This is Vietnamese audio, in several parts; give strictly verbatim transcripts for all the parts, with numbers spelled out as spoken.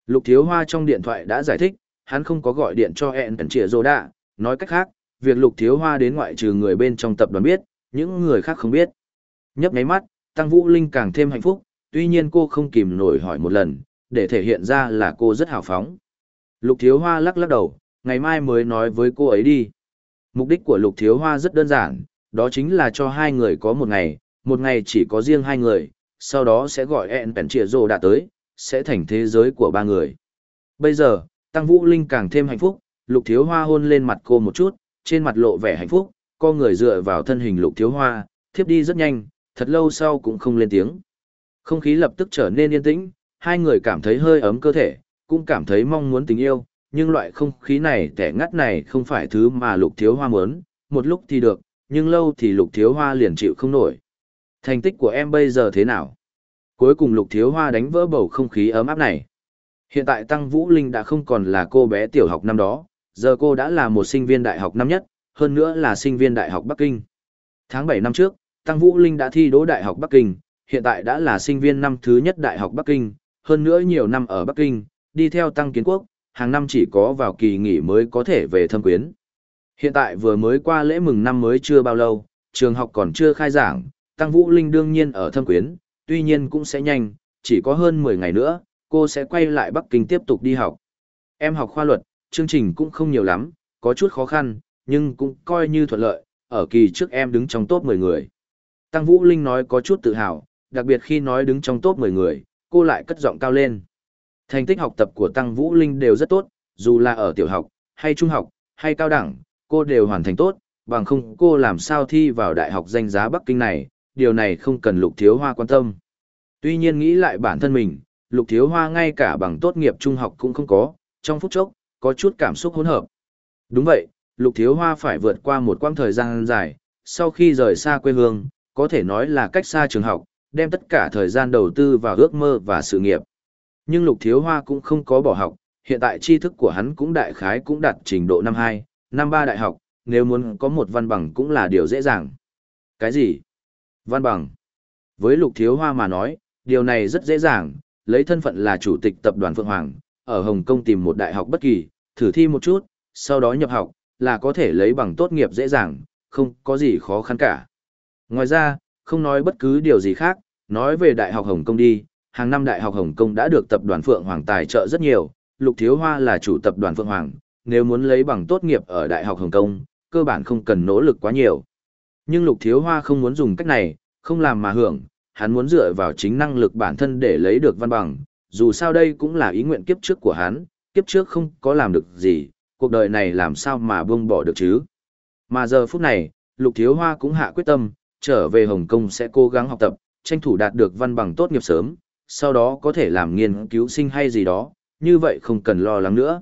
Lục Thiếu Hoa trong điện thoại đã giải thích, hắn không có gọi điện cho hẹn tần trịa rồ đạ, nói cách khác, việc Lục Thiếu Hoa đến ngoại trừ người bên trong tập đoàn biết, những người khác không biết. Nhấp nháy mắt, Tăng Vũ Linh càng thêm hạnh phúc, tuy nhiên cô không kìm nổi hỏi một lần, để thể hiện ra là cô rất hào phóng. Lục Thiếu Hoa lắc lắc đầu, ngày mai mới nói với cô ấy đi. Mục đích của Lục Thiếu Hoa rất đơn giản, đó chính là cho hai người có một ngày, một ngày chỉ có riêng hai người, sau đó sẽ gọi hẹn tần trịa rồ đạ tới, sẽ thành thế giới của ba người. Bây giờ, Tăng Vũ Linh càng thêm hạnh phúc, Lục Thiếu Hoa hôn lên mặt cô một chút, trên mặt lộ vẻ hạnh phúc, co người dựa vào thân hình Lục Thiếu Hoa, thiếp đi rất nhanh, thật lâu sau cũng không lên tiếng. Không khí lập tức trở nên yên tĩnh, hai người cảm thấy hơi ấm cơ thể, cũng cảm thấy mong muốn tình yêu, nhưng loại không khí này tẻ ngắt này không phải thứ mà Lục Thiếu Hoa muốn, một lúc thì được, nhưng lâu thì Lục Thiếu Hoa liền chịu không nổi. Thành tích của em bây giờ thế nào? Cuối cùng Lục Thiếu Hoa đánh vỡ bầu không khí ấm áp này. Hiện tại Tăng Vũ Linh đã không còn là cô bé tiểu học năm đó, giờ cô đã là một sinh viên đại học năm nhất, hơn nữa là sinh viên đại học Bắc Kinh. Tháng bảy năm trước, Tăng Vũ Linh đã thi đỗ đại học Bắc Kinh, hiện tại đã là sinh viên năm thứ nhất đại học Bắc Kinh, hơn nữa nhiều năm ở Bắc Kinh, đi theo Tăng Kiến Quốc, hàng năm chỉ có vào kỳ nghỉ mới có thể về thăm quyến. Hiện tại vừa mới qua lễ mừng năm mới chưa bao lâu, trường học còn chưa khai giảng, Tăng Vũ Linh đương nhiên ở thăm quyến, tuy nhiên cũng sẽ nhanh, chỉ có hơn mười ngày nữa, cô sẽ quay lại Bắc Kinh tiếp tục đi học. Em học khoa luật, chương trình cũng không nhiều lắm, có chút khó khăn, nhưng cũng coi như thuận lợi, ở kỳ trước em đứng trong top mười người. Tăng Vũ Linh nói có chút tự hào, đặc biệt khi nói đứng trong top mười người, cô lại cất giọng cao lên. Thành tích học tập của Tăng Vũ Linh đều rất tốt, dù là ở tiểu học, hay trung học, hay cao đẳng, cô đều hoàn thành tốt, bằng không cô làm sao thi vào đại học danh giá Bắc Kinh này, điều này không cần Lục Thiếu Hoa quan tâm. Tuy nhiên nghĩ lại bản thân mình, Lục Thiếu Hoa ngay cả bằng tốt nghiệp trung học cũng không có, trong phút chốc, có chút cảm xúc hỗn hợp. Đúng vậy, Lục Thiếu Hoa phải vượt qua một quãng thời gian dài, sau khi rời xa quê hương, có thể nói là cách xa trường học, đem tất cả thời gian đầu tư vào ước mơ và sự nghiệp. Nhưng Lục Thiếu Hoa cũng không có bỏ học, hiện tại tri thức của hắn cũng đại khái cũng đạt trình độ năm hai, năm ba đại học, nếu muốn có một văn bằng cũng là điều dễ dàng. Cái gì? Văn bằng. Với Lục Thiếu Hoa mà nói, điều này rất dễ dàng, lấy thân phận là chủ tịch tập đoàn Phượng Hoàng, ở Hồng Kông tìm một đại học bất kỳ, thử thi một chút, sau đó nhập học, là có thể lấy bằng tốt nghiệp dễ dàng, không có gì khó khăn cả. Ngoài ra, không nói bất cứ điều gì khác, nói về Đại học Hồng Kông đi, hàng năm Đại học Hồng Kông đã được tập đoàn Phượng Hoàng tài trợ rất nhiều, Lục Thiếu Hoa là chủ tập đoàn Phượng Hoàng, nếu muốn lấy bằng tốt nghiệp ở Đại học Hồng Kông, cơ bản không cần nỗ lực quá nhiều. Nhưng Lục Thiếu Hoa không muốn dùng cách này, không làm mà hưởng, hắn muốn dựa vào chính năng lực bản thân để lấy được văn bằng, dù sao đây cũng là ý nguyện kiếp trước của hắn, kiếp trước không có làm được gì, cuộc đời này làm sao mà buông bỏ được chứ. Mà giờ phút này, Lục Thiếu Hoa cũng hạ quyết tâm, trở về Hồng Kông sẽ cố gắng học tập, tranh thủ đạt được văn bằng tốt nghiệp sớm, sau đó có thể làm nghiên cứu sinh hay gì đó, như vậy không cần lo lắng nữa.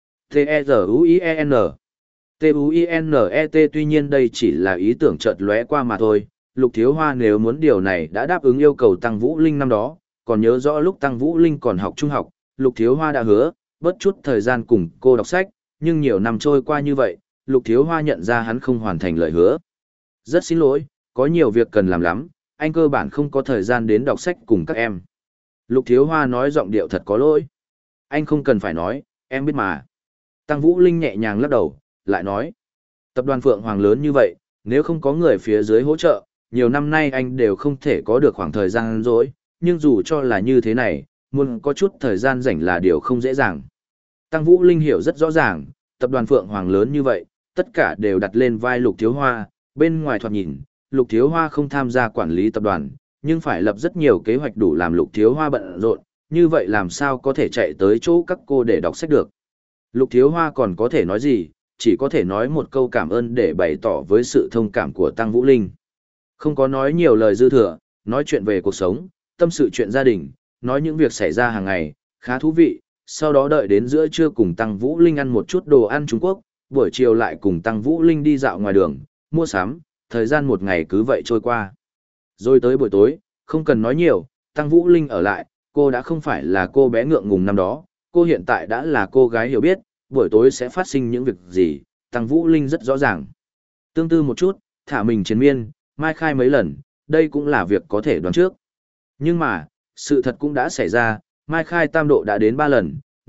T-E-Z-U-I-E-N T-U-I-N-E-T tuy nhiên đây chỉ là ý tưởng chợt lóe qua mà thôi, Lục Thiếu Hoa nếu muốn điều này đã đáp ứng yêu cầu Tăng Vũ Linh năm đó, còn nhớ rõ lúc Tăng Vũ Linh còn học trung học, Lục Thiếu Hoa đã hứa, bớt chút thời gian cùng cô đọc sách, nhưng nhiều năm trôi qua như vậy, Lục Thiếu Hoa nhận ra hắn không hoàn thành lời hứa. Rất xin lỗi, có nhiều việc cần làm lắm, anh cơ bản không có thời gian đến đọc sách cùng các em. Lục Thiếu Hoa nói giọng điệu thật có lỗi. Anh không cần phải nói, em biết mà. Tăng Vũ Linh nhẹ nhàng lắc đầu, lại nói. Tập đoàn Phượng Hoàng lớn như vậy, nếu không có người phía dưới hỗ trợ, nhiều năm nay anh đều không thể có được khoảng thời gian rỗi, nhưng dù cho là như thế này, muốn có chút thời gian rảnh là điều không dễ dàng. Tăng Vũ Linh hiểu rất rõ ràng, tập đoàn Phượng Hoàng lớn như vậy, tất cả đều đặt lên vai Lục Thiếu Hoa, bên ngoài thoạt nhìn, Lục Thiếu Hoa không tham gia quản lý tập đoàn, nhưng phải lập rất nhiều kế hoạch đủ làm Lục Thiếu Hoa bận rộn, như vậy làm sao có thể chạy tới chỗ các cô để đọc sách được. Lục Thiếu Hoa còn có thể nói gì, chỉ có thể nói một câu cảm ơn để bày tỏ với sự thông cảm của Tăng Vũ Linh. Không có nói nhiều lời dư thừa, nói chuyện về cuộc sống, tâm sự chuyện gia đình, nói những việc xảy ra hàng ngày, khá thú vị, sau đó đợi đến giữa trưa cùng Tăng Vũ Linh ăn một chút đồ ăn Trung Quốc, buổi chiều lại cùng Tăng Vũ Linh đi dạo ngoài đường, mua sắm, thời gian một ngày cứ vậy trôi qua. Rồi tới buổi tối, không cần nói nhiều, Tăng Vũ Linh ở lại, cô đã không phải là cô bé ngượng ngùng năm đó, cô hiện tại đã là cô gái hiểu biết, buổi tối sẽ phát sinh những việc gì, Tăng Vũ Linh rất rõ ràng. Tương tư một chút, thả mình chiến miên, mai khai mấy lần, đây cũng là việc có thể đoán trước. Nhưng mà, sự thật cũng đã xảy ra, mai khai tam độ đã đến ba lần,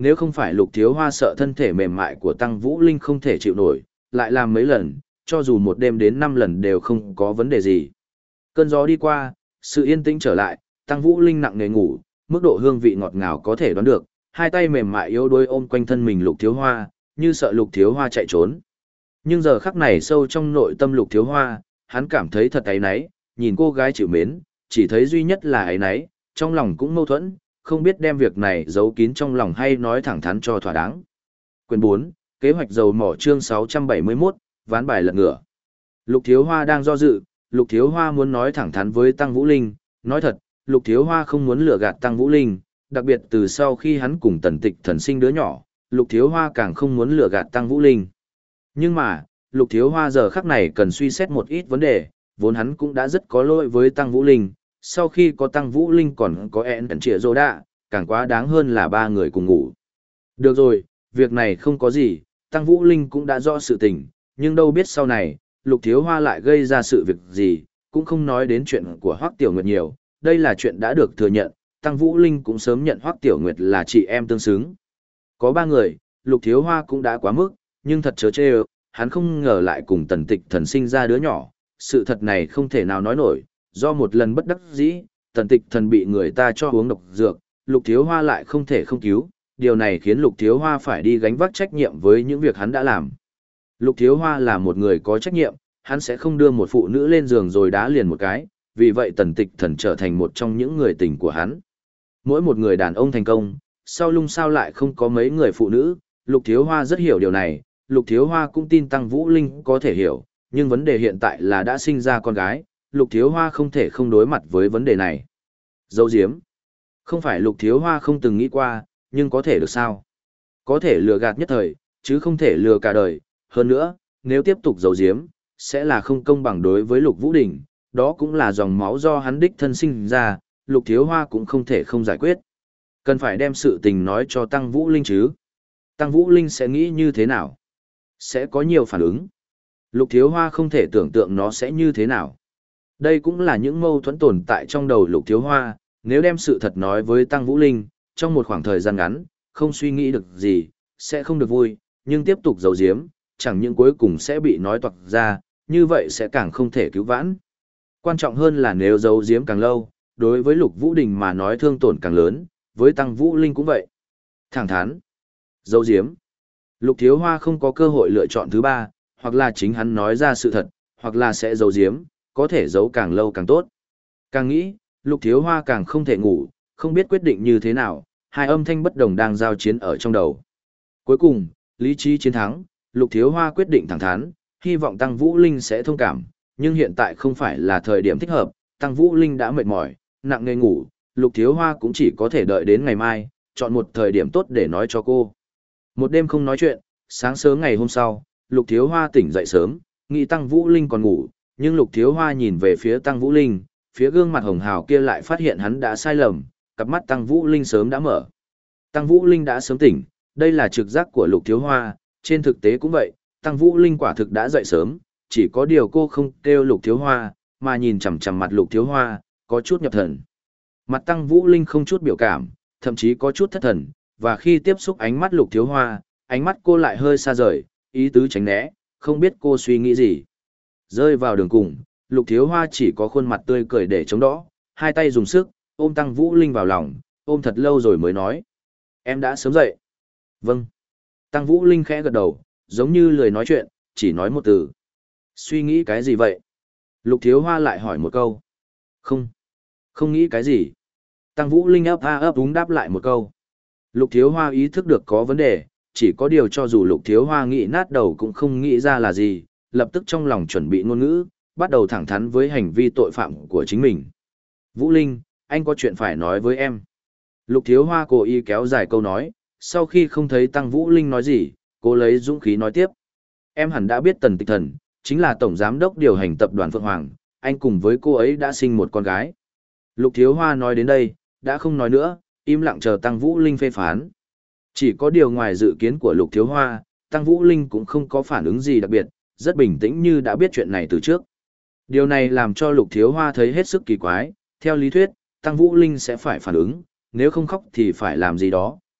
nếu không phải Lục Thiếu Hoa sợ thân thể mềm mại của Tăng Vũ Linh không thể chịu nổi, lại làm mấy lần, cho dù một đêm đến năm lần đều không có vấn đề gì. Cơn gió đi qua, sự yên tĩnh trở lại, Tăng Vũ Linh nặng nề ngủ, mức độ hương vị ngọt ngào có thể đoán được, hai tay mềm mại yếu đuối ôm quanh thân mình Lục Thiếu Hoa, như sợ Lục Thiếu Hoa chạy trốn. Nhưng giờ khắc này sâu trong nội tâm Lục Thiếu Hoa, hắn cảm thấy thật áy náy, nhìn cô gái chịu mến, chỉ thấy duy nhất là áy náy, trong lòng cũng mâu thuẫn, không biết đem việc này giấu kín trong lòng hay nói thẳng thắn cho thỏa đáng. Quyền bốn, kế hoạch dầu mỏ chương sáu trăm bảy mươi mốt, ván bài lật ngửa. Lục Thiếu Hoa đang do dự, Lục Thiếu Hoa muốn nói thẳng thắn với Tăng Vũ Linh, nói thật, Lục Thiếu Hoa không muốn lừa gạt Tăng Vũ Linh, đặc biệt từ sau khi hắn cùng Tần Tịch Thần sinh đứa nhỏ, Lục Thiếu Hoa càng không muốn lừa gạt Tăng Vũ Linh. Nhưng mà, Lục Thiếu Hoa giờ khắc này cần suy xét một ít vấn đề, vốn hắn cũng đã rất có lỗi với Tăng Vũ Linh, sau khi có Tăng Vũ Linh còn có ẹn tần trịa rô đạ, càng quá đáng hơn là ba người cùng ngủ. Được rồi, việc này không có gì, Tăng Vũ Linh cũng đã rõ sự tình, nhưng đâu biết sau này, Lục Thiếu Hoa lại gây ra sự việc gì, cũng không nói đến chuyện của Hoắc Tiểu Nguyệt nhiều, đây là chuyện đã được thừa nhận, Tăng Vũ Linh cũng sớm nhận Hoắc Tiểu Nguyệt là chị em tương xứng. Có ba người, Lục Thiếu Hoa cũng đã quá mức, nhưng thật chớ chê, hắn không ngờ lại cùng Tần Tịch Thần sinh ra đứa nhỏ, sự thật này không thể nào nói nổi, do một lần bất đắc dĩ, Tần Tịch Thần bị người ta cho uống độc dược, Lục Thiếu Hoa lại không thể không cứu, điều này khiến Lục Thiếu Hoa phải đi gánh vác trách nhiệm với những việc hắn đã làm. Lục Thiếu Hoa là một người có trách nhiệm, hắn sẽ không đưa một phụ nữ lên giường rồi đá liền một cái, vì vậy Tần Tịch Thần trở thành một trong những người tình của hắn. Mỗi một người đàn ông thành công, sau lưng sao lại không có mấy người phụ nữ, Lục Thiếu Hoa rất hiểu điều này, Lục Thiếu Hoa cũng tin Tăng Vũ Linh có thể hiểu, nhưng vấn đề hiện tại là đã sinh ra con gái, Lục Thiếu Hoa không thể không đối mặt với vấn đề này. Giấu giếm. Không phải Lục Thiếu Hoa không từng nghĩ qua, nhưng có thể được sao? Có thể lừa gạt nhất thời, chứ không thể lừa cả đời. Hơn nữa, nếu tiếp tục giấu giếm, sẽ là không công bằng đối với Lục Vũ Đình, đó cũng là dòng máu do hắn đích thân sinh ra, Lục Thiếu Hoa cũng không thể không giải quyết. Cần phải đem sự tình nói cho Tăng Vũ Linh chứ. Tăng Vũ Linh sẽ nghĩ như thế nào? Sẽ có nhiều phản ứng. Lục Thiếu Hoa không thể tưởng tượng nó sẽ như thế nào. Đây cũng là những mâu thuẫn tồn tại trong đầu Lục Thiếu Hoa, nếu đem sự thật nói với Tăng Vũ Linh, trong một khoảng thời gian ngắn, không suy nghĩ được gì, sẽ không được vui, nhưng tiếp tục giấu giếm, chẳng những cuối cùng sẽ bị nói toạc ra, như vậy sẽ càng không thể cứu vãn. Quan trọng hơn là nếu giấu giếm càng lâu, đối với Lục Vũ Đình mà nói thương tổn càng lớn, với Tăng Vũ Linh cũng vậy. Thẳng thắn, giấu giếm. Lục Thiếu Hoa không có cơ hội lựa chọn thứ ba, hoặc là chính hắn nói ra sự thật, hoặc là sẽ giấu giếm, có thể giấu càng lâu càng tốt. Càng nghĩ, Lục Thiếu Hoa càng không thể ngủ, không biết quyết định như thế nào, hai âm thanh bất đồng đang giao chiến ở trong đầu. Cuối cùng, lý trí chiến thắng, Lục Thiếu Hoa quyết định thẳng thắn, hy vọng Tăng Vũ Linh sẽ thông cảm, nhưng hiện tại không phải là thời điểm thích hợp, Tăng Vũ Linh đã mệt mỏi, nặng nề ngủ, Lục Thiếu Hoa cũng chỉ có thể đợi đến ngày mai, chọn một thời điểm tốt để nói cho cô. Một đêm không nói chuyện, sáng sớm ngày hôm sau, Lục Thiếu Hoa tỉnh dậy sớm, nghĩ Tăng Vũ Linh còn ngủ, nhưng Lục Thiếu Hoa nhìn về phía Tăng Vũ Linh, phía gương mặt hồng hào kia lại phát hiện hắn đã sai lầm, cặp mắt Tăng Vũ Linh sớm đã mở. Tăng Vũ Linh đã sớm tỉnh, đây là trực giác của Lục Thiếu Hoa, trên thực tế cũng vậy, Tăng Vũ Linh quả thực đã dậy sớm, chỉ có điều cô không kêu Lục Thiếu Hoa, mà nhìn chằm chằm mặt Lục Thiếu Hoa, có chút nhập thần. Mặt Tăng Vũ Linh không chút biểu cảm, thậm chí có chút thất thần, và khi tiếp xúc ánh mắt Lục Thiếu Hoa, ánh mắt cô lại hơi xa rời, ý tứ tránh né, không biết cô suy nghĩ gì. Rơi vào đường cùng, Lục Thiếu Hoa chỉ có khuôn mặt tươi cười để chống đỡ, hai tay dùng sức, ôm Tăng Vũ Linh vào lòng, ôm thật lâu rồi mới nói. Em đã sớm dậy. Vâng. Tăng Vũ Linh khẽ gật đầu, giống như lười nói chuyện, chỉ nói một từ. Suy nghĩ cái gì vậy? Lục Thiếu Hoa lại hỏi một câu. Không. Không nghĩ cái gì. Tăng Vũ Linh ấp a ấp úng đáp lại một câu. Lục Thiếu Hoa ý thức được có vấn đề, chỉ có điều cho dù Lục Thiếu Hoa nghĩ nát đầu cũng không nghĩ ra là gì, lập tức trong lòng chuẩn bị ngôn ngữ, bắt đầu thẳng thắn với hành vi tội phạm của chính mình. Vũ Linh, anh có chuyện phải nói với em. Lục Thiếu Hoa cố ý kéo dài câu nói, sau khi không thấy Tăng Vũ Linh nói gì, cô lấy dũng khí nói tiếp. Em hẳn đã biết Tần Tịch Thần, chính là tổng giám đốc điều hành tập đoàn Phượng Hoàng, anh cùng với cô ấy đã sinh một con gái. Lục Thiếu Hoa nói đến đây, đã không nói nữa, im lặng chờ Tăng Vũ Linh phê phán. Chỉ có điều ngoài dự kiến của Lục Thiếu Hoa, Tăng Vũ Linh cũng không có phản ứng gì đặc biệt, rất bình tĩnh như đã biết chuyện này từ trước. Điều này làm cho Lục Thiếu Hoa thấy hết sức kỳ quái, theo lý thuyết, Tăng Vũ Linh sẽ phải phản ứng, nếu không khóc thì phải làm gì đó,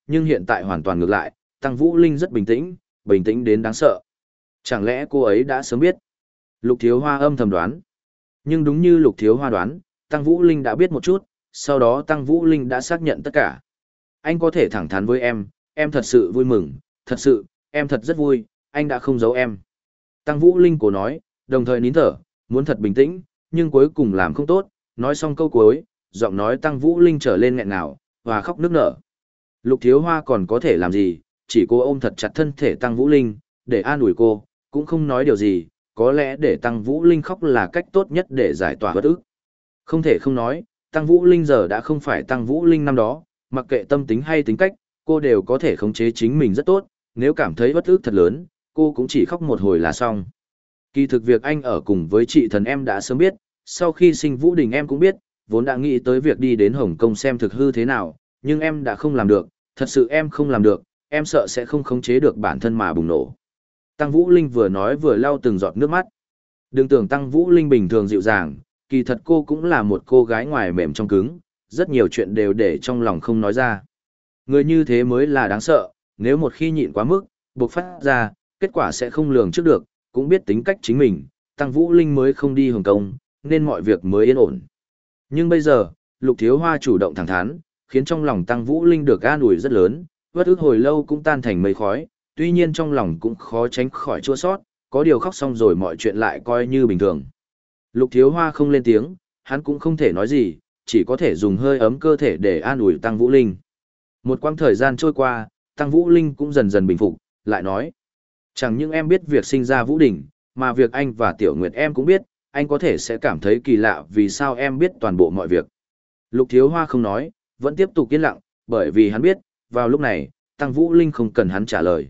nhưng hiện tại hoàn toàn ngược lại, Tăng Vũ Linh rất bình tĩnh, bình tĩnh đến đáng sợ. Chẳng lẽ cô ấy đã sớm biết? Lục Thiếu Hoa âm thầm đoán. Nhưng đúng như Lục Thiếu Hoa đoán, Tăng Vũ Linh đã biết một chút, sau đó Tăng Vũ Linh đã xác nhận tất cả. Anh có thể thẳng thắn với em, em thật sự vui mừng, thật sự, em thật rất vui, anh đã không giấu em. Tăng Vũ Linh cố nói, đồng thời nín thở, muốn thật bình tĩnh, nhưng cuối cùng làm không tốt, nói xong câu cuối, giọng nói Tăng Vũ Linh trở lên nghẹn ngào, và khóc nức nở. Lục Thiếu Hoa còn có thể làm gì, chỉ cô ôm thật chặt thân thể Tăng Vũ Linh, để an ủi cô, cũng không nói điều gì, có lẽ để Tăng Vũ Linh khóc là cách tốt nhất để giải tỏa bất ức. Không thể không nói, Tăng Vũ Linh giờ đã không phải Tăng Vũ Linh năm đó, mặc kệ tâm tính hay tính cách, cô đều có thể khống chế chính mình rất tốt, nếu cảm thấy bất ức thật lớn, cô cũng chỉ khóc một hồi là xong. Kỳ thực việc anh ở cùng với chị thần em đã sớm biết, sau khi sinh Vũ Đình em cũng biết, vốn đã nghĩ tới việc đi đến Hồng Kông xem thực hư thế nào, nhưng em đã không làm được, thật sự em không làm được, em sợ sẽ không khống chế được bản thân mà bùng nổ. Tăng Vũ Linh vừa nói vừa lau từng giọt nước mắt. Đừng tưởng Tăng Vũ Linh bình thường dịu dàng, kỳ thật cô cũng là một cô gái ngoài mềm trong cứng, rất nhiều chuyện đều để trong lòng không nói ra. Người như thế mới là đáng sợ, nếu một khi nhịn quá mức, buộc phát ra, kết quả sẽ không lường trước được, cũng biết tính cách chính mình, Tăng Vũ Linh mới không đi Hồng Kông, nên mọi việc mới yên ổn. Nhưng bây giờ, Lục Thiếu Hoa chủ động thẳng thắn, khiến trong lòng Tăng Vũ Linh được an ủi rất lớn, bất ức hồi lâu cũng tan thành mây khói, tuy nhiên trong lòng cũng khó tránh khỏi chua sót, có điều khóc xong rồi mọi chuyện lại coi như bình thường. Lục Thiếu Hoa không lên tiếng, hắn cũng không thể nói gì, chỉ có thể dùng hơi ấm cơ thể để an ủi Tăng Vũ Linh. Một quãng thời gian trôi qua, Tăng Vũ Linh cũng dần dần bình phục, lại nói. Chẳng những em biết việc sinh ra Vũ Đình, mà việc anh và Tiểu Nguyệt em cũng biết, anh có thể sẽ cảm thấy kỳ lạ vì sao em biết toàn bộ mọi việc. Lục Thiếu Hoa không nói, vẫn tiếp tục yên lặng, bởi vì hắn biết, vào lúc này, Tăng Vũ Linh không cần hắn trả lời.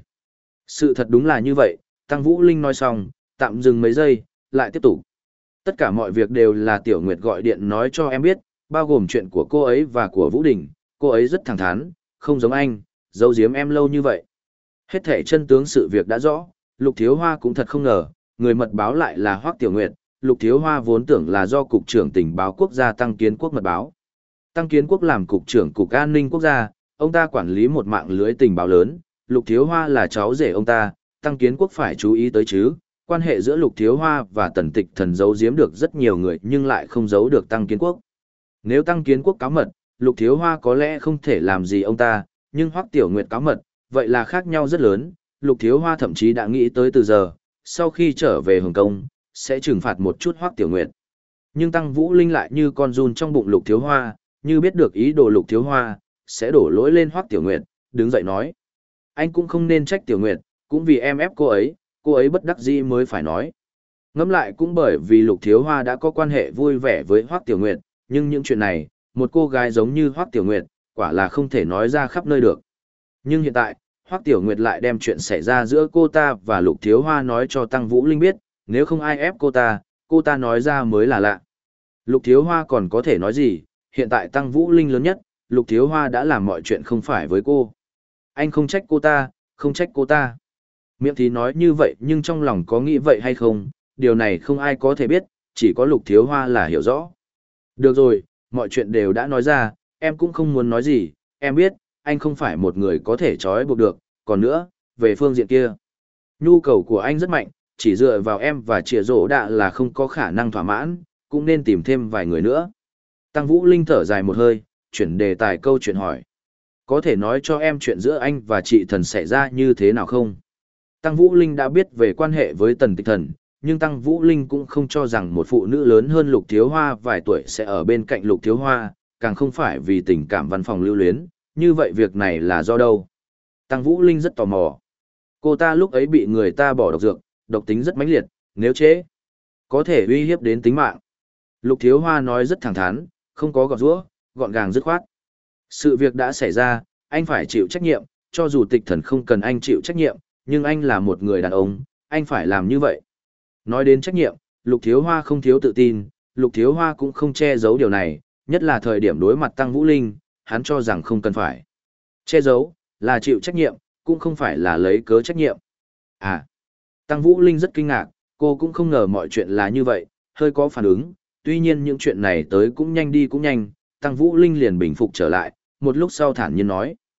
Sự thật đúng là như vậy, Tăng Vũ Linh nói xong, tạm dừng mấy giây, lại tiếp tục. Tất cả mọi việc đều là Tiểu Nguyệt gọi điện nói cho em biết, bao gồm chuyện của cô ấy và của Vũ Đình, cô ấy rất thẳng thắn, không giống anh, giấu giếm em lâu như vậy. Hết thể chân tướng sự việc đã rõ, Lục Thiếu Hoa cũng thật không ngờ, người mật báo lại là Hoắc Tiểu Nguyệt, Lục Thiếu Hoa vốn tưởng là do Cục trưởng Tình báo Quốc gia Tăng Kiến Quốc mật báo. Tăng Kiến Quốc làm Cục trưởng Cục An ninh Quốc gia, ông ta quản lý một mạng lưới tình báo lớn, Lục Thiếu Hoa là cháu rể ông ta, Tăng Kiến Quốc phải chú ý tới chứ, quan hệ giữa Lục Thiếu Hoa và Tần Tịch Thần giấu giếm được rất nhiều người nhưng lại không giấu được Tăng Kiến Quốc. Nếu Tăng Kiến Quốc cáo mật, Lục Thiếu Hoa có lẽ không thể làm gì ông ta, nhưng Hoắc Tiểu Nguyệt cáo mật, vậy là khác nhau rất lớn, Lục Thiếu Hoa thậm chí đã nghĩ tới từ giờ, sau khi trở về Hồng Kông, sẽ trừng phạt một chút Hoắc Tiểu Nguyệt. Nhưng Tăng Vũ Linh lại như con giun trong bụng Lục Thiếu Hoa, như biết được ý đồ Lục Thiếu Hoa, sẽ đổ lỗi lên Hoắc Tiểu Nguyệt, đứng dậy nói. Anh cũng không nên trách Tiểu Nguyệt, cũng vì em ép cô ấy, cô ấy bất đắc dĩ mới phải nói. Ngẫm lại cũng bởi vì Lục Thiếu Hoa đã có quan hệ vui vẻ với Hoắc Tiểu Nguyệt, nhưng những chuyện này, một cô gái giống như Hoắc Tiểu Nguyệt, quả là không thể nói ra khắp nơi được. Nhưng hiện tại, Hoắc Tiểu Nguyệt lại đem chuyện xảy ra giữa cô ta và Lục Thiếu Hoa nói cho Tăng Vũ Linh biết, nếu không ai ép cô ta, cô ta nói ra mới là lạ. Lục Thiếu Hoa còn có thể nói gì, hiện tại Tăng Vũ Linh lớn nhất, Lục Thiếu Hoa đã làm mọi chuyện không phải với cô. Anh không trách cô ta, không trách cô ta. Miệng thì nói như vậy nhưng trong lòng có nghĩ vậy hay không, điều này không ai có thể biết, chỉ có Lục Thiếu Hoa là hiểu rõ. Được rồi, mọi chuyện đều đã nói ra, em cũng không muốn nói gì, em biết, anh không phải một người có thể trói buộc được, còn nữa, về phương diện kia. Nhu cầu của anh rất mạnh, chỉ dựa vào em và Trịa Rỗ Đạ là không có khả năng thỏa mãn, cũng nên tìm thêm vài người nữa. Tăng Vũ Linh thở dài một hơi, chuyển đề tài câu chuyện hỏi. Có thể nói cho em chuyện giữa anh và chị Thần xảy ra như thế nào không? Tăng Vũ Linh đã biết về quan hệ với Tần Tịch Thần, nhưng Tăng Vũ Linh cũng không cho rằng một phụ nữ lớn hơn Lục Thiếu Hoa vài tuổi sẽ ở bên cạnh Lục Thiếu Hoa, càng không phải vì tình cảm văn phòng lưu luyến, như vậy việc này là do đâu? Tăng Vũ Linh rất tò mò. Cô ta lúc ấy bị người ta bỏ độc dược, độc tính rất mãnh liệt, nếu chế, có thể uy hiếp đến tính mạng. Lục Thiếu Hoa nói rất thẳng thắn, không có gọt giũa, gọn gàng dứt khoát. Sự việc đã xảy ra, anh phải chịu trách nhiệm, cho dù Tịch Thần không cần anh chịu trách nhiệm, nhưng anh là một người đàn ông, anh phải làm như vậy. Nói đến trách nhiệm, Lục Thiếu Hoa không thiếu tự tin, Lục Thiếu Hoa cũng không che giấu điều này, nhất là thời điểm đối mặt Tăng Vũ Linh, hắn cho rằng không cần phải. Che giấu, là chịu trách nhiệm, cũng không phải là lấy cớ trách nhiệm. À, Tăng Vũ Linh rất kinh ngạc, cô cũng không ngờ mọi chuyện là như vậy, hơi có phản ứng, tuy nhiên những chuyện này tới cũng nhanh đi cũng nhanh, Tăng Vũ Linh liền bình phục trở lại, một lúc sau thản nhiên nói.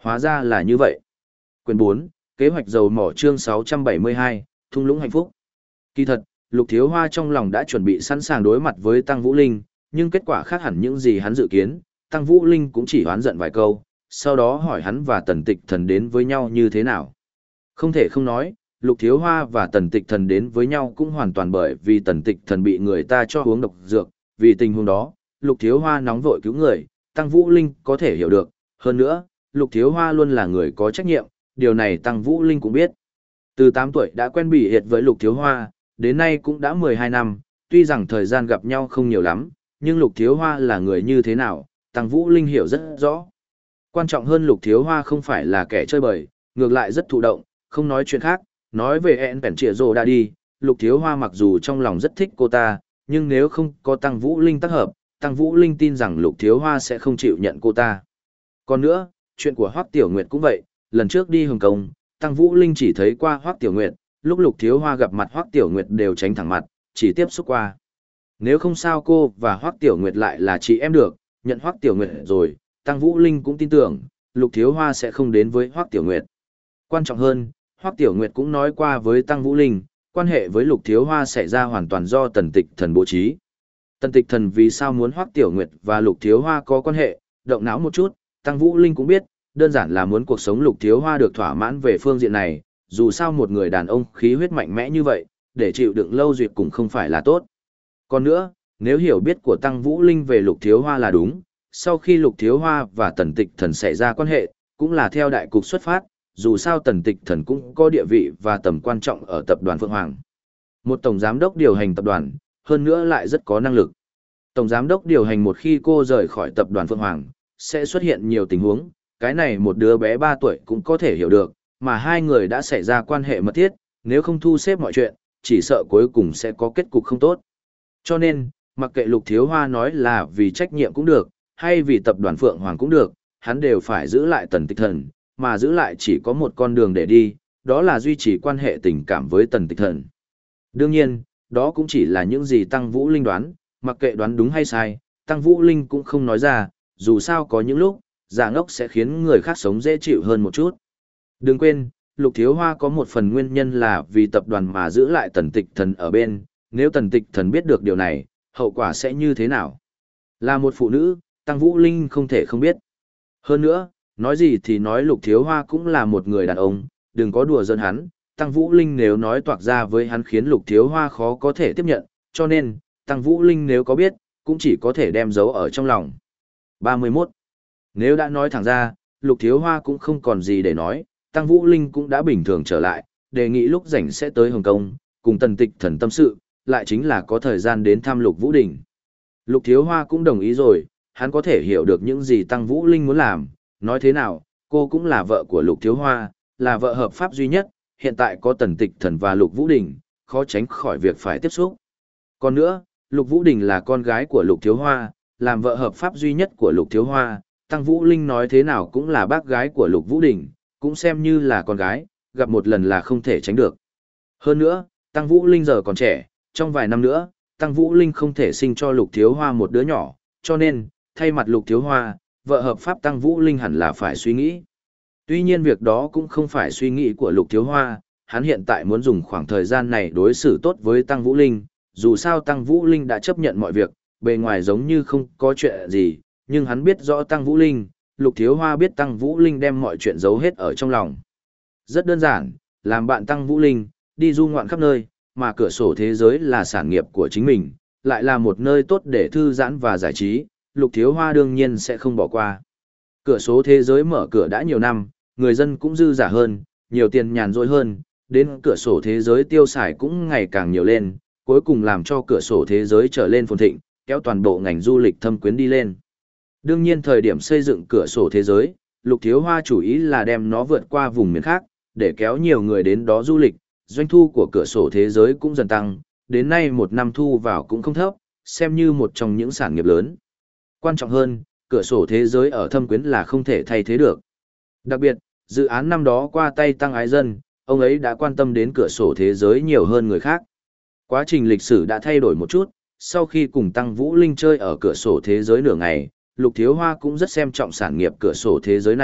Hóa ra là như vậy. Quyển bốn, kế hoạch dầu mỏ chương sáu trăm bảy mươi hai, thung lũng hạnh phúc. Kỳ thật, Lục Thiếu Hoa trong lòng đã chuẩn bị sẵn sàng đối mặt với Tăng Vũ Linh, nhưng kết quả khác hẳn những gì hắn dự kiến, Tăng Vũ Linh cũng chỉ hoán giận vài câu, sau đó hỏi hắn và Tần Tịch Thần đến với nhau như thế nào. Không thể không nói, Lục Thiếu Hoa và Tần Tịch Thần đến với nhau cũng hoàn toàn bởi vì Tần Tịch Thần bị người ta cho uống độc dược, vì tình huống đó, Lục Thiếu Hoa nóng vội cứu người, Tăng Vũ Linh có thể hiểu được, hơn nữa, Lục Thiếu Hoa luôn là người có trách nhiệm, điều này Tăng Vũ Linh cũng biết. Từ tám tuổi đã quen bị hiệt với Lục Thiếu Hoa, đến nay cũng đã mười hai năm, tuy rằng thời gian gặp nhau không nhiều lắm, nhưng Lục Thiếu Hoa là người như thế nào, Tăng Vũ Linh hiểu rất rõ. Quan trọng hơn Lục Thiếu Hoa không phải là kẻ chơi bời, ngược lại rất thụ động, không nói chuyện khác, nói về En Pèn Trịa Rồ đã đi, Lục Thiếu Hoa mặc dù trong lòng rất thích cô ta, nhưng nếu không có Tăng Vũ Linh tác hợp, Tăng Vũ Linh tin rằng Lục Thiếu Hoa sẽ không chịu nhận cô ta. Còn nữa, chuyện của Hoắc Tiểu Nguyệt cũng vậy, lần trước đi Hồng Kông, Tăng Vũ Linh chỉ thấy qua Hoắc Tiểu Nguyệt, lúc Lục Thiếu Hoa gặp mặt Hoắc Tiểu Nguyệt đều tránh thẳng mặt, chỉ tiếp xúc qua. Nếu không sao cô và Hoắc Tiểu Nguyệt lại là chị em được, nhận Hoắc Tiểu Nguyệt rồi, Tăng Vũ Linh cũng tin tưởng, Lục Thiếu Hoa sẽ không đến với Hoắc Tiểu Nguyệt. Quan trọng hơn, Hoắc Tiểu Nguyệt cũng nói qua với Tăng Vũ Linh, quan hệ với Lục Thiếu Hoa xảy ra hoàn toàn do Tần Tịch Thần bố trí. Tần Tịch Thần vì sao muốn Hoắc Tiểu Nguyệt và Lục Thiếu Hoa có quan hệ, động não một chút, Tăng Vũ Linh cũng biết, đơn giản là muốn cuộc sống Lục Thiếu Hoa được thỏa mãn về phương diện này, dù sao một người đàn ông khí huyết mạnh mẽ như vậy, để chịu đựng lâu duyệt cũng không phải là tốt. Còn nữa, nếu hiểu biết của Tăng Vũ Linh về Lục Thiếu Hoa là đúng, sau khi Lục Thiếu Hoa và Tần Tịch Thần xảy ra quan hệ, cũng là theo đại cục xuất phát, dù sao Tần Tịch Thần cũng có địa vị và tầm quan trọng ở tập đoàn Phượng Hoàng. Một tổng giám đốc điều hành tập đoàn, hơn nữa lại rất có năng lực. Tổng giám đốc điều hành một khi cô rời khỏi tập đoàn Phượng Hoàng, sẽ xuất hiện nhiều tình huống, cái này một đứa bé ba tuổi cũng có thể hiểu được, mà hai người đã xảy ra quan hệ mật thiết, nếu không thu xếp mọi chuyện, chỉ sợ cuối cùng sẽ có kết cục không tốt. Cho nên, mặc kệ Lục Thiếu Hoa nói là vì trách nhiệm cũng được, hay vì tập đoàn Phượng Hoàng cũng được, hắn đều phải giữ lại Tần Tịch Thần, mà giữ lại chỉ có một con đường để đi, đó là duy trì quan hệ tình cảm với Tần Tịch Thần. Đương nhiên, đó cũng chỉ là những gì Tăng Vũ Linh đoán, mặc kệ đoán đúng hay sai, Tăng Vũ Linh cũng không nói ra, dù sao có những lúc, giả ngốc sẽ khiến người khác sống dễ chịu hơn một chút. Đừng quên, Lục Thiếu Hoa có một phần nguyên nhân là vì tập đoàn mà giữ lại Tần Tịch Thần ở bên, nếu Tần Tịch Thần biết được điều này, hậu quả sẽ như thế nào? Là một phụ nữ, Tăng Vũ Linh không thể không biết. Hơn nữa, nói gì thì nói Lục Thiếu Hoa cũng là một người đàn ông, đừng có đùa giỡn hắn, Tăng Vũ Linh nếu nói toạc ra với hắn khiến Lục Thiếu Hoa khó có thể tiếp nhận, cho nên, Tăng Vũ Linh nếu có biết, cũng chỉ có thể đem giấu ở trong lòng. ba mươi mốt. Nếu đã nói thẳng ra, Lục Thiếu Hoa cũng không còn gì để nói, Tăng Vũ Linh cũng đã bình thường trở lại, đề nghị lúc rảnh sẽ tới Hồng Kông, cùng Tần Tịch Thần tâm sự, lại chính là có thời gian đến thăm Lục Vũ Đình. Lục Thiếu Hoa cũng đồng ý rồi, hắn có thể hiểu được những gì Tăng Vũ Linh muốn làm, nói thế nào, cô cũng là vợ của Lục Thiếu Hoa, là vợ hợp pháp duy nhất, hiện tại có Tần Tịch Thần và Lục Vũ Đình, khó tránh khỏi việc phải tiếp xúc. Còn nữa, Lục Vũ Đình là con gái của Lục Thiếu Hoa, làm vợ hợp pháp duy nhất của Lục Thiếu Hoa, Tăng Vũ Linh nói thế nào cũng là bác gái của Lục Vũ Đình, cũng xem như là con gái, gặp một lần là không thể tránh được. Hơn nữa, Tăng Vũ Linh giờ còn trẻ, trong vài năm nữa, Tăng Vũ Linh không thể sinh cho Lục Thiếu Hoa một đứa nhỏ, cho nên, thay mặt Lục Thiếu Hoa, vợ hợp pháp Tăng Vũ Linh hẳn là phải suy nghĩ. Tuy nhiên việc đó cũng không phải suy nghĩ của Lục Thiếu Hoa, hắn hiện tại muốn dùng khoảng thời gian này đối xử tốt với Tăng Vũ Linh, dù sao Tăng Vũ Linh đã chấp nhận mọi việc, bề ngoài giống như không có chuyện gì, nhưng hắn biết rõ Tăng Vũ Linh, Lục Thiếu Hoa biết Tăng Vũ Linh đem mọi chuyện giấu hết ở trong lòng. Rất đơn giản, làm bạn Tăng Vũ Linh, đi du ngoạn khắp nơi, mà cửa sổ thế giới là sản nghiệp của chính mình, lại là một nơi tốt để thư giãn và giải trí, Lục Thiếu Hoa đương nhiên sẽ không bỏ qua. Cửa sổ thế giới mở cửa đã nhiều năm, người dân cũng dư giả hơn, nhiều tiền nhàn rỗi hơn, đến cửa sổ thế giới tiêu xài cũng ngày càng nhiều lên, cuối cùng làm cho cửa sổ thế giới trở lên phồn thịnh, kéo toàn bộ ngành du lịch thâm quyến đi lên. Đương nhiên thời điểm xây dựng cửa sổ thế giới, Lục Thiếu Hoa chủ ý là đem nó vượt qua vùng miền khác, để kéo nhiều người đến đó du lịch, doanh thu của cửa sổ thế giới cũng dần tăng, đến nay một năm thu vào cũng không thấp, xem như một trong những sản nghiệp lớn. Quan trọng hơn, cửa sổ thế giới ở thâm quyến là không thể thay thế được. Đặc biệt, dự án năm đó qua tay Tăng Ái Dân, ông ấy đã quan tâm đến cửa sổ thế giới nhiều hơn người khác. Quá trình lịch sử đã thay đổi một chút, sau khi cùng Tăng Vũ Linh chơi ở cửa sổ thế giới nửa ngày, Lục Thiếu Hoa cũng rất xem trọng sản nghiệp cửa sổ thế giới này,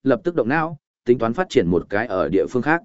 lập tức động não, tính toán phát triển một cái ở địa phương khác.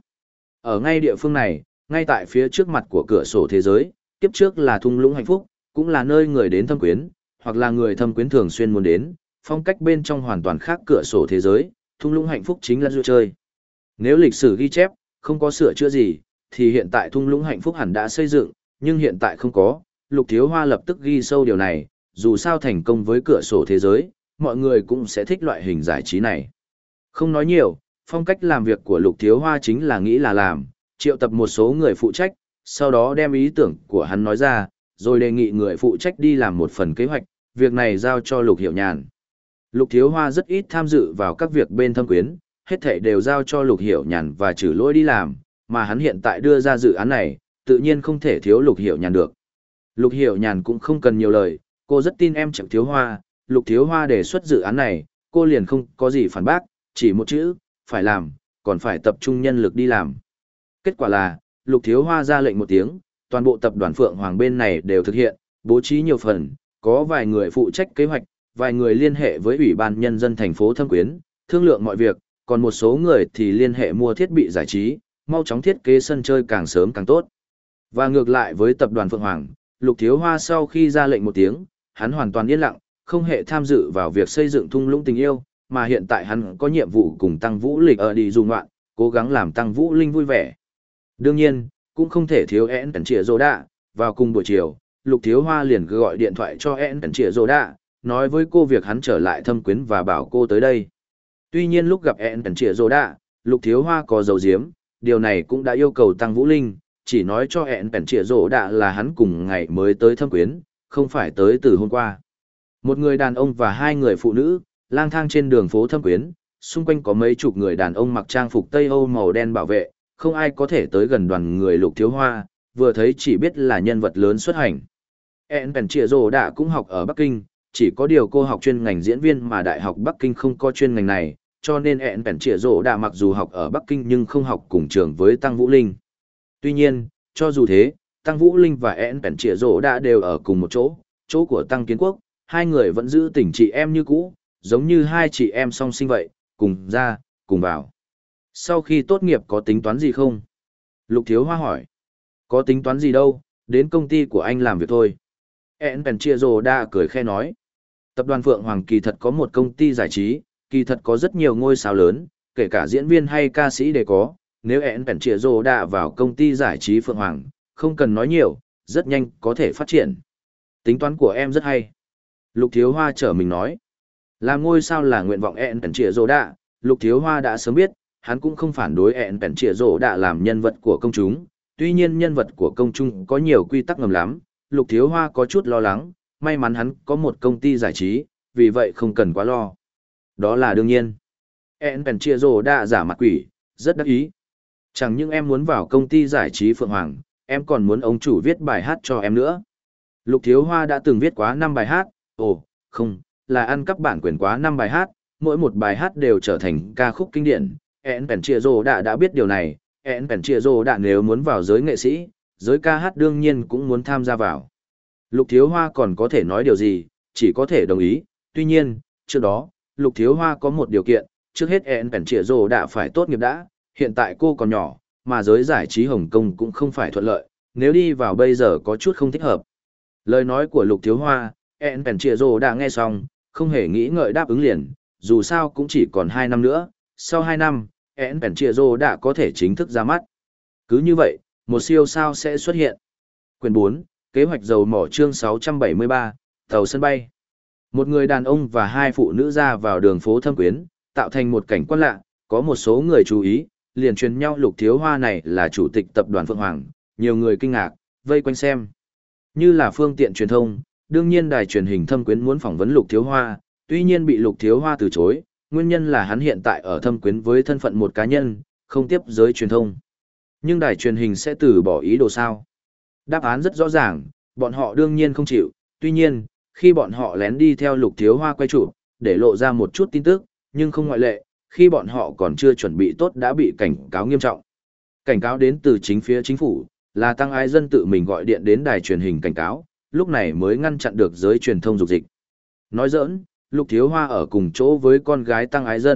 Ở ngay địa phương này, ngay tại phía trước mặt của cửa sổ thế giới, kiếp trước là thung lũng hạnh phúc, cũng là nơi người đến thâm quyến, hoặc là người thâm quyến thường xuyên muốn đến, phong cách bên trong hoàn toàn khác cửa sổ thế giới, thung lũng hạnh phúc chính là du chơi. Nếu lịch sử ghi chép, không có sửa chữa gì, thì hiện tại thung lũng hạnh phúc hẳn đã xây dựng, nhưng hiện tại không có, Lục Thiếu Hoa lập tức ghi sâu điều này, dù sao thành công với cửa sổ thế giới, mọi người cũng sẽ thích loại hình giải trí này. Không nói nhiều, phong cách làm việc của Lục Thiếu Hoa chính là nghĩ là làm, triệu tập một số người phụ trách, sau đó đem ý tưởng của hắn nói ra, rồi đề nghị người phụ trách đi làm một phần kế hoạch, việc này giao cho Lục Hiểu Nhàn. Lục Thiếu Hoa rất ít tham dự vào các việc bên thâm quyến, hết thảy đều giao cho Lục Hiểu Nhàn và Trử Lỗi đi làm, mà hắn hiện tại đưa ra dự án này, tự nhiên không thể thiếu Lục Hiểu Nhàn được. Lục Hiểu Nhàn cũng không cần nhiều lời, cô rất tin em Trầm Thiếu Hoa, Lục Thiếu Hoa đề xuất dự án này, cô liền không có gì phản bác, chỉ một chữ, phải làm, còn phải tập trung nhân lực đi làm. Kết quả là, Lục Thiếu Hoa ra lệnh một tiếng, toàn bộ tập đoàn Phượng Hoàng bên này đều thực hiện, bố trí nhiều phần, có vài người phụ trách kế hoạch, vài người liên hệ với Ủy ban Nhân dân thành phố Thâm Quyến, thương lượng mọi việc, còn một số người thì liên hệ mua thiết bị giải trí, mau chóng thiết kế sân chơi càng sớm càng tốt. Và ngược lại với tập đoàn Phượng Hoàng, Lục Thiếu Hoa sau khi ra lệnh một tiếng, hắn hoàn toàn yên lặng, không hề tham dự vào việc xây dựng thung lũng tình yêu, mà hiện tại hắn có nhiệm vụ cùng Tăng Vũ Lịch ở đi du ngoạn, cố gắng làm Tăng Vũ Linh vui vẻ. Đương nhiên, cũng không thể thiếu én Cẩn Trịa Rô Đạ, vào cùng buổi chiều, Lục Thiếu Hoa liền gọi điện thoại cho én Cẩn Trịa Rô Đạ, nói với cô việc hắn trở lại Thâm Quyến và bảo cô tới đây. Tuy nhiên lúc gặp én Cẩn Trịa Rô Đạ, Lục Thiếu Hoa có dấu diếm, điều này cũng đã yêu cầu Tăng Vũ Linh, chỉ nói cho én Cẩn Trịa Rô Đạ là hắn cùng ngày mới tới Thâm Quyến, không phải tới từ hôm qua. Một người đàn ông và hai người phụ nữ, lang thang trên đường phố Thâm Quyến, xung quanh có mấy chục người đàn ông mặc trang phục Tây Âu màu đen bảo vệ, không ai có thể tới gần đoàn người Lục Thiếu Hoa, vừa thấy chỉ biết là nhân vật lớn xuất hành. én Cẩn Trịa Rô Đạ cũng học ở Bắc Kinh, chỉ có điều cô học chuyên ngành diễn viên mà Đại học Bắc Kinh không có chuyên ngành này, cho nên én Cẩn Trịa Rô Đạ mặc dù học ở Bắc Kinh nhưng không học cùng trường với Tăng Vũ Linh. Tuy nhiên, cho dù thế, Tăng Vũ Linh và én Cẩn Trịa Rô Đạ đều ở cùng một chỗ, chỗ của Tăng Kiến Quốc, hai người vẫn giữ tình chị em như cũ, giống như hai chị em song sinh vậy, cùng ra, cùng vào. Sau khi tốt nghiệp có tính toán gì không? Lục Thiếu Hoa hỏi. Có tính toán gì đâu, đến công ty của anh làm việc thôi. én Cẩn Trịa Rô Đạ cười khe nói. Tập đoàn Phượng Hoàng kỳ thật có một công ty giải trí, kỳ thật có rất nhiều ngôi sao lớn, kể cả diễn viên hay ca sĩ đều có. Nếu én Cẩn Trịa Rô Đạ vào công ty giải trí Phượng Hoàng, không cần nói nhiều, rất nhanh có thể phát triển. Tính toán của em rất hay. Lục Thiếu Hoa trở mình nói. Làm ngôi sao là nguyện vọng én Cẩn Trịa Rô Đạ, Lục Thiếu Hoa đã sớm biết, hắn cũng không phản đối én Cẩn Trịa Rô Đạ làm nhân vật của công chúng. Tuy nhiên nhân vật của công chúng có nhiều quy tắc ngầm lắm, Lục Thiếu Hoa có chút lo lắng, may mắn hắn có một công ty giải trí, vì vậy không cần quá lo. Đó là đương nhiên. én Cẩn Trịa Rô Đạ giả mặt quỷ, rất đắc ý. Chẳng những em muốn vào công ty giải trí Phượng Hoàng, em còn muốn ông chủ viết bài hát cho em nữa. Lục Thiếu Hoa đã từng viết quá năm bài hát, ồ, không, là ăn cắp bản quyền quá năm bài hát, mỗi một bài hát đều trở thành ca khúc kinh điển. én Cẩn Trịa Rô Đạ đã biết điều này, én Cẩn Trịa Rô Đạ nếu muốn vào giới nghệ sĩ, giới ca hát đương nhiên cũng muốn tham gia vào. Lục Thiếu Hoa còn có thể nói điều gì, chỉ có thể đồng ý, tuy nhiên, trước đó, Lục Thiếu Hoa có một điều kiện, trước hết én Cẩn Trịa Rô Đạ phải tốt nghiệp đã, hiện tại cô còn nhỏ, mà giới giải trí Hồng Kông cũng không phải thuận lợi, nếu đi vào bây giờ có chút không thích hợp. Lời nói của Lục Thiếu Hoa, én Cẩn Trịa Rô Đạ nghe xong, không hề nghĩ ngợi đáp ứng liền, dù sao cũng chỉ còn hai năm nữa, sau hai năm, én Cẩn Trịa Rô Đạ có thể chính thức ra mắt. Cứ như vậy, một siêu sao sẽ xuất hiện. Quyển bốn, kế hoạch dầu mỏ chương sáu trăm bảy mươi ba, tàu sân bay. Một người đàn ông và hai phụ nữ ra vào đường phố Thâm Quyến, tạo thành một cảnh quan lạ, có một số người chú ý, liền truyền nhau Lục Thiếu Hoa này là chủ tịch tập đoàn Phượng Hoàng, nhiều người kinh ngạc, vây quanh xem. Như là phương tiện truyền thông, đương nhiên đài truyền hình Thâm Quyến muốn phỏng vấn Lục Thiếu Hoa, tuy nhiên bị Lục Thiếu Hoa từ chối, nguyên nhân là hắn hiện tại ở Thâm Quyến với thân phận một cá nhân, không tiếp giới truyền thông. Nhưng đài truyền hình sẽ từ bỏ ý đồ sao? Đáp án rất rõ ràng, bọn họ đương nhiên không chịu, tuy nhiên, khi bọn họ lén đi theo Lục Thiếu Hoa quay chụp, để lộ ra một chút tin tức, nhưng không ngoại lệ, khi bọn họ còn chưa chuẩn bị tốt đã bị cảnh cáo nghiêm trọng. Cảnh cáo đến từ chính phía chính phủ, là Tăng Ái Dân tự mình gọi điện đến đài truyền hình cảnh cáo, lúc này mới ngăn chặn được giới truyền thông dục dịch. Nói giỡn, Lục Thiếu Hoa ở cùng chỗ với con gái Tăng Ái Dân,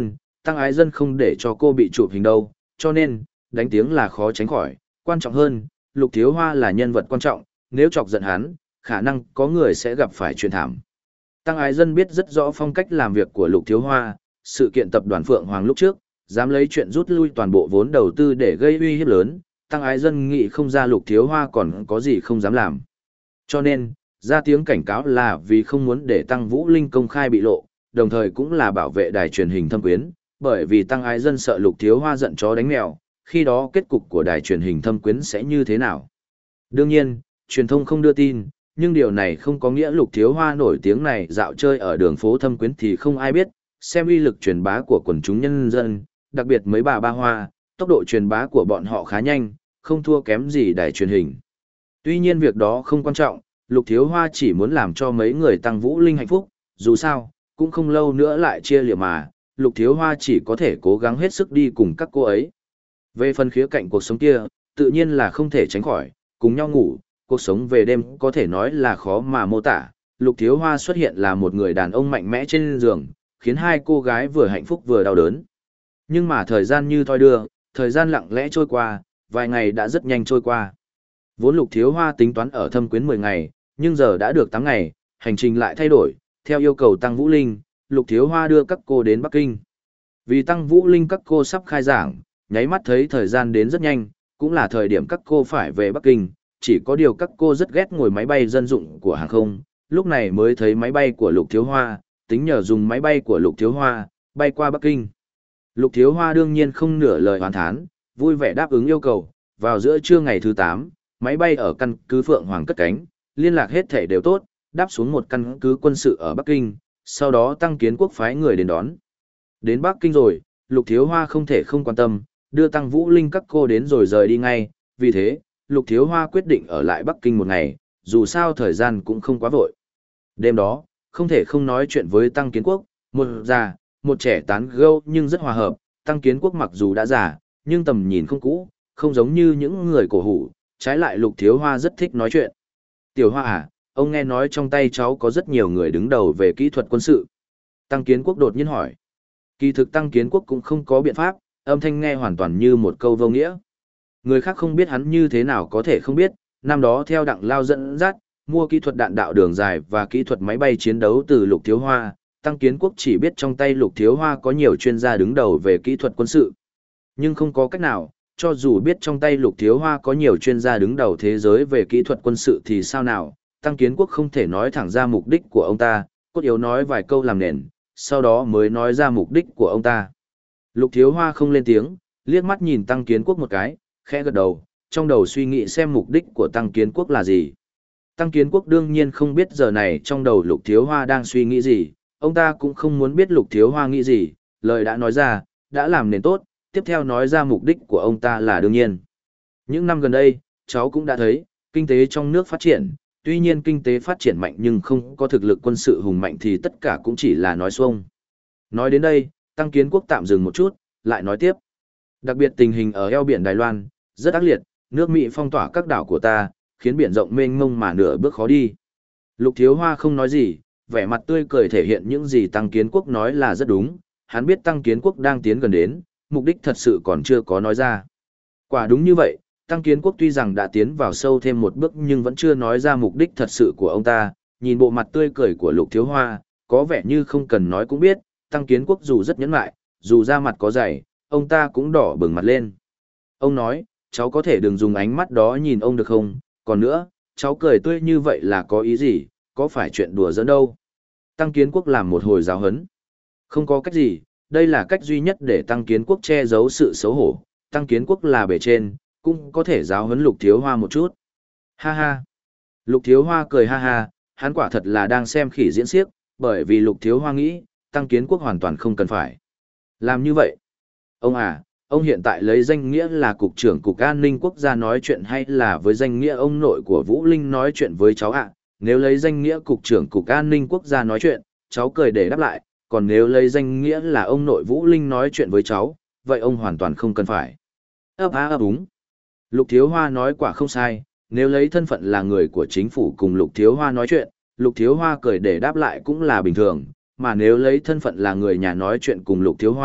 Tăng Ái Dân không để cho cô bị chụp hình đâu, cho nên, đánh tiếng là khó tránh khỏi, quan trọng hơn, Lục Thiếu Hoa là nhân vật quan trọng, nếu chọc giận hắn, khả năng có người sẽ gặp phải chuyện thảm. Tăng Ái Dân biết rất rõ phong cách làm việc của Lục Thiếu Hoa, sự kiện tập đoàn Phượng Hoàng lúc trước, dám lấy chuyện rút lui toàn bộ vốn đầu tư để gây uy hiếp lớn, Tăng Ái Dân nghĩ không ra Lục Thiếu Hoa còn có gì không dám làm. Cho nên, ra tiếng cảnh cáo là vì không muốn để Tăng Vũ Linh công khai bị lộ, đồng thời cũng là bảo vệ đài truyền hình Thâm Quyến, bởi vì Tăng Ái Dân sợ Lục Thiếu Hoa giận chó đánh mèo, khi đó kết cục của đài truyền hình Thâm Quyến sẽ như thế nào. Đương nhiên, truyền thông không đưa tin, nhưng điều này không có nghĩa Lục Thiếu Hoa nổi tiếng này dạo chơi ở đường phố Thâm Quyến thì không ai biết, xem uy lực truyền bá của quần chúng nhân dân, đặc biệt mấy bà ba hoa, tốc độ truyền bá của bọn họ khá nhanh, không thua kém gì đài truyền hình. Tuy nhiên việc đó không quan trọng, Lục Thiếu Hoa chỉ muốn làm cho mấy người Tăng Vũ Linh hạnh phúc, dù sao, cũng không lâu nữa lại chia liệm mà, Lục Thiếu Hoa chỉ có thể cố gắng hết sức đi cùng các cô ấy. Về phần khía cạnh cuộc sống kia, tự nhiên là không thể tránh khỏi, cùng nhau ngủ, cuộc sống về đêm có thể nói là khó mà mô tả. Lục Thiếu Hoa xuất hiện là một người đàn ông mạnh mẽ trên giường, khiến hai cô gái vừa hạnh phúc vừa đau đớn. Nhưng mà thời gian như thoi đưa, thời gian lặng lẽ trôi qua, vài ngày đã rất nhanh trôi qua. Vốn Lục Thiếu Hoa tính toán ở Thâm Quyến mười ngày, nhưng giờ đã được tám ngày, hành trình lại thay đổi, theo yêu cầu Tăng Vũ Linh, Lục Thiếu Hoa đưa các cô đến Bắc Kinh. Vì Tăng Vũ Linh các cô sắp khai giảng, nháy mắt thấy thời gian đến rất nhanh, cũng là thời điểm các cô phải về Bắc Kinh, chỉ có điều các cô rất ghét ngồi máy bay dân dụng của hàng không, lúc này mới thấy máy bay của Lục Thiếu Hoa, tính nhờ dùng máy bay của Lục Thiếu Hoa, bay qua Bắc Kinh. Lục Thiếu Hoa đương nhiên không nửa lời oán thán, vui vẻ đáp ứng yêu cầu, vào giữa trưa ngày thứ tám, máy bay ở căn cứ Phượng Hoàng cất cánh, liên lạc hết thể đều tốt, đáp xuống một căn cứ quân sự ở Bắc Kinh, sau đó Tăng Kiến Quốc phái người đến đón. Đến Bắc Kinh rồi, Lục Thiếu Hoa không thể không quan tâm, đưa Tăng Vũ Linh các cô đến rồi rời đi ngay, vì thế, Lục Thiếu Hoa quyết định ở lại Bắc Kinh một ngày, dù sao thời gian cũng không quá vội. Đêm đó, không thể không nói chuyện với Tăng Kiến Quốc, một già, một trẻ tán gẫu nhưng rất hòa hợp, Tăng Kiến Quốc mặc dù đã già, nhưng tầm nhìn không cũ, không giống như những người cổ hủ, trái lại Lục Thiếu Hoa rất thích nói chuyện. Tiểu Hoa à, ông nghe nói trong tay cháu có rất nhiều người đứng đầu về kỹ thuật quân sự. Tăng Kiến Quốc đột nhiên hỏi. Kỳ thực Tăng Kiến Quốc cũng không có biện pháp, âm thanh nghe hoàn toàn như một câu vô nghĩa. Người khác không biết hắn như thế nào có thể không biết, năm đó theo Đặng Lao dẫn dắt, mua kỹ thuật đạn đạo đường dài và kỹ thuật máy bay chiến đấu từ Lục Thiếu Hoa, Tăng Kiến Quốc chỉ biết trong tay Lục Thiếu Hoa có nhiều chuyên gia đứng đầu về kỹ thuật quân sự. Nhưng không có cách nào, cho dù biết trong tay Lục Thiếu Hoa có nhiều chuyên gia đứng đầu thế giới về kỹ thuật quân sự thì sao nào, Tăng Kiến Quốc không thể nói thẳng ra mục đích của ông ta, cốt yếu nói vài câu làm nền, sau đó mới nói ra mục đích của ông ta. Lục Thiếu Hoa không lên tiếng, liếc mắt nhìn Tăng Kiến Quốc một cái, khẽ gật đầu, trong đầu suy nghĩ xem mục đích của Tăng Kiến Quốc là gì. Tăng Kiến Quốc đương nhiên không biết giờ này trong đầu Lục Thiếu Hoa đang suy nghĩ gì, ông ta cũng không muốn biết Lục Thiếu Hoa nghĩ gì, lời đã nói ra, đã làm nền tốt, tiếp theo nói ra mục đích của ông ta là đương nhiên. Những năm gần đây, cháu cũng đã thấy, kinh tế trong nước phát triển, tuy nhiên kinh tế phát triển mạnh nhưng không có thực lực quân sự hùng mạnh thì tất cả cũng chỉ là nói xuông. Nói đến đây, Tăng Kiến Quốc tạm dừng một chút, lại nói tiếp. Đặc biệt tình hình ở eo biển Đài Loan, rất ác liệt, nước Mỹ phong tỏa các đảo của ta, khiến biển rộng mênh mông mà nửa bước khó đi. Lục Thiếu Hoa không nói gì, vẻ mặt tươi cười thể hiện những gì Tăng Kiến Quốc nói là rất đúng, hắn biết Tăng Kiến Quốc đang tiến gần đến, mục đích thật sự còn chưa có nói ra. Quả đúng như vậy, Tăng Kiến Quốc tuy rằng đã tiến vào sâu thêm một bước nhưng vẫn chưa nói ra mục đích thật sự của ông ta, nhìn bộ mặt tươi cười của Lục Thiếu Hoa, có vẻ như không cần nói cũng biết, Tăng Kiến Quốc dù rất nhẫn nại, dù da mặt có dày, ông ta cũng đỏ bừng mặt lên. Ông nói, cháu có thể đừng dùng ánh mắt đó nhìn ông được không, còn nữa, cháu cười tươi như vậy là có ý gì, có phải chuyện đùa giỡn đâu. Tăng Kiến Quốc làm một hồi giáo hấn. Không có cách gì, đây là cách duy nhất để Tăng Kiến Quốc che giấu sự xấu hổ, Tăng Kiến Quốc là bề trên, cũng có thể giáo huấn Lục Thiếu Hoa một chút. Ha ha. Lục Thiếu Hoa cười ha ha, hắn quả thật là đang xem khỉ diễn xiếc, bởi vì Lục Thiếu Hoa nghĩ, Tăng Kiến Quốc hoàn toàn không cần phải làm như vậy. Ông à, ông hiện tại lấy danh nghĩa là Cục trưởng Cục An ninh Quốc gia nói chuyện hay là với danh nghĩa ông nội của Vũ Linh nói chuyện với cháu ạ? Nếu lấy danh nghĩa Cục trưởng Cục An ninh Quốc gia nói chuyện, cháu cười để đáp lại, còn nếu lấy danh nghĩa là ông nội Vũ Linh nói chuyện với cháu, vậy ông hoàn toàn không cần phải. Ấp á ấp úng. Lục Thiếu Hoa nói quả không sai, nếu lấy thân phận là người của chính phủ cùng Lục Thiếu Hoa nói chuyện, Lục Thiếu Hoa cười để đáp lại cũng là bình thường, mà nếu lấy thân phận là người nhà nói chuyện cùng Lục Thiếu Hoa,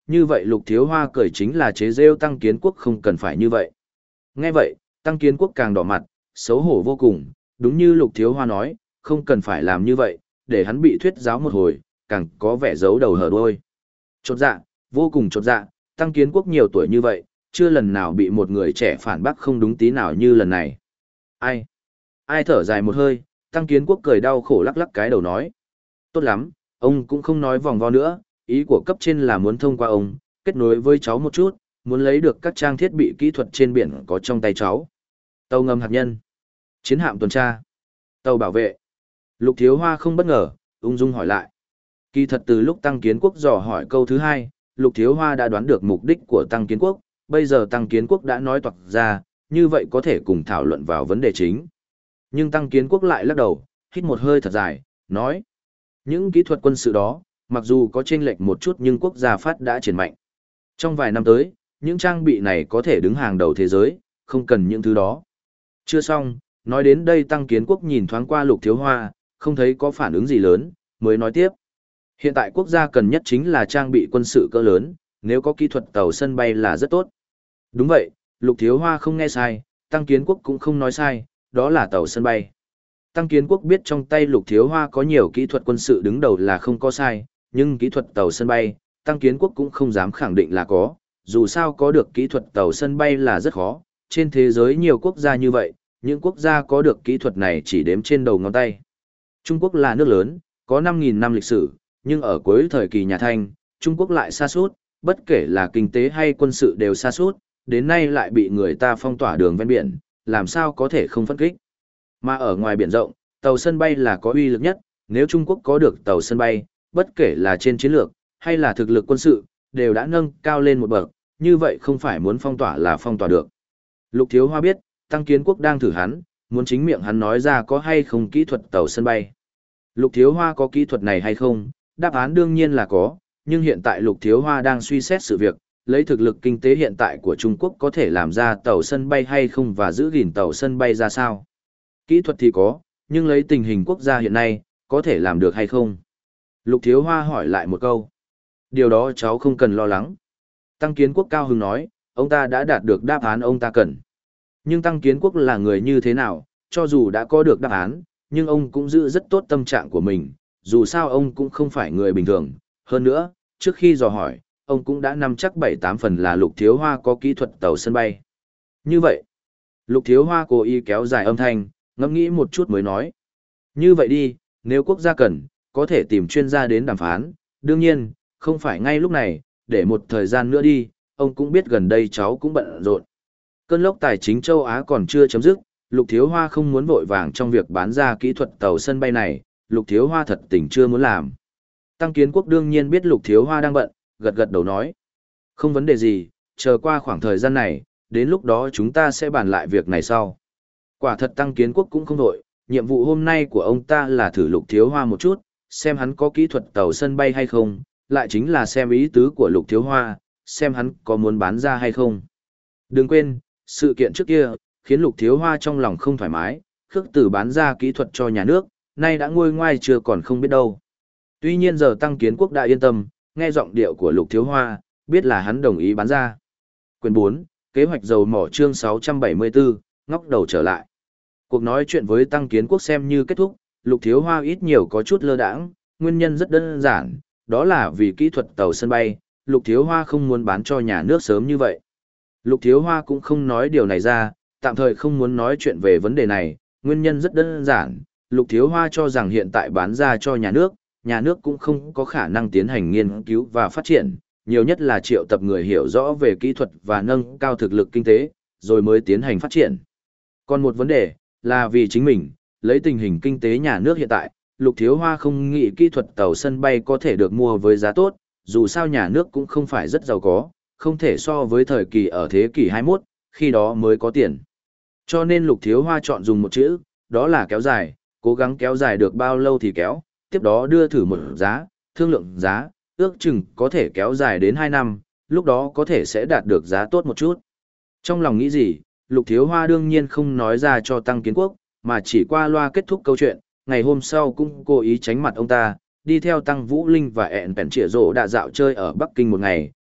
như vậy Lục Thiếu Hoa cười chính là chế rêu Tăng Kiến Quốc không cần phải như vậy. Nghe vậy, Tăng Kiến Quốc càng đỏ mặt, xấu hổ vô cùng, đúng như Lục Thiếu Hoa nói, không cần phải làm như vậy, để hắn bị thuyết giáo một hồi, càng có vẻ giấu đầu hở đuôi. Chột dạ, vô cùng chột dạ, Tăng Kiến Quốc nhiều tuổi như vậy, chưa lần nào bị một người trẻ phản bác không đúng tí nào như lần này. Ai? Ai thở dài một hơi, Tăng Kiến Quốc cười đau khổ lắc lắc cái đầu nói. Tốt lắm, ông cũng không nói vòng vo nữa, ý của cấp trên là muốn thông qua ông, kết nối với cháu một chút, muốn lấy được các trang thiết bị kỹ thuật trên biển có trong tay cháu. Tàu ngầm hạt nhân, chiến hạm tuần tra, tàu bảo vệ. Lục Thiếu Hoa không bất ngờ, ung dung hỏi lại. Kỳ thật từ lúc Tăng Kiến Quốc dò hỏi câu thứ hai, Lục Thiếu Hoa đã đoán được mục đích của Tăng Kiến Quốc, bây giờ Tăng Kiến Quốc đã nói toạc ra, như vậy có thể cùng thảo luận vào vấn đề chính. Nhưng Tăng Kiến Quốc lại lắc đầu, hít một hơi thật dài, nói. Những kỹ thuật quân sự đó, mặc dù có chênh lệch một chút nhưng quốc gia phát đã triển mạnh. Trong vài năm tới, những trang bị này có thể đứng hàng đầu thế giới, không cần những thứ đó. Chưa xong, nói đến đây Tăng Kiến Quốc nhìn thoáng qua Lục Thiếu Hoa, không thấy có phản ứng gì lớn, mới nói tiếp. Hiện tại quốc gia cần nhất chính là trang bị quân sự cỡ lớn, nếu có kỹ thuật tàu sân bay là rất tốt. Đúng vậy, Lục Thiếu Hoa không nghe sai, Tăng Kiến Quốc cũng không nói sai, đó là tàu sân bay. Tăng Kiến Quốc biết trong tay Lục Thiếu Hoa có nhiều kỹ thuật quân sự đứng đầu là không có sai, nhưng kỹ thuật tàu sân bay, Tăng Kiến Quốc cũng không dám khẳng định là có, dù sao có được kỹ thuật tàu sân bay là rất khó, trên thế giới nhiều quốc gia như vậy, những quốc gia có được kỹ thuật này chỉ đếm trên đầu ngón tay. Trung Quốc là nước lớn, có năm nghìn năm lịch sử, nhưng ở cuối thời kỳ nhà Thanh, Trung Quốc lại sa sút, bất kể là kinh tế hay quân sự đều sa sút, đến nay lại bị người ta phong tỏa đường ven biển, làm sao có thể không phân kích. Mà ở ngoài biển rộng, tàu sân bay là có uy lực nhất, nếu Trung Quốc có được tàu sân bay, bất kể là trên chiến lược, hay là thực lực quân sự, đều đã nâng cao lên một bậc, như vậy không phải muốn phong tỏa là phong tỏa được. Lục Thiếu Hoa biết, Tăng Kiến Quốc đang thử hắn, muốn chính miệng hắn nói ra có hay không kỹ thuật tàu sân bay. Lục Thiếu Hoa có kỹ thuật này hay không, đáp án đương nhiên là có, nhưng hiện tại Lục Thiếu Hoa đang suy xét sự việc, lấy thực lực kinh tế hiện tại của Trung Quốc có thể làm ra tàu sân bay hay không và giữ gìn tàu sân bay ra sao. Kỹ thuật thì có, nhưng lấy tình hình quốc gia hiện nay, có thể làm được hay không? Lục Thiếu Hoa hỏi lại một câu. Điều đó cháu không cần lo lắng. Tăng Kiến Quốc cao hứng nói, ông ta đã đạt được đáp án ông ta cần. Nhưng Tăng Kiến Quốc là người như thế nào, cho dù đã có được đáp án, nhưng ông cũng giữ rất tốt tâm trạng của mình, dù sao ông cũng không phải người bình thường. Hơn nữa, trước khi dò hỏi, ông cũng đã nắm chắc bảy tám phần là Lục Thiếu Hoa có kỹ thuật tàu sân bay. Như vậy, Lục Thiếu Hoa cố ý kéo dài âm thanh, ngẫm nghĩ một chút mới nói. Như vậy đi, nếu quốc gia cần, có thể tìm chuyên gia đến đàm phán, đương nhiên, không phải ngay lúc này, để một thời gian nữa đi, ông cũng biết gần đây cháu cũng bận rộn. Cơn lốc tài chính châu Á còn chưa chấm dứt, Lục Thiếu Hoa không muốn vội vàng trong việc bán ra kỹ thuật tàu sân bay này, Lục Thiếu Hoa thật tình chưa muốn làm. Tăng Kiến Quốc đương nhiên biết Lục Thiếu Hoa đang bận, gật gật đầu nói. Không vấn đề gì, chờ qua khoảng thời gian này, đến lúc đó chúng ta sẽ bàn lại việc này sau. Quả thật Tăng Kiến Quốc cũng không vội, nhiệm vụ hôm nay của ông ta là thử Lục Thiếu Hoa một chút, xem hắn có kỹ thuật tàu sân bay hay không, lại chính là xem ý tứ của Lục Thiếu Hoa, xem hắn có muốn bán ra hay không. Đừng quên, sự kiện trước kia, khiến Lục Thiếu Hoa trong lòng không thoải mái, khước từ bán ra kỹ thuật cho nhà nước, nay đã nguôi ngoai chưa còn không biết đâu. Tuy nhiên giờ Tăng Kiến Quốc đã yên tâm, nghe giọng điệu của Lục Thiếu Hoa, biết là hắn đồng ý bán ra. Quyền bốn, kế hoạch dầu mỏ chương sáu trăm bảy mươi tư, ngóc đầu trở lại. Cuộc nói chuyện với Tăng Kiến Quốc xem như kết thúc, Lục Thiếu Hoa ít nhiều có chút lơ đãng, nguyên nhân rất đơn giản, đó là vì kỹ thuật tàu sân bay, Lục Thiếu Hoa không muốn bán cho nhà nước sớm như vậy. Lục Thiếu Hoa cũng không nói điều này ra, tạm thời không muốn nói chuyện về vấn đề này, nguyên nhân rất đơn giản, Lục Thiếu Hoa cho rằng hiện tại bán ra cho nhà nước, nhà nước cũng không có khả năng tiến hành nghiên cứu và phát triển, nhiều nhất là triệu tập người hiểu rõ về kỹ thuật và nâng cao thực lực kinh tế, rồi mới tiến hành phát triển. Còn một vấn đề, là vì chính mình, lấy tình hình kinh tế nhà nước hiện tại, Lục Thiếu Hoa không nghĩ kỹ thuật tàu sân bay có thể được mua với giá tốt, dù sao nhà nước cũng không phải rất giàu có, không thể so với thời kỳ ở thế kỷ hai mươi mốt, khi đó mới có tiền. Cho nên Lục Thiếu Hoa chọn dùng một chữ, đó là kéo dài, cố gắng kéo dài được bao lâu thì kéo, tiếp đó đưa thử một giá, thương lượng giá, ước chừng có thể kéo dài đến hai năm, lúc đó có thể sẽ đạt được giá tốt một chút. Trong lòng nghĩ gì, Lục Thiếu Hoa đương nhiên không nói ra cho Tăng Kiến Quốc, mà chỉ qua loa kết thúc câu chuyện, ngày hôm sau cũng cố ý tránh mặt ông ta, đi theo Tăng Vũ Linh và ẹn bèn trịa rộ đã dạo chơi ở Bắc Kinh một ngày,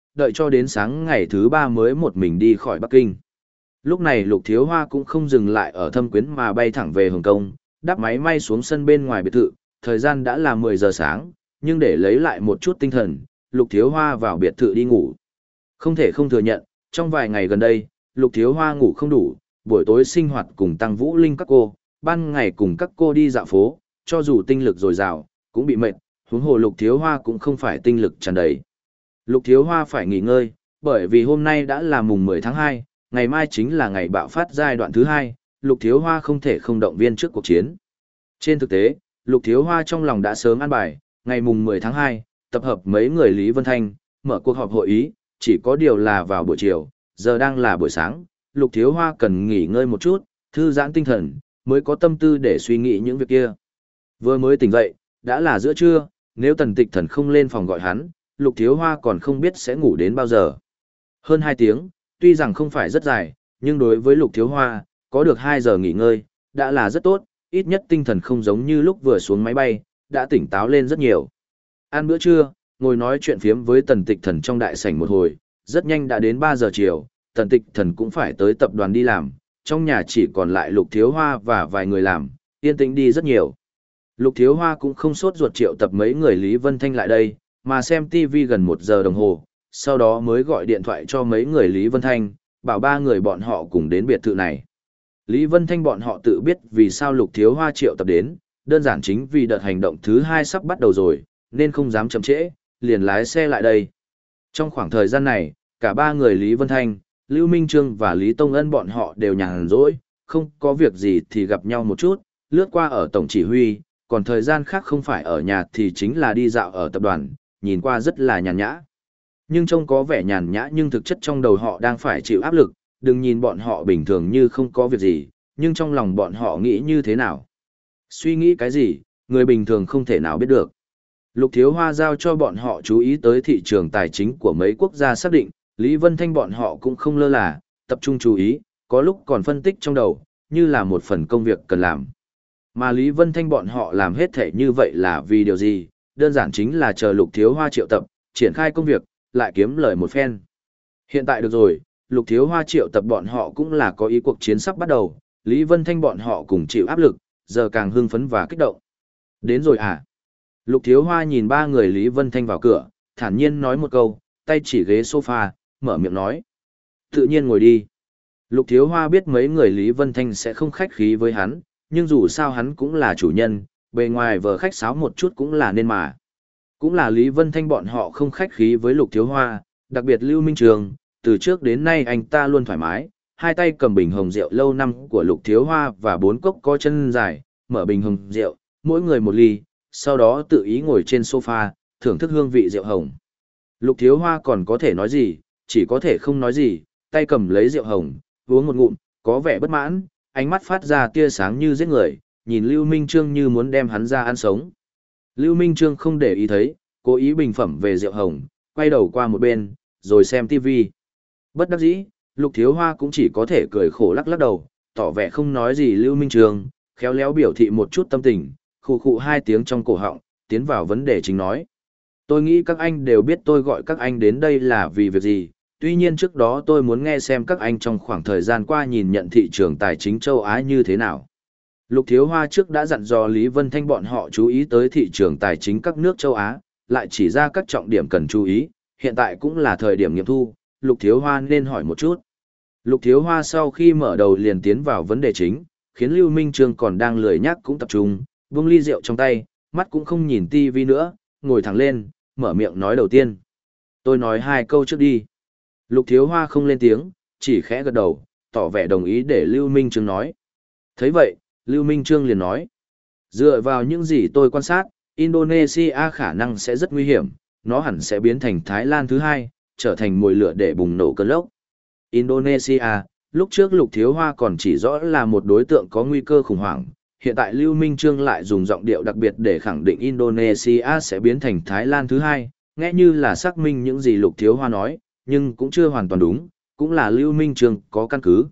đợi cho đến sáng ngày thứ ba mới một mình đi khỏi Bắc Kinh. Lúc này Lục Thiếu Hoa cũng không dừng lại ở Thâm Quyến mà bay thẳng về Hồng Kông, đáp máy may xuống sân bên ngoài biệt thự, thời gian đã là mười giờ sáng, nhưng để lấy lại một chút tinh thần, Lục Thiếu Hoa vào biệt thự đi ngủ. Không thể không thừa nhận, trong vài ngày gần đây, Lục Thiếu Hoa ngủ không đủ, buổi tối sinh hoạt cùng Tăng Vũ Linh các cô, ban ngày cùng các cô đi dạo phố, cho dù tinh lực dồi dào, cũng bị mệt, huống hồ Lục Thiếu Hoa cũng không phải tinh lực tràn đầy. Lục Thiếu Hoa phải nghỉ ngơi, bởi vì hôm nay đã là mùng mười tháng hai, ngày mai chính là ngày bạo phát giai đoạn thứ hai, Lục Thiếu Hoa không thể không động viên trước cuộc chiến. Trên thực tế, Lục Thiếu Hoa trong lòng đã sớm an bài, ngày mùng mười tháng hai, tập hợp mấy người Lý Vân Thanh, mở cuộc họp hội ý, chỉ có điều là vào buổi chiều, giờ đang là buổi sáng, Lục Thiếu Hoa cần nghỉ ngơi một chút, thư giãn tinh thần, mới có tâm tư để suy nghĩ những việc kia. Vừa mới tỉnh dậy, đã là giữa trưa, nếu Tần Tịch Thần không lên phòng gọi hắn, Lục Thiếu Hoa còn không biết sẽ ngủ đến bao giờ. Hơn hai tiếng, tuy rằng không phải rất dài, nhưng đối với Lục Thiếu Hoa, có được hai giờ nghỉ ngơi, đã là rất tốt, ít nhất tinh thần không giống như lúc vừa xuống máy bay, đã tỉnh táo lên rất nhiều. Ăn bữa trưa, ngồi nói chuyện phiếm với Tần Tịch Thần trong đại sảnh một hồi, rất nhanh đã đến ba giờ chiều, Tần Tịch Thần cũng phải tới tập đoàn đi làm, trong nhà chỉ còn lại Lục Thiếu Hoa và vài người làm, yên tĩnh đi rất nhiều. Lục Thiếu Hoa cũng không sốt ruột triệu tập mấy người Lý Vân Thanh lại đây, mà xem ti vi gần một giờ đồng hồ, sau đó mới gọi điện thoại cho mấy người Lý Vân Thanh, bảo ba người bọn họ cùng đến biệt thự này. Lý Vân Thanh bọn họ tự biết vì sao Lục Thiếu Hoa triệu tập đến, đơn giản chính vì đợt hành động thứ hai sắp bắt đầu rồi, nên không dám chậm trễ, liền lái xe lại đây. Trong khoảng thời gian này, cả ba người Lý Vân Thanh, Lưu Minh Trương và Lý Tông Ân bọn họ đều nhàn rỗi, không có việc gì thì gặp nhau một chút, lướt qua ở tổng chỉ huy, còn thời gian khác không phải ở nhà thì chính là đi dạo ở tập đoàn, nhìn qua rất là nhàn nhã. Nhưng trông có vẻ nhàn nhã nhưng thực chất trong đầu họ đang phải chịu áp lực, đừng nhìn bọn họ bình thường như không có việc gì, nhưng trong lòng bọn họ nghĩ như thế nào. Suy nghĩ cái gì, người bình thường không thể nào biết được. Lục Thiếu Hoa giao cho bọn họ chú ý tới thị trường tài chính của mấy quốc gia xác định, Lý Vân Thanh bọn họ cũng không lơ là, tập trung chú ý, có lúc còn phân tích trong đầu, như là một phần công việc cần làm. Mà Lý Vân Thanh bọn họ làm hết thể như vậy là vì điều gì, đơn giản chính là chờ Lục Thiếu Hoa triệu tập, triển khai công việc, lại kiếm lời một phen. Hiện tại được rồi, Lục Thiếu Hoa triệu tập bọn họ cũng là có ý cuộc chiến sắp bắt đầu, Lý Vân Thanh bọn họ cùng chịu áp lực, giờ càng hưng phấn và kích động. Đến rồi à? Lục Thiếu Hoa nhìn ba người Lý Vân Thanh vào cửa, thản nhiên nói một câu, tay chỉ ghế sofa, mở miệng nói. Tự nhiên ngồi đi. Lục Thiếu Hoa biết mấy người Lý Vân Thanh sẽ không khách khí với hắn, nhưng dù sao hắn cũng là chủ nhân, bề ngoài vờ khách sáo một chút cũng là nên mà. Cũng là Lý Vân Thanh bọn họ không khách khí với Lục Thiếu Hoa, đặc biệt Lưu Minh Trường, từ trước đến nay anh ta luôn thoải mái, hai tay cầm bình hồng rượu lâu năm của Lục Thiếu Hoa và bốn cốc có chân dài, mở bình hồng rượu, mỗi người một ly, sau đó tự ý ngồi trên sofa, thưởng thức hương vị rượu hồng. Lục Thiếu Hoa còn có thể nói gì, chỉ có thể không nói gì, tay cầm lấy rượu hồng, uống một ngụm, có vẻ bất mãn, ánh mắt phát ra tia sáng như giết người, nhìn Lưu Minh Trương như muốn đem hắn ra ăn sống. Lưu Minh Trương không để ý thấy, cố ý bình phẩm về rượu hồng, quay đầu qua một bên, rồi xem tivi. Bất đắc dĩ, Lục Thiếu Hoa cũng chỉ có thể cười khổ lắc lắc đầu, tỏ vẻ không nói gì Lưu Minh Trương, khéo léo biểu thị một chút tâm tình, khụ khụ hai tiếng trong cổ họng, tiến vào vấn đề chính nói. Tôi nghĩ các anh đều biết tôi gọi các anh đến đây là vì việc gì, tuy nhiên trước đó tôi muốn nghe xem các anh trong khoảng thời gian qua nhìn nhận thị trường tài chính châu Á như thế nào. Lục Thiếu Hoa trước đã dặn dò Lý Vân Thanh bọn họ chú ý tới thị trường tài chính các nước châu Á, lại chỉ ra các trọng điểm cần chú ý, hiện tại cũng là thời điểm nghiệm thu, Lục Thiếu Hoa nên hỏi một chút. Lục Thiếu Hoa sau khi mở đầu liền tiến vào vấn đề chính, khiến Lưu Minh Trương còn đang lười nhắc cũng tập trung, buông ly rượu trong tay, mắt cũng không nhìn tivi nữa, ngồi thẳng lên, mở miệng nói đầu tiên. Tôi nói hai câu trước đi. Lục Thiếu Hoa không lên tiếng, chỉ khẽ gật đầu, tỏ vẻ đồng ý để Lưu Minh Trương nói. Thấy vậy, Lưu Minh Trương liền nói. Dựa vào những gì tôi quan sát, Indonesia khả năng sẽ rất nguy hiểm, nó hẳn sẽ biến thành Thái Lan thứ hai, trở thành mồi lửa để bùng nổ cơn lốc. Indonesia, lúc trước Lục Thiếu Hoa còn chỉ rõ là một đối tượng có nguy cơ khủng hoảng, hiện tại Lưu Minh Trương lại dùng giọng điệu đặc biệt để khẳng định Indonesia sẽ biến thành Thái Lan thứ hai, nghe như là xác minh những gì Lục Thiếu Hoa nói, nhưng cũng chưa hoàn toàn đúng, cũng là Lưu Minh Trương có căn cứ.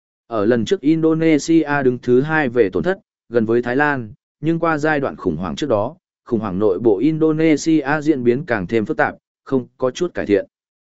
Ở lần trước Indonesia đứng thứ hai về tổn thất, gần với Thái Lan, nhưng qua giai đoạn khủng hoảng trước đó, khủng hoảng nội bộ Indonesia diễn biến càng thêm phức tạp, không có chút cải thiện.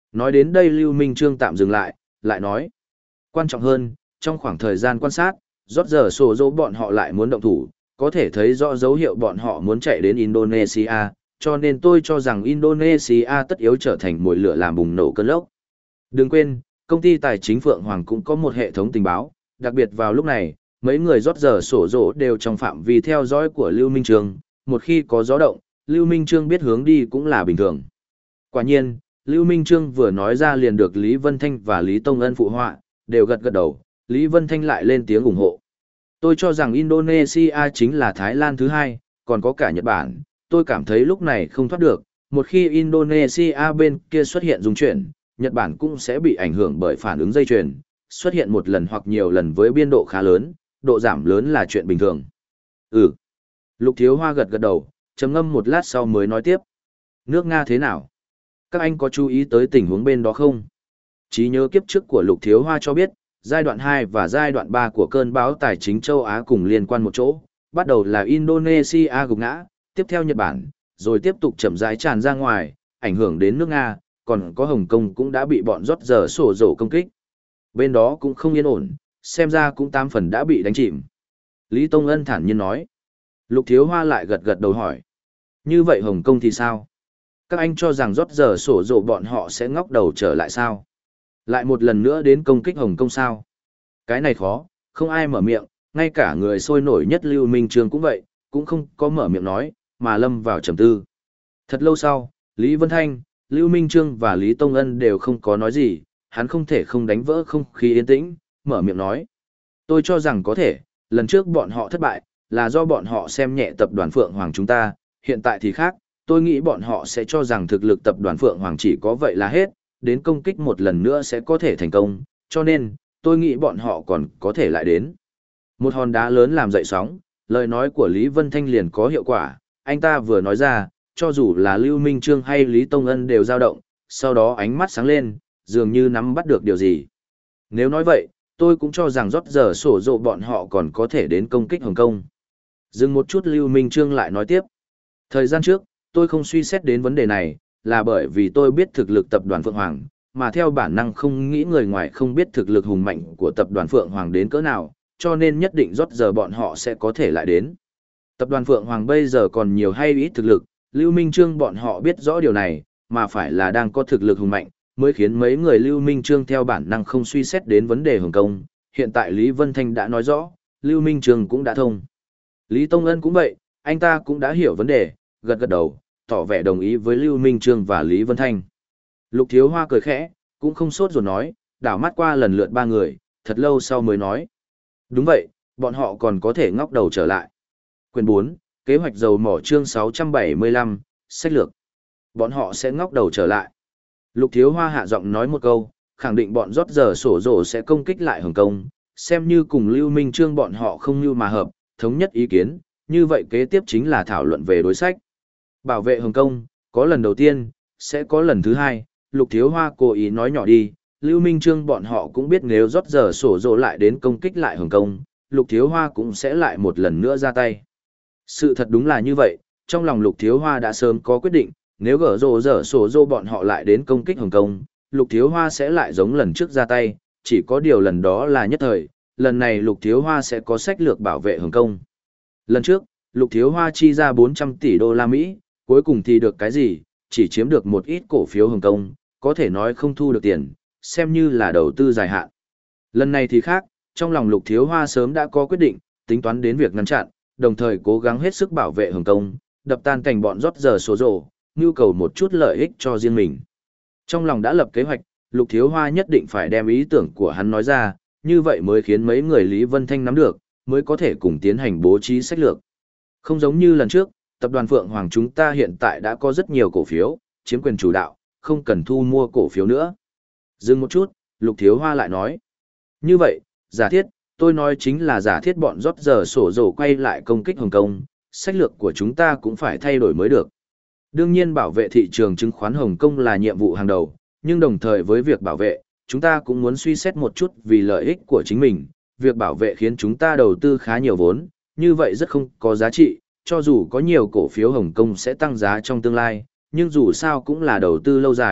Nói đến đây Lưu Minh Trương tạm dừng lại, lại nói. Quan trọng hơn, trong khoảng thời gian quan sát, rót giờ sổ dỗ bọn họ lại muốn động thủ, có thể thấy rõ dấu hiệu bọn họ muốn chạy đến Indonesia, cho nên tôi cho rằng Indonesia tất yếu trở thành mồi lửa làm bùng nổ cơn lốc. Đừng quên, công ty tài chính Phượng Hoàng cũng có một hệ thống tình báo, đặc biệt vào lúc này, mấy người rót giờ sổ dỗ đều trong phạm vi theo dõi của Lưu Minh Trương, một khi có gió động, Lưu Minh Trương biết hướng đi cũng là bình thường. Quả nhiên, Lưu Minh Trương vừa nói ra liền được Lý Vân Thanh và Lý Tông Ân phụ họa, đều gật gật đầu, Lý Vân Thanh lại lên tiếng ủng hộ. Tôi cho rằng Indonesia chính là Thái Lan thứ hai, còn có cả Nhật Bản, tôi cảm thấy lúc này không thoát được, một khi Indonesia bên kia xuất hiện dung chuyển, Nhật Bản cũng sẽ bị ảnh hưởng bởi phản ứng dây chuyền, xuất hiện một lần hoặc nhiều lần với biên độ khá lớn, độ giảm lớn là chuyện bình thường. Ừ. Lục Thiếu Hoa gật gật đầu, trầm ngâm một lát sau mới nói tiếp. Nước Nga thế nào? Các anh có chú ý tới tình huống bên đó không? Trí nhớ kiếp trước của Lục Thiếu Hoa cho biết, giai đoạn hai và giai đoạn ba của cơn bão tài chính châu Á cùng liên quan một chỗ, bắt đầu là Indonesia gục ngã, tiếp theo Nhật Bản, rồi tiếp tục chậm rãi tràn ra ngoài, ảnh hưởng đến nước Nga, còn có Hồng Kông cũng đã bị bọn rót giờ sổ rổ công kích. Bên đó cũng không yên ổn, xem ra cũng tám phần đã bị đánh chìm. Lý Tông Ân thản nhiên nói. Lục Thiếu Hoa lại gật gật đầu hỏi. Như vậy Hồng Kông thì sao? Các anh cho rằng rót giờ sổ rổ bọn họ sẽ ngóc đầu trở lại sao? Lại một lần nữa đến công kích Hồng Kông sao? Cái này khó, không ai mở miệng, ngay cả người sôi nổi nhất Lưu Minh Trương cũng vậy, cũng không có mở miệng nói, mà lâm vào trầm tư. Thật lâu sau, Lý Vân Thanh, Lưu Minh Trương và Lý Tông Ân đều không có nói gì, hắn không thể không đánh vỡ không khí yên tĩnh, mở miệng nói. Tôi cho rằng có thể, lần trước bọn họ thất bại, là do bọn họ xem nhẹ tập đoàn Phượng Hoàng chúng ta, hiện tại thì khác, tôi nghĩ bọn họ sẽ cho rằng thực lực tập đoàn Phượng Hoàng chỉ có vậy là hết, đến công kích một lần nữa sẽ có thể thành công, cho nên, tôi nghĩ bọn họ còn có thể lại đến. Một hòn đá lớn làm dậy sóng, lời nói của Lý Vân Thanh liền có hiệu quả, anh ta vừa nói ra, cho dù là Lưu Minh Trương hay Lý Tông Ân đều dao động, sau đó ánh mắt sáng lên, dường như nắm bắt được điều gì. Nếu nói vậy, tôi cũng cho rằng rót giờ sổ rộ bọn họ còn có thể đến công kích Hồng Kông. Dừng một chút Lưu Minh Trương lại nói tiếp. Thời gian trước, tôi không suy xét đến vấn đề này, là bởi vì tôi biết thực lực tập đoàn Phượng Hoàng, mà theo bản năng không nghĩ người ngoài không biết thực lực hùng mạnh của tập đoàn Phượng Hoàng đến cỡ nào, cho nên nhất định rót giờ bọn họ sẽ có thể lại đến. Tập đoàn Phượng Hoàng bây giờ còn nhiều hay ít thực lực, Lưu Minh Trương bọn họ biết rõ điều này, mà phải là đang có thực lực hùng mạnh, mới khiến mấy người Lưu Minh Trương theo bản năng không suy xét đến vấn đề Hồng Kông. Hiện tại Lý Vân Thanh đã nói rõ, Lưu Minh Trương cũng đã thông. Lý Tông Ân cũng vậy, anh ta cũng đã hiểu vấn đề, gật gật đầu, tỏ vẻ đồng ý với Lưu Minh Trương và Lý Vân Thanh. Lục Thiếu Hoa cười khẽ, cũng không sốt ruột nói, đảo mắt qua lần lượt ba người, thật lâu sau mới nói. Đúng vậy, bọn họ còn có thể ngóc đầu trở lại. Quyền bốn, kế hoạch dầu mỏ chương sáu trăm bảy mươi lăm, sách lược. Bọn họ sẽ ngóc đầu trở lại. Lục Thiếu Hoa hạ giọng nói một câu, khẳng định bọn rót giờ sổ rổ sẽ công kích lại Hồng Kông, xem như cùng Lưu Minh Trương bọn họ không như mà hợp, thống nhất ý kiến, như vậy kế tiếp chính là thảo luận về đối sách. Bảo vệ Hồng Kông, có lần đầu tiên, sẽ có lần thứ hai, Lục Thiếu Hoa cố ý nói nhỏ đi, Lưu Minh Trương bọn họ cũng biết nếu rót giờ sổ rổ lại đến công kích lại Hồng Kông, Lục Thiếu Hoa cũng sẽ lại một lần nữa ra tay. Sự thật đúng là như vậy, trong lòng Lục Thiếu Hoa đã sớm có quyết định, nếu gỡ rổ dở sổ rổ bọn họ lại đến công kích Hồng Kông, Lục Thiếu Hoa sẽ lại giống lần trước ra tay, chỉ có điều lần đó là nhất thời, lần này Lục Thiếu Hoa sẽ có sách lược bảo vệ Hồng Kông. Lần trước, Lục Thiếu Hoa chi ra bốn trăm tỷ đô la Mỹ, cuối cùng thì được cái gì, chỉ chiếm được một ít cổ phiếu Hồng Kông, có thể nói không thu được tiền, xem như là đầu tư dài hạn. Lần này thì khác, trong lòng Lục Thiếu Hoa sớm đã có quyết định, tính toán đến việc ngăn chặn, đồng thời cố gắng hết sức bảo vệ Hồng Kông, đập tan cảnh bọn rót giờ số rổ, nhu cầu một chút lợi ích cho riêng mình. Trong lòng đã lập kế hoạch, Lục Thiếu Hoa nhất định phải đem ý tưởng của hắn nói ra, như vậy mới khiến mấy người Lý Vân Thanh nắm được, mới có thể cùng tiến hành bố trí sách lược. Không giống như lần trước, tập đoàn Phượng Hoàng chúng ta hiện tại đã có rất nhiều cổ phiếu, chiếm quyền chủ đạo, không cần thu mua cổ phiếu nữa. Dừng một chút, Lục Thiếu Hoa lại nói. Như vậy, giả thiết, tôi nói chính là giả thiết bọn rót giờ sổ rổ quay lại công kích Hồng Kông, sách lược của chúng ta cũng phải thay đổi mới được. Đương nhiên bảo vệ thị trường chứng khoán Hồng Kông là nhiệm vụ hàng đầu, nhưng đồng thời với việc bảo vệ, chúng ta cũng muốn suy xét một chút vì lợi ích của chính mình. Việc bảo vệ khiến chúng ta đầu tư khá nhiều vốn, như vậy rất không có giá trị, cho dù có nhiều cổ phiếu Hồng Kông sẽ tăng giá trong tương lai, nhưng dù sao cũng là đầu tư lâu dài,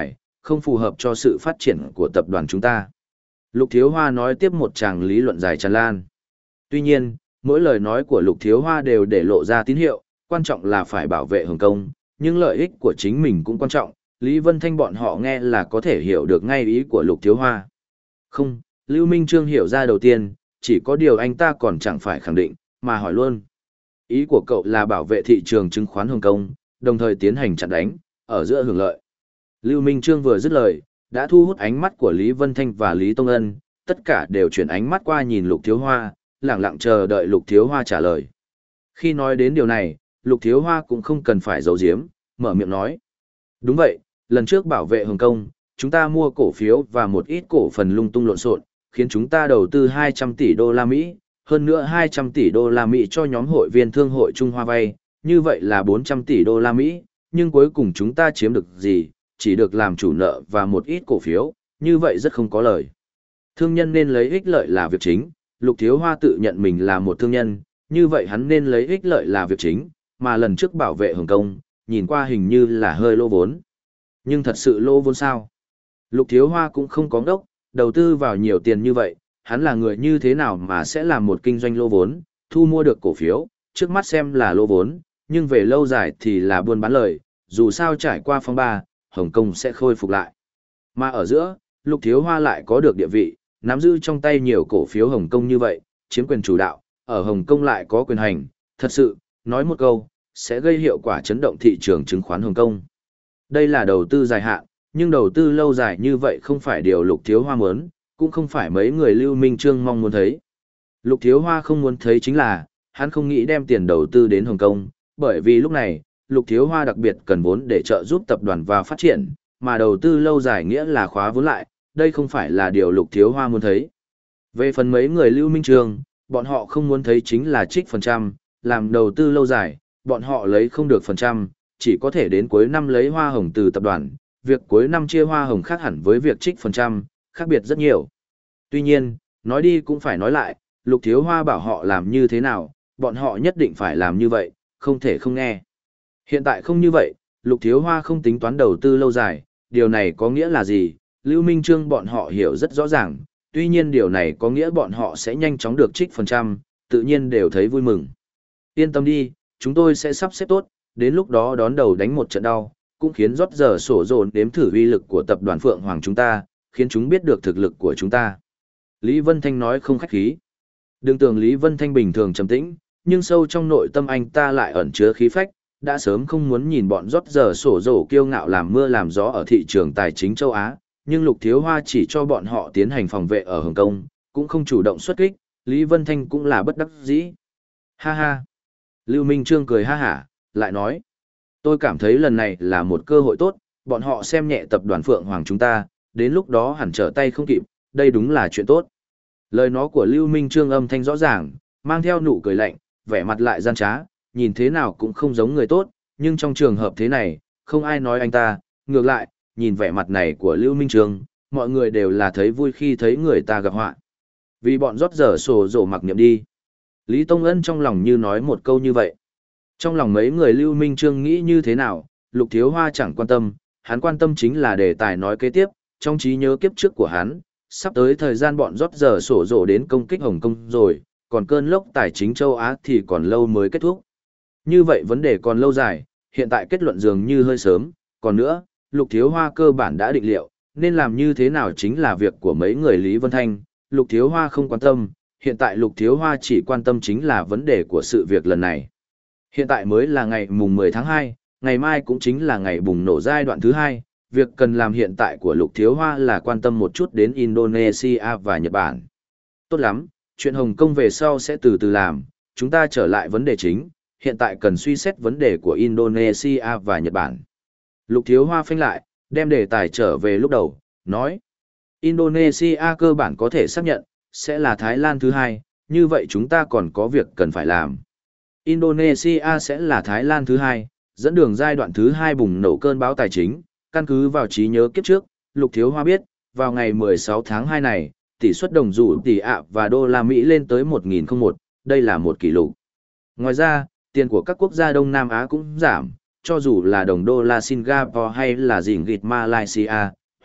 không phù hợp cho sự phát triển của tập đoàn chúng ta. Lục Thiếu Hoa nói tiếp một tràng lý luận dài tràn lan. Tuy nhiên, mỗi lời nói của Lục Thiếu Hoa đều để lộ ra tín hiệu, quan trọng là phải bảo vệ Hồng Kông, nhưng lợi ích của chính mình cũng quan trọng, Lý Vân Thanh bọn họ nghe là có thể hiểu được ngay ý của Lục Thiếu Hoa. Không, Lưu Minh Trương hiểu ra đầu tiên, chỉ có điều anh ta còn chẳng phải khẳng định, mà hỏi luôn. Ý của cậu là bảo vệ thị trường chứng khoán Hồng Kông, đồng thời tiến hành chặn đánh, ở giữa hưởng lợi. Lưu Minh Trương vừa dứt lời, đã thu hút ánh mắt của Lý Vân Thanh và Lý Tông Ân, tất cả đều chuyển ánh mắt qua nhìn Lục Thiếu Hoa, lặng lặng chờ đợi Lục Thiếu Hoa trả lời. Khi nói đến điều này, Lục Thiếu Hoa cũng không cần phải giấu giếm, mở miệng nói. Đúng vậy, lần trước bảo vệ Hồng Kông, chúng ta mua cổ phiếu và một ít cổ phần lung tung lộn xộn, khiến chúng ta đầu tư hai trăm tỷ đô la Mỹ, hơn nữa hai trăm tỷ đô la Mỹ cho nhóm hội viên thương hội Trung Hoa vay, như vậy là bốn trăm tỷ đô la Mỹ, nhưng cuối cùng chúng ta chiếm được gì, chỉ được làm chủ nợ và một ít cổ phiếu, như vậy rất không có lời. Thương nhân nên lấy ích lợi là việc chính, Lục Thiếu Hoa tự nhận mình là một thương nhân, như vậy hắn nên lấy ích lợi là việc chính, mà lần trước bảo vệ Hồng Kông, nhìn qua hình như là hơi lỗ vốn. Nhưng thật sự lỗ vốn sao? Lục Thiếu Hoa cũng không có ngốc, đầu tư vào nhiều tiền như vậy, hắn là người như thế nào mà sẽ làm một kinh doanh lỗ vốn, thu mua được cổ phiếu, trước mắt xem là lỗ vốn, nhưng về lâu dài thì là buôn bán lời, dù sao trải qua phong ba, Hồng Kông sẽ khôi phục lại. Mà ở giữa, Lục Thiếu Hoa lại có được địa vị, nắm giữ trong tay nhiều cổ phiếu Hồng Kông như vậy, chiếm quyền chủ đạo, ở Hồng Kông lại có quyền hành, thật sự, nói một câu, sẽ gây hiệu quả chấn động thị trường chứng khoán Hồng Kông. Đây là đầu tư dài hạn, nhưng đầu tư lâu dài như vậy không phải điều Lục Thiếu Hoa muốn, cũng không phải mấy người Lưu Minh Trương mong muốn thấy. Lục Thiếu Hoa không muốn thấy chính là, hắn không nghĩ đem tiền đầu tư đến Hồng Kông, bởi vì lúc này, Lục Thiếu Hoa đặc biệt cần vốn để trợ giúp tập đoàn vào phát triển, mà đầu tư lâu dài nghĩa là khóa vốn lại, đây không phải là điều Lục Thiếu Hoa muốn thấy. Về phần mấy người Lưu Minh Trương, bọn họ không muốn thấy chính là trích phần trăm, làm đầu tư lâu dài, bọn họ lấy không được phần trăm, chỉ có thể đến cuối năm lấy hoa hồng từ tập đoàn, việc cuối năm chia hoa hồng khác hẳn với việc trích phần trăm, khác biệt rất nhiều. Tuy nhiên, nói đi cũng phải nói lại, Lục Thiếu Hoa bảo họ làm như thế nào, bọn họ nhất định phải làm như vậy, không thể không nghe. Hiện tại không như vậy, Lục Thiếu Hoa không tính toán đầu tư lâu dài, điều này có nghĩa là gì? Lưu Minh Trương bọn họ hiểu rất rõ ràng, tuy nhiên điều này có nghĩa bọn họ sẽ nhanh chóng được trích phần trăm, tự nhiên đều thấy vui mừng. Yên tâm đi, chúng tôi sẽ sắp xếp tốt, đến lúc đó đón đầu đánh một trận đau, cũng khiến rót giờ sổ dồn đếm thử uy lực của tập đoàn Phượng Hoàng chúng ta, khiến chúng biết được thực lực của chúng ta. Lý Vân Thanh nói không khách khí. Đừng tưởng Lý Vân Thanh bình thường trầm tĩnh, nhưng sâu trong nội tâm anh ta lại ẩn chứa khí phách, đã sớm không muốn nhìn bọn rót giờ sổ rổ kiêu ngạo làm mưa làm gió ở thị trường tài chính châu Á, nhưng Lục Thiếu Hoa chỉ cho bọn họ tiến hành phòng vệ ở Hồng Kông, cũng không chủ động xuất kích, Lý Vân Thanh cũng là bất đắc dĩ. Ha ha. Lưu Minh Trương cười ha hả, lại nói. Tôi cảm thấy lần này là một cơ hội tốt, bọn họ xem nhẹ tập đoàn Phượng Hoàng chúng ta, đến lúc đó hẳn trở tay không kịp, đây đúng là chuyện tốt. Lời nói của Lưu Minh Trương âm thanh rõ ràng, mang theo nụ cười lạnh, vẻ mặt lại gian trá, nhìn thế nào cũng không giống người tốt, nhưng trong trường hợp thế này, không ai nói anh ta, ngược lại, nhìn vẻ mặt này của Lưu Minh Trương, mọi người đều là thấy vui khi thấy người ta gặp họa. Vì bọn rót giờ sổ rổ mặc niệm đi. Lý Tông Ân trong lòng như nói một câu như vậy. Trong lòng mấy người Lưu Minh Trương nghĩ như thế nào, Lục Thiếu Hoa chẳng quan tâm, hắn quan tâm chính là đề tài nói kế tiếp, trong trí nhớ kiếp trước của hắn, sắp tới thời gian bọn rót giờ sổ rổ đến công kích Hồng Kông rồi, còn cơn lốc tài chính châu Á thì còn lâu mới kết thúc. Như vậy vấn đề còn lâu dài, hiện tại kết luận dường như hơi sớm, còn nữa, Lục Thiếu Hoa cơ bản đã định liệu, nên làm như thế nào chính là việc của mấy người Lý Vân Thanh, Lục Thiếu Hoa không quan tâm, hiện tại Lục Thiếu Hoa chỉ quan tâm chính là vấn đề của sự việc lần này. Hiện tại mới là ngày mùng mười tháng hai, ngày mai cũng chính là ngày bùng nổ giai đoạn thứ hai, việc cần làm hiện tại của Lục Thiếu Hoa là quan tâm một chút đến Indonesia và Nhật Bản. Tốt lắm, chuyện Hồng Kông về sau sẽ từ từ làm, chúng ta trở lại vấn đề chính, hiện tại cần suy xét vấn đề của Indonesia và Nhật Bản. Lục Thiếu Hoa phanh lại, đem đề tài trở về lúc đầu, nói. Indonesia cơ bản có thể xác nhận, sẽ là Thái Lan thứ hai, như vậy chúng ta còn có việc cần phải làm. Indonesia sẽ là Thái Lan thứ hai, dẫn đường giai đoạn thứ hai bùng nổ cơn bão tài chính, căn cứ vào trí nhớ kiếp trước, Lục Thiếu Hoa biết, vào ngày mười sáu tháng hai này, tỷ suất đồng rủ tỷ ạ và đô la Mỹ lên tới một nghìn không trăm lẻ một, đây là một kỷ lục. Ngoài ra, tiền của các quốc gia Đông Nam Á cũng giảm, cho dù là đồng đô la Singapore hay là ringgit Malaysia,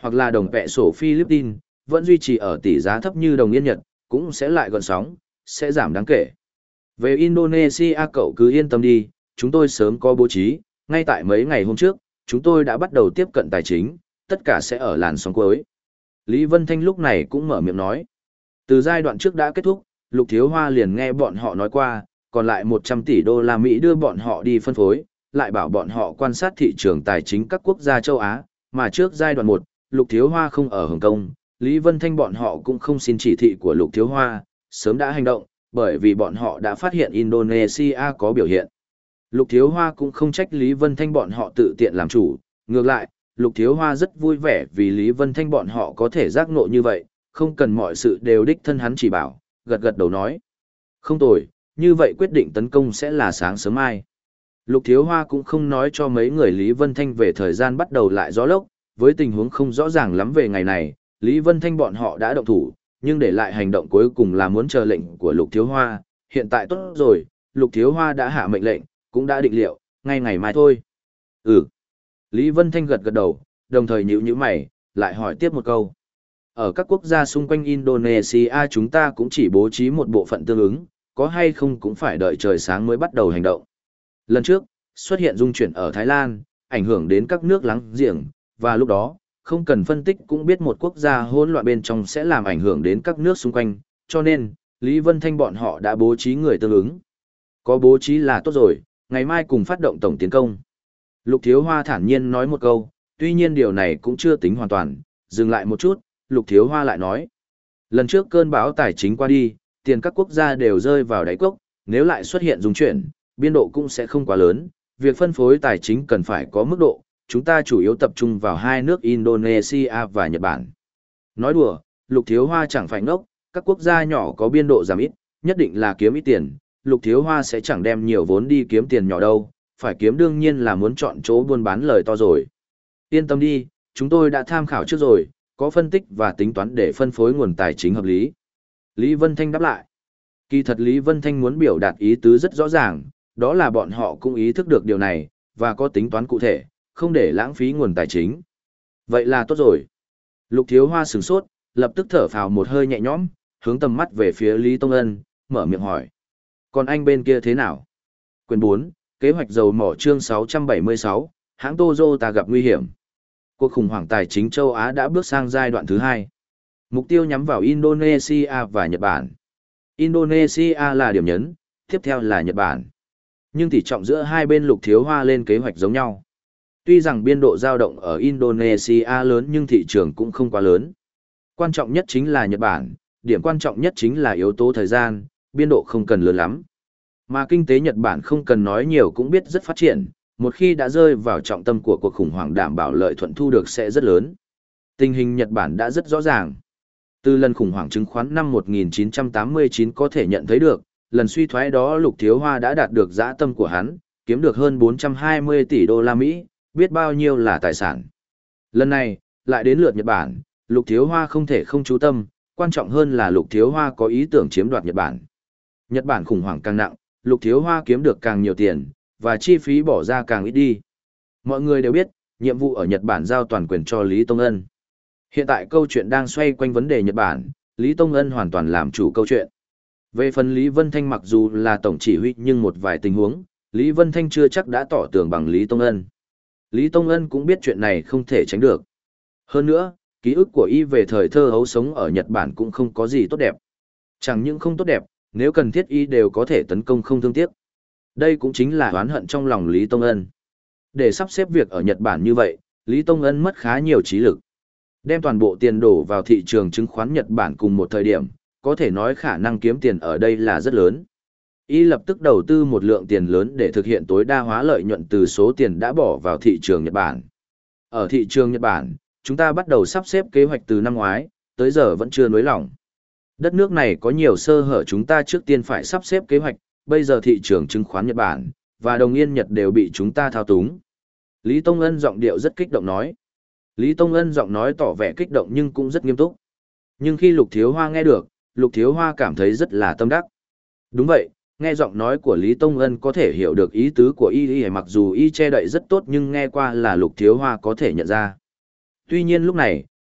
hoặc là đồng pẹ sổ Philippines, vẫn duy trì ở tỷ giá thấp như đồng yên Nhật, cũng sẽ lại gọn sóng, sẽ giảm đáng kể. Về Indonesia cậu cứ yên tâm đi, chúng tôi sớm có bố trí, ngay tại mấy ngày hôm trước, chúng tôi đã bắt đầu tiếp cận tài chính, tất cả sẽ ở làn sóng cuối. Lý Vân Thanh lúc này cũng mở miệng nói. Từ giai đoạn trước đã kết thúc, Lục Thiếu Hoa liền nghe bọn họ nói qua, còn lại một trăm tỷ đô la Mỹ đưa bọn họ đi phân phối, lại bảo bọn họ quan sát thị trường tài chính các quốc gia châu Á, mà trước giai đoạn một, Lục Thiếu Hoa không ở Hồng Kông, Lý Vân Thanh bọn họ cũng không xin chỉ thị của Lục Thiếu Hoa, sớm đã hành động, bởi vì bọn họ đã phát hiện Indonesia có biểu hiện. Lục Thiếu Hoa cũng không trách Lý Vân Thanh bọn họ tự tiện làm chủ, ngược lại, Lục Thiếu Hoa rất vui vẻ vì Lý Vân Thanh bọn họ có thể giác ngộ như vậy, không cần mọi sự đều đích thân hắn chỉ bảo, gật gật đầu nói. Không tồi, như vậy quyết định tấn công sẽ là sáng sớm mai. Lục Thiếu Hoa cũng không nói cho mấy người Lý Vân Thanh về thời gian bắt đầu lại gió lốc, với tình huống không rõ ràng lắm về ngày này, Lý Vân Thanh bọn họ đã động thủ, nhưng để lại hành động cuối cùng là muốn chờ lệnh của Lục Thiếu Hoa, hiện tại tốt rồi, Lục Thiếu Hoa đã hạ mệnh lệnh, cũng đã định liệu, ngay ngày mai thôi. Ừ. Lý Vân Thanh gật gật đầu, đồng thời nhíu nhíu mày, lại hỏi tiếp một câu. Ở các quốc gia xung quanh Indonesia chúng ta cũng chỉ bố trí một bộ phận tương ứng, có hay không cũng phải đợi trời sáng mới bắt đầu hành động. Lần trước, xuất hiện dung chuyển ở Thái Lan, ảnh hưởng đến các nước láng giềng, và lúc đó, không cần phân tích cũng biết một quốc gia hỗn loạn bên trong sẽ làm ảnh hưởng đến các nước xung quanh, cho nên, Lý Vân Thanh bọn họ đã bố trí người tương ứng. Có bố trí là tốt rồi, ngày mai cùng phát động tổng tiến công. Lục Thiếu Hoa thản nhiên nói một câu, tuy nhiên điều này cũng chưa tính hoàn toàn, dừng lại một chút, Lục Thiếu Hoa lại nói. Lần trước cơn bão tài chính qua đi, tiền các quốc gia đều rơi vào đáy cốc, nếu lại xuất hiện dung chuyển, biên độ cũng sẽ không quá lớn, việc phân phối tài chính cần phải có mức độ, chúng ta chủ yếu tập trung vào hai nước Indonesia và Nhật Bản. Nói đùa, Lục Thiếu Hoa chẳng phải ngốc, các quốc gia nhỏ có biên độ giảm ít, nhất định là kiếm ít tiền, Lục Thiếu Hoa sẽ chẳng đem nhiều vốn đi kiếm tiền nhỏ đâu, phải kiếm đương nhiên là muốn chọn chỗ buôn bán lời to rồi. Yên tâm đi, chúng tôi đã tham khảo trước rồi, có phân tích và tính toán để phân phối nguồn tài chính hợp lý. Lý Vân Thanh đáp lại. Kỳ thật Lý Vân Thanh muốn biểu đạt ý tứ rất rõ ràng, đó là bọn họ cũng ý thức được điều này, và có tính toán cụ thể, không để lãng phí nguồn tài chính. Vậy là tốt rồi. Lục Thiếu Hoa sửng sốt, lập tức thở phào một hơi nhẹ nhõm, hướng tầm mắt về phía Lý Tông Ân, mở miệng hỏi. Còn anh bên kia thế nào? Quyền bốn, kế hoạch dầu mỏ chương sáu trăm bảy mươi sáu, hãng Toyota gặp nguy hiểm. Cuộc khủng hoảng tài chính châu Á đã bước sang giai đoạn thứ hai. Mục tiêu nhắm vào Indonesia và Nhật Bản. Indonesia là điểm nhấn, tiếp theo là Nhật Bản. Nhưng tỷ trọng giữa hai bên Lục Thiếu Hoa lên kế hoạch giống nhau. Tuy rằng biên độ dao động ở Indonesia lớn nhưng thị trường cũng không quá lớn. Quan trọng nhất chính là Nhật Bản, điểm quan trọng nhất chính là yếu tố thời gian, biên độ không cần lớn lắm. Mà kinh tế Nhật Bản không cần nói nhiều cũng biết rất phát triển, một khi đã rơi vào trọng tâm của cuộc khủng hoảng đảm bảo lợi thuận thu được sẽ rất lớn. Tình hình Nhật Bản đã rất rõ ràng. Từ lần khủng hoảng chứng khoán năm một nghìn chín trăm tám mươi chín có thể nhận thấy được, lần suy thoái đó Lục Thiếu Hoa đã đạt được dã tâm của hắn, kiếm được hơn bốn trăm hai mươi tỷ đô la Mỹ, biết bao nhiêu là tài sản. Lần này, lại đến lượt Nhật Bản, Lục Thiếu Hoa không thể không chú tâm, quan trọng hơn là Lục Thiếu Hoa có ý tưởng chiếm đoạt Nhật Bản. Nhật Bản khủng hoảng càng nặng, Lục Thiếu Hoa kiếm được càng nhiều tiền, và chi phí bỏ ra càng ít đi. Mọi người đều biết, nhiệm vụ ở Nhật Bản giao toàn quyền cho Lý Tông Ân. Hiện tại câu chuyện đang xoay quanh vấn đề Nhật Bản, Lý Tông Ân hoàn toàn làm chủ câu chuyện. Về phần Lý Vân Thanh mặc dù là tổng chỉ huy nhưng một vài tình huống, Lý Vân Thanh chưa chắc đã tỏ tường bằng Lý Tông Ân. Lý Tông Ân cũng biết chuyện này không thể tránh được. Hơn nữa, ký ức của y về thời thơ hấu sống ở Nhật Bản cũng không có gì tốt đẹp. Chẳng những không tốt đẹp, nếu cần thiết y đều có thể tấn công không thương tiếc. Đây cũng chính là oán hận trong lòng Lý Tông Ân. Để sắp xếp việc ở Nhật Bản như vậy, Lý Tông Ân mất khá nhiều trí lực. Đem toàn bộ tiền đổ vào thị trường chứng khoán Nhật Bản cùng một thời điểm, có thể nói khả năng kiếm tiền ở đây là rất lớn. Y lập tức đầu tư một lượng tiền lớn để thực hiện tối đa hóa lợi nhuận từ số tiền đã bỏ vào thị trường Nhật Bản. Ở thị trường Nhật Bản, chúng ta bắt đầu sắp xếp kế hoạch từ năm ngoái, tới giờ vẫn chưa nới lỏng. Đất nước này có nhiều sơ hở chúng ta trước tiên phải sắp xếp kế hoạch, bây giờ thị trường chứng khoán Nhật Bản và đồng yên Nhật đều bị chúng ta thao túng. Lý Tông Ân giọng điệu rất kích động nói. Lý Tông Ân giọng nói tỏ vẻ kích động nhưng cũng rất nghiêm túc. Nhưng khi Lục Thiếu Hoa nghe được, Lục Thiếu Hoa cảm thấy rất là tâm đắc. Đúng vậy, nghe giọng nói của Lý Tông Ân có thể hiểu được ý tứ của y y mặc dù y che đậy rất tốt nhưng nghe qua là Lục Thiếu Hoa có thể nhận ra. Tuy nhiên lúc này,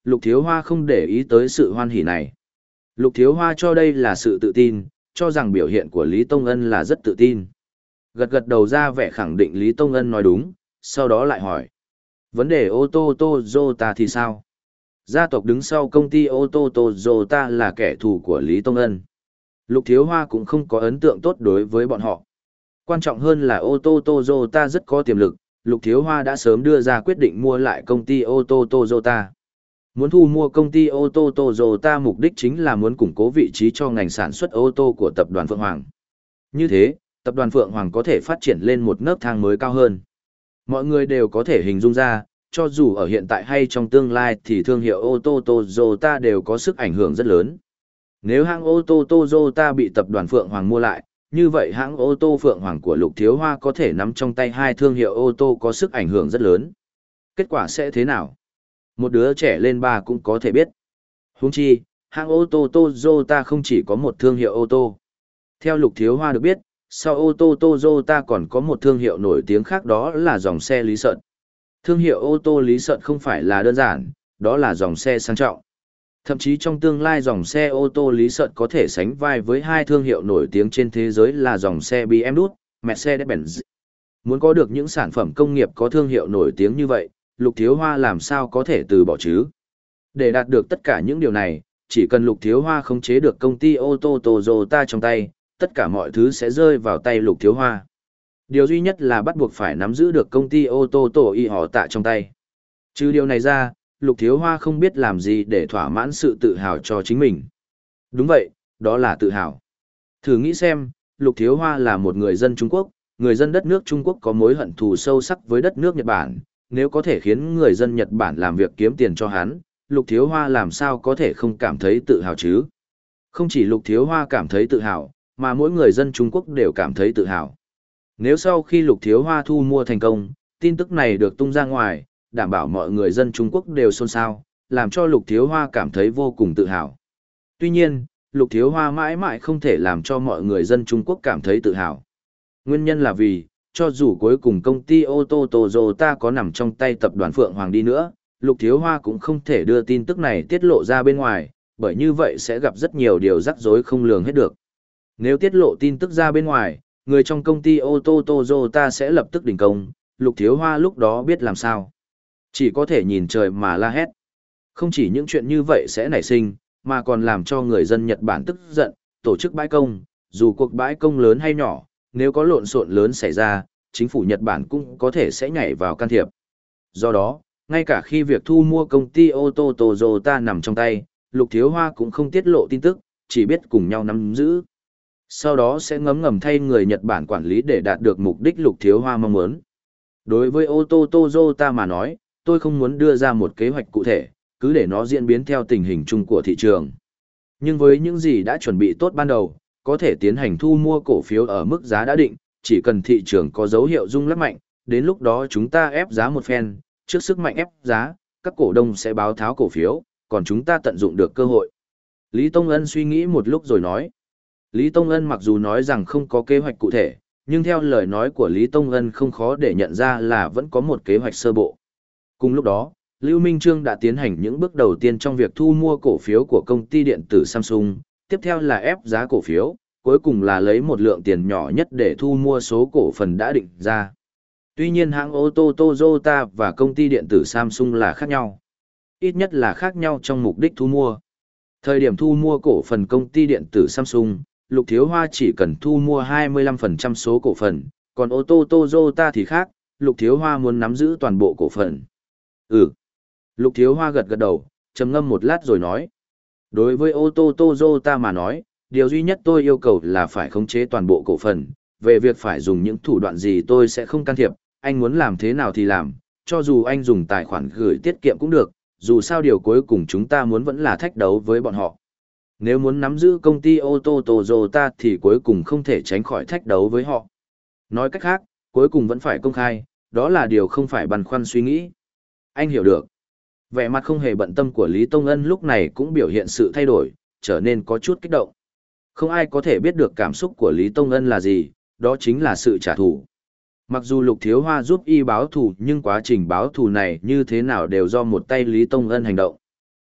Lục Thiếu Hoa không để ý tới sự hoan hỉ này. Lục Thiếu Hoa cho đây là sự tự tin, cho rằng biểu hiện của Lý Tông Ân là rất tự tin. Gật gật đầu ra vẻ khẳng định Lý Tông Ân nói đúng, sau đó lại hỏi. Vấn đề ô tô Toyota thì sao? Gia tộc đứng sau công ty ô tô Toyota là kẻ thù của Lý Tông Ân. Lục Thiếu Hoa cũng không có ấn tượng tốt đối với bọn họ. Quan trọng hơn là ô tô Toyota rất có tiềm lực, Lục Thiếu Hoa đã sớm đưa ra quyết định mua lại công ty ô tô Toyota. Muốn thu mua công ty ô tô Toyota mục đích chính là muốn củng cố vị trí cho ngành sản xuất ô tô của tập đoàn Phượng Hoàng. Như thế, tập đoàn Phượng Hoàng có thể phát triển lên một nấc thang mới cao hơn. Mọi người đều có thể hình dung ra, cho dù ở hiện tại hay trong tương lai thì thương hiệu ô tô Toyota đều có sức ảnh hưởng rất lớn. Nếu hãng ô tô Toyota bị tập đoàn Phượng Hoàng mua lại, như vậy hãng ô tô Phượng Hoàng của Lục Thiếu Hoa có thể nắm trong tay hai thương hiệu ô tô có sức ảnh hưởng rất lớn. Kết quả sẽ thế nào? Một đứa trẻ lên ba cũng có thể biết. Huống chi, hãng ô tô Toyota không chỉ có một thương hiệu ô tô. Theo Lục Thiếu Hoa được biết, sau ô tô Toyota còn có một thương hiệu nổi tiếng khác, đó là dòng xe Lý Sợn. Thương hiệu ô tô Lý Sợn không phải là đơn giản, đó là dòng xe sang trọng. Thậm chí trong tương lai dòng xe ô tô Lý Sợn có thể sánh vai với hai thương hiệu nổi tiếng trên thế giới là dòng xe bê em vê, Mercedes-Benz. Muốn có được những sản phẩm công nghiệp có thương hiệu nổi tiếng như vậy, Lục Thiếu Hoa làm sao có thể từ bỏ chứ? Để đạt được tất cả những điều này, chỉ cần Lục Thiếu Hoa khống chế được công ty ô tô Toyota trong tay, tất cả mọi thứ sẽ rơi vào tay Lục Thiếu Hoa. Điều duy nhất là bắt buộc phải nắm giữ được công ty ô tô tổ y họ tạ trong tay. Trừ điều này ra, Lục Thiếu Hoa không biết làm gì để thỏa mãn sự tự hào cho chính mình. Đúng vậy, đó là tự hào. Thử nghĩ xem, Lục Thiếu Hoa là một người dân Trung Quốc, người dân đất nước Trung Quốc có mối hận thù sâu sắc với đất nước Nhật Bản. Nếu có thể khiến người dân Nhật Bản làm việc kiếm tiền cho hắn, Lục Thiếu Hoa làm sao có thể không cảm thấy tự hào chứ? Không chỉ Lục Thiếu Hoa cảm thấy tự hào, mà mỗi người dân Trung Quốc đều cảm thấy tự hào. Nếu sau khi Lục Thiếu Hoa thu mua thành công, tin tức này được tung ra ngoài, đảm bảo mọi người dân Trung Quốc đều xôn xao, làm cho Lục Thiếu Hoa cảm thấy vô cùng tự hào. Tuy nhiên, Lục Thiếu Hoa mãi mãi không thể làm cho mọi người dân Trung Quốc cảm thấy tự hào. Nguyên nhân là vì, cho dù cuối cùng công ty ô tô Toyota có nằm trong tay tập đoàn Phượng Hoàng đi nữa, Lục Thiếu Hoa cũng không thể đưa tin tức này tiết lộ ra bên ngoài, bởi như vậy sẽ gặp rất nhiều điều rắc rối không lường hết được. Nếu tiết lộ tin tức ra bên ngoài, người trong công ty ô tô Toyota sẽ lập tức đình công, Lục Thiếu Hoa lúc đó biết làm sao. Chỉ có thể nhìn trời mà la hét. Không chỉ những chuyện như vậy sẽ nảy sinh, mà còn làm cho người dân Nhật Bản tức giận, tổ chức bãi công, dù cuộc bãi công lớn hay nhỏ, nếu có lộn xộn lớn xảy ra, chính phủ Nhật Bản cũng có thể sẽ nhảy vào can thiệp. Do đó, ngay cả khi việc thu mua công ty ô tô Toyota nằm trong tay, Lục Thiếu Hoa cũng không tiết lộ tin tức, chỉ biết cùng nhau nắm giữ. Sau đó sẽ ngấm ngầm thay người Nhật Bản quản lý để đạt được mục đích Lục Thiếu Hoa mong muốn. Đối với ô tô Toyota mà nói, tôi không muốn đưa ra một kế hoạch cụ thể, cứ để nó diễn biến theo tình hình chung của thị trường. Nhưng với những gì đã chuẩn bị tốt ban đầu, có thể tiến hành thu mua cổ phiếu ở mức giá đã định, chỉ cần thị trường có dấu hiệu rung lắc mạnh, đến lúc đó chúng ta ép giá một phen, trước sức mạnh ép giá, các cổ đông sẽ báo tháo cổ phiếu, còn chúng ta tận dụng được cơ hội. Lý Tông Ân suy nghĩ một lúc rồi nói. Lý Tông Ân mặc dù nói rằng không có kế hoạch cụ thể, nhưng theo lời nói của Lý Tông Ân không khó để nhận ra là vẫn có một kế hoạch sơ bộ. Cùng lúc đó, Lưu Minh Trương đã tiến hành những bước đầu tiên trong việc thu mua cổ phiếu của công ty điện tử Samsung, tiếp theo là ép giá cổ phiếu, cuối cùng là lấy một lượng tiền nhỏ nhất để thu mua số cổ phần đã định ra. Tuy nhiên hãng ô tô Toyota và công ty điện tử Samsung là khác nhau. Ít nhất là khác nhau trong mục đích thu mua. Thời điểm thu mua cổ phần công ty điện tử Samsung, Lục Thiếu Hoa chỉ cần thu mua hai mươi lăm phần trăm số cổ phần, còn ô tô Toyota thì khác, Lục Thiếu Hoa muốn nắm giữ toàn bộ cổ phần. Ừ. Lục Thiếu Hoa gật gật đầu, trầm ngâm một lát rồi nói. Đối với ô tô Toyota mà nói, điều duy nhất tôi yêu cầu là phải khống chế toàn bộ cổ phần, về việc phải dùng những thủ đoạn gì tôi sẽ không can thiệp, anh muốn làm thế nào thì làm, cho dù anh dùng tài khoản gửi tiết kiệm cũng được, dù sao điều cuối cùng chúng ta muốn vẫn là thách đấu với bọn họ. Nếu muốn nắm giữ công ty ô tô Toyota thì cuối cùng không thể tránh khỏi thách đấu với họ. Nói cách khác, cuối cùng vẫn phải công khai, đó là điều không phải băn khoăn suy nghĩ. Anh hiểu được. Vẻ mặt không hề bận tâm của Lý Tông Ân lúc này cũng biểu hiện sự thay đổi, trở nên có chút kích động. Không ai có thể biết được cảm xúc của Lý Tông Ân là gì, đó chính là sự trả thù. Mặc dù Lục Thiếu Hoa giúp y báo thù nhưng quá trình báo thù này như thế nào đều do một tay Lý Tông Ân hành động.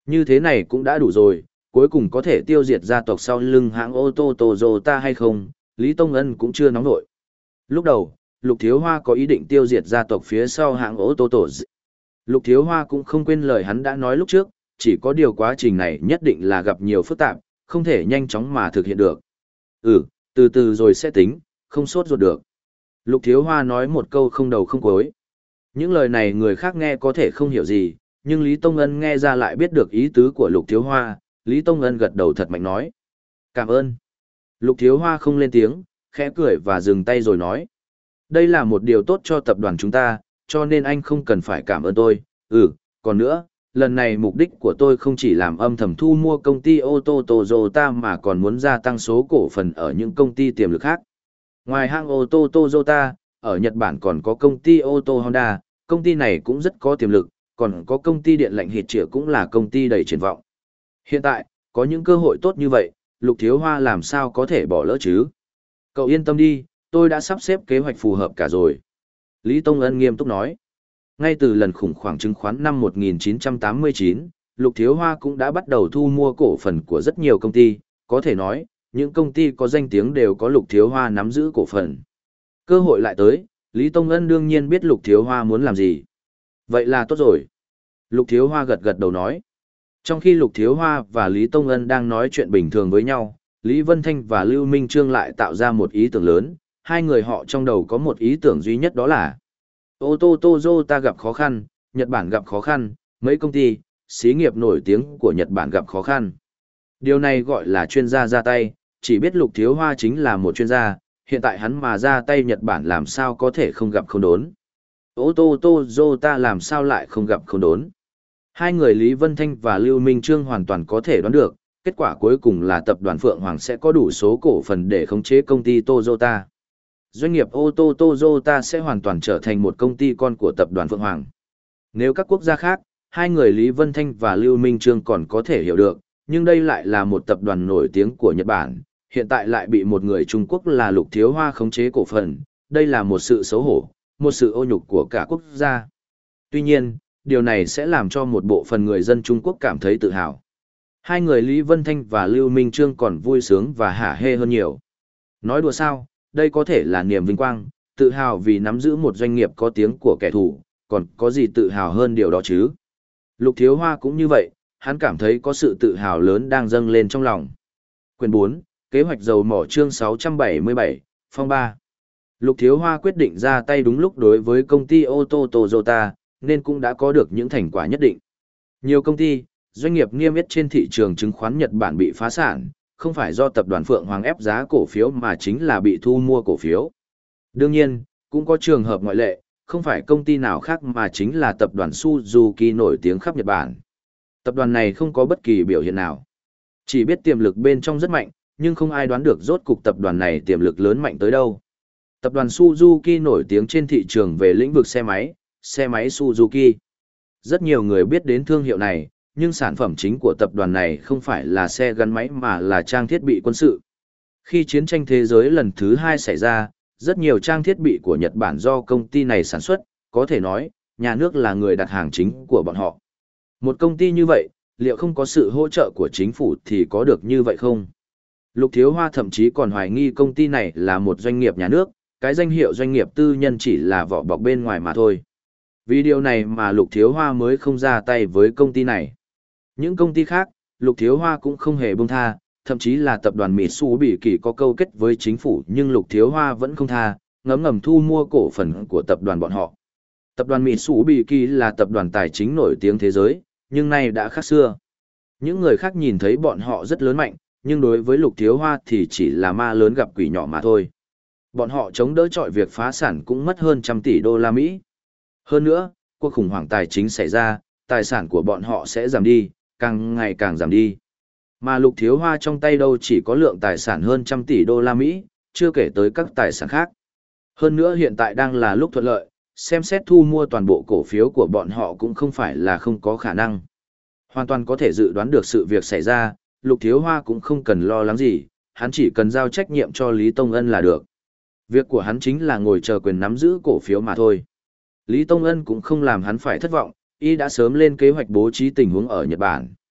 Như thế này cũng đã đủ rồi, cuối cùng có thể tiêu diệt gia tộc sau lưng hãng ô tô Toyota hay không, Lý Tông Ân cũng chưa nóng nổi. Lúc đầu, Lục Thiếu Hoa có ý định tiêu diệt gia tộc phía sau hãng ô tô Toyota. Lục Thiếu Hoa cũng không quên lời hắn đã nói lúc trước, chỉ có điều quá trình này nhất định là gặp nhiều phức tạp, không thể nhanh chóng mà thực hiện được. Ừ, từ từ rồi sẽ tính, không sốt ruột được. Lục Thiếu Hoa nói một câu không đầu không cuối. Những lời này người khác nghe có thể không hiểu gì, nhưng Lý Tông Ân nghe ra lại biết được ý tứ của Lục Thiếu Hoa, Lý Tông Ân gật đầu thật mạnh nói. Cảm ơn. Lục Thiếu Hoa không lên tiếng, khẽ cười và dừng tay rồi nói. Đây là một điều tốt cho tập đoàn chúng ta, cho nên anh không cần phải cảm ơn tôi. Ừ, còn nữa, lần này mục đích của tôi không chỉ làm âm thầm thu mua công ty ô tô Toyota mà còn muốn gia tăng số cổ phần ở những công ty tiềm lực khác. Ngoài hãng ô tô Toyota, ở Nhật Bản còn có công ty ô tô Honda, công ty này cũng rất có tiềm lực, còn có công ty điện lạnh Hitachi cũng là công ty đầy triển vọng. Hiện tại, có những cơ hội tốt như vậy, Lục Thiếu Hoa làm sao có thể bỏ lỡ chứ? Cậu yên tâm đi, tôi đã sắp xếp kế hoạch phù hợp cả rồi. Lý Tông Ân nghiêm túc nói. Ngay từ lần khủng hoảng chứng khoán năm một nghìn chín trăm tám mươi chín, Lục Thiếu Hoa cũng đã bắt đầu thu mua cổ phần của rất nhiều công ty, có thể nói, những công ty có danh tiếng đều có Lục Thiếu Hoa nắm giữ cổ phần. Cơ hội lại tới, Lý Tông Ân đương nhiên biết Lục Thiếu Hoa muốn làm gì. Vậy là tốt rồi. Lục Thiếu Hoa gật gật đầu nói. Trong khi Lục Thiếu Hoa và Lý Tông Ân đang nói chuyện bình thường với nhau, Lý Vân Thanh và Lưu Minh Trương lại tạo ra một ý tưởng lớn, hai người họ trong đầu có một ý tưởng duy nhất đó là ô tô Toyota gặp khó khăn, Nhật Bản gặp khó khăn, mấy công ty, xí nghiệp nổi tiếng của Nhật Bản gặp khó khăn. Điều này gọi là chuyên gia ra tay, chỉ biết Lục Thiếu Hoa chính là một chuyên gia, hiện tại hắn mà ra tay Nhật Bản làm sao có thể không gặp không đốn. Ô tô Toyota làm sao lại không gặp không đốn. Hai người Lý Vân Thanh và Lưu Minh Trương hoàn toàn có thể đoán được, kết quả cuối cùng là tập đoàn Phượng Hoàng sẽ có đủ số cổ phần để khống chế công ty Toyota. Doanh nghiệp ô tô Toyota sẽ hoàn toàn trở thành một công ty con của tập đoàn Phượng Hoàng. Nếu các quốc gia khác, hai người Lý Vân Thanh và Lưu Minh Trương còn có thể hiểu được, nhưng đây lại là một tập đoàn nổi tiếng của Nhật Bản, hiện tại lại bị một người Trung Quốc là Lục Thiếu Hoa khống chế cổ phần, đây là một sự xấu hổ, một sự ô nhục của cả quốc gia. Tuy nhiên, điều này sẽ làm cho một bộ phận người dân Trung Quốc cảm thấy tự hào. Hai người Lý Vân Thanh và Lưu Minh Trương còn vui sướng và hả hê hơn nhiều. Nói đùa sao, đây có thể là niềm vinh quang, tự hào vì nắm giữ một doanh nghiệp có tiếng của kẻ thù, còn có gì tự hào hơn điều đó chứ? Lục Thiếu Hoa cũng như vậy, hắn cảm thấy có sự tự hào lớn đang dâng lên trong lòng. Quyền bốn, Kế hoạch dầu mỏ chương sáu trăm bảy mươi bảy, Phong ba. Lục Thiếu Hoa quyết định ra tay đúng lúc đối với công ty ô tô Toyota, nên cũng đã có được những thành quả nhất định. Nhiều công ty, doanh nghiệp niêm yết trên thị trường chứng khoán Nhật Bản bị phá sản, không phải do tập đoàn Phượng Hoàng ép giá cổ phiếu mà chính là bị thu mua cổ phiếu. Đương nhiên, cũng có trường hợp ngoại lệ, không phải công ty nào khác mà chính là tập đoàn Suzuki nổi tiếng khắp Nhật Bản. Tập đoàn này không có bất kỳ biểu hiện nào. Chỉ biết tiềm lực bên trong rất mạnh, nhưng không ai đoán được rốt cục tập đoàn này tiềm lực lớn mạnh tới đâu. Tập đoàn Suzuki nổi tiếng trên thị trường về lĩnh vực xe máy, xe máy Suzuki. Rất nhiều người biết đến thương hiệu này, nhưng sản phẩm chính của tập đoàn này không phải là xe gắn máy mà là trang thiết bị quân sự. Khi chiến tranh thế giới lần thứ hai xảy ra, rất nhiều trang thiết bị của Nhật Bản do công ty này sản xuất, có thể nói, nhà nước là người đặt hàng chính của bọn họ. Một công ty như vậy, liệu không có sự hỗ trợ của chính phủ thì có được như vậy không? Lục Thiếu Hoa thậm chí còn hoài nghi công ty này là một doanh nghiệp nhà nước, cái danh hiệu doanh nghiệp tư nhân chỉ là vỏ bọc bên ngoài mà thôi. Vì điều này mà Lục Thiếu Hoa mới không ra tay với công ty này. Những công ty khác, Lục Thiếu Hoa cũng không hề buông tha, thậm chí là tập đoàn Mitsubishi có câu kết với chính phủ nhưng Lục Thiếu Hoa vẫn không tha, ngấm ngầm thu mua cổ phần của tập đoàn bọn họ. Tập đoàn Mitsubishi là tập đoàn tài chính nổi tiếng thế giới, nhưng nay đã khác xưa. Những người khác nhìn thấy bọn họ rất lớn mạnh, nhưng đối với Lục Thiếu Hoa thì chỉ là ma lớn gặp quỷ nhỏ mà thôi. Bọn họ chống đỡ chọi việc phá sản cũng mất hơn trăm tỷ đô la Mỹ. Hơn nữa, cuộc khủng hoảng tài chính xảy ra, tài sản của bọn họ sẽ giảm đi, càng ngày càng giảm đi. Mà Lục Thiếu Hoa trong tay đâu chỉ có lượng tài sản hơn trăm tỷ đô la Mỹ, chưa kể tới các tài sản khác. Hơn nữa hiện tại đang là lúc thuận lợi, xem xét thu mua toàn bộ cổ phiếu của bọn họ cũng không phải là không có khả năng. Hoàn toàn có thể dự đoán được sự việc xảy ra, Lục Thiếu Hoa cũng không cần lo lắng gì, hắn chỉ cần giao trách nhiệm cho Lý Tông Ân là được. Việc của hắn chính là ngồi chờ quyền nắm giữ cổ phiếu mà thôi. Lý Tông Ân cũng không làm hắn phải thất vọng, y đã sớm lên kế hoạch bố trí tình huống ở Nhật Bản.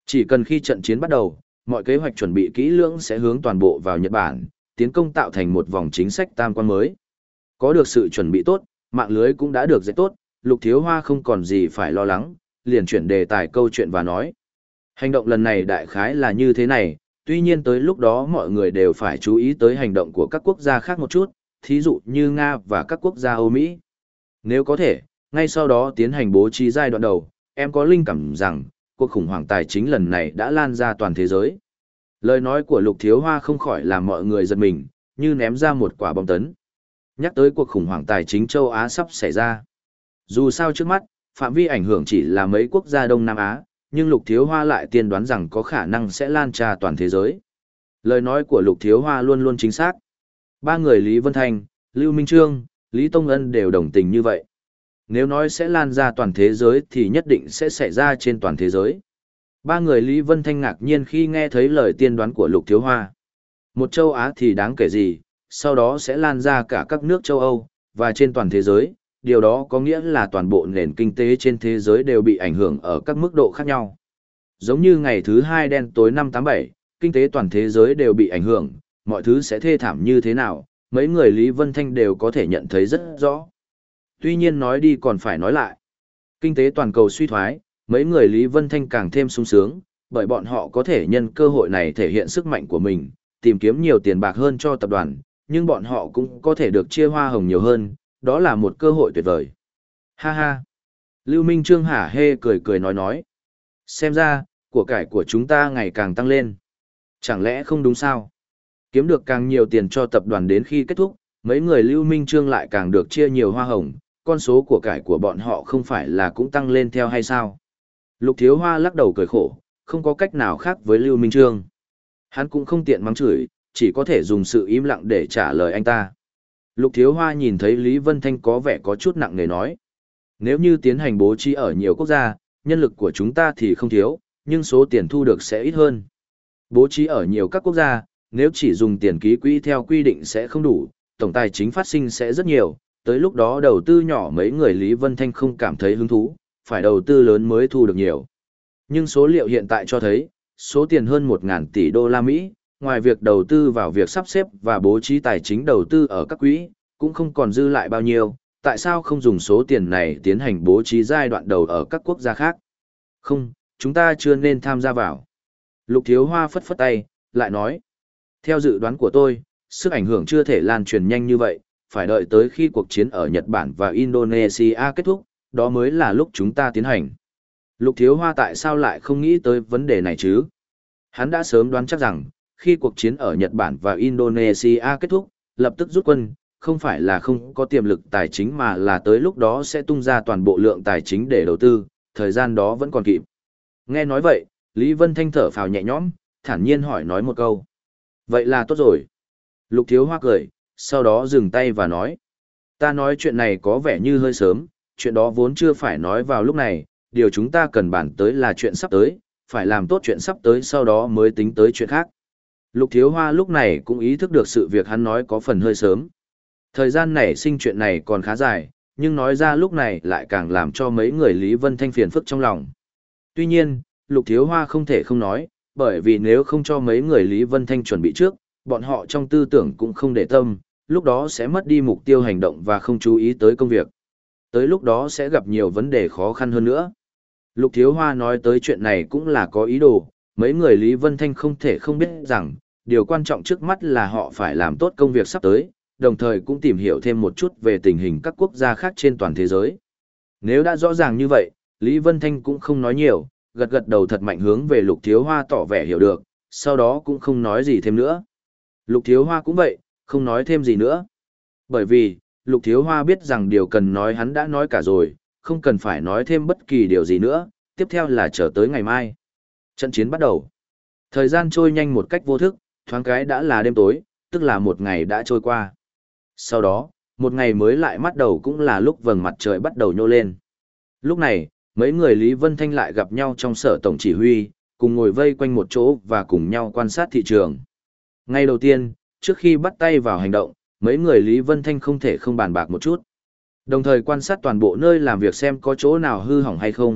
Chỉ cần khi trận chiến bắt đầu, mọi kế hoạch chuẩn bị kỹ lưỡng sẽ hướng toàn bộ vào Nhật Bản, tiến công tạo thành một vòng chính sách tam quan mới. Có được sự chuẩn bị tốt, mạng lưới cũng đã được dệt tốt, Lục Thiếu Hoa không còn gì phải lo lắng, liền chuyển đề tài câu chuyện và nói. Hành động lần này đại khái là như thế này, tuy nhiên tới lúc đó mọi người đều phải chú ý tới hành động của các quốc gia khác một chút, thí dụ như Nga và các quốc gia Âu Mỹ. Nếu có thể, ngay sau đó tiến hành bố trí giai đoạn đầu, em có linh cảm rằng, cuộc khủng hoảng tài chính lần này đã lan ra toàn thế giới. Lời nói của Lục Thiếu Hoa không khỏi làm mọi người giật mình, như ném ra một quả bom tấn. Nhắc tới cuộc khủng hoảng tài chính châu Á sắp xảy ra. Dù sao trước mắt, phạm vi ảnh hưởng chỉ là mấy quốc gia Đông Nam Á, nhưng Lục Thiếu Hoa lại tiên đoán rằng có khả năng sẽ lan tràn toàn thế giới. Lời nói của Lục Thiếu Hoa luôn luôn chính xác. Ba người Lý Vân Thanh, Lưu Minh Trương, Lý Tông Ân đều đồng tình như vậy. Nếu nói sẽ lan ra toàn thế giới thì nhất định sẽ xảy ra trên toàn thế giới. Ba người Lý Vân Thanh ngạc nhiên khi nghe thấy lời tiên đoán của Lục Thiếu Hoa. Một châu Á thì đáng kể gì, sau đó sẽ lan ra cả các nước châu Âu, và trên toàn thế giới, điều đó có nghĩa là toàn bộ nền kinh tế trên thế giới đều bị ảnh hưởng ở các mức độ khác nhau. Giống như ngày thứ hai đen tối năm tám bảy, kinh tế toàn thế giới đều bị ảnh hưởng, mọi thứ sẽ thê thảm như thế nào, mấy người Lý Vân Thanh đều có thể nhận thấy rất rõ. Tuy nhiên nói đi còn phải nói lại. Kinh tế toàn cầu suy thoái, mấy người Lý Vân Thanh càng thêm sung sướng, bởi bọn họ có thể nhân cơ hội này thể hiện sức mạnh của mình, tìm kiếm nhiều tiền bạc hơn cho tập đoàn, nhưng bọn họ cũng có thể được chia hoa hồng nhiều hơn, đó là một cơ hội tuyệt vời. Ha ha! Lưu Minh Trương hả hê cười cười nói nói. Xem ra, của cải của chúng ta ngày càng tăng lên. Chẳng lẽ không đúng sao? Kiếm được càng nhiều tiền cho tập đoàn đến khi kết thúc, mấy người Lưu Minh Trương lại càng được chia nhiều hoa hồng, con số của cải của bọn họ không phải là cũng tăng lên theo hay sao? Lục Thiếu Hoa lắc đầu cười khổ, không có cách nào khác với Lưu Minh Trương. Hắn cũng không tiện mắng chửi, chỉ có thể dùng sự im lặng để trả lời anh ta. Lục Thiếu Hoa nhìn thấy Lý Vân Thanh có vẻ có chút nặng nề nói. Nếu như tiến hành bố trí ở nhiều quốc gia, nhân lực của chúng ta thì không thiếu, nhưng số tiền thu được sẽ ít hơn. Bố trí ở nhiều các quốc gia, nếu chỉ dùng tiền ký quỹ theo quy định sẽ không đủ, tổng tài chính phát sinh sẽ rất nhiều, tới lúc đó đầu tư nhỏ mấy người Lý Vân Thanh không cảm thấy hứng thú, phải đầu tư lớn mới thu được nhiều. Nhưng số liệu hiện tại cho thấy, số tiền hơn một nghìn tỷ đô la Mỹ, ngoài việc đầu tư vào việc sắp xếp và bố trí tài chính đầu tư ở các quỹ, cũng không còn dư lại bao nhiêu, tại sao không dùng số tiền này tiến hành bố trí giai đoạn đầu ở các quốc gia khác? Không, chúng ta chưa nên tham gia vào. Lục Thiếu Hoa phất phất tay, lại nói. Theo dự đoán của tôi, sức ảnh hưởng chưa thể lan truyền nhanh như vậy, phải đợi tới khi cuộc chiến ở Nhật Bản và Indonesia kết thúc, đó mới là lúc chúng ta tiến hành. Lục Thiếu Hoa tại sao lại không nghĩ tới vấn đề này chứ? Hắn đã sớm đoán chắc rằng, khi cuộc chiến ở Nhật Bản và Indonesia kết thúc, lập tức rút quân, không phải là không có tiềm lực tài chính mà là tới lúc đó sẽ tung ra toàn bộ lượng tài chính để đầu tư, thời gian đó vẫn còn kịp. Nghe nói vậy, Lý Vân Thanh thở phào nhẹ nhõm, thản nhiên hỏi nói một câu. Vậy là tốt rồi. Lục Thiếu Hoa cười, sau đó dừng tay và nói. Ta nói chuyện này có vẻ như hơi sớm, chuyện đó vốn chưa phải nói vào lúc này, điều chúng ta cần bàn tới là chuyện sắp tới, phải làm tốt chuyện sắp tới sau đó mới tính tới chuyện khác. Lục Thiếu Hoa lúc này cũng ý thức được sự việc hắn nói có phần hơi sớm. Thời gian này sinh chuyện này còn khá dài, nhưng nói ra lúc này lại càng làm cho mấy người Lý Vân Thanh phiền phức trong lòng. Tuy nhiên, Lục Thiếu Hoa không thể không nói, bởi vì nếu không cho mấy người Lý Vân Thanh chuẩn bị trước, bọn họ trong tư tưởng cũng không để tâm, lúc đó sẽ mất đi mục tiêu hành động và không chú ý tới công việc. Tới lúc đó sẽ gặp nhiều vấn đề khó khăn hơn nữa. Lục Thiếu Hoa nói tới chuyện này cũng là có ý đồ, mấy người Lý Vân Thanh không thể không biết rằng, điều quan trọng trước mắt là họ phải làm tốt công việc sắp tới, đồng thời cũng tìm hiểu thêm một chút về tình hình các quốc gia khác trên toàn thế giới. Nếu đã rõ ràng như vậy, Lý Vân Thanh cũng không nói nhiều, gật gật đầu thật mạnh hướng về Lục Thiếu Hoa tỏ vẻ hiểu được, sau đó cũng không nói gì thêm nữa. Lục Thiếu Hoa cũng vậy, không nói thêm gì nữa. Bởi vì, Lục Thiếu Hoa biết rằng điều cần nói hắn đã nói cả rồi, không cần phải nói thêm bất kỳ điều gì nữa, tiếp theo là chờ tới ngày mai. Trận chiến bắt đầu. Thời gian trôi nhanh một cách vô thức, thoáng cái đã là đêm tối, tức là một ngày đã trôi qua. Sau đó, một ngày mới lại bắt đầu cũng là lúc vầng mặt trời bắt đầu nhô lên. Lúc này, mấy người Lý Vân Thanh lại gặp nhau trong sở tổng chỉ huy, cùng ngồi vây quanh một chỗ và cùng nhau quan sát thị trường. Ngay đầu tiên, trước khi bắt tay vào hành động, mấy người Lý Vân Thanh không thể không bàn bạc một chút. Đồng thời quan sát toàn bộ nơi làm việc xem có chỗ nào hư hỏng hay không,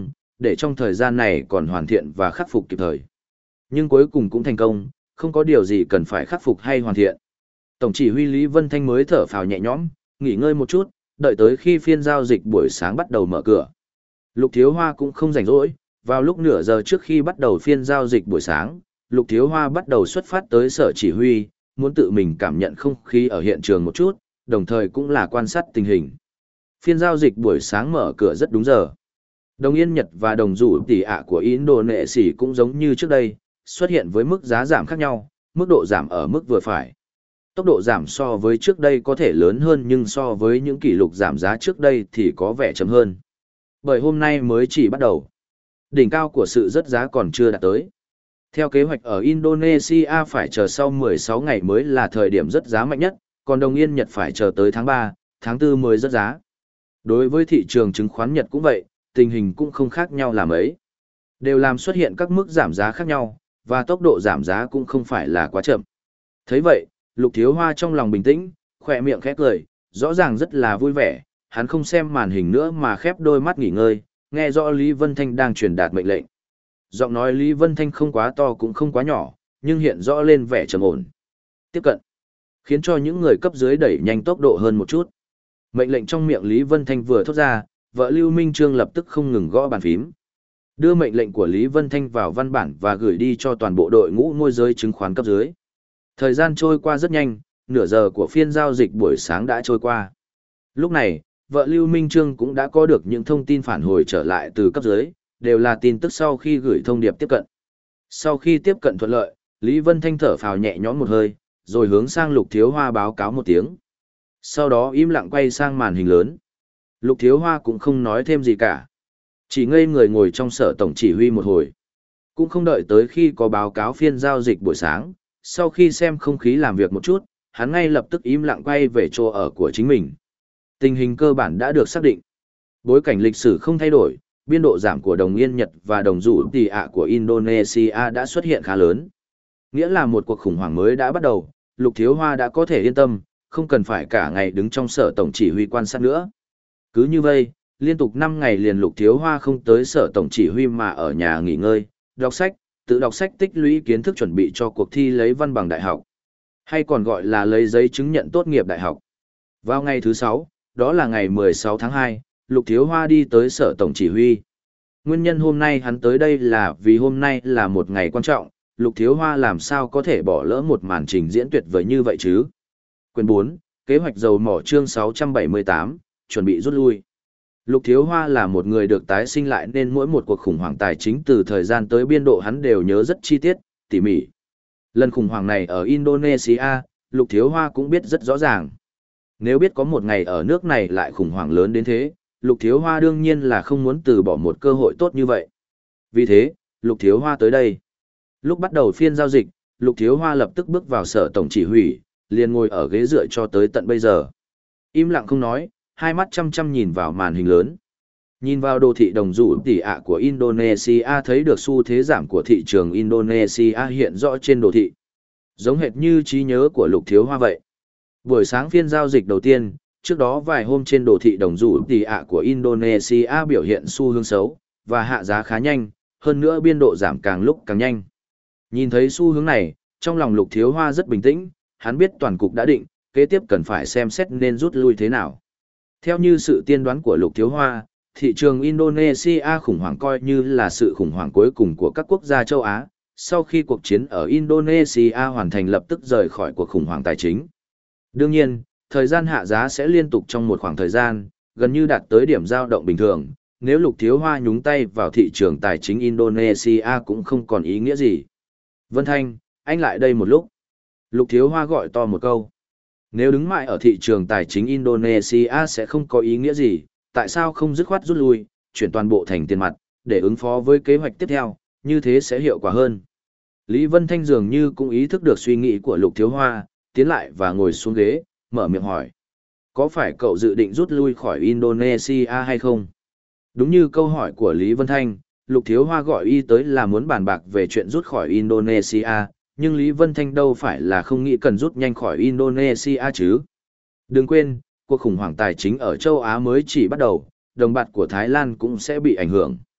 để trong thời gian này còn hoàn thiện và khắc phục kịp thời. Nhưng cuối cùng cũng thành công, không có điều gì cần phải khắc phục hay hoàn thiện. Tổng chỉ huy Lý Vân Thanh mới thở phào nhẹ nhõm, nghỉ ngơi một chút, đợi tới khi phiên giao dịch buổi sáng bắt đầu mở cửa. Lục Thiếu Hoa cũng không rảnh rỗi, vào lúc nửa giờ trước khi bắt đầu phiên giao dịch buổi sáng, Lục Thiếu Hoa bắt đầu xuất phát tới sở chỉ huy, muốn tự mình cảm nhận không khí ở hiện trường một chút, đồng thời cũng là quan sát tình hình. Phiên giao dịch buổi sáng mở cửa rất đúng giờ. Đồng Yên Nhật và đồng rủ tỷ ạ của Indonesia cũng giống như trước đây, xuất hiện với mức giá giảm khác nhau, mức độ giảm ở mức vừa phải. Tốc độ giảm so với trước đây có thể lớn hơn nhưng so với những kỷ lục giảm giá trước đây thì có vẻ chậm hơn. Bởi hôm nay mới chỉ bắt đầu. Đỉnh cao của sự rớt giá còn chưa đạt tới. Theo kế hoạch ở Indonesia phải chờ sau mười sáu ngày mới là thời điểm rớt giá mạnh nhất, còn đồng Yên Nhật phải chờ tới tháng ba, tháng tư mới rớt giá. Đối với thị trường chứng khoán Nhật cũng vậy, tình hình cũng không khác nhau là mấy. Đều làm xuất hiện các mức giảm giá khác nhau, và tốc độ giảm giá cũng không phải là quá chậm. Thấy vậy, Lục Thiếu Hoa trong lòng bình tĩnh, khỏe miệng khẽ cười, rõ ràng rất là vui vẻ, hắn không xem màn hình nữa mà khép đôi mắt nghỉ ngơi, nghe rõ Lý Vân Thanh đang truyền đạt mệnh lệnh. Giọng nói Lý Vân Thanh không quá to cũng không quá nhỏ, nhưng hiện rõ lên vẻ trầm ổn. Tiếp cận, khiến cho những người cấp dưới đẩy nhanh tốc độ hơn một chút. Mệnh lệnh trong miệng Lý Vân Thanh vừa thốt ra, vợ Lưu Minh Trương lập tức không ngừng gõ bàn phím. Đưa mệnh lệnh của Lý Vân Thanh vào văn bản và gửi đi cho toàn bộ đội ngũ môi giới chứng khoán cấp dưới. Thời gian trôi qua rất nhanh, nửa giờ của phiên giao dịch buổi sáng đã trôi qua. Lúc này, vợ Lưu Minh Trương cũng đã có được những thông tin phản hồi trở lại từ cấp dưới, đều là tin tức sau khi gửi thông điệp tiếp cận. Sau khi tiếp cận thuận lợi, Lý Vân Thanh thở phào nhẹ nhõm một hơi, rồi hướng sang Lục Thiếu Hoa báo cáo một tiếng. Sau đó im lặng quay sang màn hình lớn. Lục Thiếu Hoa cũng không nói thêm gì cả. Chỉ ngây người ngồi trong sở tổng chỉ huy một hồi. Cũng không đợi tới khi có báo cáo phiên giao dịch buổi sáng, sau khi xem không khí làm việc một chút, hắn ngay lập tức im lặng quay về chỗ ở của chính mình. Tình hình cơ bản đã được xác định. Bối cảnh lịch sử không thay đổi, biên độ giảm của đồng Yên Nhật và đồng rủ tỷ ạ của Indonesia đã xuất hiện khá lớn. Nghĩa là một cuộc khủng hoảng mới đã bắt đầu, Lục Thiếu Hoa đã có thể yên tâm, không cần phải cả ngày đứng trong sở tổng chỉ huy quan sát nữa. Cứ như vậy, liên tục năm ngày liền Lục Thiếu Hoa không tới sở tổng chỉ huy mà ở nhà nghỉ ngơi, đọc sách, tự đọc sách tích lũy kiến thức chuẩn bị cho cuộc thi lấy văn bằng đại học, hay còn gọi là lấy giấy chứng nhận tốt nghiệp đại học. Vào ngày thứ sáu, đó là ngày mười sáu tháng hai, Lục Thiếu Hoa đi tới sở tổng chỉ huy. Nguyên nhân hôm nay hắn tới đây là vì hôm nay là một ngày quan trọng, Lục Thiếu Hoa làm sao có thể bỏ lỡ một màn trình diễn tuyệt vời như vậy chứ. Quyển bốn, kế hoạch dầu mỏ chương sáu trăm bảy mươi tám, chuẩn bị rút lui. Lục Thiếu Hoa là một người được tái sinh lại nên mỗi một cuộc khủng hoảng tài chính từ thời gian tới biên độ hắn đều nhớ rất chi tiết, tỉ mỉ. Lần khủng hoảng này ở Indonesia, Lục Thiếu Hoa cũng biết rất rõ ràng. Nếu biết có một ngày ở nước này lại khủng hoảng lớn đến thế, Lục Thiếu Hoa đương nhiên là không muốn từ bỏ một cơ hội tốt như vậy. Vì thế, Lục Thiếu Hoa tới đây. Lúc bắt đầu phiên giao dịch, Lục Thiếu Hoa lập tức bước vào sở tổng chỉ huy, liền ngồi ở ghế dựa cho tới tận bây giờ. Im lặng không nói, hai mắt chăm chăm nhìn vào màn hình lớn. Nhìn vào đồ thị đồng rủ tỷ ạ của Indonesia thấy được xu thế giảm của thị trường Indonesia hiện rõ trên đồ thị. Giống hệt như trí nhớ của Lục Thiếu Hoa vậy. Buổi sáng phiên giao dịch đầu tiên, trước đó vài hôm trên đồ thị đồng rủ tỷ ạ của Indonesia biểu hiện xu hướng xấu, và hạ giá khá nhanh, hơn nữa biên độ giảm càng lúc càng nhanh. Nhìn thấy xu hướng này, trong lòng Lục Thiếu Hoa rất bình tĩnh, hắn biết toàn cục đã định, kế tiếp cần phải xem xét nên rút lui thế nào. Theo như sự tiên đoán của Lục Thiếu Hoa, thị trường Indonesia khủng hoảng coi như là sự khủng hoảng cuối cùng của các quốc gia châu Á, sau khi cuộc chiến ở Indonesia hoàn thành lập tức rời khỏi cuộc khủng hoảng tài chính. Đương nhiên, thời gian hạ giá sẽ liên tục trong một khoảng thời gian, gần như đạt tới điểm dao động bình thường, nếu Lục Thiếu Hoa nhúng tay vào thị trường tài chính Indonesia cũng không còn ý nghĩa gì. Vân Thanh, anh lại đây một lúc. Lục Thiếu Hoa gọi to một câu. Nếu đứng mãi ở thị trường tài chính Indonesia sẽ không có ý nghĩa gì, tại sao không dứt khoát rút lui, chuyển toàn bộ thành tiền mặt, để ứng phó với kế hoạch tiếp theo, như thế sẽ hiệu quả hơn. Lý Vân Thanh dường như cũng ý thức được suy nghĩ của Lục Thiếu Hoa, tiến lại và ngồi xuống ghế, mở miệng hỏi. Có phải cậu dự định rút lui khỏi Indonesia hay không? Đúng như câu hỏi của Lý Vân Thanh, Lục Thiếu Hoa gọi y tới là muốn bàn bạc về chuyện rút khỏi Indonesia, nhưng Lý Vân Thanh đâu phải là không nghĩ cần rút nhanh khỏi Indonesia chứ. Đừng quên, cuộc khủng hoảng tài chính ở châu Á mới chỉ bắt đầu, đồng bạc của Thái Lan cũng sẽ bị ảnh hưởng.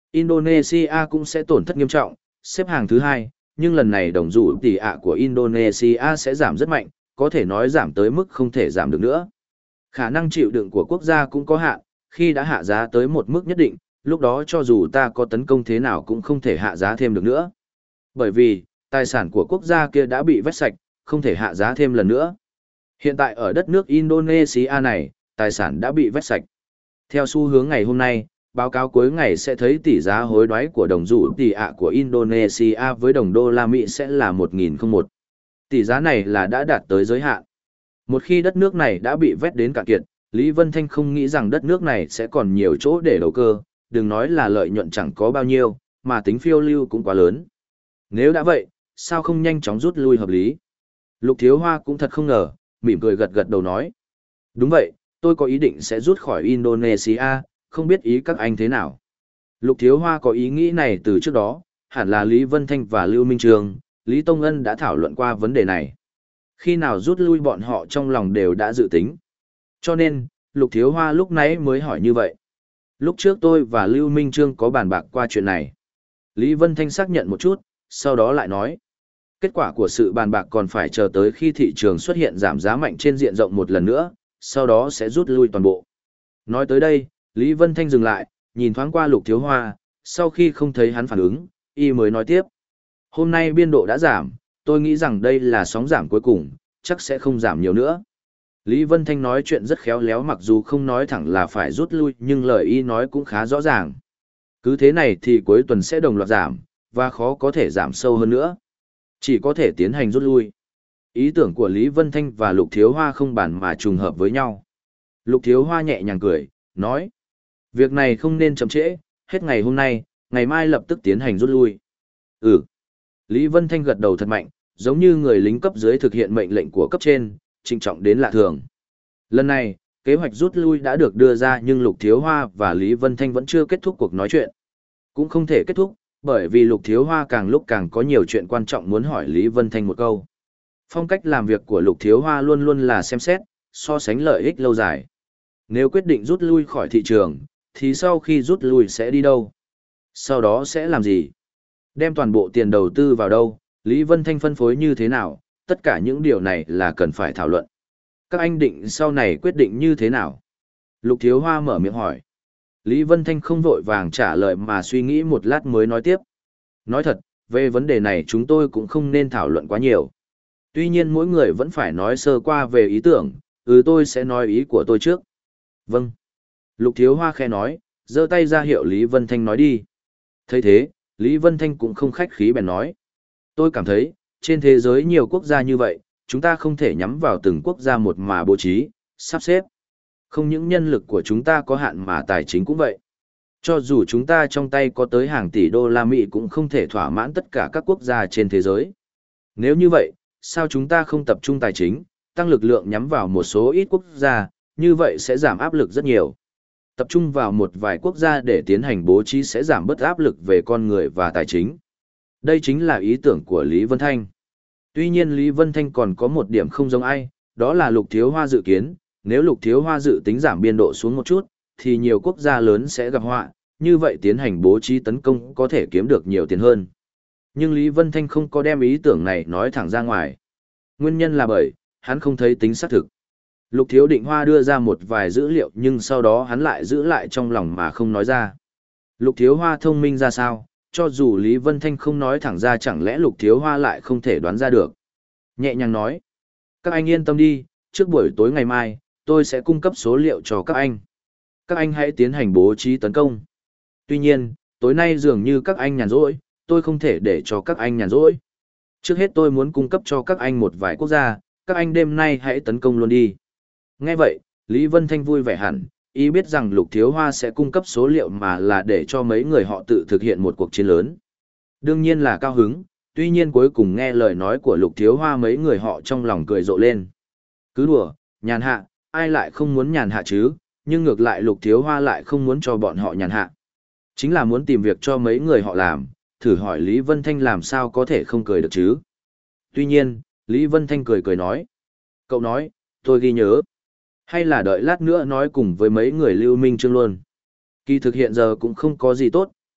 Indonesia cũng sẽ tổn thất nghiêm trọng, xếp hàng thứ hai, nhưng lần này đồng rủ tỷ ạ của Indonesia sẽ giảm rất mạnh, có thể nói giảm tới mức không thể giảm được nữa. Khả năng chịu đựng của quốc gia cũng có hạn, khi đã hạ giá tới một mức nhất định, lúc đó cho dù ta có tấn công thế nào cũng không thể hạ giá thêm được nữa. Bởi vì, tài sản của quốc gia kia đã bị vét sạch, không thể hạ giá thêm lần nữa. Hiện tại ở đất nước Indonesia này, tài sản đã bị vét sạch. Theo xu hướng ngày hôm nay, báo cáo cuối ngày sẽ thấy tỷ giá hối đoái của đồng rủ tỷ ạ của Indonesia với đồng đô la Mỹ sẽ là một nghìn không trăm lẻ một. Tỷ giá này là đã đạt tới giới hạn. Một khi đất nước này đã bị vét đến cạn kiệt, Lý Vân Thanh không nghĩ rằng đất nước này sẽ còn nhiều chỗ để đầu cơ, đừng nói là lợi nhuận chẳng có bao nhiêu, mà tính phiêu lưu cũng quá lớn. Nếu đã vậy, sao không nhanh chóng rút lui hợp lý? Lục Thiếu Hoa cũng thật không ngờ, mỉm cười gật gật đầu nói. Đúng vậy, tôi có ý định sẽ rút khỏi Indonesia, không biết ý các anh thế nào. Lục Thiếu Hoa có ý nghĩ này từ trước đó, hẳn là Lý Vân Thanh và Lưu Minh Trường, Lý Tông Ân đã thảo luận qua vấn đề này. Khi nào rút lui bọn họ trong lòng đều đã dự tính. Cho nên, Lục Thiếu Hoa lúc nãy mới hỏi như vậy. Lúc trước tôi và Lưu Minh Trương có bàn bạc qua chuyện này. Lý Vân Thanh xác nhận một chút, sau đó lại nói. Kết quả của sự bàn bạc còn phải chờ tới khi thị trường xuất hiện giảm giá mạnh trên diện rộng một lần nữa, sau đó sẽ rút lui toàn bộ. Nói tới đây, Lý Vân Thanh dừng lại, nhìn thoáng qua Lục Thiếu Hoa, sau khi không thấy hắn phản ứng, y mới nói tiếp. Hôm nay biên độ đã giảm, tôi nghĩ rằng đây là sóng giảm cuối cùng, chắc sẽ không giảm nhiều nữa. Lý Vân Thanh nói chuyện rất khéo léo, mặc dù không nói thẳng là phải rút lui nhưng lời y nói cũng khá rõ ràng. Cứ thế này thì cuối tuần sẽ đồng loạt giảm, và khó có thể giảm sâu hơn nữa. Chỉ có thể tiến hành rút lui. Ý tưởng của Lý Vân Thanh và Lục Thiếu Hoa không bàn mà trùng hợp với nhau. Lục Thiếu Hoa nhẹ nhàng cười, nói. Việc này không nên chậm trễ, hết ngày hôm nay, ngày mai lập tức tiến hành rút lui. Ừ. Lý Vân Thanh gật đầu thật mạnh, giống như người lính cấp dưới thực hiện mệnh lệnh của cấp trên, trịnh trọng đến lạ thường. Lần này, kế hoạch rút lui đã được đưa ra nhưng Lục Thiếu Hoa và Lý Vân Thanh vẫn chưa kết thúc cuộc nói chuyện. Cũng không thể kết thúc, bởi vì Lục Thiếu Hoa càng lúc càng có nhiều chuyện quan trọng muốn hỏi Lý Vân Thanh một câu. Phong cách làm việc của Lục Thiếu Hoa luôn luôn là xem xét, so sánh lợi ích lâu dài. Nếu quyết định rút lui khỏi thị trường, thì sau khi rút lui sẽ đi đâu? Sau đó sẽ làm gì? Đem toàn bộ tiền đầu tư vào đâu? Lý Vân Thanh phân phối như thế nào? Tất cả những điều này là cần phải thảo luận. Các anh định sau này quyết định như thế nào? Lục Thiếu Hoa mở miệng hỏi. Lý Vân Thanh không vội vàng trả lời mà suy nghĩ một lát mới nói tiếp. Nói thật, về vấn đề này chúng tôi cũng không nên thảo luận quá nhiều. Tuy nhiên mỗi người vẫn phải nói sơ qua về ý tưởng, ừ tôi sẽ nói ý của tôi trước. Vâng. Lục Thiếu Hoa khẽ nói, giơ tay ra hiệu Lý Vân Thanh nói đi. Thấy thế, Lý Vân Thanh cũng không khách khí bèn nói. Tôi cảm thấy, trên thế giới nhiều quốc gia như vậy, chúng ta không thể nhắm vào từng quốc gia một mà bố trí, sắp xếp. Không những nhân lực của chúng ta có hạn mà tài chính cũng vậy. Cho dù chúng ta trong tay có tới hàng tỷ đô la Mỹ cũng không thể thỏa mãn tất cả các quốc gia trên thế giới. Nếu như vậy, sao chúng ta không tập trung tài chính, tăng lực lượng nhắm vào một số ít quốc gia, như vậy sẽ giảm áp lực rất nhiều. Tập trung vào một vài quốc gia để tiến hành bố trí sẽ giảm bớt áp lực về con người và tài chính. Đây chính là ý tưởng của Lý Vân Thanh. Tuy nhiên Lý Vân Thanh còn có một điểm không giống ai, đó là Lục Thiếu Hoa dự kiến, nếu Lục Thiếu Hoa dự tính giảm biên độ xuống một chút, thì nhiều quốc gia lớn sẽ gặp họa, như vậy tiến hành bố trí tấn công có thể kiếm được nhiều tiền hơn. Nhưng Lý Vân Thanh không có đem ý tưởng này nói thẳng ra ngoài. Nguyên nhân là bởi, hắn không thấy tính xác thực. Lục Thiếu Định Hoa đưa ra một vài dữ liệu nhưng sau đó hắn lại giữ lại trong lòng mà không nói ra. Lục Thiếu Hoa thông minh ra sao, cho dù Lý Vân Thanh không nói thẳng ra chẳng lẽ Lục Thiếu Hoa lại không thể đoán ra được. Nhẹ nhàng nói, các anh yên tâm đi, trước buổi tối ngày mai, tôi sẽ cung cấp số liệu cho các anh. Các anh hãy tiến hành bố trí tấn công. Tuy nhiên, tối nay dường như các anh nhàn rỗi, tôi không thể để cho các anh nhàn rỗi. Trước hết tôi muốn cung cấp cho các anh một vài quốc gia, các anh đêm nay hãy tấn công luôn đi. Nghe vậy, Lý Vân Thanh vui vẻ hẳn, ý biết rằng Lục Thiếu Hoa sẽ cung cấp số liệu mà là để cho mấy người họ tự thực hiện một cuộc chiến lớn. Đương nhiên là cao hứng, tuy nhiên cuối cùng nghe lời nói của Lục Thiếu Hoa mấy người họ trong lòng cười rộ lên. Cứ đùa, nhàn hạ, ai lại không muốn nhàn hạ chứ, nhưng ngược lại Lục Thiếu Hoa lại không muốn cho bọn họ nhàn hạ. Chính là muốn tìm việc cho mấy người họ làm, thử hỏi Lý Vân Thanh làm sao có thể không cười được chứ. Tuy nhiên, Lý Vân Thanh cười cười nói. Cậu nói, tôi ghi nhớ. Hay là đợi lát nữa nói cùng với mấy người Lưu Minh Trương luôn. Kỳ thực hiện giờ cũng không có gì tốt,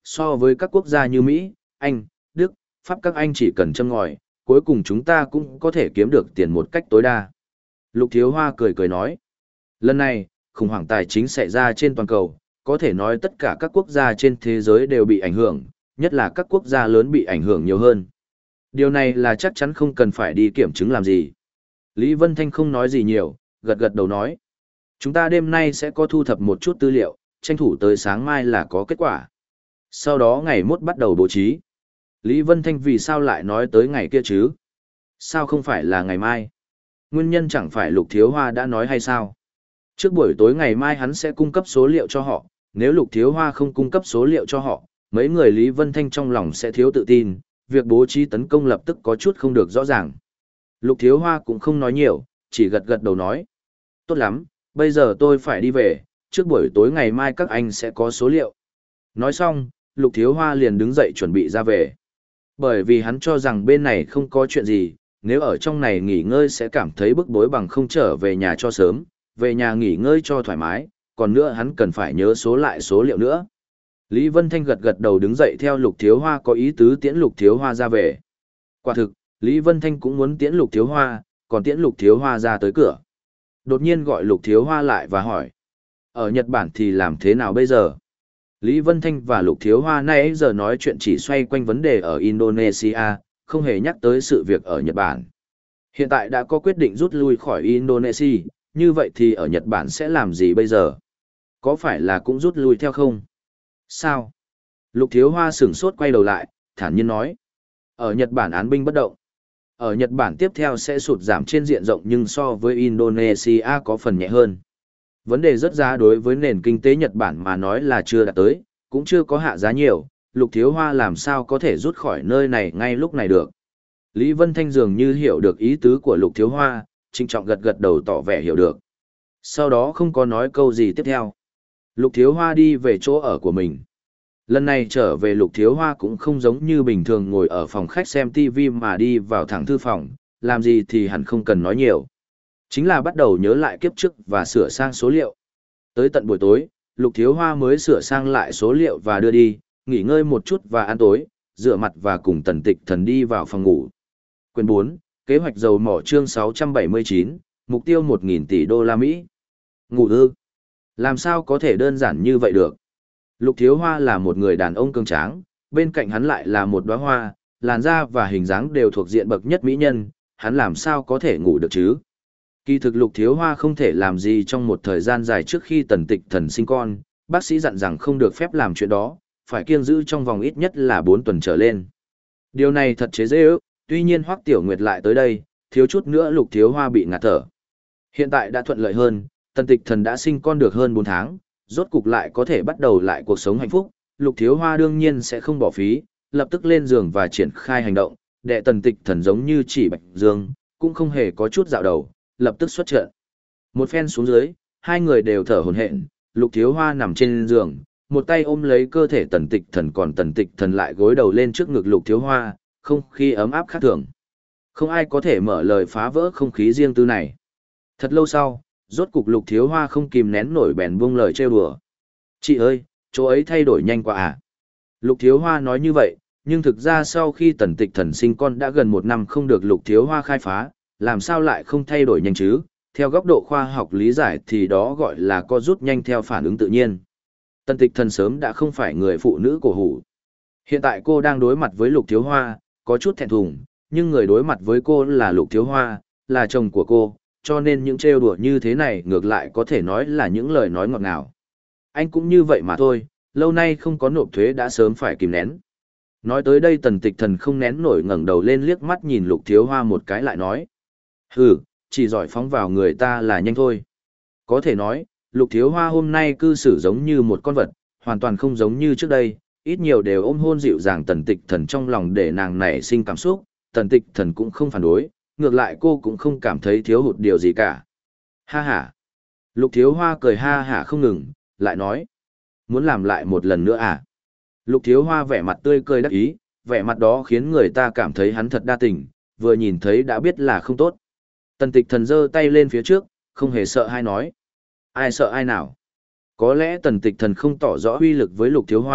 so với các quốc gia như Mỹ, Anh, Đức, Pháp các anh chỉ cần châm ngòi, cuối cùng chúng ta cũng có thể kiếm được tiền một cách tối đa. Lục Thiếu Hoa cười cười nói, lần này, khủng hoảng tài chính xảy ra trên toàn cầu, có thể nói tất cả các quốc gia trên thế giới đều bị ảnh hưởng, nhất là các quốc gia lớn bị ảnh hưởng nhiều hơn. Điều này là chắc chắn không cần phải đi kiểm chứng làm gì. Lý Vân Thanh không nói gì nhiều, gật gật đầu nói, chúng ta đêm nay sẽ có thu thập một chút tư liệu, tranh thủ tới sáng mai là có kết quả. Sau đó ngày mốt bắt đầu bố trí. Lý Vân Thanh vì sao lại nói tới ngày kia chứ? Sao không phải là ngày mai? Nguyên nhân chẳng phải Lục Thiếu Hoa đã nói hay sao? Trước buổi tối ngày mai hắn sẽ cung cấp số liệu cho họ, nếu Lục Thiếu Hoa không cung cấp số liệu cho họ, mấy người Lý Vân Thanh trong lòng sẽ thiếu tự tin, việc bố trí tấn công lập tức có chút không được rõ ràng. Lục Thiếu Hoa cũng không nói nhiều, chỉ gật gật đầu nói. Tốt lắm, bây giờ tôi phải đi về, trước buổi tối ngày mai các anh sẽ có số liệu. Nói xong, Lục Thiếu Hoa liền đứng dậy chuẩn bị ra về. Bởi vì hắn cho rằng bên này không có chuyện gì, nếu ở trong này nghỉ ngơi sẽ cảm thấy bức bối bằng không trở về nhà cho sớm, về nhà nghỉ ngơi cho thoải mái, còn nữa hắn cần phải nhớ số lại số liệu nữa. Lý Vân Thanh gật gật đầu đứng dậy theo Lục Thiếu Hoa có ý tứ tiễn Lục Thiếu Hoa ra về. Quả thực, Lý Vân Thanh cũng muốn tiễn Lục Thiếu Hoa, còn tiễn Lục Thiếu Hoa ra tới cửa. Đột nhiên gọi Lục Thiếu Hoa lại và hỏi. Ở Nhật Bản thì làm thế nào bây giờ? Lý Vân Thanh và Lục Thiếu Hoa nãy giờ nói chuyện chỉ xoay quanh vấn đề ở Indonesia, không hề nhắc tới sự việc ở Nhật Bản. Hiện tại đã có quyết định rút lui khỏi Indonesia, như vậy thì ở Nhật Bản sẽ làm gì bây giờ? Có phải là cũng rút lui theo không? Sao? Lục Thiếu Hoa sửng sốt quay đầu lại, thản nhiên nói. Ở Nhật Bản án binh bất động. Ở Nhật Bản tiếp theo sẽ sụt giảm trên diện rộng nhưng so với Indonesia có phần nhẹ hơn. Vấn đề rất giá đối với nền kinh tế Nhật Bản mà nói là chưa đạt tới, cũng chưa có hạ giá nhiều, Lục Thiếu Hoa làm sao có thể rút khỏi nơi này ngay lúc này được. Lý Vân Thanh dường như hiểu được ý tứ của Lục Thiếu Hoa, trịnh trọng gật gật đầu tỏ vẻ hiểu được. Sau đó không có nói câu gì tiếp theo. Lục Thiếu Hoa đi về chỗ ở của mình. Lần này trở về Lục Thiếu Hoa cũng không giống như bình thường ngồi ở phòng khách xem ti vi mà đi vào thẳng thư phòng, làm gì thì hẳn không cần nói nhiều. Chính là bắt đầu nhớ lại kiếp trước và sửa sang số liệu. Tới tận buổi tối, Lục Thiếu Hoa mới sửa sang lại số liệu và đưa đi, nghỉ ngơi một chút và ăn tối, rửa mặt và cùng Tần Tịch Thần đi vào phòng ngủ. Quyển bốn, kế hoạch dầu mỏ chương sáu trăm bảy mươi chín, mục tiêu một nghìn tỷ đô la Mỹ. Ngủ ư? Làm sao có thể đơn giản như vậy được? Lục Thiếu Hoa là một người đàn ông cường tráng, bên cạnh hắn lại là một đóa hoa, làn da và hình dáng đều thuộc diện bậc nhất mỹ nhân, hắn làm sao có thể ngủ được chứ? Kỳ thực Lục Thiếu Hoa không thể làm gì trong một thời gian dài trước khi Tần Tịch Thần sinh con, bác sĩ dặn rằng không được phép làm chuyện đó, phải kiêng giữ trong vòng ít nhất là bốn tuần trở lên. Điều này thật chế giễu, tuy nhiên Hoắc Tiểu Nguyệt lại tới đây, thiếu chút nữa Lục Thiếu Hoa bị ngạt thở. Hiện tại đã thuận lợi hơn, Tần Tịch Thần đã sinh con được hơn bốn tháng, rốt cục lại có thể bắt đầu lại cuộc sống hạnh phúc, Lục Thiếu Hoa đương nhiên sẽ không bỏ phí, lập tức lên giường và triển khai hành động, đệ Tần Tịch Thần giống như chỉ bạch dương, cũng không hề có chút dạo đầu, lập tức xuất trận. Một phen xuống dưới, hai người đều thở hổn hển, Lục Thiếu Hoa nằm trên giường, một tay ôm lấy cơ thể Tần Tịch Thần còn Tần Tịch Thần lại gối đầu lên trước ngực Lục Thiếu Hoa, không khí ấm áp khác thường. Không ai có thể mở lời phá vỡ không khí riêng tư này. Thật lâu sau, rốt cục Lục Thiếu Hoa không kìm nén nổi bèn buông lời trêu đùa. Chị ơi, chỗ ấy thay đổi nhanh quá à? Lục Thiếu Hoa nói như vậy, nhưng thực ra sau khi Tần Tịch Thần sinh con đã gần một năm không được Lục Thiếu Hoa khai phá, làm sao lại không thay đổi nhanh chứ? Theo góc độ khoa học lý giải thì đó gọi là co rút nhanh theo phản ứng tự nhiên. Tần Tịch Thần sớm đã không phải người phụ nữ cổ hủ. Hiện tại cô đang đối mặt với Lục Thiếu Hoa, có chút thẹn thùng, nhưng người đối mặt với cô là Lục Thiếu Hoa, là chồng của cô, cho nên những trêu đùa như thế này ngược lại có thể nói là những lời nói ngọt ngào. Anh cũng như vậy mà thôi, lâu nay không có nộp thuế đã sớm phải kìm nén. Nói tới đây Tần Tịch Thần không nén nổi ngẩng đầu lên liếc mắt nhìn Lục Thiếu Hoa một cái lại nói. Hừ, chỉ giỏi phóng vào người ta là nhanh thôi. Có thể nói, Lục Thiếu Hoa hôm nay cư xử giống như một con vật, hoàn toàn không giống như trước đây, ít nhiều đều ôm hôn dịu dàng Tần Tịch Thần trong lòng để nàng nảy sinh cảm xúc, Tần Tịch Thần cũng không phản đối, ngược lại cô cũng không cảm thấy thiếu hụt điều gì cả. Ha ha. Lục Thiếu Hoa cười ha hả không ngừng, lại nói. Muốn làm lại một lần nữa à? Lục Thiếu Hoa vẻ mặt tươi cười đắc ý, vẻ mặt đó khiến người ta cảm thấy hắn thật đa tình, vừa nhìn thấy đã biết là không tốt. Tần Tịch Thần giơ tay lên phía trước, không hề sợ hay nói. Ai sợ ai nào? Có lẽ Tần Tịch Thần không tỏ rõ uy lực với Lục Thiếu Hoa,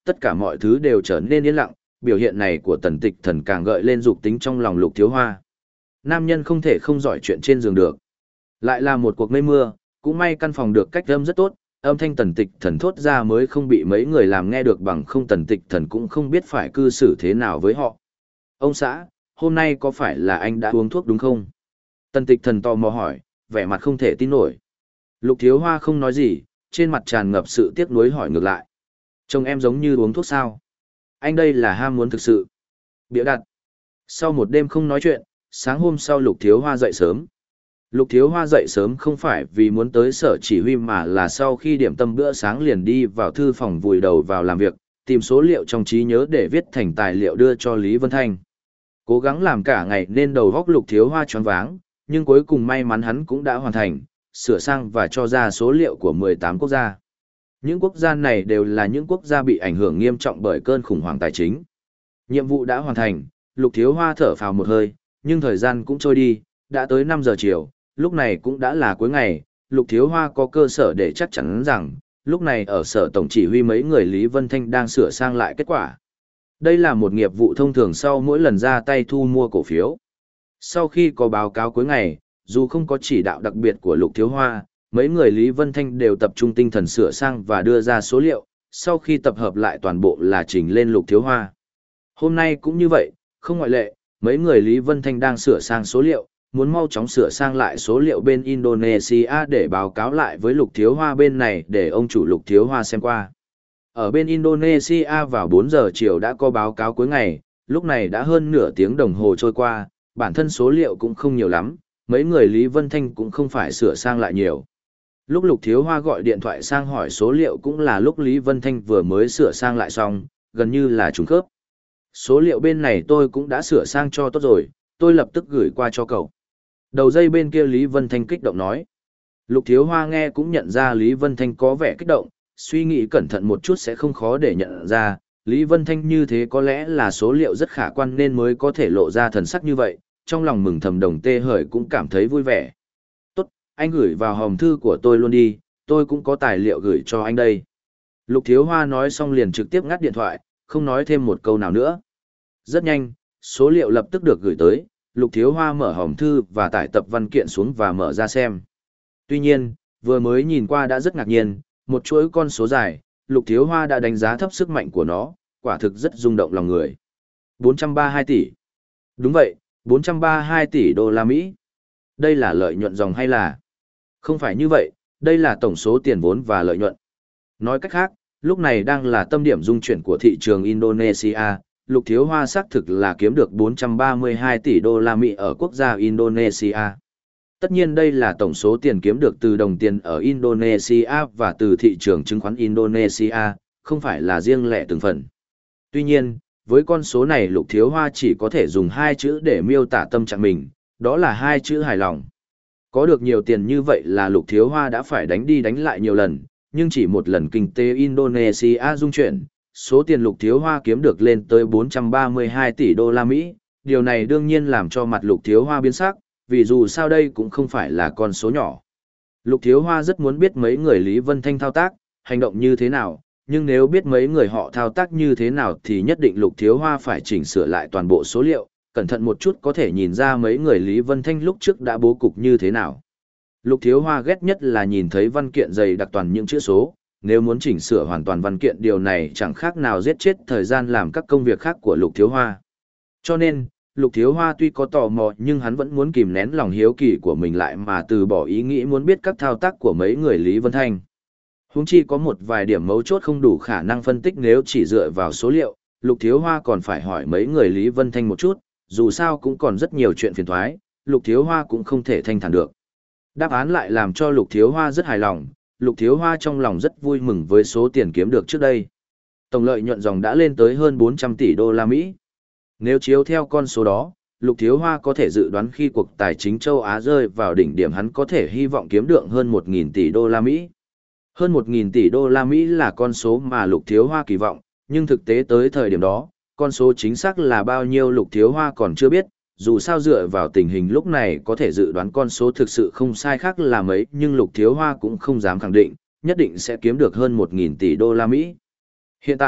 tất cả mọi thứ đều trở nên yên lặng, biểu hiện này của tần tịch thần càng gợi lên dục tính trong lòng Lục Thiếu Hoa. Nam nhân không thể không giỏi chuyện trên giường được. Lại là một cuộc mây mưa, cũng may căn phòng được cách âm rất tốt, âm thanh tần tịch thần thốt ra mới không bị mấy người làm nghe được, bằng không tần tịch thần cũng không biết phải cư xử thế nào với họ. Ông xã, hôm nay có phải là anh đã uống thuốc đúng không? Tần tịch thần tò mò hỏi, vẻ mặt không thể tin nổi. Lục Thiếu Hoa không nói gì, trên mặt tràn ngập sự tiếc nuối hỏi ngược lại. Trông em giống như uống thuốc sao? Anh đây là ham muốn thực sự. Bịa đặt. Sau một đêm không nói chuyện, sáng hôm sau Lục Thiếu Hoa dậy sớm. Lục Thiếu Hoa dậy sớm không phải vì muốn tới sở chỉ huy mà là sau khi điểm tâm bữa sáng liền đi vào thư phòng vùi đầu vào làm việc, tìm số liệu trong trí nhớ để viết thành tài liệu đưa cho Lý Vân Thanh. Cố gắng làm cả ngày nên đầu góc Lục Thiếu Hoa choáng váng, nhưng cuối cùng may mắn hắn cũng đã hoàn thành, sửa sang và cho ra số liệu của mười tám quốc gia. Những quốc gia này đều là những quốc gia bị ảnh hưởng nghiêm trọng bởi cơn khủng hoảng tài chính. Nhiệm vụ đã hoàn thành, Lục Thiếu Hoa thở phào một hơi, nhưng thời gian cũng trôi đi, đã tới năm giờ chiều, lúc này cũng đã là cuối ngày, Lục Thiếu Hoa có cơ sở để chắc chắn rằng, lúc này ở sở tổng chỉ huy mấy người Lý Vân Thanh đang sửa sang lại kết quả. Đây là một nghiệp vụ thông thường sau mỗi lần ra tay thu mua cổ phiếu. Sau khi có báo cáo cuối ngày, dù không có chỉ đạo đặc biệt của Lục Thiếu Hoa, mấy người Lý Vân Thanh đều tập trung tinh thần sửa sang và đưa ra số liệu, sau khi tập hợp lại toàn bộ là trình lên Lục Thiếu Hoa. Hôm nay cũng như vậy, không ngoại lệ, mấy người Lý Vân Thanh đang sửa sang số liệu, muốn mau chóng sửa sang lại số liệu bên Indonesia để báo cáo lại với Lục Thiếu Hoa bên này để ông chủ Lục Thiếu Hoa xem qua. Ở bên Indonesia vào bốn giờ chiều đã có báo cáo cuối ngày, lúc này đã hơn nửa tiếng đồng hồ trôi qua, bản thân số liệu cũng không nhiều lắm, mấy người Lý Vân Thanh cũng không phải sửa sang lại nhiều. Lúc Lục Thiếu Hoa gọi điện thoại sang hỏi số liệu cũng là lúc Lý Vân Thanh vừa mới sửa sang lại xong, gần như là trùng khớp. Số liệu bên này tôi cũng đã sửa sang cho tốt rồi, tôi lập tức gửi qua cho cậu. Đầu dây bên kia Lý Vân Thanh kích động nói. Lục Thiếu Hoa nghe cũng nhận ra Lý Vân Thanh có vẻ kích động, suy nghĩ cẩn thận một chút sẽ không khó để nhận ra, Lý Vân Thanh như thế có lẽ là số liệu rất khả quan nên mới có thể lộ ra thần sắc như vậy, trong lòng mừng thầm đồng tê hởi cũng cảm thấy vui vẻ. Tốt, anh gửi vào hòm thư của tôi luôn đi, tôi cũng có tài liệu gửi cho anh đây. Lục Thiếu Hoa nói xong liền trực tiếp ngắt điện thoại, không nói thêm một câu nào nữa. Rất nhanh, số liệu lập tức được gửi tới, Lục Thiếu Hoa mở hòm thư và tải tập văn kiện xuống và mở ra xem. Tuy nhiên, vừa mới nhìn qua đã rất ngạc nhiên, một chuỗi con số dài, Lục Thiếu Hoa đã đánh giá thấp sức mạnh của nó, quả thực rất rung động lòng người. bốn trăm ba mươi hai tỷ. Đúng vậy, bốn trăm ba mươi hai tỷ đô la Mỹ. Đây là lợi nhuận dòng hay là? Không phải như vậy, đây là tổng số tiền vốn và lợi nhuận. Nói cách khác, lúc này đang là tâm điểm dung chuyển của thị trường Indonesia, Lục Thiếu Hoa xác thực là kiếm được bốn trăm ba mươi hai tỷ đô la Mỹ ở quốc gia Indonesia. Tất nhiên đây là tổng số tiền kiếm được từ đồng tiền ở Indonesia và từ thị trường chứng khoán Indonesia, không phải là riêng lẻ từng phần. Tuy nhiên, với con số này Lục Thiếu Hoa chỉ có thể dùng hai chữ để miêu tả tâm trạng mình, đó là hai chữ hài lòng. Có được nhiều tiền như vậy là Lục Thiếu Hoa đã phải đánh đi đánh lại nhiều lần, nhưng chỉ một lần kinh tế Indonesia dung chuyển, số tiền Lục Thiếu Hoa kiếm được lên tới bốn trăm ba mươi hai tỷ đô la Mỹ, điều này đương nhiên làm cho mặt Lục Thiếu Hoa biến sắc, vì dù sao đây cũng không phải là con số nhỏ. Lục Thiếu Hoa rất muốn biết mấy người Lý Vân Thanh thao tác, hành động như thế nào, nhưng nếu biết mấy người họ thao tác như thế nào thì nhất định Lục Thiếu Hoa phải chỉnh sửa lại toàn bộ số liệu, cẩn thận một chút có thể nhìn ra mấy người Lý Vân Thanh lúc trước đã bố cục như thế nào. Lục Thiếu Hoa ghét nhất là nhìn thấy văn kiện dày đặc toàn những chữ số, nếu muốn chỉnh sửa hoàn toàn văn kiện điều này chẳng khác nào giết chết thời gian làm các công việc khác của Lục Thiếu Hoa. Cho nên, Lục Thiếu Hoa tuy có tò mò nhưng hắn vẫn muốn kìm nén lòng hiếu kỳ của mình lại mà từ bỏ ý nghĩ muốn biết các thao tác của mấy người Lý Vân Thanh. Huống chi có một vài điểm mấu chốt không đủ khả năng phân tích nếu chỉ dựa vào số liệu, Lục Thiếu Hoa còn phải hỏi mấy người Lý Vân Thanh một chút, dù sao cũng còn rất nhiều chuyện phiền toái, Lục Thiếu Hoa cũng không thể thanh thản được. Đáp án lại làm cho Lục Thiếu Hoa rất hài lòng, Lục Thiếu Hoa trong lòng rất vui mừng với số tiền kiếm được trước đây. Tổng lợi nhuận dòng đã lên tới hơn bốn trăm tỷ đô la Mỹ. Nếu chiếu theo con số đó, Lục Thiếu Hoa có thể dự đoán khi cuộc tài chính châu Á rơi vào đỉnh điểm hắn có thể hy vọng kiếm được hơn một nghìn tỷ đô la Mỹ. Hơn một nghìn tỷ đô la Mỹ là con số mà Lục Thiếu Hoa kỳ vọng, nhưng thực tế tới thời điểm đó, con số chính xác là bao nhiêu Lục Thiếu Hoa còn chưa biết, dù sao dựa vào tình hình lúc này có thể dự đoán con số thực sự không sai khác là mấy nhưng Lục Thiếu Hoa cũng không dám khẳng định, nhất định sẽ kiếm được hơn một nghìn tỷ đô la Mỹ. Hiện tại,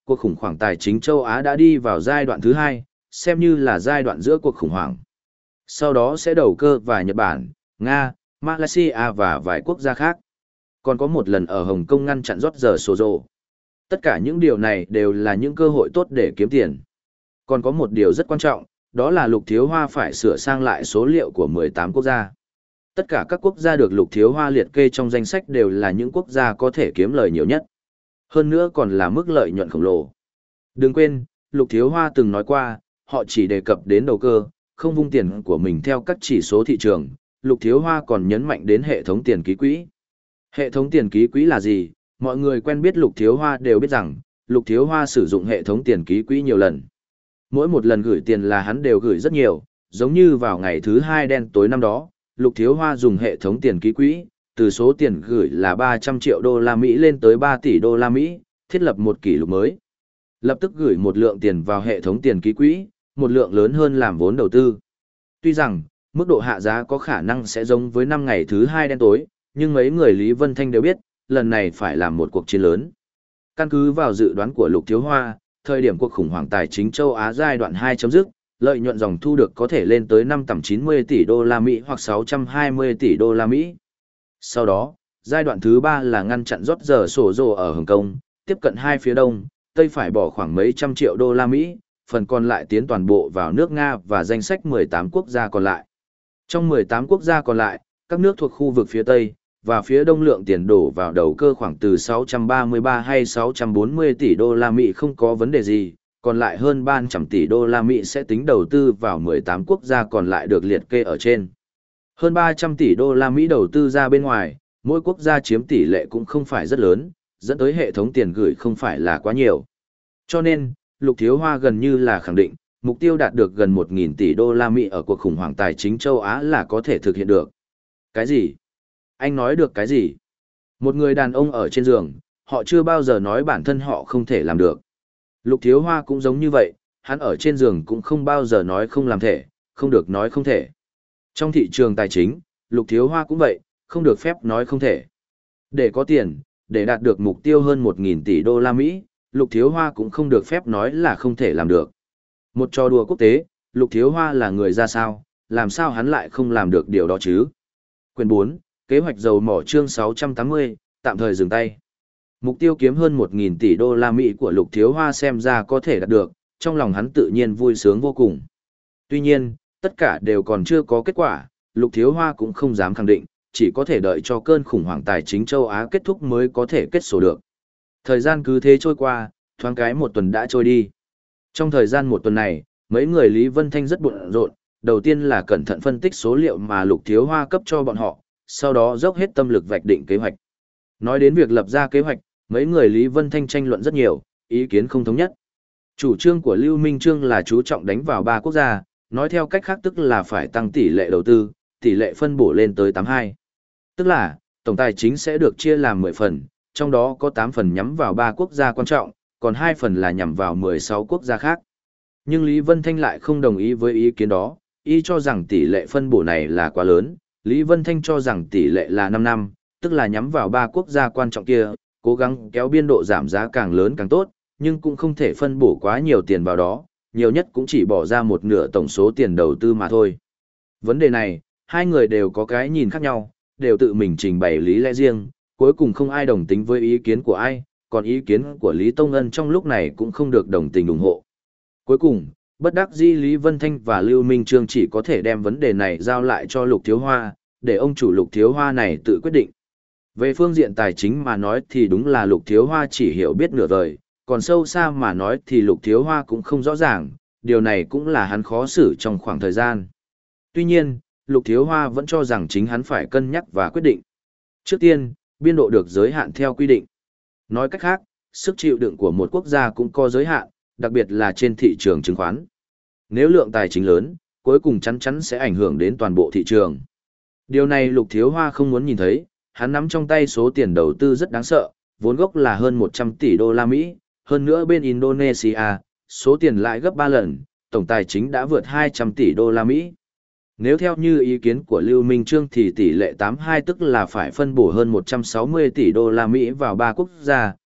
Cuộc khủng hoảng tài chính châu Á đã đi vào giai đoạn thứ hai, xem như là giai đoạn giữa cuộc khủng hoảng. Sau đó sẽ đầu cơ vào Nhật Bản, Nga, Malaysia và vài quốc gia khác. Còn có một lần ở Hồng Kông ngăn chặn rót giờ sổ rồ. Tất cả những điều này đều là những cơ hội tốt để kiếm tiền. Còn có một điều rất quan trọng, đó là Lục Thiếu Hoa phải sửa sang lại số liệu của mười tám quốc gia. Tất cả các quốc gia được Lục Thiếu Hoa liệt kê trong danh sách đều là những quốc gia có thể kiếm lời nhiều nhất. Hơn nữa còn là mức lợi nhuận khổng lồ. Đừng quên, Lục Thiếu Hoa từng nói qua, họ chỉ đề cập đến đầu cơ, không vung tiền của mình theo các chỉ số thị trường. Lục Thiếu Hoa còn nhấn mạnh đến hệ thống tiền ký quỹ. Hệ thống tiền ký quỹ là gì? Mọi người quen biết Lục Thiếu Hoa đều biết rằng, Lục Thiếu Hoa sử dụng hệ thống tiền ký quỹ nhiều lần. Mỗi một lần gửi tiền là hắn đều gửi rất nhiều, giống như vào ngày thứ hai đen tối năm đó, Lục Thiếu Hoa dùng hệ thống tiền ký quỹ, từ số tiền gửi là ba trăm triệu đô la Mỹ lên tới ba tỷ đô la Mỹ, thiết lập một kỷ lục mới. Lập tức gửi một lượng tiền vào hệ thống tiền ký quỹ, một lượng lớn hơn làm vốn đầu tư. Tuy rằng, mức độ hạ giá có khả năng sẽ giống với năm ngày thứ hai đen tối, nhưng mấy người Lý Vân Thanh đều biết, lần này phải làm một cuộc chiến lớn. Căn cứ vào dự đoán của Lục Thiếu Hoa, thời điểm cuộc khủng hoảng tài chính châu Á giai đoạn hai chấm dứt, lợi nhuận dòng thu được có thể lên tới năm trăm chín mươi tỷ đô la Mỹ hoặc sáu trăm hai mươi tỷ đô la Mỹ. Sau đó, giai đoạn thứ ba là ngăn chặn rót giờ sổ rồ ở Hồng Kông, tiếp cận hai phía đông, tây phải bỏ khoảng mấy trăm triệu đô la Mỹ, phần còn lại tiến toàn bộ vào nước Nga và danh sách mười tám quốc gia còn lại. Trong mười tám quốc gia còn lại, các nước thuộc khu vực phía tây và phía đông lượng tiền đổ vào đầu cơ khoảng từ sáu trăm ba mươi ba hay sáu trăm bốn mươi tỷ đô la Mỹ không có vấn đề gì, còn lại hơn ba trăm tỷ đô la Mỹ sẽ tính đầu tư vào mười tám quốc gia còn lại được liệt kê ở trên. Hơn ba trăm tỷ đô la Mỹ đầu tư ra bên ngoài, mỗi quốc gia chiếm tỷ lệ cũng không phải rất lớn, dẫn tới hệ thống tiền gửi không phải là quá nhiều. Cho nên, Lục Thiếu Hoa gần như là khẳng định, mục tiêu đạt được gần một nghìn tỷ đô la Mỹ ở cuộc khủng hoảng tài chính châu Á là có thể thực hiện được. Cái gì? Anh nói được cái gì? Một người đàn ông ở trên giường, họ chưa bao giờ nói bản thân họ không thể làm được. Lục Thiếu Hoa cũng giống như vậy, hắn ở trên giường cũng không bao giờ nói không làm thể, không được nói không thể. Trong thị trường tài chính, Lục Thiếu Hoa cũng vậy, không được phép nói không thể. Để có tiền, để đạt được mục tiêu hơn một nghìn tỷ đô la Mỹ, Lục Thiếu Hoa cũng không được phép nói là không thể làm được. Một trò đùa quốc tế, Lục Thiếu Hoa là người ra sao, làm sao hắn lại không làm được điều đó chứ? Quyển bốn, kế hoạch dầu mỏ chương sáu trăm tám mươi, tạm thời dừng tay. Mục tiêu kiếm hơn một nghìn tỷ đô la Mỹ của Lục Thiếu Hoa xem ra có thể đạt được, trong lòng hắn tự nhiên vui sướng vô cùng. Tuy nhiên, tất cả đều còn chưa có kết quả, Lục Thiếu Hoa cũng không dám khẳng định, chỉ có thể đợi cho cơn khủng hoảng tài chính châu Á kết thúc mới có thể kết sổ được. Thời gian cứ thế trôi qua, thoáng cái một tuần đã trôi đi. Trong thời gian một tuần này, mấy người Lý Vân Thanh rất bận rộn, đầu tiên là cẩn thận phân tích số liệu mà Lục Thiếu Hoa cấp cho bọn họ, sau đó dốc hết tâm lực vạch định kế hoạch. Nói đến việc lập ra kế hoạch, mấy người Lý Vân Thanh tranh luận rất nhiều, ý kiến không thống nhất. Chủ trương của Lưu Minh Trương là chú trọng đánh vào ba quốc gia, nói theo cách khác tức là phải tăng tỷ lệ đầu tư, tỷ lệ phân bổ lên tới tám mươi hai. Tức là, tổng tài chính sẽ được chia làm mười phần, trong đó có tám phần nhắm vào ba quốc gia quan trọng, còn hai phần là nhằm vào mười sáu quốc gia khác. Nhưng Lý Vân Thanh lại không đồng ý với ý kiến đó, y cho rằng tỷ lệ phân bổ này là quá lớn, Lý Vân Thanh cho rằng tỷ lệ là năm năm, tức là nhắm vào ba quốc gia quan trọng kia, cố gắng kéo biên độ giảm giá càng lớn càng tốt, nhưng cũng không thể phân bổ quá nhiều tiền vào đó, nhiều nhất cũng chỉ bỏ ra một nửa tổng số tiền đầu tư mà thôi. Vấn đề này, hai người đều có cái nhìn khác nhau, đều tự mình trình bày lý lẽ riêng, cuối cùng không ai đồng tính với ý kiến của ai, còn ý kiến của Lý Tông Ân trong lúc này cũng không được đồng tình ủng hộ. Cuối cùng, bất đắc dĩ Lý Vân Thanh và Lưu Minh Trương chỉ có thể đem vấn đề này giao lại cho Lục Thiếu Hoa, để ông chủ Lục Thiếu Hoa này tự quyết định. Về phương diện tài chính mà nói thì đúng là Lục Thiếu Hoa chỉ hiểu biết nửa vời, còn sâu xa mà nói thì Lục Thiếu Hoa cũng không rõ ràng, điều này cũng là hắn khó xử trong khoảng thời gian. Tuy nhiên, Lục Thiếu Hoa vẫn cho rằng chính hắn phải cân nhắc và quyết định. Trước tiên, biên độ được giới hạn theo quy định. Nói cách khác, sức chịu đựng của một quốc gia cũng có giới hạn, đặc biệt là trên thị trường chứng khoán. Nếu lượng tài chính lớn, cuối cùng chắn chắn sẽ ảnh hưởng đến toàn bộ thị trường. Điều này Lục Thiếu Hoa không muốn nhìn thấy, hắn nắm trong tay số tiền đầu tư rất đáng sợ, vốn gốc là hơn một trăm tỷ đô la Mỹ, hơn nữa bên Indonesia, số tiền lại gấp ba lần, tổng tài chính đã vượt hai trăm tỷ đô la Mỹ. Nếu theo như ý kiến của Lưu Minh Trương thì tỷ lệ tám mươi hai tức là phải phân bổ hơn một trăm sáu mươi tỷ đô la Mỹ vào ba quốc gia,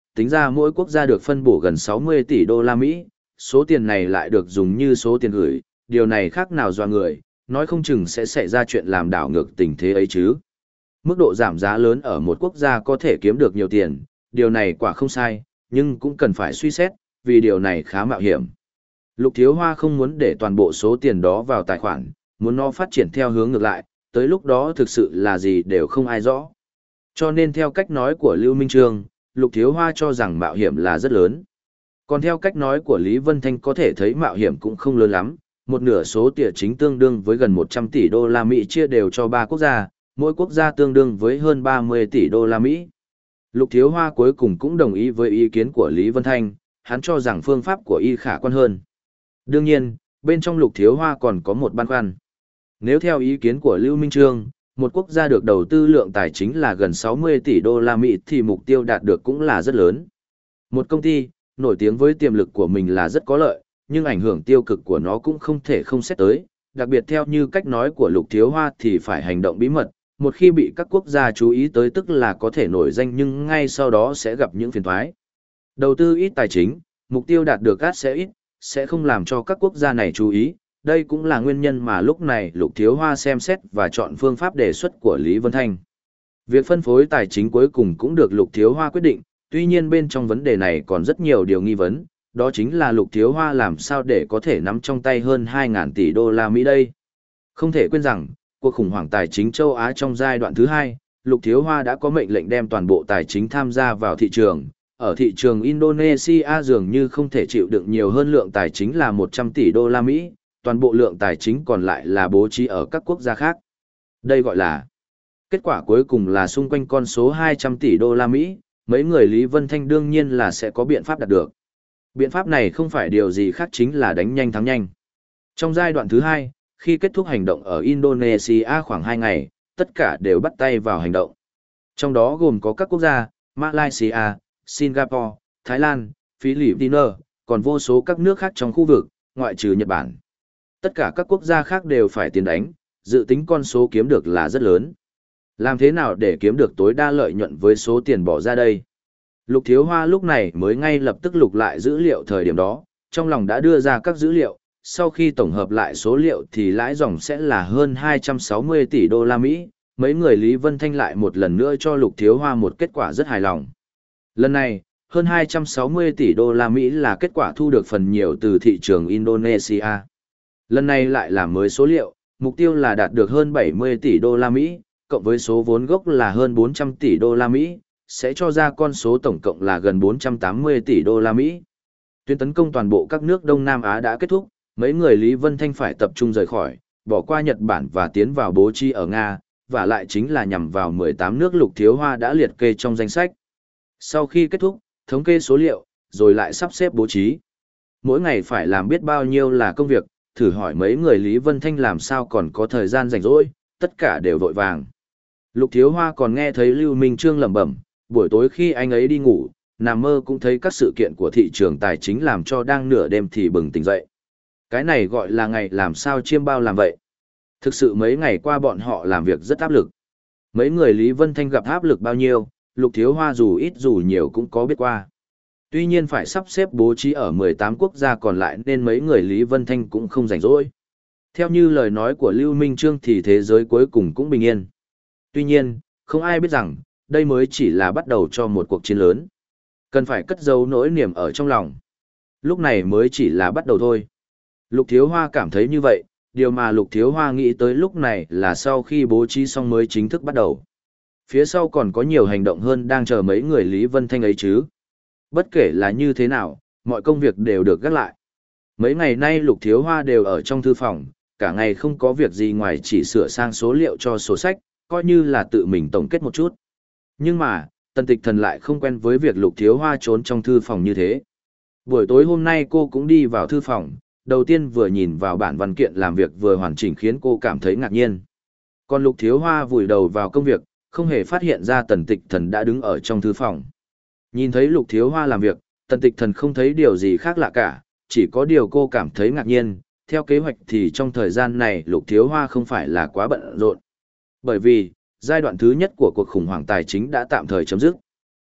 tính ra mỗi quốc gia được phân bổ gần sáu mươi tỷ đô la Mỹ, số tiền này lại được dùng như số tiền gửi, điều này khác nào doa người, nói không chừng sẽ xảy ra chuyện làm đảo ngược tình thế ấy chứ. Mức độ giảm giá lớn ở một quốc gia có thể kiếm được nhiều tiền, điều này quả không sai, nhưng cũng cần phải suy xét, vì điều này khá mạo hiểm. Lục Thiếu Hoa không muốn để toàn bộ số tiền đó vào tài khoản, muốn nó phát triển theo hướng ngược lại, tới lúc đó thực sự là gì đều không ai rõ. Cho nên theo cách nói của Lưu Minh Trương, Lục Thiếu Hoa cho rằng mạo hiểm là rất lớn. Còn theo cách nói của Lý Vân Thanh có thể thấy mạo hiểm cũng không lớn lắm, một nửa số tiền chính tương đương với gần một trăm tỷ đô la Mỹ chia đều cho ba quốc gia, mỗi quốc gia tương đương với hơn ba mươi tỷ đô la Mỹ. Lục Thiếu Hoa cuối cùng cũng đồng ý với ý kiến của Lý Vân Thanh, hắn cho rằng phương pháp của y khả quan hơn. Đương nhiên, bên trong Lục Thiếu Hoa còn có một băn khoăn. Nếu theo ý kiến của Lưu Minh Trương, một quốc gia được đầu tư lượng tài chính là gần sáu mươi tỷ đô la Mỹ thì mục tiêu đạt được cũng là rất lớn. Một công ty, nổi tiếng với tiềm lực của mình là rất có lợi, nhưng ảnh hưởng tiêu cực của nó cũng không thể không xét tới, đặc biệt theo như cách nói của Lục Thiếu Hoa thì phải hành động bí mật, một khi bị các quốc gia chú ý tới tức là có thể nổi danh nhưng ngay sau đó sẽ gặp những phiền toái. Đầu tư ít tài chính, mục tiêu đạt được át sẽ ít, sẽ không làm cho các quốc gia này chú ý, đây cũng là nguyên nhân mà lúc này Lục Thiếu Hoa xem xét và chọn phương pháp đề xuất của Lý Vân Thanh. Việc phân phối tài chính cuối cùng cũng được Lục Thiếu Hoa quyết định, tuy nhiên bên trong vấn đề này còn rất nhiều điều nghi vấn, đó chính là Lục Thiếu Hoa làm sao để có thể nắm trong tay hơn hai nghìn tỷ đô la Mỹ đây. Không thể quên rằng, cuộc khủng hoảng tài chính châu Á trong giai đoạn thứ hai, Lục Thiếu Hoa đã có mệnh lệnh đem toàn bộ tài chính tham gia vào thị trường. Ở thị trường Indonesia dường như không thể chịu đựng nhiều hơn lượng tài chính là một trăm tỷ đô la Mỹ, toàn bộ lượng tài chính còn lại là bố trí ở các quốc gia khác. Đây gọi là kết quả cuối cùng là xung quanh con số hai trăm tỷ đô la Mỹ, mấy người Lý Vân Thanh đương nhiên là sẽ có biện pháp đạt được. Biện pháp này không phải điều gì khác chính là đánh nhanh thắng nhanh. Trong giai đoạn thứ hai, khi kết thúc hành động ở Indonesia khoảng hai ngày, tất cả đều bắt tay vào hành động. Trong đó gồm có các quốc gia, Malaysia, Singapore, Thái Lan, Philippines, còn vô số các nước khác trong khu vực, ngoại trừ Nhật Bản. Tất cả các quốc gia khác đều phải tiến đánh, dự tính con số kiếm được là rất lớn. Làm thế nào để kiếm được tối đa lợi nhuận với số tiền bỏ ra đây? Lục Thiếu Hoa lúc này mới ngay lập tức lục lại dữ liệu thời điểm đó, trong lòng đã đưa ra các dữ liệu, sau khi tổng hợp lại số liệu thì lãi dòng sẽ là hơn hai trăm sáu mươi tỷ đô la Mỹ, mấy người Lý Vân Thanh lại một lần nữa cho Lục Thiếu Hoa một kết quả rất hài lòng. Lần này, hơn hai trăm sáu mươi tỷ đô la Mỹ là kết quả thu được phần nhiều từ thị trường Indonesia. Lần này lại là mới số liệu, mục tiêu là đạt được hơn bảy mươi tỷ đô la Mỹ, cộng với số vốn gốc là hơn bốn trăm tỷ đô la Mỹ, sẽ cho ra con số tổng cộng là gần bốn trăm tám mươi tỷ đô la Mỹ. Tuyến tấn công toàn bộ các nước Đông Nam Á đã kết thúc, mấy người Lý Vân Thanh phải tập trung rời khỏi, bỏ qua Nhật Bản và tiến vào bố trí ở Nga, và lại chính là nhằm vào mười tám nước Lục Thiếu Hoa đã liệt kê trong danh sách. Sau khi kết thúc, thống kê số liệu, rồi lại sắp xếp bố trí. Mỗi ngày phải làm biết bao nhiêu là công việc, thử hỏi mấy người Lý Vân Thanh làm sao còn có thời gian rảnh rỗi, tất cả đều vội vàng. Lục Thiếu Hoa còn nghe thấy Lưu Minh Trương lẩm bẩm, buổi tối khi anh ấy đi ngủ, nằm mơ cũng thấy các sự kiện của thị trường tài chính làm cho đang nửa đêm thì bừng tỉnh dậy. Cái này gọi là ngày làm sao chiêm bao làm vậy. Thực sự mấy ngày qua bọn họ làm việc rất áp lực. Mấy người Lý Vân Thanh gặp áp lực bao nhiêu, Lục Thiếu Hoa dù ít dù nhiều cũng có biết qua. Tuy nhiên phải sắp xếp bố trí ở mười tám quốc gia còn lại nên mấy người Lý Vân Thanh cũng không rảnh rỗi. Theo như lời nói của Lưu Minh Trương thì thế giới cuối cùng cũng bình yên. Tuy nhiên, không ai biết rằng, đây mới chỉ là bắt đầu cho một cuộc chiến lớn. Cần phải cất giấu nỗi niềm ở trong lòng. Lúc này mới chỉ là bắt đầu thôi. Lục Thiếu Hoa cảm thấy như vậy, điều mà Lục Thiếu Hoa nghĩ tới lúc này là sau khi bố trí xong mới chính thức bắt đầu. Phía sau còn có nhiều hành động hơn đang chờ mấy người Lý Vân Thanh ấy chứ. Bất kể là như thế nào, mọi công việc đều được gác lại. Mấy ngày nay Lục Thiếu Hoa đều ở trong thư phòng, cả ngày không có việc gì ngoài chỉ sửa sang số liệu cho sổ sách, coi như là tự mình tổng kết một chút. Nhưng mà, Tần Tịch Thần lại không quen với việc Lục Thiếu Hoa trốn trong thư phòng như thế. Buổi tối hôm nay cô cũng đi vào thư phòng, đầu tiên vừa nhìn vào bản văn kiện làm việc vừa hoàn chỉnh khiến cô cảm thấy ngạc nhiên. Còn Lục Thiếu Hoa vùi đầu vào công việc, không hề phát hiện ra Tần Tịch Thần đã đứng ở trong thư phòng. Nhìn thấy Lục Thiếu Hoa làm việc, Tần Tịch Thần không thấy điều gì khác lạ cả, chỉ có điều cô cảm thấy ngạc nhiên. Theo kế hoạch thì trong thời gian này Lục Thiếu Hoa không phải là quá bận rộn. Bởi vì, giai đoạn thứ nhất của cuộc khủng hoảng tài chính đã tạm thời chấm dứt.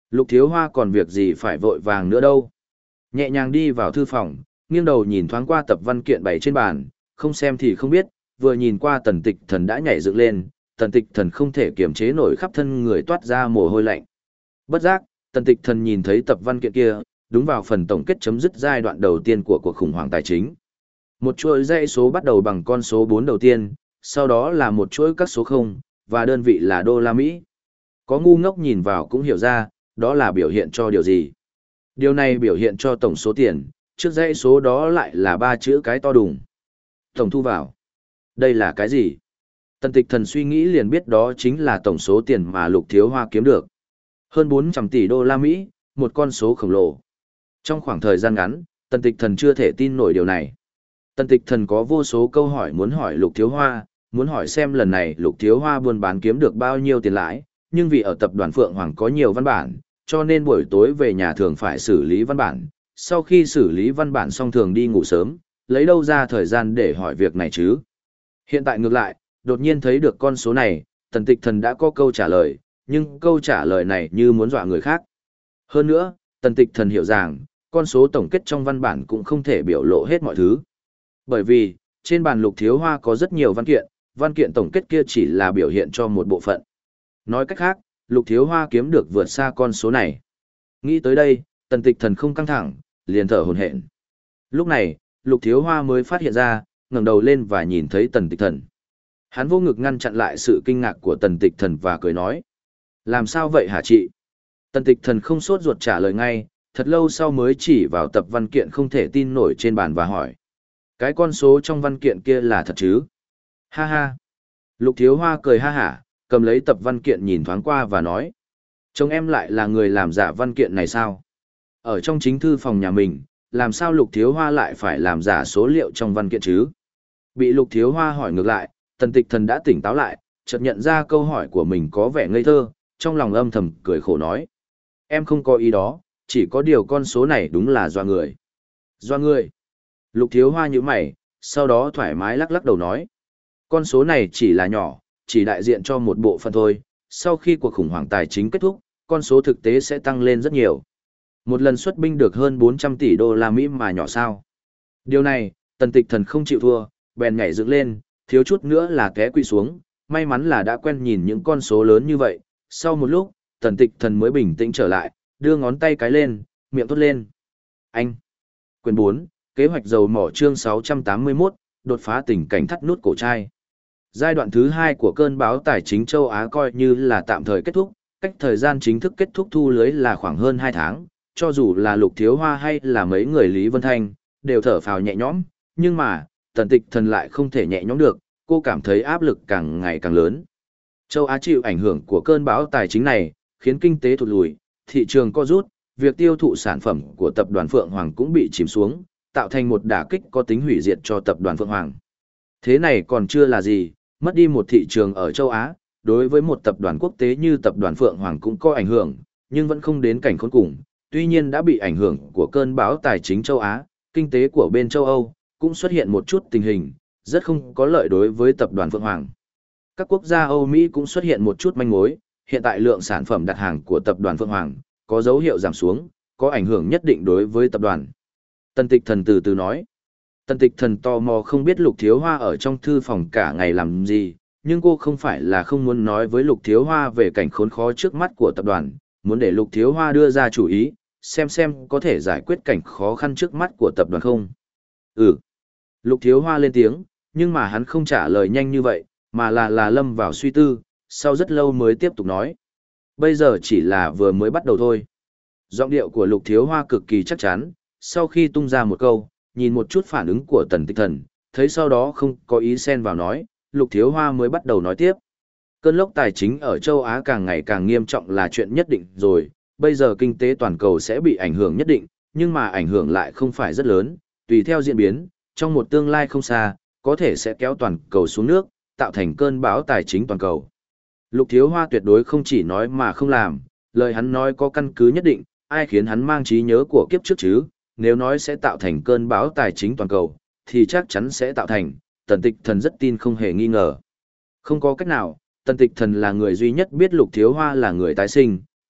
Lục Thiếu Hoa còn việc gì phải vội vàng nữa đâu. Nhẹ nhàng đi vào thư phòng, nghiêng đầu nhìn thoáng qua tập văn kiện bày trên bàn, không xem thì không biết, vừa nhìn qua Tần Tịch Thần đã nhảy dựng lên, Tần Tịch Thần không thể kiềm chế nổi khắp thân người toát ra mồ hôi lạnh. Bất giác, Tần Tịch Thần nhìn thấy tập văn kiện kia, đúng vào phần tổng kết chấm dứt giai đoạn đầu tiên của cuộc khủng hoảng tài chính. Một chuỗi dãy số bắt đầu bằng con số bốn đầu tiên, sau đó là một chuỗi các số không, và đơn vị là đô la Mỹ. Có ngu ngốc nhìn vào cũng hiểu ra, đó là biểu hiện cho điều gì. Điều này biểu hiện cho tổng số tiền, trước dãy số đó lại là ba chữ cái to đùng. Tổng thu vào. Đây là cái gì? Tần Tịch Thần suy nghĩ liền biết đó chính là tổng số tiền mà Lục Thiếu Hoa kiếm được. Hơn bốn trăm tỷ đô la Mỹ, một con số khổng lồ. Trong khoảng thời gian ngắn, Tần Tịch Thần chưa thể tin nổi điều này. Tần Tịch Thần có vô số câu hỏi muốn hỏi Lục Thiếu Hoa, muốn hỏi xem lần này Lục Thiếu Hoa buôn bán kiếm được bao nhiêu tiền lãi, nhưng vì ở tập đoàn Phượng Hoàng có nhiều văn bản, cho nên buổi tối về nhà thường phải xử lý văn bản. Sau khi xử lý văn bản xong thường đi ngủ sớm, lấy đâu ra thời gian để hỏi việc này chứ? Hiện tại ngược lại, đột nhiên thấy được con số này, Tần Tịch Thần đã có câu trả lời, nhưng câu trả lời này như muốn dọa người khác. Hơn nữa, Tần Tịch Thần hiểu rằng, con số tổng kết trong văn bản cũng không thể biểu lộ hết mọi thứ. Bởi vì, trên bàn Lục Thiếu Hoa có rất nhiều văn kiện, văn kiện tổng kết kia chỉ là biểu hiện cho một bộ phận. Nói cách khác, Lục Thiếu Hoa kiếm được vượt xa con số này. Nghĩ tới đây, Tần Tịch Thần không căng thẳng, liền thở hổn hển. Lúc này, Lục Thiếu Hoa mới phát hiện ra, ngẩng đầu lên và nhìn thấy Tần Tịch Thần. Hắn vô ngực ngăn chặn lại sự kinh ngạc của Tần Tịch Thần và cười nói. Làm sao vậy hả chị? Tần Tịch Thần không sốt ruột trả lời ngay, thật lâu sau mới chỉ vào tập văn kiện không thể tin nổi trên bàn và hỏi. Cái con số trong văn kiện kia là thật chứ? Ha ha. Lục Thiếu Hoa cười ha hả, cầm lấy tập văn kiện nhìn thoáng qua và nói. Chồng em lại là người làm giả văn kiện này sao? Ở trong chính thư phòng nhà mình, làm sao Lục Thiếu Hoa lại phải làm giả số liệu trong văn kiện chứ? Bị Lục Thiếu Hoa hỏi ngược lại, Tần Tịch Thần đã tỉnh táo lại, chợt nhận ra câu hỏi của mình có vẻ ngây thơ, trong lòng âm thầm cười khổ nói. Em không có ý đó, chỉ có điều con số này đúng là do người. Do người. Lục Thiếu Hoa nhíu mày, sau đó thoải mái lắc lắc đầu nói. Con số này chỉ là nhỏ, chỉ đại diện cho một bộ phận thôi, sau khi cuộc khủng hoảng tài chính kết thúc, con số thực tế sẽ tăng lên rất nhiều. Một lần xuất binh được hơn bốn trăm tỷ đô la Mỹ mà nhỏ sao. Điều này, Tần Tịch Thần không chịu thua, bèn nhảy dựng lên, thiếu chút nữa là té quỵ xuống, may mắn là đã quen nhìn những con số lớn như vậy. Sau một lúc, Tần Tịch Thần mới bình tĩnh trở lại, đưa ngón tay cái lên, miệng thốt lên. Anh! Quyền bốn, kế hoạch dầu mỏ chương sáu trăm tám mươi mốt, đột phá tình cảnh thắt nút cổ trai. Giai đoạn thứ hai của cơn bão tài chính châu Á coi như là tạm thời kết thúc, cách thời gian chính thức kết thúc thu lưới là khoảng hơn hai tháng, cho dù là Lục Thiếu Hoa hay là mấy người Lý Vân Thanh, đều thở phào nhẹ nhõm, nhưng mà, Tần Tịch Thần lại không thể nhẹ nhõm được, cô cảm thấy áp lực càng ngày càng lớn. Châu Á chịu ảnh hưởng của cơn bão tài chính này, khiến kinh tế thụt lùi, thị trường co rút, việc tiêu thụ sản phẩm của tập đoàn Phượng Hoàng cũng bị chìm xuống, tạo thành một đả kích có tính hủy diệt cho tập đoàn Phượng Hoàng. Thế này còn chưa là gì, mất đi một thị trường ở châu Á, đối với một tập đoàn quốc tế như tập đoàn Phượng Hoàng cũng có ảnh hưởng, nhưng vẫn không đến cảnh khốn cùng. Tuy nhiên đã bị ảnh hưởng của cơn bão tài chính châu Á, kinh tế của bên châu Âu cũng xuất hiện một chút tình hình, rất không có lợi đối với tập đoàn Phượng Hoàng. Các quốc gia Âu Mỹ cũng xuất hiện một chút manh mối, hiện tại lượng sản phẩm đặt hàng của tập đoàn Phượng Hoàng có dấu hiệu giảm xuống, có ảnh hưởng nhất định đối với tập đoàn. Tần Tịch Thần từ từ nói. Tần Tịch Thần tò mò không biết Lục Thiếu Hoa ở trong thư phòng cả ngày làm gì, nhưng cô không phải là không muốn nói với Lục Thiếu Hoa về cảnh khốn khó trước mắt của tập đoàn, muốn để Lục Thiếu Hoa đưa ra chủ ý, xem xem có thể giải quyết cảnh khó khăn trước mắt của tập đoàn không. Ừ. Lục Thiếu Hoa lên tiếng, nhưng mà hắn không trả lời nhanh như vậy, mà là là lâm vào suy tư, sau rất lâu mới tiếp tục nói. Bây giờ chỉ là vừa mới bắt đầu thôi. Giọng điệu của Lục Thiếu Hoa cực kỳ chắc chắn, sau khi tung ra một câu, nhìn một chút phản ứng của Tần Tịch Thần, thấy sau đó không có ý xen vào nói, Lục Thiếu Hoa mới bắt đầu nói tiếp. Cơn lốc tài chính ở châu Á càng ngày càng nghiêm trọng là chuyện nhất định rồi, bây giờ kinh tế toàn cầu sẽ bị ảnh hưởng nhất định, nhưng mà ảnh hưởng lại không phải rất lớn, tùy theo diễn biến, trong một tương lai không xa, có thể sẽ kéo toàn cầu xuống nước, tạo thành cơn bão tài chính toàn cầu. Lục Thiếu Hoa tuyệt đối không chỉ nói mà không làm, lời hắn nói có căn cứ nhất định, ai khiến hắn mang trí nhớ của kiếp trước chứ, nếu nói sẽ tạo thành cơn bão tài chính toàn cầu, thì chắc chắn sẽ tạo thành, Tần Tịch Thần rất tin không hề nghi ngờ. Không có cách nào, Tần Tịch Thần là người duy nhất biết Lục Thiếu Hoa là người tái sinh,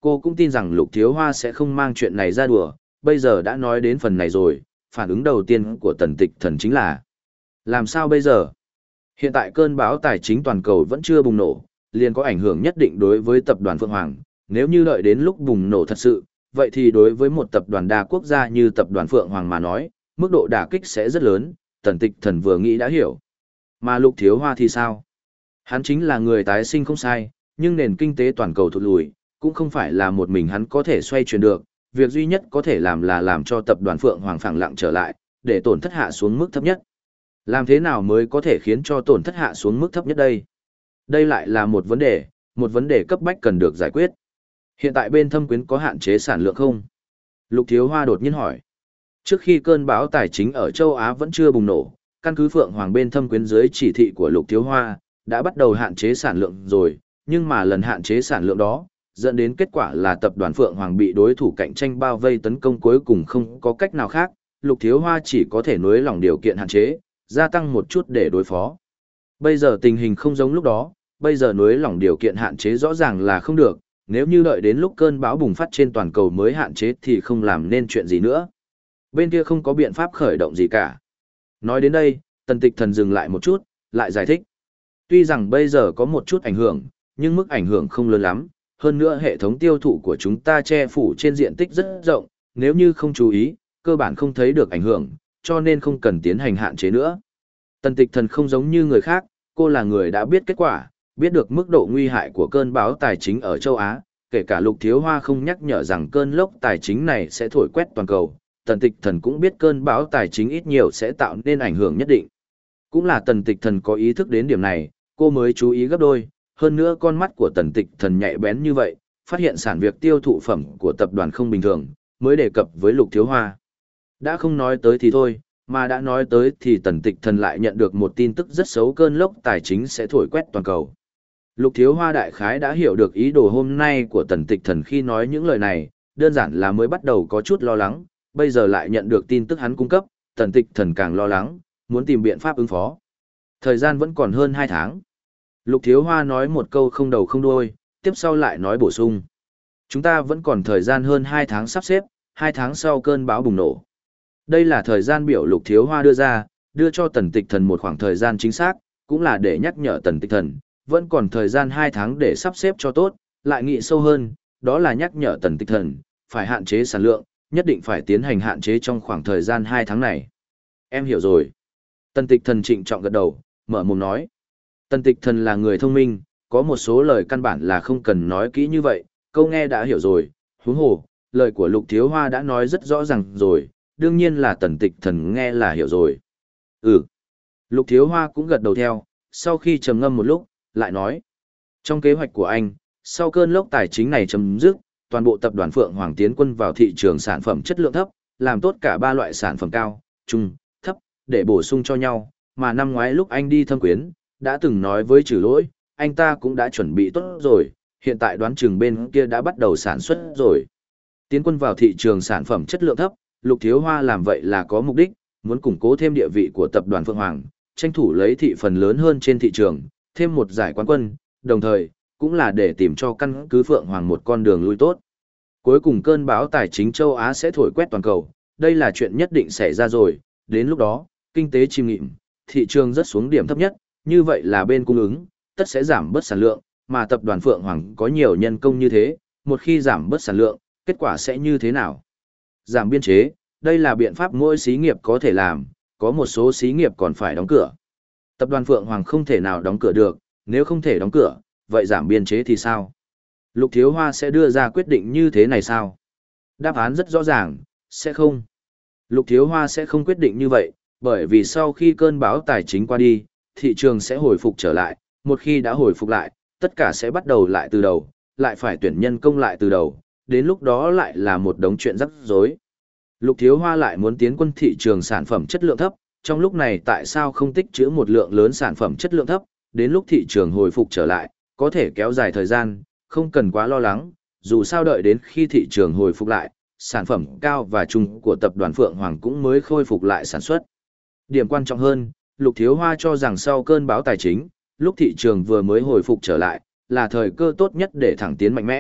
Cô cũng tin rằng Lục Thiếu Hoa sẽ không mang chuyện này ra đùa, bây giờ đã nói đến phần này rồi, phản ứng đầu tiên của Tần Tịch Thần chính là: làm sao bây giờ? Hiện tại cơn bão tài chính toàn cầu vẫn chưa bùng nổ, liền có ảnh hưởng nhất định đối với tập đoàn Phượng Hoàng, nếu như đợi đến lúc bùng nổ thật sự, vậy thì đối với một tập đoàn đa quốc gia như tập đoàn Phượng Hoàng mà nói, mức độ đả kích sẽ rất lớn. Tần Tịch Thần vừa nghĩ đã hiểu. Mà Lục Thiếu Hoa thì sao? Hắn chính là người tái sinh không sai, nhưng nền kinh tế toàn cầu thụt lùi, cũng không phải là một mình hắn có thể xoay chuyển được, việc duy nhất có thể làm là làm cho tập đoàn Phượng Hoàng phẳng lặng trở lại, để tổn thất hạ xuống mức thấp nhất. Làm thế nào mới có thể khiến cho tổn thất hạ xuống mức thấp nhất đây? Đây lại là một vấn đề, một vấn đề cấp bách cần được giải quyết. Hiện tại bên Thâm Quyến có hạn chế sản lượng không? Lục Thiếu Hoa đột nhiên hỏi. Trước khi cơn bão tài chính ở châu Á vẫn chưa bùng nổ, căn cứ Phượng Hoàng bên Thâm Quyến dưới chỉ thị của Lục Thiếu Hoa, đã bắt đầu hạn chế sản lượng rồi, nhưng mà lần hạn chế sản lượng đó, dẫn đến kết quả là tập đoàn Phượng Hoàng bị đối thủ cạnh tranh bao vây tấn công, cuối cùng không có cách nào khác, Lục Thiếu Hoa chỉ có thể nới lỏng điều kiện hạn chế, gia tăng một chút để đối phó. Bây giờ tình hình không giống lúc đó, bây giờ nới lỏng điều kiện hạn chế rõ ràng là không được, nếu như đợi đến lúc cơn bão bùng phát trên toàn cầu mới hạn chế thì không làm nên chuyện gì nữa. Bên kia không có biện pháp khởi động gì cả. Nói đến đây, Tần Tịch Thần dừng lại một chút, lại giải thích. Tuy rằng bây giờ có một chút ảnh hưởng, nhưng mức ảnh hưởng không lớn lắm, hơn nữa hệ thống tiêu thụ của chúng ta che phủ trên diện tích rất rộng, nếu như không chú ý, cơ bản không thấy được ảnh hưởng, cho nên không cần tiến hành hạn chế nữa. Tần Tịch Thần không giống như người khác, cô là người đã biết kết quả, biết được mức độ nguy hại của cơn bão tài chính ở châu Á, kể cả Lục Thiếu Hoa không nhắc nhở rằng cơn lốc tài chính này sẽ thổi quét toàn cầu, Tần Tịch Thần cũng biết cơn bão tài chính ít nhiều sẽ tạo nên ảnh hưởng nhất định. Cũng là Tần Tịch Thần có ý thức đến điểm này, cô mới chú ý gấp đôi, hơn nữa con mắt của Tần Tịch Thần nhạy bén như vậy, phát hiện sản việc tiêu thụ phẩm của tập đoàn không bình thường, mới đề cập với Lục Thiếu Hoa. Đã không nói tới thì thôi, mà đã nói tới thì Tần Tịch Thần lại nhận được một tin tức rất xấu, cơn lốc tài chính sẽ thổi quét toàn cầu. Lục Thiếu Hoa đại khái đã hiểu được ý đồ hôm nay của Tần Tịch Thần khi nói những lời này, đơn giản là mới bắt đầu có chút lo lắng, bây giờ lại nhận được tin tức hắn cung cấp, Tần Tịch Thần càng lo lắng, muốn tìm biện pháp ứng phó. Thời gian vẫn còn hơn hai tháng. Lục Thiếu Hoa nói một câu không đầu không đuôi, tiếp sau lại nói bổ sung. Chúng ta vẫn còn thời gian hơn hai tháng sắp xếp, hai tháng sau cơn bão bùng nổ. Đây là thời gian biểu Lục Thiếu Hoa đưa ra, đưa cho Tần Tịch Thần một khoảng thời gian chính xác, cũng là để nhắc nhở Tần Tịch Thần, vẫn còn thời gian hai tháng để sắp xếp cho tốt, lại nghĩ sâu hơn, đó là nhắc nhở Tần Tịch Thần, phải hạn chế sản lượng, nhất định phải tiến hành hạn chế trong khoảng thời gian hai tháng này. Em hiểu rồi. Tần Tịch Thần trịnh trọng gật đầu, mở mồm nói. Tần Tịch Thần là người thông minh, có một số lời căn bản là không cần nói kỹ như vậy, câu nghe đã hiểu rồi, huống hồ, lời của Lục Thiếu Hoa đã nói rất rõ ràng rồi, đương nhiên là Tần Tịch Thần nghe là hiểu rồi. Ừ. Lục Thiếu Hoa cũng gật đầu theo, sau khi trầm ngâm một lúc, lại nói. Trong kế hoạch của anh, sau cơn lốc tài chính này chấm dứt, toàn bộ tập đoàn Phượng Hoàng tiến quân vào thị trường sản phẩm chất lượng thấp, làm tốt cả ba loại sản phẩm cao, trung, thấp, để bổ sung cho nhau, mà năm ngoái lúc anh đi Thâm Quyến, đã từng nói với Trừ Lỗi, anh ta cũng đã chuẩn bị tốt rồi, hiện tại đoán chừng bên kia đã bắt đầu sản xuất rồi. Tiến quân vào thị trường sản phẩm chất lượng thấp, Lục Thiếu Hoa làm vậy là có mục đích, muốn củng cố thêm địa vị của tập đoàn Phượng Hoàng, tranh thủ lấy thị phần lớn hơn trên thị trường, thêm một giải quán quân, đồng thời, cũng là để tìm cho căn cứ Phượng Hoàng một con đường lui tốt. Cuối cùng cơn bão tài chính châu Á sẽ thổi quét toàn cầu, đây là chuyện nhất định xảy ra rồi, đến lúc đó, kinh tế chìm nghịm, thị trường rất xuống điểm thấp nhất, như vậy là bên cung ứng, tất sẽ giảm bớt sản lượng, mà tập đoàn Phượng Hoàng có nhiều nhân công như thế, một khi giảm bớt sản lượng, kết quả sẽ như thế nào? Giảm biên chế, đây là biện pháp mỗi xí nghiệp có thể làm, có một số xí nghiệp còn phải đóng cửa. Tập đoàn Phượng Hoàng không thể nào đóng cửa được, nếu không thể đóng cửa, vậy giảm biên chế thì sao? Lục Thiếu Hoa sẽ đưa ra quyết định như thế này sao? Đáp án rất rõ ràng, sẽ không. Lục Thiếu Hoa sẽ không quyết định như vậy, bởi vì sau khi cơn bão tài chính qua đi, thị trường sẽ hồi phục trở lại, một khi đã hồi phục lại, tất cả sẽ bắt đầu lại từ đầu, lại phải tuyển nhân công lại từ đầu, đến lúc đó lại là một đống chuyện rắc rối. Lục Thiếu Hoa lại muốn tiến quân thị trường sản phẩm chất lượng thấp, trong lúc này tại sao không tích trữ một lượng lớn sản phẩm chất lượng thấp, đến lúc thị trường hồi phục trở lại, có thể kéo dài thời gian, không cần quá lo lắng, dù sao đợi đến khi thị trường hồi phục lại, sản phẩm cao và trung của tập đoàn Phượng Hoàng cũng mới khôi phục lại sản xuất. Điểm quan trọng hơn, Lục Thiếu Hoa cho rằng sau cơn bão tài chính, lúc thị trường vừa mới hồi phục trở lại, là thời cơ tốt nhất để thẳng tiến mạnh mẽ,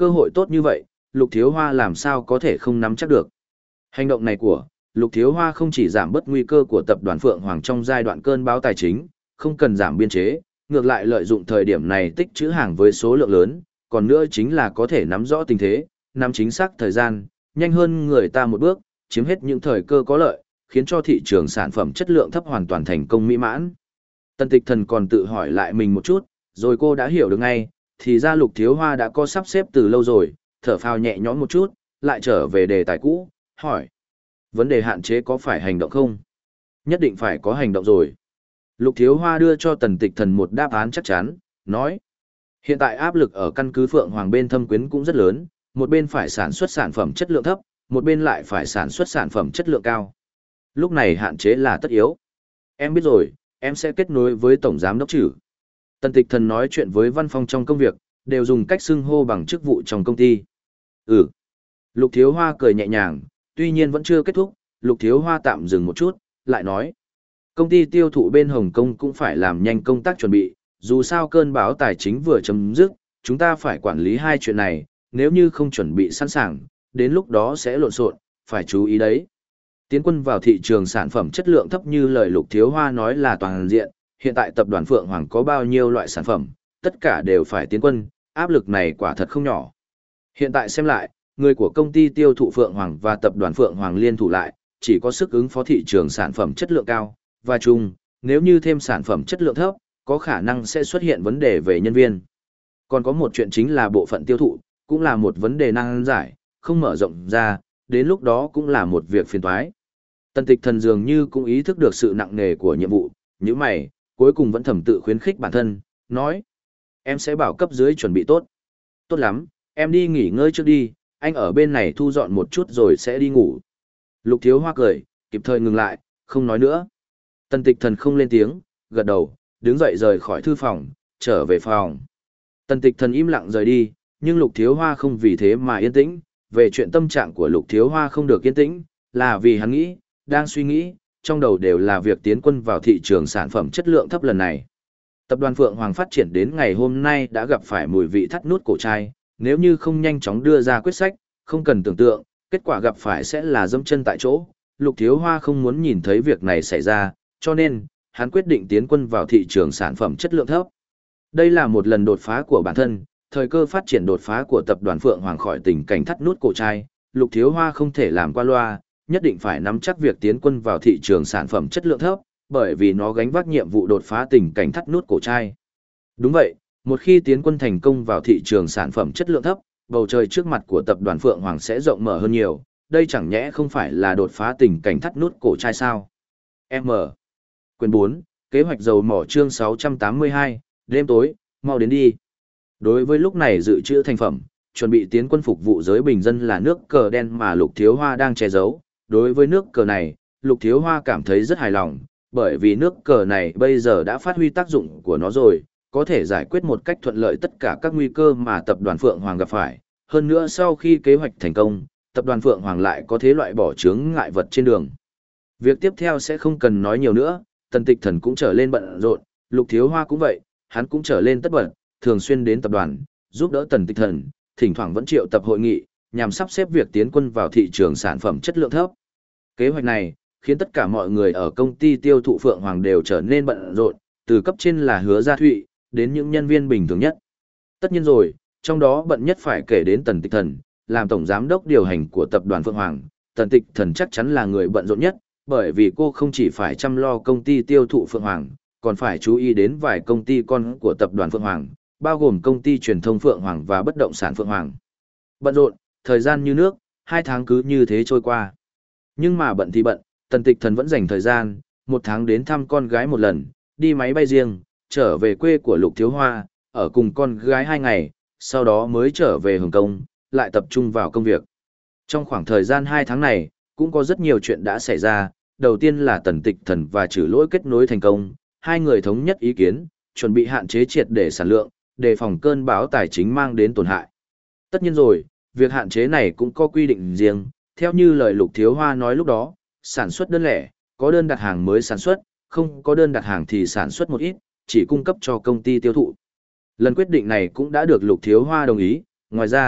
cơ hội tốt như vậy, Lục Thiếu Hoa làm sao có thể không nắm chắc được. Hành động này của Lục Thiếu Hoa không chỉ giảm bớt nguy cơ của tập đoàn Phượng Hoàng trong giai đoạn cơn bão tài chính, không cần giảm biên chế, ngược lại lợi dụng thời điểm này tích trữ hàng với số lượng lớn, còn nữa chính là có thể nắm rõ tình thế, nắm chính xác thời gian, nhanh hơn người ta một bước, chiếm hết những thời cơ có lợi, khiến cho thị trường sản phẩm chất lượng thấp hoàn toàn thành công mỹ mãn. Tần Tịch Thần còn tự hỏi lại mình một chút, rồi cô đã hiểu được ngay, thì ra Lục Thiếu Hoa đã có sắp xếp từ lâu rồi, thở phào nhẹ nhõm một chút, lại trở về đề tài cũ, hỏi. Vấn đề hạn chế có phải hành động không? Nhất định phải có hành động rồi. Lục Thiếu Hoa đưa cho Tần Tịch Thần một đáp án chắc chắn, nói. Hiện tại áp lực ở căn cứ Phượng Hoàng bên Thâm Quyến cũng rất lớn, một bên phải sản xuất sản phẩm chất lượng thấp, một bên lại phải sản xuất sản phẩm chất lượng cao. Lúc này hạn chế là tất yếu. Em biết rồi, em sẽ kết nối với Tổng Giám Đốc Trử. Tần Tịch Thần nói chuyện với văn phòng trong công việc, đều dùng cách xưng hô bằng chức vụ trong công ty. Ừ. Lục Thiếu Hoa cười nhẹ nhàng, tuy nhiên vẫn chưa kết thúc, Lục Thiếu Hoa tạm dừng một chút, lại nói. Công ty tiêu thụ bên Hồng Kông cũng phải làm nhanh công tác chuẩn bị, dù sao cơn bão tài chính vừa chấm dứt, chúng ta phải quản lý hai chuyện này, nếu như không chuẩn bị sẵn sàng, đến lúc đó sẽ lộn xộn, phải chú ý đấy. Tiến quân vào thị trường sản phẩm chất lượng thấp như lời Lục Thiếu Hoa nói là toàn diện, hiện tại tập đoàn Phượng Hoàng có bao nhiêu loại sản phẩm, tất cả đều phải tiến quân, áp lực này quả thật không nhỏ. Hiện tại xem lại, người của công ty tiêu thụ Phượng Hoàng và tập đoàn Phượng Hoàng liên thủ lại, chỉ có sức ứng phó thị trường sản phẩm chất lượng cao, và chung, nếu như thêm sản phẩm chất lượng thấp, có khả năng sẽ xuất hiện vấn đề về nhân viên. Còn có một chuyện chính là bộ phận tiêu thụ, cũng là một vấn đề nan giải, không mở rộng ra, đến lúc đó cũng là một việc phiền toái. Tần Tịch Thần dường như cũng ý thức được sự nặng nề của nhiệm vụ, như mày, cuối cùng vẫn thầm tự khuyến khích bản thân, nói. Em sẽ bảo cấp dưới chuẩn bị tốt. Tốt lắm, em đi nghỉ ngơi trước đi, anh ở bên này thu dọn một chút rồi sẽ đi ngủ. Lục Thiếu Hoa cười, kịp thời ngừng lại, không nói nữa. Tần Tịch Thần không lên tiếng, gật đầu, đứng dậy rời khỏi thư phòng, trở về phòng. Tần Tịch Thần im lặng rời đi, nhưng Lục Thiếu Hoa không vì thế mà yên tĩnh, về chuyện tâm trạng của Lục Thiếu Hoa không được yên tĩnh, là vì hắn nghĩ, đang suy nghĩ, trong đầu đều là việc tiến quân vào thị trường sản phẩm chất lượng thấp lần này. Tập đoàn Phượng Hoàng phát triển đến ngày hôm nay đã gặp phải mùi vị thắt nút cổ trai, nếu như không nhanh chóng đưa ra quyết sách, không cần tưởng tượng, kết quả gặp phải sẽ là dẫm chân tại chỗ. Lục Thiếu Hoa không muốn nhìn thấy việc này xảy ra, cho nên, hắn quyết định tiến quân vào thị trường sản phẩm chất lượng thấp. Đây là một lần đột phá của bản thân, thời cơ phát triển đột phá của tập đoàn Phượng Hoàng khỏi tình cảnh thắt nút cổ trai, Lục Thiếu Hoa không thể làm qua loa, nhất định phải nắm chắc việc tiến quân vào thị trường sản phẩm chất lượng thấp, bởi vì nó gánh vác nhiệm vụ đột phá tình cảnh thắt nút cổ trai. Đúng vậy, một khi tiến quân thành công vào thị trường sản phẩm chất lượng thấp, bầu trời trước mặt của tập đoàn Phượng Hoàng sẽ rộng mở hơn nhiều, đây chẳng nhẽ không phải là đột phá tình cảnh thắt nút cổ trai sao? M. Quyền bốn, kế hoạch dầu mỏ chương sáu trăm tám mươi hai, đêm tối, mau đến đi. Đối với lúc này dự trữ thành phẩm, chuẩn bị tiến quân phục vụ giới bình dân là nước cờ đen mà Lục Thiếu Hoa đang che giấu. Đối với nước cờ này, Lục Thiếu Hoa cảm thấy rất hài lòng, bởi vì nước cờ này bây giờ đã phát huy tác dụng của nó rồi, có thể giải quyết một cách thuận lợi tất cả các nguy cơ mà tập đoàn Phượng Hoàng gặp phải. Hơn nữa sau khi kế hoạch thành công, tập đoàn Phượng Hoàng lại có thế loại bỏ chướng ngại vật trên đường. Việc tiếp theo sẽ không cần nói nhiều nữa, Tần Tịch Thần cũng trở lên bận rộn, Lục Thiếu Hoa cũng vậy, hắn cũng trở lên tất bật, thường xuyên đến tập đoàn, giúp đỡ Tần Tịch Thần, thỉnh thoảng vẫn triệu tập hội nghị, nhằm sắp xếp việc tiến quân vào thị trường sản phẩm chất lượng thấp. Kế hoạch này khiến tất cả mọi người ở công ty tiêu thụ Phượng Hoàng đều trở nên bận rộn, từ cấp trên là Hứa Gia Thụy, đến những nhân viên bình thường nhất. Tất nhiên rồi, trong đó bận nhất phải kể đến Tần Tịch Thần, làm tổng giám đốc điều hành của tập đoàn Phượng Hoàng, Tần Tịch Thần chắc chắn là người bận rộn nhất, bởi vì cô không chỉ phải chăm lo công ty tiêu thụ Phượng Hoàng, còn phải chú ý đến vài công ty con của tập đoàn Phượng Hoàng, bao gồm công ty truyền thông Phượng Hoàng và bất động sản Phượng Hoàng. Bận rộn, thời gian như nước, hai tháng cứ như thế trôi qua. Nhưng mà bận thì bận, Tần Tịch Thần vẫn dành thời gian, một tháng đến thăm con gái một lần, đi máy bay riêng, trở về quê của Lục Thiếu Hoa, ở cùng con gái hai ngày, sau đó mới trở về Hồng Kông, lại tập trung vào công việc. Trong khoảng thời gian hai tháng này, cũng có rất nhiều chuyện đã xảy ra, đầu tiên là Tần Tịch Thần và Trử Lỗi kết nối thành công, hai người thống nhất ý kiến, chuẩn bị hạn chế triệt để sản lượng, đề phòng cơn bão tài chính mang đến tổn hại. Tất nhiên rồi, việc hạn chế này cũng có quy định riêng, theo như lời Lục Thiếu Hoa nói lúc đó, sản xuất đơn lẻ, có đơn đặt hàng mới sản xuất, không có đơn đặt hàng thì sản xuất một ít, chỉ cung cấp cho công ty tiêu thụ. Lần quyết định này cũng đã được Lục Thiếu Hoa đồng ý, ngoài ra,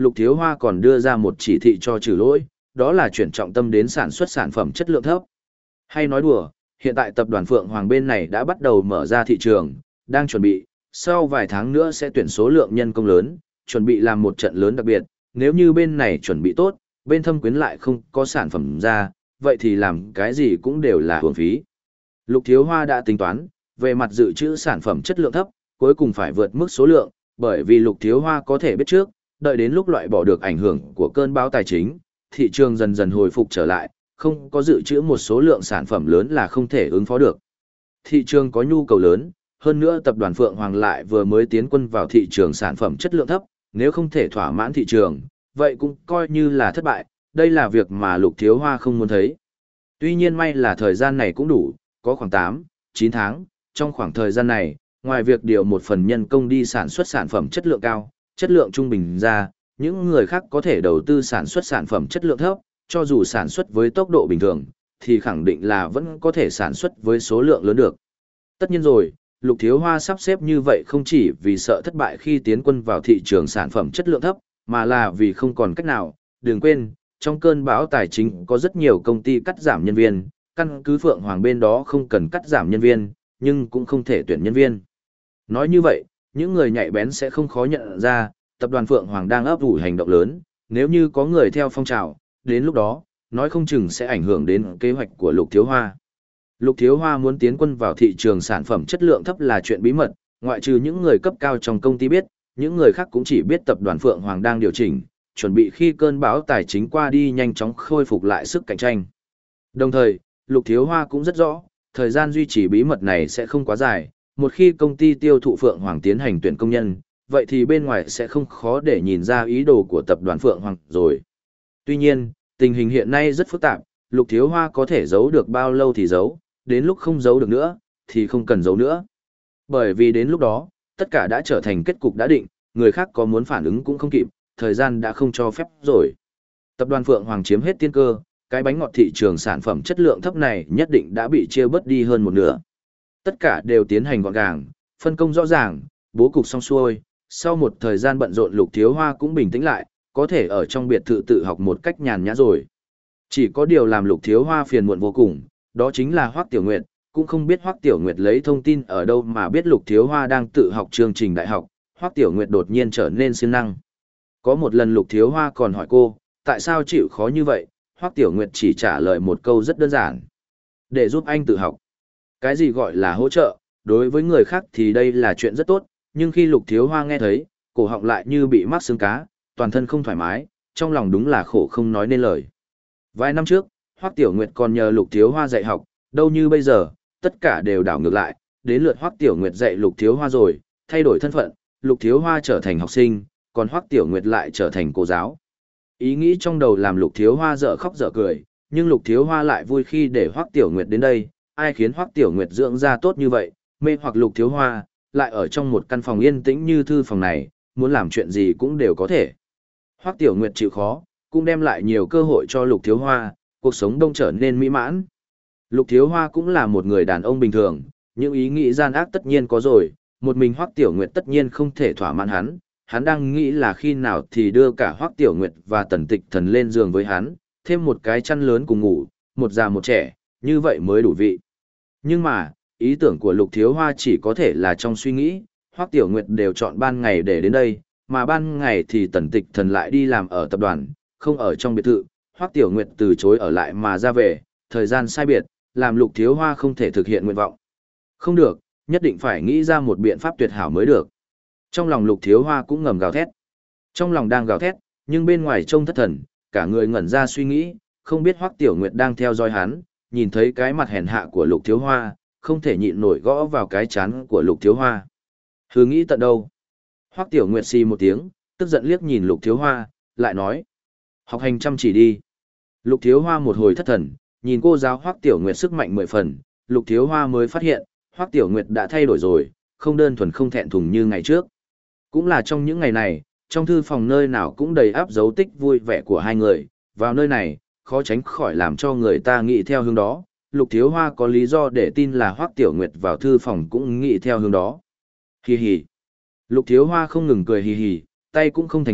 Lục Thiếu Hoa còn đưa ra một chỉ thị cho Trừ Lỗi, đó là chuyển trọng tâm đến sản xuất sản phẩm chất lượng thấp. Hay nói đùa, hiện tại tập đoàn Phượng Hoàng bên này đã bắt đầu mở ra thị trường, đang chuẩn bị, sau vài tháng nữa sẽ tuyển số lượng nhân công lớn, chuẩn bị làm một trận lớn đặc biệt, nếu như bên này chuẩn bị tốt, bên Thâm Quyến lại không có sản phẩm ra, vậy thì làm cái gì cũng đều là uổng phí. Lục Thiếu Hoa đã tính toán, về mặt dự trữ sản phẩm chất lượng thấp, cuối cùng phải vượt mức số lượng, bởi vì Lục Thiếu Hoa có thể biết trước, đợi đến lúc loại bỏ được ảnh hưởng của cơn bão tài chính, thị trường dần dần hồi phục trở lại, không có dự trữ một số lượng sản phẩm lớn là không thể ứng phó được. Thị trường có nhu cầu lớn, hơn nữa tập đoàn Phượng Hoàng lại vừa mới tiến quân vào thị trường sản phẩm chất lượng thấp, nếu không thể thỏa mãn thị trường, vậy cũng coi như là thất bại, đây là việc mà Lục Thiếu Hoa không muốn thấy. Tuy nhiên may là thời gian này cũng đủ, có khoảng tám, chín tháng, trong khoảng thời gian này, ngoài việc điều một phần nhân công đi sản xuất sản phẩm chất lượng cao, chất lượng trung bình ra, những người khác có thể đầu tư sản xuất sản phẩm chất lượng thấp, cho dù sản xuất với tốc độ bình thường, thì khẳng định là vẫn có thể sản xuất với số lượng lớn được. Tất nhiên rồi, Lục Thiếu Hoa sắp xếp như vậy không chỉ vì sợ thất bại khi tiến quân vào thị trường sản phẩm chất lượng thấp, mà là vì không còn cách nào. Đừng quên, trong cơn bão tài chính có rất nhiều công ty cắt giảm nhân viên, căn cứ Phượng Hoàng bên đó không cần cắt giảm nhân viên, nhưng cũng không thể tuyển nhân viên. Nói như vậy, những người nhạy bén sẽ không khó nhận ra, tập đoàn Phượng Hoàng đang ấp ủ hành động lớn, nếu như có người theo phong trào, đến lúc đó, nói không chừng sẽ ảnh hưởng đến kế hoạch của Lục Thiếu Hoa. Lục Thiếu Hoa muốn tiến quân vào thị trường sản phẩm chất lượng thấp là chuyện bí mật, ngoại trừ những người cấp cao trong công ty biết, những người khác cũng chỉ biết tập đoàn Phượng Hoàng đang điều chỉnh, chuẩn bị khi cơn bão tài chính qua đi nhanh chóng khôi phục lại sức cạnh tranh. Đồng thời, Lục Thiếu Hoa cũng rất rõ, thời gian duy trì bí mật này sẽ không quá dài, một khi công ty tiêu thụ Phượng Hoàng tiến hành tuyển công nhân, vậy thì bên ngoài sẽ không khó để nhìn ra ý đồ của tập đoàn Phượng Hoàng rồi. Tuy nhiên, tình hình hiện nay rất phức tạp, Lục Thiếu Hoa có thể giấu được bao lâu thì giấu, đến lúc không giấu được nữa, thì không cần giấu nữa. Bởi vì đến lúc đó, tất cả đã trở thành kết cục đã định, người khác có muốn phản ứng cũng không kịp, thời gian đã không cho phép rồi. Tập đoàn Phượng Hoàng chiếm hết tiên cơ, cái bánh ngọt thị trường sản phẩm chất lượng thấp này nhất định đã bị chia bớt đi hơn một nửa. Tất cả đều tiến hành gọn gàng, phân công rõ ràng, bố cục xong xuôi, sau một thời gian bận rộn Lục Thiếu Hoa cũng bình tĩnh lại, có thể ở trong biệt thự tự học một cách nhàn nhã rồi. Chỉ có điều làm Lục Thiếu Hoa phiền muộn vô cùng, đó chính là Hoắc Tiểu Nguyệt, cũng không biết Hoắc Tiểu Nguyệt lấy thông tin ở đâu mà biết Lục Thiếu Hoa đang tự học chương trình đại học, Hoắc Tiểu Nguyệt đột nhiên trở nên siêng năng. Có một lần Lục Thiếu Hoa còn hỏi cô, tại sao chịu khó như vậy, Hoắc Tiểu Nguyệt chỉ trả lời một câu rất đơn giản. Để giúp anh tự học. Cái gì gọi là hỗ trợ, đối với người khác thì đây là chuyện rất tốt, nhưng khi Lục Thiếu Hoa nghe thấy, cổ họng lại như bị mắc xương cá, toàn thân không thoải mái, trong lòng đúng là khổ không nói nên lời. Vài năm trước, Hoắc Tiểu Nguyệt còn nhờ Lục Thiếu Hoa dạy học, đâu như bây giờ, tất cả đều đảo ngược lại, đến lượt Hoắc Tiểu Nguyệt dạy Lục Thiếu Hoa rồi, thay đổi thân phận, Lục Thiếu Hoa trở thành học sinh, còn Hoắc Tiểu Nguyệt lại trở thành cô giáo. Ý nghĩ trong đầu làm Lục Thiếu Hoa dở khóc dở cười, nhưng Lục Thiếu Hoa lại vui khi để Hoắc Tiểu Nguyệt đến đây, ai khiến Hoắc Tiểu Nguyệt dưỡng ra tốt như vậy, mê hoặc Lục Thiếu Hoa, lại ở trong một căn phòng yên tĩnh như thư phòng này, muốn làm chuyện gì cũng đều có thể. Hoắc Tiểu Nguyệt chịu khó, cũng đem lại nhiều cơ hội cho Lục Thiếu Hoa, cuộc sống đông trở nên mỹ mãn. Lục Thiếu Hoa cũng là một người đàn ông bình thường, những ý nghĩ gian ác tất nhiên có rồi, một mình Hoắc Tiểu Nguyệt tất nhiên không thể thỏa mãn hắn, hắn đang nghĩ là khi nào thì đưa cả Hoắc Tiểu Nguyệt và Tần Tịch Thần lên giường với hắn, thêm một cái chăn lớn cùng ngủ, một già một trẻ, như vậy mới đủ vị. Nhưng mà, ý tưởng của Lục Thiếu Hoa chỉ có thể là trong suy nghĩ, Hoắc Tiểu Nguyệt đều chọn ban ngày để đến đây, mà ban ngày thì Tần Tịch Thần lại đi làm ở tập đoàn, không ở trong biệt thự, Hoắc Tiểu Nguyệt từ chối ở lại mà ra về, thời gian sai biệt, làm Lục Thiếu Hoa không thể thực hiện nguyện vọng. Không được, nhất định phải nghĩ ra một biện pháp tuyệt hảo mới được. Trong lòng Lục Thiếu Hoa cũng ngầm gào thét. Trong lòng đang gào thét, nhưng bên ngoài trông thất thần, cả người ngẩn ra suy nghĩ, không biết Hoắc Tiểu Nguyệt đang theo dõi hắn, nhìn thấy cái mặt hèn hạ của Lục Thiếu Hoa, không thể nhịn nổi gõ vào cái trán của Lục Thiếu Hoa. Hừ nghĩ tận đâu? Hoắc Tiểu Nguyệt xì một tiếng, tức giận liếc nhìn Lục Thiếu Hoa, lại nói: học hành chăm chỉ đi. Lục Thiếu Hoa một hồi thất thần, nhìn cô giáo Hoắc Tiểu Nguyệt sức mạnh mười phần, Lục Thiếu Hoa mới phát hiện, Hoắc Tiểu Nguyệt đã thay đổi rồi, không đơn thuần không thẹn thùng như ngày trước. Cũng là trong những ngày này, trong thư phòng nơi nào cũng đầy áp dấu tích vui vẻ của hai người, vào nơi này, khó tránh khỏi làm cho người ta nghĩ theo hướng đó. Lục Thiếu Hoa có lý do để tin là Hoắc Tiểu Nguyệt vào thư phòng cũng nghĩ theo hướng đó. Hì hì. Lục Thiếu Hoa không ngừng cười hì hì, tay cũng không thành thật,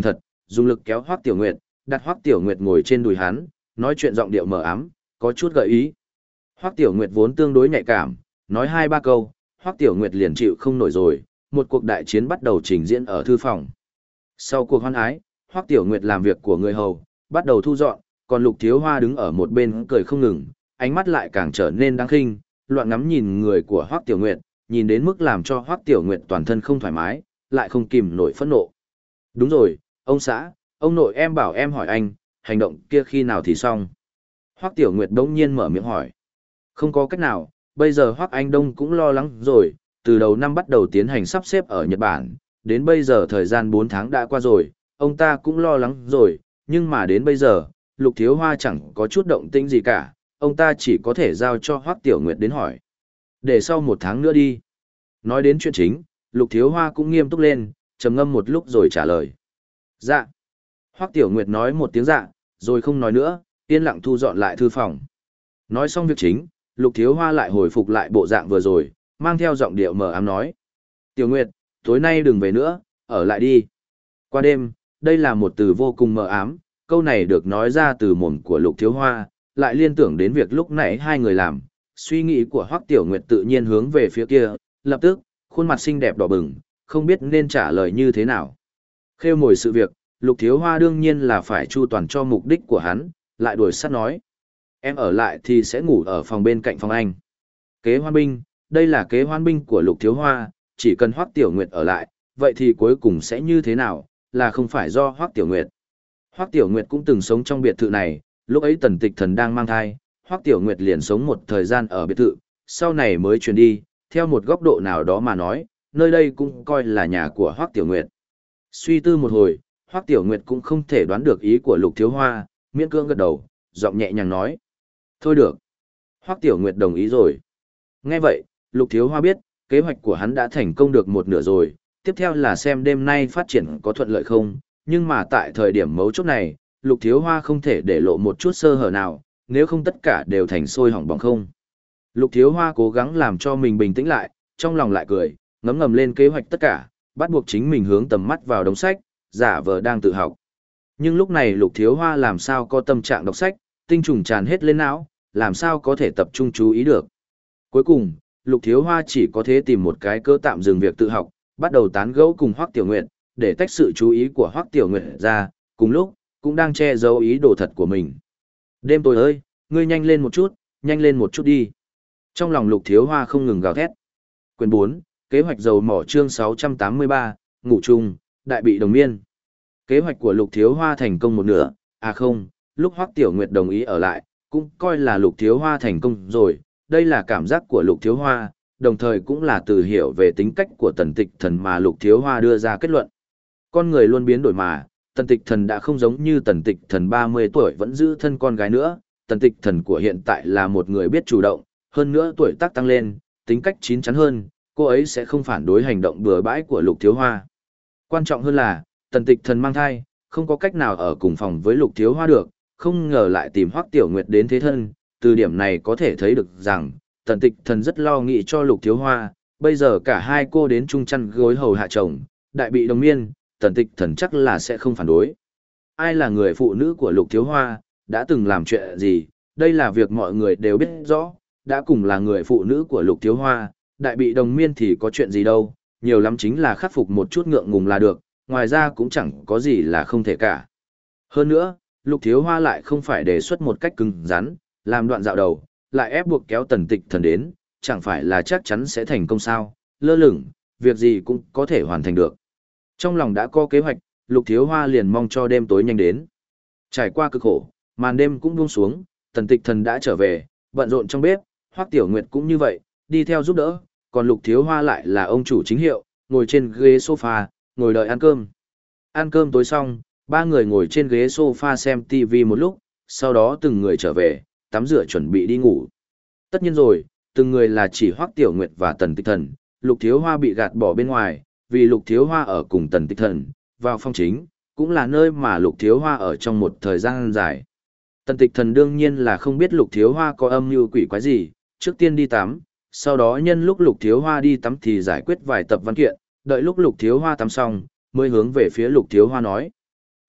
dùng lực kéo Hoắc Tiểu Nguyệt, đặt Hoắc Tiểu Nguyệt ngồi trên đùi hắn, nói chuyện giọng điệu mờ ám, có chút gợi ý. Hoắc Tiểu Nguyệt vốn tương đối nhạy cảm, nói hai ba câu, Hoắc Tiểu Nguyệt liền chịu không nổi rồi, một cuộc đại chiến bắt đầu trình diễn ở thư phòng. Sau cuộc hoan ái, Hoắc Tiểu Nguyệt làm việc của người hầu, bắt đầu thu dọn, còn Lục Thiếu Hoa đứng ở một bên cười không ngừng, ánh mắt lại càng trở nên đáng khinh, loạn ngắm nhìn người của Hoắc Tiểu Nguyệt, nhìn đến mức làm cho Hoắc Tiểu Nguyệt toàn thân không thoải mái, lại không kìm nổi phẫn nộ. Đúng rồi, ông xã, ông nội em bảo em hỏi anh, hành động kia khi nào thì xong. Hoắc Tiểu Nguyệt đống nhiên mở miệng hỏi. Không có cách nào, bây giờ Hoắc Anh Đông cũng lo lắng rồi, từ đầu năm bắt đầu tiến hành sắp xếp ở Nhật Bản, đến bây giờ thời gian bốn tháng đã qua rồi, ông ta cũng lo lắng rồi, nhưng mà đến bây giờ, Lục Thiếu Hoa chẳng có chút động tĩnh gì cả, ông ta chỉ có thể giao cho Hoắc Tiểu Nguyệt đến hỏi. Để sau một tháng nữa đi. Nói đến chuyện chính, Lục Thiếu Hoa cũng nghiêm túc lên, trầm ngâm một lúc rồi trả lời. Dạ. Hoắc Tiểu Nguyệt nói một tiếng dạ, rồi không nói nữa, yên lặng thu dọn lại thư phòng. Nói xong việc chính, Lục Thiếu Hoa lại hồi phục lại bộ dạng vừa rồi, mang theo giọng điệu mờ ám nói. Tiểu Nguyệt, tối nay đừng về nữa, ở lại đi. Qua đêm, đây là một từ vô cùng mờ ám, câu này được nói ra từ mồm của Lục Thiếu Hoa, lại liên tưởng đến việc lúc nãy hai người làm. Suy nghĩ của Hoắc Tiểu Nguyệt tự nhiên hướng về phía kia, lập tức, khuôn mặt xinh đẹp đỏ bừng, không biết nên trả lời như thế nào. Khêu mồi sự việc, Lục Thiếu Hoa đương nhiên là phải chu toàn cho mục đích của hắn, lại đuổi sát nói. Em ở lại thì sẽ ngủ ở phòng bên cạnh phòng anh. Kế hoan binh, đây là kế hoan binh của Lục Thiếu Hoa, chỉ cần Hoắc Tiểu Nguyệt ở lại, vậy thì cuối cùng sẽ như thế nào, là không phải do Hoắc Tiểu Nguyệt. Hoắc Tiểu Nguyệt cũng từng sống trong biệt thự này, lúc ấy Tần Tịch Thần đang mang thai, Hoắc Tiểu Nguyệt liền sống một thời gian ở biệt thự, sau này mới chuyển đi, theo một góc độ nào đó mà nói, nơi đây cũng coi là nhà của Hoắc Tiểu Nguyệt. Suy tư một hồi, Hoắc Tiểu Nguyệt cũng không thể đoán được ý của Lục Thiếu Hoa, miễn cưỡng gật đầu, giọng nhẹ nhàng nói. Thôi được. Hoắc Tiểu Nguyệt đồng ý rồi. Nghe vậy, Lục Thiếu Hoa biết, kế hoạch của hắn đã thành công được một nửa rồi, tiếp theo là xem đêm nay phát triển có thuận lợi không, nhưng mà tại thời điểm mấu chốt này, Lục Thiếu Hoa không thể để lộ một chút sơ hở nào, nếu không tất cả đều thành sôi hỏng bỏng không. Lục Thiếu Hoa cố gắng làm cho mình bình tĩnh lại, trong lòng lại cười, ngấm ngầm lên kế hoạch tất cả, bắt buộc chính mình hướng tầm mắt vào đống sách, giả vờ đang tự học. Nhưng lúc này Lục Thiếu Hoa làm sao có tâm trạng đọc sách, tinh trùng tràn hết lên não, làm sao có thể tập trung chú ý được. Cuối cùng, Lục Thiếu Hoa chỉ có thể tìm một cái cơ tạm dừng việc tự học, bắt đầu tán gẫu cùng Hoắc Tiểu Nguyệt, để tách sự chú ý của Hoắc Tiểu Nguyệt ra, cùng lúc, cũng đang che giấu ý đồ thật của mình. Đêm tối ơi, ngươi nhanh lên một chút, nhanh lên một chút đi. Trong lòng Lục Thiếu Hoa không ngừng gào thét. Quyền bốn, kế hoạch dầu mỏ chương sáu trăm tám mươi ba, ngủ chung, đại bị đồng miên. Kế hoạch của Lục Thiếu Hoa thành công một nửa, à không, lúc Hoắc Tiểu Nguyệt đồng ý ở lại, cũng coi là Lục Thiếu Hoa thành công rồi, đây là cảm giác của Lục Thiếu Hoa, đồng thời cũng là từ hiểu về tính cách của Tần Tịch Thần mà Lục Thiếu Hoa đưa ra kết luận. Con người luôn biến đổi mà, Tần Tịch Thần đã không giống như Tần Tịch Thần ba mươi tuổi vẫn giữ thân con gái nữa, Tần Tịch Thần của hiện tại là một người biết chủ động, hơn nữa tuổi tác tăng lên, tính cách chín chắn hơn, cô ấy sẽ không phản đối hành động bừa bãi của Lục Thiếu Hoa. Quan trọng hơn là, Tần Tịch Thần mang thai, không có cách nào ở cùng phòng với Lục Thiếu Hoa được, không ngờ lại tìm Hoắc Tiểu Nguyệt đến thế thân, từ điểm này có thể thấy được rằng, Tần Tịch Thần rất lo nghĩ cho Lục Thiếu Hoa, bây giờ cả hai cô đến chung chăn gối hầu hạ chồng, đại bị đồng miên, Tần Tịch Thần chắc là sẽ không phản đối. Ai là người phụ nữ của Lục Thiếu Hoa, đã từng làm chuyện gì, đây là việc mọi người đều biết rõ, đã cùng là người phụ nữ của Lục Thiếu Hoa, đại bị đồng miên thì có chuyện gì đâu, nhiều lắm chính là khắc phục một chút ngượng ngùng là được, ngoài ra cũng chẳng có gì là không thể cả. Hơn nữa, Lục Thiếu Hoa lại không phải đề xuất một cách cứng rắn, làm đoạn dạo đầu, lại ép buộc kéo Tần Tịch Thần đến, chẳng phải là chắc chắn sẽ thành công sao, lơ lửng, việc gì cũng có thể hoàn thành được. Trong lòng đã có kế hoạch, Lục Thiếu Hoa liền mong cho đêm tối nhanh đến. Trải qua cực khổ, màn đêm cũng buông xuống, Tần Tịch Thần đã trở về, bận rộn trong bếp, Hoắc Tiểu Nguyệt cũng như vậy, đi theo giúp đỡ, còn Lục Thiếu Hoa lại là ông chủ chính hiệu, ngồi trên ghế sofa, ngồi đợi ăn cơm. Ăn cơm tối xong, ba người ngồi trên ghế sofa xem ti vi một lúc, sau đó từng người trở về, tắm rửa chuẩn bị đi ngủ. Tất nhiên rồi, từng người là chỉ Hoắc Tiểu Nguyệt và Tần Tịch Thần, Lục Thiếu Hoa bị gạt bỏ bên ngoài, vì Lục Thiếu Hoa ở cùng Tần Tịch Thần, vào phòng chính, cũng là nơi mà Lục Thiếu Hoa ở trong một thời gian dài. Tần Tịch Thần đương nhiên là không biết Lục Thiếu Hoa có âm mưu quỷ quái gì, trước tiên đi tắm, sau đó nhân lúc Lục Thiếu Hoa đi tắm thì giải quyết vài tập văn kiện, đợi lúc Lục Thiếu Hoa tắm xong, mới hướng về phía Lục Thiếu Hoa nói.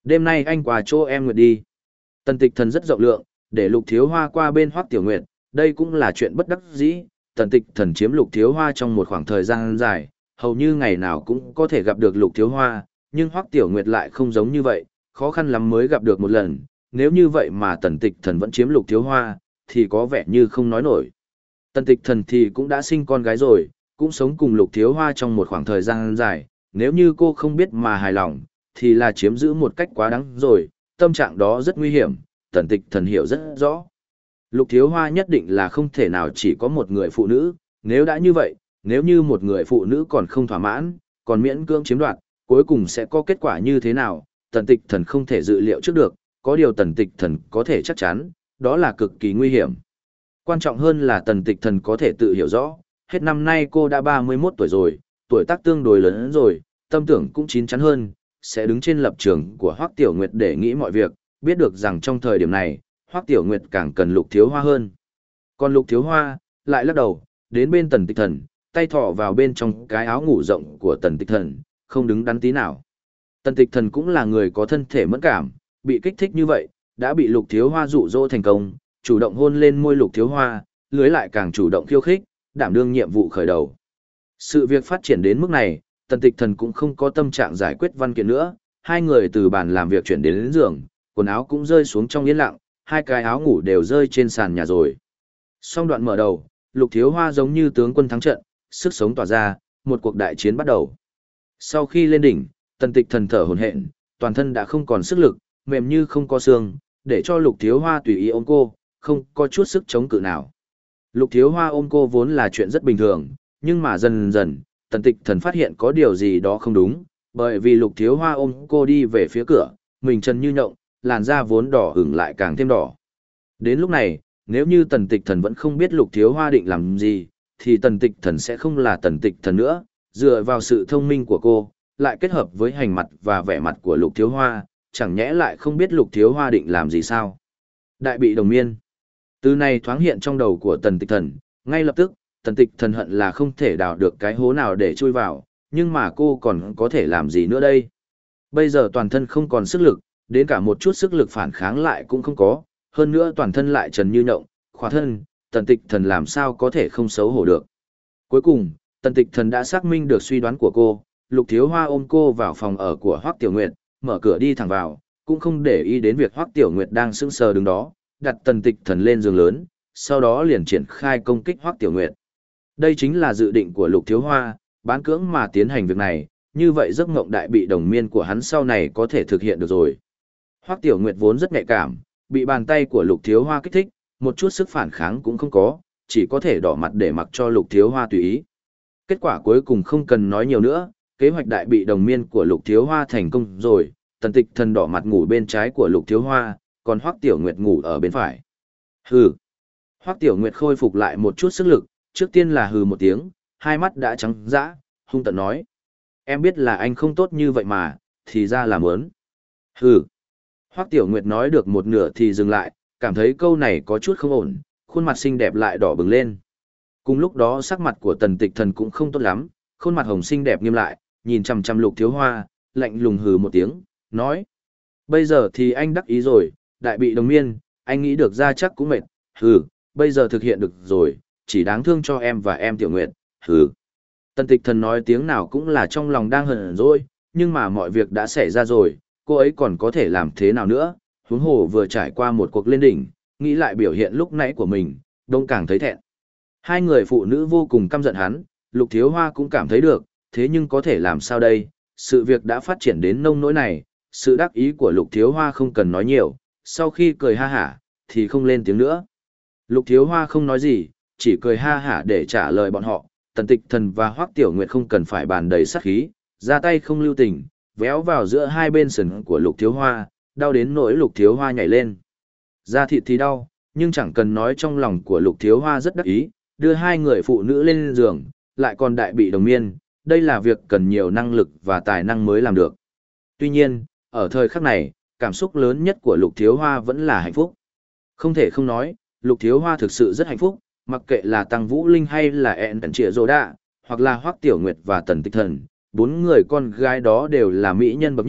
Đêm nay anh qua chỗ em Nguyệt đi. Tần Tịch Thần rất rộng lượng, để Lục Thiếu Hoa qua bên Hoắc Tiểu Nguyệt, đây cũng là chuyện bất đắc dĩ. Tần Tịch Thần chiếm Lục Thiếu Hoa trong một khoảng thời gian dài, hầu như ngày nào cũng có thể gặp được Lục Thiếu Hoa, nhưng Hoắc Tiểu Nguyệt lại không giống như vậy, khó khăn lắm mới gặp được một lần, nếu như vậy mà Tần Tịch Thần vẫn chiếm Lục Thiếu Hoa, thì có vẻ như không nói nổi. Tần Tịch Thần thì cũng đã sinh con gái rồi, cũng sống cùng Lục Thiếu Hoa trong một khoảng thời gian dài, nếu như cô không biết mà hài lòng, thì là chiếm giữ một cách quá đáng rồi, tâm trạng đó rất nguy hiểm, Tần Tịch Thần hiểu rất rõ. Lục Thiếu Hoa nhất định là không thể nào chỉ có một người phụ nữ, nếu đã như vậy, nếu như một người phụ nữ còn không thỏa mãn, còn miễn cưỡng chiếm đoạt, cuối cùng sẽ có kết quả như thế nào, Tần Tịch Thần không thể dự liệu trước được, có điều Tần Tịch Thần có thể chắc chắn, đó là cực kỳ nguy hiểm. Quan trọng hơn là Tần Tịch Thần có thể tự hiểu rõ, hết năm nay cô đã ba mươi mốt tuổi rồi, tuổi tác tương đối lớn rồi, tâm tưởng cũng chín chắn hơn, sẽ đứng trên lập trường của Hoắc Tiểu Nguyệt để nghĩ mọi việc, biết được rằng trong thời điểm này, Hoắc Tiểu Nguyệt càng cần Lục Thiếu Hoa hơn. Còn Lục Thiếu Hoa, lại lắc đầu, đến bên Tần Tịch Thần, tay thọ vào bên trong cái áo ngủ rộng của Tần Tịch Thần, không đứng đắn tí nào. Tần Tịch Thần cũng là người có thân thể mẫn cảm, bị kích thích như vậy, đã bị Lục Thiếu Hoa dụ dỗ thành công, chủ động hôn lên môi Lục Thiếu Hoa, lưới lại càng chủ động khiêu khích, đảm đương nhiệm vụ khởi đầu. Sự việc phát triển đến mức này, Tần Tịch Thần cũng không có tâm trạng giải quyết văn kiện nữa, hai người từ bàn làm việc chuyển đến, đến giường, quần áo cũng rơi xuống trong yên lặng, hai cái áo ngủ đều rơi trên sàn nhà rồi. Song đoạn mở đầu, Lục Thiếu Hoa giống như tướng quân thắng trận, sức sống tỏa ra, một cuộc đại chiến bắt đầu. Sau khi lên đỉnh, Tần Tịch Thần thở hổn hển, toàn thân đã không còn sức lực, mềm như không có xương, để cho Lục Thiếu Hoa tùy ý ôm cô, không có chút sức chống cự nào. Lục Thiếu Hoa ôm cô vốn là chuyện rất bình thường, nhưng mà dần dần, Tần Tịch Thần phát hiện có điều gì đó không đúng, bởi vì Lục Thiếu Hoa ôm cô đi về phía cửa, mình chân như nhộng, làn da vốn đỏ ửng lại càng thêm đỏ. Đến lúc này, nếu như Tần Tịch Thần vẫn không biết Lục Thiếu Hoa định làm gì, thì Tần Tịch Thần sẽ không là Tần Tịch Thần nữa, dựa vào sự thông minh của cô, lại kết hợp với hành mặt và vẻ mặt của Lục Thiếu Hoa, chẳng nhẽ lại không biết Lục Thiếu Hoa định làm gì sao? Đại bị đồng miên. Từ này thoáng hiện trong đầu của Tần Tịch Thần, ngay lập tức, Tần Tịch Thần hận là không thể đào được cái hố nào để chui vào, nhưng mà cô còn có thể làm gì nữa đây? Bây giờ toàn thân không còn sức lực, đến cả một chút sức lực phản kháng lại cũng không có, hơn nữa toàn thân lại trần như nhộng, khóa thân, Tần Tịch Thần làm sao có thể không xấu hổ được. Cuối cùng, Tần Tịch Thần đã xác minh được suy đoán của cô, Lục Thiếu Hoa ôm cô vào phòng ở của Hoắc Tiểu Nguyệt, mở cửa đi thẳng vào, cũng không để ý đến việc Hoắc Tiểu Nguyệt đang sững sờ đứng đó, đặt Tần Tịch Thần lên giường lớn, sau đó liền triển khai công kích Hoắc Tiểu Nguyệt. Đây chính là dự định của Lục Thiếu Hoa, bán cưỡng mà tiến hành việc này, như vậy giấc mộng đại bị đồng miên của hắn sau này có thể thực hiện được rồi. Hoắc Tiểu Nguyệt vốn rất nhạy cảm, bị bàn tay của Lục Thiếu Hoa kích thích, một chút sức phản kháng cũng không có, chỉ có thể đỏ mặt để mặc cho Lục Thiếu Hoa tùy ý. Kết quả cuối cùng không cần nói nhiều nữa, kế hoạch đại bị đồng miên của Lục Thiếu Hoa thành công rồi, Tần Tịch Thần đỏ mặt ngủ bên trái của Lục Thiếu Hoa, còn Hoắc Tiểu Nguyệt ngủ ở bên phải. Hừ. Hoắc Tiểu Nguyệt khôi phục lại một chút sức lực, trước tiên là hừ một tiếng, hai mắt đã trắng dã, hung tợn nói: "Em biết là anh không tốt như vậy mà, thì ra là muốn." Hừ. Hoắc Tiểu Nguyệt nói được một nửa thì dừng lại, cảm thấy câu này có chút không ổn, khuôn mặt xinh đẹp lại đỏ bừng lên. Cùng lúc đó sắc mặt của Tần Tịch Thần cũng không tốt lắm, khuôn mặt hồng xinh đẹp nghiêm lại, nhìn chằm chằm Lục Thiếu Hoa, lạnh lùng hừ một tiếng, nói: "Bây giờ thì anh đắc ý rồi, đại bị đồng miên, anh nghĩ được ra chắc cũng mệt, hừ, bây giờ thực hiện được rồi, chỉ đáng thương cho em và em Tiểu Nguyệt, hừ." Tần Tịch Thần nói tiếng nào cũng là trong lòng đang hờn dỗi, nhưng mà mọi việc đã xảy ra rồi, cô ấy còn có thể làm thế nào nữa, huống hồ vừa trải qua một cuộc lên đỉnh, nghĩ lại biểu hiện lúc nãy của mình, đông càng thấy thẹn. Hai người phụ nữ vô cùng căm giận hắn, Lục Thiếu Hoa cũng cảm thấy được, thế nhưng có thể làm sao đây, sự việc đã phát triển đến nông nỗi này, sự đắc ý của Lục Thiếu Hoa không cần nói nhiều, sau khi cười ha hả, thì không lên tiếng nữa. Lục Thiếu Hoa không nói gì, chỉ cười ha hả để trả lời bọn họ, Tần Tịch Thần và Hoắc Tiểu Nguyệt không cần phải bàn đầy sát khí, ra tay không lưu tình, véo vào giữa hai bên sườn của Lục Thiếu Hoa, đau đến nỗi Lục Thiếu Hoa nhảy lên. Da thịt thì đau, nhưng chẳng cần nói trong lòng của Lục Thiếu Hoa rất đắc ý, đưa hai người phụ nữ lên giường, lại còn đại bị đồng miên, đây là việc cần nhiều năng lực và tài năng mới làm được. Tuy nhiên, ở thời khắc này, cảm xúc lớn nhất của Lục Thiếu Hoa vẫn là hạnh phúc. Không thể không nói, Lục Thiếu Hoa thực sự rất hạnh phúc, mặc kệ là Tăng Vũ Linh hay là ẹn tần trịa rồ đạ, hoặc là Hoắc Tiểu Nguyệt và Tần Tịch Thần, bốn người con gái đó đều là mỹ nhân bậc nhất,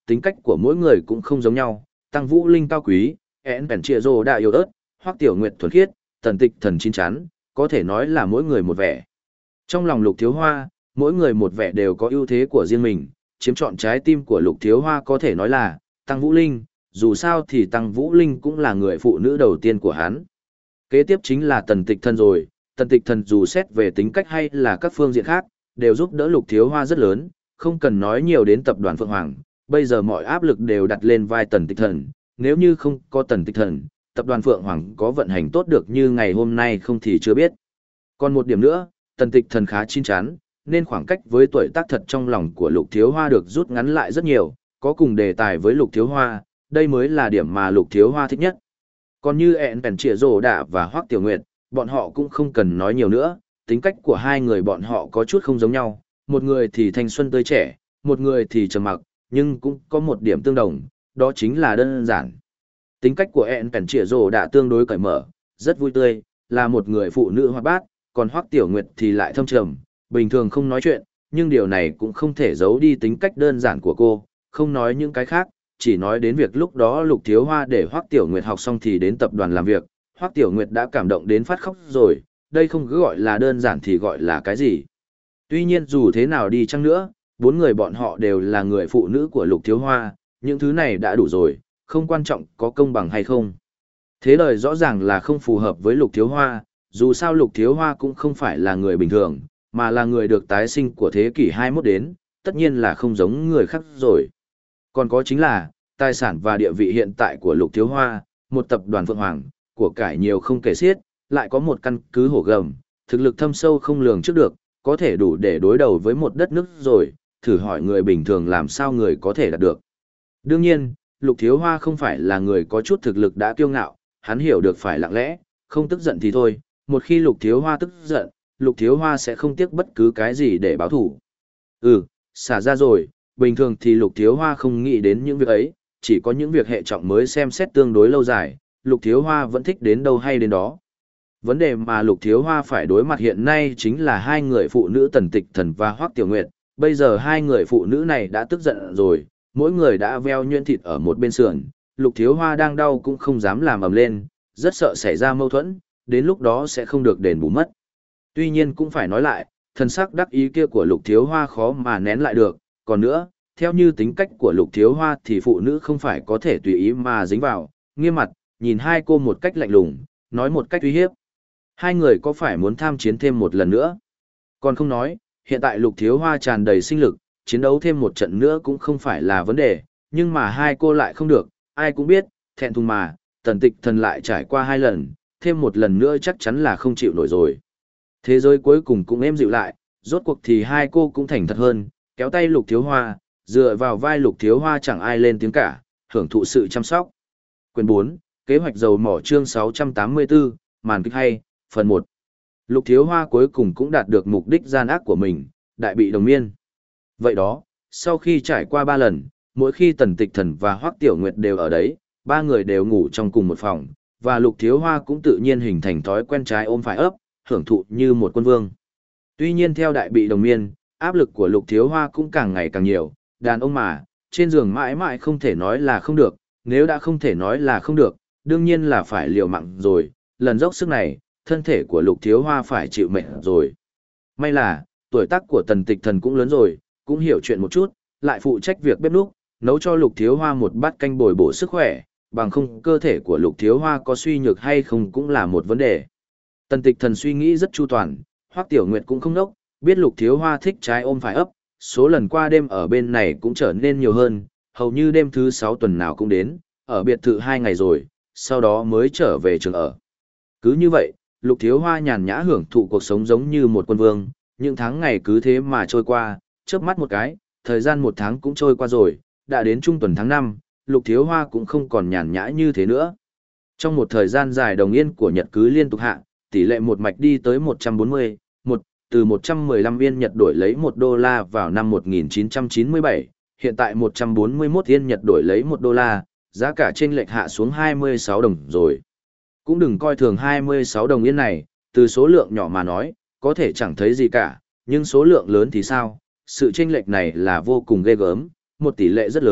tính cách của mỗi người cũng không giống nhau, Tăng Vũ Linh cao quý, én bèn chia rô đã yếu ớt, Hoắc Tiểu Nguyệt thuần khiết, Tần Tịch Thần chín chắn, có thể nói là mỗi người một vẻ. Trong lòng Lục Thiếu Hoa, mỗi người một vẻ đều có ưu thế của riêng mình, chiếm trọn trái tim của Lục Thiếu Hoa có thể nói là Tăng Vũ Linh, dù sao thì Tăng Vũ Linh cũng là người phụ nữ đầu tiên của hắn. Kế tiếp chính là Tần Tịch Thần rồi, Tần Tịch Thần dù xét về tính cách hay là các phương diện khác, đều giúp đỡ Lục Thiếu Hoa rất lớn, không cần nói nhiều đến tập đoàn Phượng Hoàng, bây giờ mọi áp lực đều đặt lên vai Tần Tịch Thần, nếu như không có Tần Tịch Thần, tập đoàn Phượng Hoàng có vận hành tốt được như ngày hôm nay không thì chưa biết. Còn một điểm nữa, Tần Tịch Thần khá chín chắn, nên khoảng cách với tuổi tác thật trong lòng của Lục Thiếu Hoa được rút ngắn lại rất nhiều, có cùng đề tài với Lục Thiếu Hoa, đây mới là điểm mà Lục Thiếu Hoa thích nhất. Còn như ẹn bèn trịa rồ đạ và Hoắc Tiểu Nguyệt, bọn họ cũng không cần nói nhiều nữa, tính cách của hai người bọn họ có chút không giống nhau, một người thì thanh xuân tươi trẻ, một người thì trầm mặc, nhưng cũng có một điểm tương đồng, đó chính là đơn giản. Tính cách của ẹn bèn trịa rồ đạ tương đối cởi mở, rất vui tươi, là một người phụ nữ hoạt bát, còn Hoắc Tiểu Nguyệt thì lại thâm trầm, bình thường không nói chuyện, nhưng điều này cũng không thể giấu đi tính cách đơn giản của cô, không nói những cái khác, chỉ nói đến việc lúc đó Lục Thiếu Hoa để Hoắc Tiểu Nguyệt học xong thì đến tập đoàn làm việc, Hoắc Tiểu Nguyệt đã cảm động đến phát khóc rồi, đây không cứ gọi là đơn giản thì gọi là cái gì. Tuy nhiên dù thế nào đi chăng nữa, bốn người bọn họ đều là người phụ nữ của Lục Thiếu Hoa, những thứ này đã đủ rồi, không quan trọng có công bằng hay không. Thế lời rõ ràng là không phù hợp với Lục Thiếu Hoa, dù sao Lục Thiếu Hoa cũng không phải là người bình thường, mà là người được tái sinh của thế kỷ hai mươi mốt đến, tất nhiên là không giống người khác rồi. Còn có chính là, tài sản và địa vị hiện tại của Lục Thiếu Hoa, một tập đoàn Phượng Hoàng, của cải nhiều không kể xiết, lại có một căn cứ hổ gầm, thực lực thâm sâu không lường trước được, có thể đủ để đối đầu với một đất nước rồi, thử hỏi người bình thường làm sao người có thể đạt được. Đương nhiên, Lục Thiếu Hoa không phải là người có chút thực lực đã kiêu ngạo, hắn hiểu được phải lặng lẽ, không tức giận thì thôi, một khi Lục Thiếu Hoa tức giận, Lục Thiếu Hoa sẽ không tiếc bất cứ cái gì để báo thủ. Ừ, xả ra rồi, bình thường thì Lục Thiếu Hoa không nghĩ đến những việc ấy, chỉ có những việc hệ trọng mới xem xét tương đối lâu dài, Lục Thiếu Hoa vẫn thích đến đâu hay đến đó. Vấn đề mà Lục Thiếu Hoa phải đối mặt hiện nay chính là hai người phụ nữ Tần Tịch Thần và Hoắc Tiểu Nguyệt, bây giờ hai người phụ nữ này đã tức giận rồi, mỗi người đã veo nhuyễn thịt ở một bên sườn, Lục Thiếu Hoa đang đau cũng không dám làm ầm lên, rất sợ xảy ra mâu thuẫn, đến lúc đó sẽ không được đền bù mất. Tuy nhiên cũng phải nói lại, thần sắc đắc ý kia của Lục Thiếu Hoa khó mà nén lại được, còn nữa, theo như tính cách của Lục Thiếu Hoa thì phụ nữ không phải có thể tùy ý mà dính vào, nghiêm mặt, nhìn hai cô một cách lạnh lùng, nói một cách uy hiếp. Hai người có phải muốn tham chiến thêm một lần nữa? Còn không nói, hiện tại Lục Thiếu Hoa tràn đầy sinh lực, chiến đấu thêm một trận nữa cũng không phải là vấn đề, nhưng mà hai cô lại không được, ai cũng biết, thẹn thùng mà, Tần Tịch Thần lại trải qua hai lần, thêm một lần nữa chắc chắn là không chịu nổi rồi. Thế giới cuối cùng cũng êm dịu lại, rốt cuộc thì hai cô cũng thành thật hơn, kéo tay Lục Thiếu Hoa, dựa vào vai Lục Thiếu Hoa chẳng ai lên tiếng cả, hưởng thụ sự chăm sóc. Quyền bốn, kế hoạch dầu mỏ chương sáu trăm tám mươi tư, màn kịch hay, phần một. Lục Thiếu Hoa cuối cùng cũng đạt được mục đích gian ác của mình, đại bị đồng miên. Vậy đó, sau khi trải qua ba lần, mỗi khi Tần Tịch Thần và Hoắc Tiểu Nguyệt đều ở đấy, ba người đều ngủ trong cùng một phòng, và Lục Thiếu Hoa cũng tự nhiên hình thành thói quen trái ôm phải ấp, hưởng thụ như một quân vương. Tuy nhiên theo đại bị đồng miên, áp lực của Lục Thiếu Hoa cũng càng ngày càng nhiều, đàn ông mà, trên giường mãi mãi không thể nói là không được, nếu đã không thể nói là không được, đương nhiên là phải liều mạng rồi, lần dốc sức này, thân thể của Lục Thiếu Hoa phải chịu mệt rồi. May là, tuổi tác của Tần Tịch Thần cũng lớn rồi, cũng hiểu chuyện một chút, lại phụ trách việc bếp núc, nấu cho Lục Thiếu Hoa một bát canh bồi bổ sức khỏe, bằng không cơ thể của Lục Thiếu Hoa có suy nhược hay không cũng là một vấn đề. Tần Tịch Thần suy nghĩ rất chu toàn, Hoắc Tiểu Nguyệt cũng không đốc, biết Lục Thiếu Hoa thích trái ôm phải ấp, số lần qua đêm ở bên này cũng trở nên nhiều hơn, hầu như đêm thứ sáu tuần nào cũng đến, ở biệt thự hai ngày rồi, sau đó mới trở về trường ở. Cứ như vậy, Lục Thiếu Hoa nhàn nhã hưởng thụ cuộc sống giống như một quân vương, những tháng ngày cứ thế mà trôi qua, chớp mắt một cái, thời gian một tháng cũng trôi qua rồi, đã đến trung tuần tháng năm, Lục Thiếu Hoa cũng không còn nhàn nhã như thế nữa. Trong một thời gian dài đồng yên của Nhật cứ liên tục hạ, tỷ lệ một mạch đi tới một trăm bốn mươi, một, từ một trăm mười lăm yên Nhật đổi lấy một đô la vào năm một nghìn chín trăm chín mươi bảy, hiện tại một trăm bốn mươi mốt yên Nhật đổi lấy một đô la, giá cả chênh lệch hạ xuống hai mươi sáu đồng rồi. Cũng đừng coi thường hai mươi sáu đồng yên này, từ số lượng nhỏ mà nói, có thể chẳng thấy gì cả, nhưng số lượng lớn thì sao? Sự chênh lệch này là vô cùng ghê gớm, một tỷ lệ rất lớn,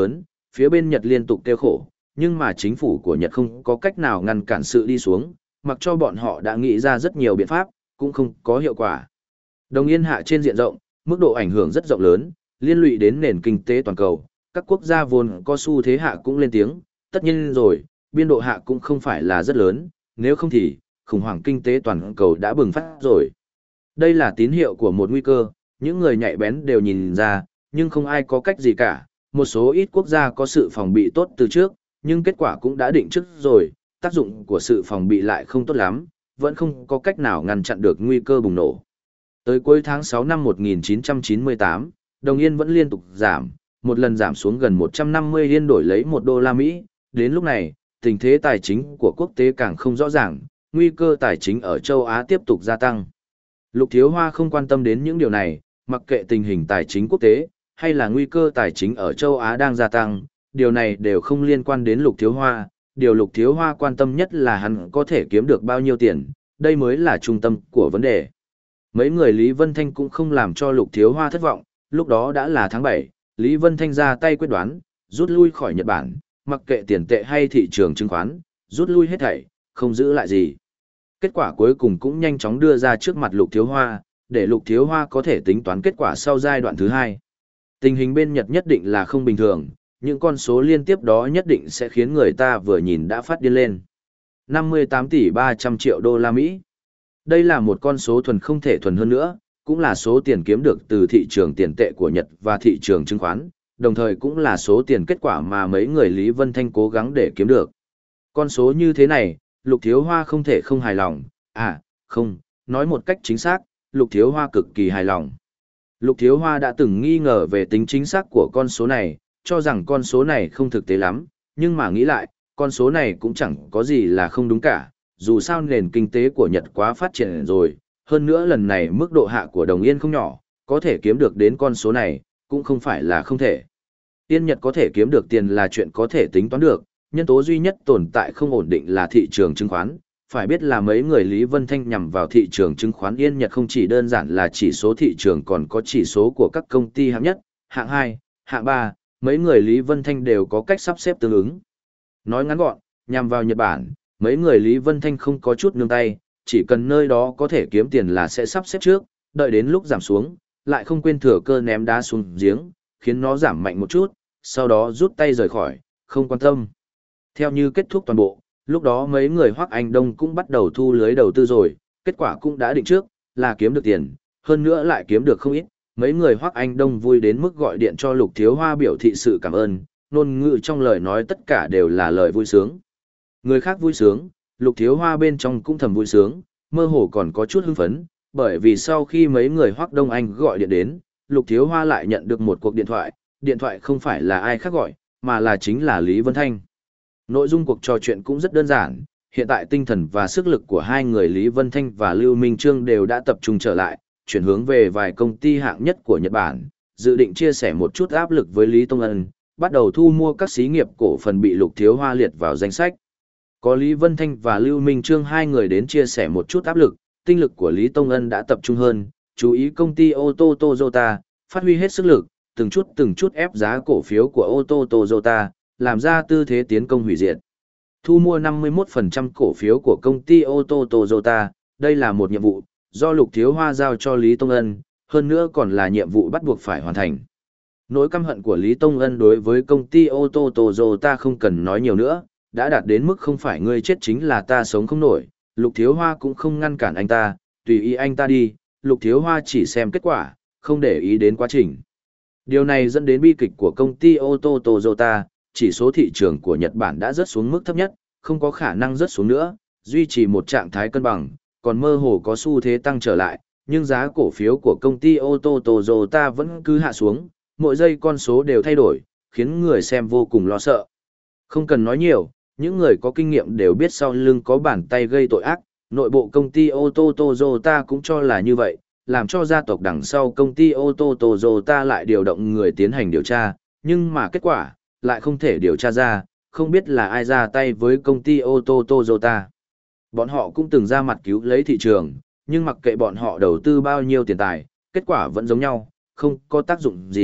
phía bên Nhật liên tục kêu khổ, nhưng mà chính phủ của Nhật không có cách nào ngăn cản sự đi xuống, mặc cho bọn họ đã nghĩ ra rất nhiều biện pháp, cũng không có hiệu quả. Đồng yên hạ trên diện rộng, mức độ ảnh hưởng rất rộng lớn, liên lụy đến nền kinh tế toàn cầu, các quốc gia vốn có xu thế hạ cũng lên tiếng, tất nhiên rồi, biên độ hạ cũng không phải là rất lớn, nếu không thì, khủng hoảng kinh tế toàn cầu đã bừng phát rồi. Đây là tín hiệu của một nguy cơ, những người nhạy bén đều nhìn ra, nhưng không ai có cách gì cả, một số ít quốc gia có sự phòng bị tốt từ trước, nhưng kết quả cũng đã định trước rồi, tác dụng của sự phòng bị lại không tốt lắm, vẫn không có cách nào ngăn chặn được nguy cơ bùng nổ. Tới cuối tháng sáu năm một nghìn chín trăm chín mươi tám, đồng yên vẫn liên tục giảm, một lần giảm xuống gần một trăm năm mươi yên đổi lấy một đô la Mỹ, đến lúc này, tình thế tài chính của quốc tế càng không rõ ràng, nguy cơ tài chính ở châu Á tiếp tục gia tăng. Lục Thiếu Hoa không quan tâm đến những điều này, mặc kệ tình hình tài chính quốc tế, hay là nguy cơ tài chính ở châu Á đang gia tăng, điều này đều không liên quan đến Lục Thiếu Hoa, điều Lục Thiếu Hoa quan tâm nhất là hắn có thể kiếm được bao nhiêu tiền, đây mới là trung tâm của vấn đề. Mấy người Lý Vân Thanh cũng không làm cho Lục Thiếu Hoa thất vọng, lúc đó đã là tháng bảy, Lý Vân Thanh ra tay quyết đoán, rút lui khỏi Nhật Bản, mặc kệ tiền tệ hay thị trường chứng khoán, rút lui hết thảy, không giữ lại gì. Kết quả cuối cùng cũng nhanh chóng đưa ra trước mặt Lục Thiếu Hoa, để Lục Thiếu Hoa có thể tính toán kết quả sau giai đoạn thứ hai. Tình hình bên Nhật nhất định là không bình thường, những con số liên tiếp đó nhất định sẽ khiến người ta vừa nhìn đã phát điên lên. năm mươi tám tỷ ba trăm triệu đô la Mỹ. Đây là một con số thuần không thể thuần hơn nữa, cũng là số tiền kiếm được từ thị trường tiền tệ của Nhật và thị trường chứng khoán, đồng thời cũng là số tiền kết quả mà mấy người Lý Vân Thanh cố gắng để kiếm được. Con số như thế này, Lục Thiếu Hoa không thể không hài lòng, à, không, nói một cách chính xác, Lục Thiếu Hoa cực kỳ hài lòng. Lục Thiếu Hoa đã từng nghi ngờ về tính chính xác của con số này, cho rằng con số này không thực tế lắm, nhưng mà nghĩ lại, con số này cũng chẳng có gì là không đúng cả, dù sao nền kinh tế của Nhật quá phát triển rồi, hơn nữa lần này mức độ hạ của đồng yên không nhỏ, có thể kiếm được đến con số này, cũng không phải là không thể. Yên Nhật có thể kiếm được tiền là chuyện có thể tính toán được, nhân tố duy nhất tồn tại không ổn định là thị trường chứng khoán. Phải biết là mấy người Lý Vân Thanh nhằm vào thị trường chứng khoán Yên Nhật không chỉ đơn giản là chỉ số thị trường còn có chỉ số của các công ty hạng nhất, hạng hai, hạng ba, mấy người Lý Vân Thanh đều có cách sắp xếp tương ứng. Nói ngắn gọn, nhằm vào Nhật Bản, mấy người Lý Vân Thanh không có chút nương tay, chỉ cần nơi đó có thể kiếm tiền là sẽ sắp xếp trước, đợi đến lúc giảm xuống, lại không quên thừa cơ ném đá xuống giếng, khiến nó giảm mạnh một chút, sau đó rút tay rời khỏi, không quan tâm. Theo như kết thúc toàn bộ, lúc đó mấy người Hoắc Anh Đông cũng bắt đầu thu lưới đầu tư rồi, kết quả cũng đã định trước, là kiếm được tiền, hơn nữa lại kiếm được không ít. Mấy người Hoắc Anh Đông vui đến mức gọi điện cho Lục Thiếu Hoa biểu thị sự cảm ơn, ngôn ngữ trong lời nói tất cả đều là lời vui sướng. Người khác vui sướng, Lục Thiếu Hoa bên trong cũng thầm vui sướng, mơ hồ còn có chút hưng phấn, bởi vì sau khi mấy người Hoắc Đông Anh gọi điện đến, Lục Thiếu Hoa lại nhận được một cuộc điện thoại, điện thoại không phải là ai khác gọi, mà là chính là Lý Vân Thanh. Nội dung cuộc trò chuyện cũng rất đơn giản, hiện tại tinh thần và sức lực của hai người Lý Vân Thanh và Lưu Minh Trương đều đã tập trung trở lại, chuyển hướng về vài công ty hạng nhất của Nhật Bản, dự định chia sẻ một chút áp lực với Lý Tông Ân, bắt đầu thu mua các xí nghiệp cổ phần bị Lục Thiếu Hoa liệt vào danh sách. Có Lý Vân Thanh và Lưu Minh Trương hai người đến chia sẻ một chút áp lực, tinh lực của Lý Tông Ân đã tập trung hơn, chú ý công ty ô tô Toyota, phát huy hết sức lực, từng chút từng chút ép giá cổ phiếu của ô tô Toyota, làm ra tư thế tiến công hủy diệt. Thu mua năm mươi mốt phần trăm cổ phiếu của công ty ô tô Toyota, đây là một nhiệm vụ, do Lục Thiếu Hoa giao cho Lý Tông Ân, hơn nữa còn là nhiệm vụ bắt buộc phải hoàn thành. Nỗi căm hận của Lý Tông Ân đối với công ty ô tô Toyota không cần nói nhiều nữa, đã đạt đến mức không phải ngươi chết chính là ta sống không nổi, Lục Thiếu Hoa cũng không ngăn cản anh ta, tùy ý anh ta đi, Lục Thiếu Hoa chỉ xem kết quả, không để ý đến quá trình. Điều này dẫn đến bi kịch của công ty ô tô Toyota, chỉ số thị trường của Nhật Bản đã rớt xuống mức thấp nhất, không có khả năng rớt xuống nữa, duy trì một trạng thái cân bằng, còn mơ hồ có xu thế tăng trở lại, nhưng giá cổ phiếu của công ty ô tô Toyota vẫn cứ hạ xuống, mỗi giây con số đều thay đổi, khiến người xem vô cùng lo sợ. Không cần nói nhiều, những người có kinh nghiệm đều biết sau lưng có bàn tay gây tội ác, nội bộ công ty ô tô Toyota cũng cho là như vậy, làm cho gia tộc đằng sau công ty ô tô Toyota lại điều động người tiến hành điều tra, nhưng mà kết quả lại không thể điều tra ra, không biết là ai ra tay với công ty ô tô Toyota. Bọn họ cũng từng ra mặt cứu lấy thị trường, nhưng mặc kệ bọn họ đầu tư bao nhiêu tiền tài, kết quả vẫn giống nhau, không có tác dụng gì,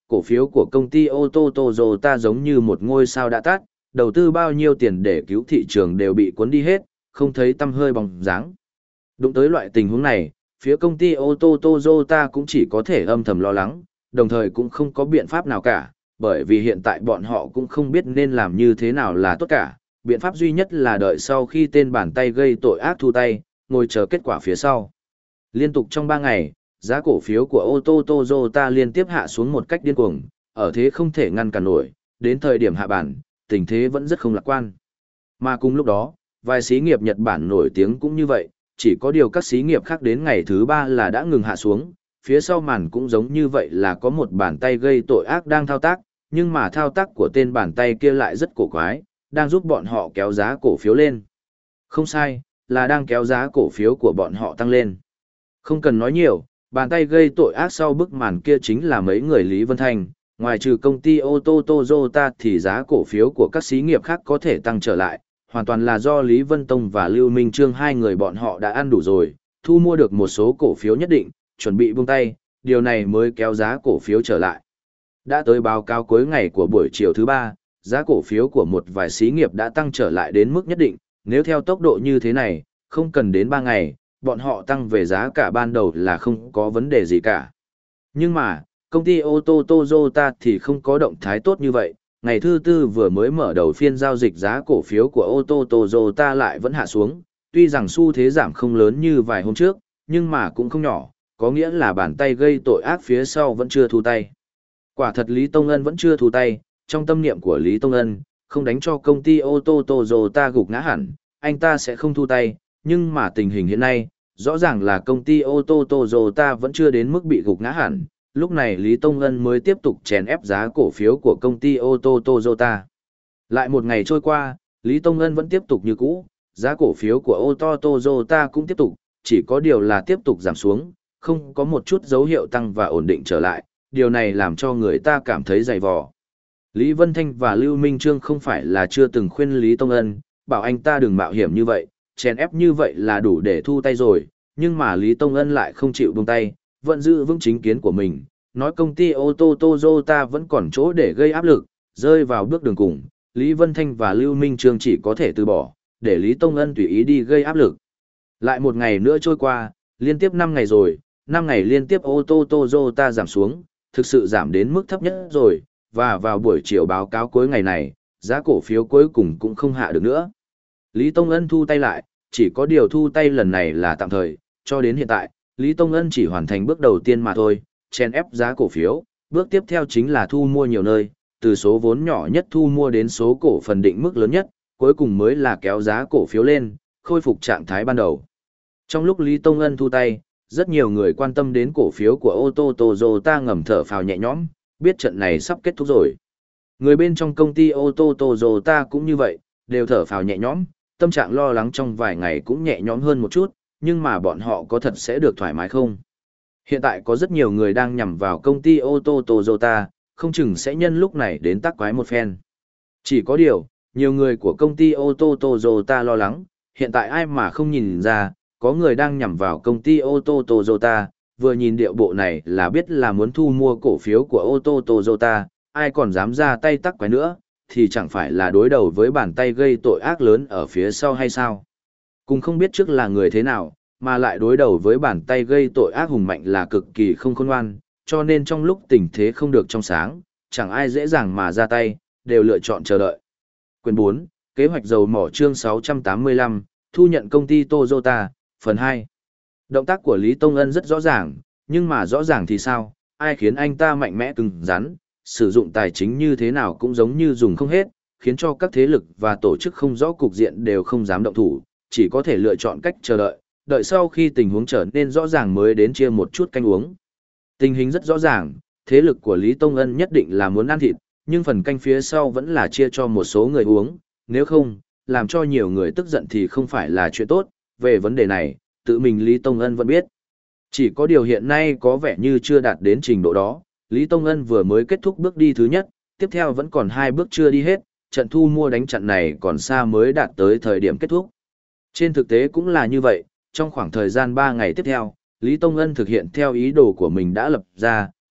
cổ phiếu của công ty ô tô Toyota giống như một ngôi sao đã tắt, đầu tư bao nhiêu tiền để cứu thị trường đều bị cuốn đi hết, không thấy tăm hơi bóng dáng. Đụng tới loại tình huống này, phía công ty ô tô Toyota cũng chỉ có thể âm thầm lo lắng, đồng thời cũng không có biện pháp nào cả, bởi vì hiện tại bọn họ cũng không biết nên làm như thế nào là tốt cả. Biện pháp duy nhất là đợi sau khi tên bàn tay gây tội ác thu tay, ngồi chờ kết quả phía sau. Liên tục trong ba ngày, giá cổ phiếu của ô tô Toyota liên tiếp hạ xuống một cách điên cuồng, ở thế không thể ngăn cản nổi, đến thời điểm hạ bản, tình thế vẫn rất không lạc quan. Mà cùng lúc đó, vài xí nghiệp Nhật Bản nổi tiếng cũng như vậy, chỉ có điều các xí nghiệp khác đến ngày thứ ba là đã ngừng hạ xuống, phía sau màn cũng giống như vậy là có một bàn tay gây tội ác đang thao tác, nhưng mà thao tác của tên bàn tay kia lại rất cổ quái, đang giúp bọn họ kéo giá cổ phiếu lên. Không sai, là đang kéo giá cổ phiếu của bọn họ tăng lên. Không cần nói nhiều, bàn tay gây tội ác sau bức màn kia chính là mấy người Lý Vân Thanh, ngoài trừ công ty ô tô Toyota thì giá cổ phiếu của các xí nghiệp khác có thể tăng trở lại, hoàn toàn là do Lý Vân Tông và Lưu Minh Trương hai người bọn họ đã ăn đủ rồi, thu mua được một số cổ phiếu nhất định, chuẩn bị buông tay, điều này mới kéo giá cổ phiếu trở lại. Đã tới báo cáo cuối ngày của buổi chiều thứ ba, giá cổ phiếu của một vài xí nghiệp đã tăng trở lại đến mức nhất định, nếu theo tốc độ như thế này, không cần đến ba ngày, bọn họ tăng về giá cả ban đầu là không có vấn đề gì cả. Nhưng mà, công ty ô tô Toyota thì không có động thái tốt như vậy, ngày thứ tư vừa mới mở đầu phiên giao dịch giá cổ phiếu của ô tô Toyota lại vẫn hạ xuống, tuy rằng xu thế giảm không lớn như vài hôm trước, nhưng mà cũng không nhỏ, có nghĩa là bàn tay gây tội ác phía sau vẫn chưa thu tay. Quả thật Lý Tông Ân vẫn chưa thu tay, trong tâm niệm của Lý Tông Ân, không đánh cho công ty ô tô Toyota gục ngã hẳn, anh ta sẽ không thu tay, nhưng mà tình hình hiện nay, rõ ràng là công ty ô tô Toyota vẫn chưa đến mức bị gục ngã hẳn, lúc này Lý Tông Ân mới tiếp tục chèn ép giá cổ phiếu của công ty ô tô Toyota. Lại một ngày trôi qua, Lý Tông Ân vẫn tiếp tục như cũ, giá cổ phiếu của ô tô Toyota cũng tiếp tục, chỉ có điều là tiếp tục giảm xuống, không có một chút dấu hiệu tăng và ổn định trở lại, điều này làm cho người ta cảm thấy dày vò. Lý Vân Thanh và Lưu Minh Trương không phải là chưa từng khuyên Lý Tông Ân, bảo anh ta đừng mạo hiểm như vậy, chèn ép như vậy là đủ để thu tay rồi, nhưng mà Lý Tông Ân lại không chịu buông tay, vẫn giữ vững chính kiến của mình, nói công ty ô tô Toyota vẫn còn chỗ để gây áp lực, rơi vào bước đường cùng, Lý Vân Thanh và Lưu Minh Trương chỉ có thể từ bỏ, để Lý Tông Ân tùy ý đi gây áp lực. Lại một ngày nữa trôi qua, liên tiếp năm ngày rồi, năm ngày liên tiếp ô tô Toyota giảm xuống, thực sự giảm đến mức thấp nhất rồi, và vào buổi chiều báo cáo cuối ngày này, giá cổ phiếu cuối cùng cũng không hạ được nữa. Lý Tông Ân thu tay lại, chỉ có điều thu tay lần này là tạm thời, cho đến hiện tại, Lý Tông Ân chỉ hoàn thành bước đầu tiên mà thôi, chèn ép giá cổ phiếu, bước tiếp theo chính là thu mua nhiều nơi, từ số vốn nhỏ nhất thu mua đến số cổ phần định mức lớn nhất, cuối cùng mới là kéo giá cổ phiếu lên, khôi phục trạng thái ban đầu. Trong lúc Lý Tông Ân thu tay, rất nhiều người quan tâm đến cổ phiếu của ô tô Toyota ngầm thở phào nhẹ nhõm, biết trận này sắp kết thúc rồi. Người bên trong công ty ô tô Toyota cũng như vậy, đều thở phào nhẹ nhõm, tâm trạng lo lắng trong vài ngày cũng nhẹ nhõm hơn một chút, nhưng mà bọn họ có thật sẽ được thoải mái không? Hiện tại có rất nhiều người đang nhằm vào công ty ô tô Toyota, không chừng sẽ nhân lúc này đến tác quái một phen. Chỉ có điều, nhiều người của công ty ô tô Toyota lo lắng, hiện tại ai mà không nhìn ra, có người đang nhằm vào công ty ô tô Toyota, vừa nhìn điệu bộ này là biết là muốn thu mua cổ phiếu của ô tô Toyota, ai còn dám ra tay tắc quái nữa, thì chẳng phải là đối đầu với bàn tay gây tội ác lớn ở phía sau hay sao? Cùng không biết trước là người thế nào, mà lại đối đầu với bàn tay gây tội ác hùng mạnh là cực kỳ không khôn ngoan, cho nên trong lúc tình thế không được trong sáng, chẳng ai dễ dàng mà ra tay, đều lựa chọn chờ đợi. Quyền bốn, Kế hoạch dầu mỏ chương sáu trăm tám mươi lăm, thu nhận công ty Toyota, phần hai. Động tác của Lý Tông Ân rất rõ ràng, nhưng mà rõ ràng thì sao, ai khiến anh ta mạnh mẽ cứng rắn, sử dụng tài chính như thế nào cũng giống như dùng không hết, khiến cho các thế lực và tổ chức không rõ cục diện đều không dám động thủ, chỉ có thể lựa chọn cách chờ đợi, đợi sau khi tình huống trở nên rõ ràng mới đến chia một chút canh uống. Tình hình rất rõ ràng, thế lực của Lý Tông Ân nhất định là muốn ăn thịt, nhưng phần canh phía sau vẫn là chia cho một số người uống, nếu không, làm cho nhiều người tức giận thì không phải là chuyện tốt, về vấn đề này, tự mình Lý Tông Ân vẫn biết. Chỉ có điều hiện nay có vẻ như chưa đạt đến trình độ đó, Lý Tông Ân vừa mới kết thúc bước đi thứ nhất, tiếp theo vẫn còn hai bước chưa đi hết, trận thu mua đánh chặn này còn xa mới đạt tới thời điểm kết thúc. Trên thực tế cũng là như vậy, trong khoảng thời gian ba ngày tiếp theo, Lý Tông Ân thực hiện theo ý đồ của mình đã lập ra,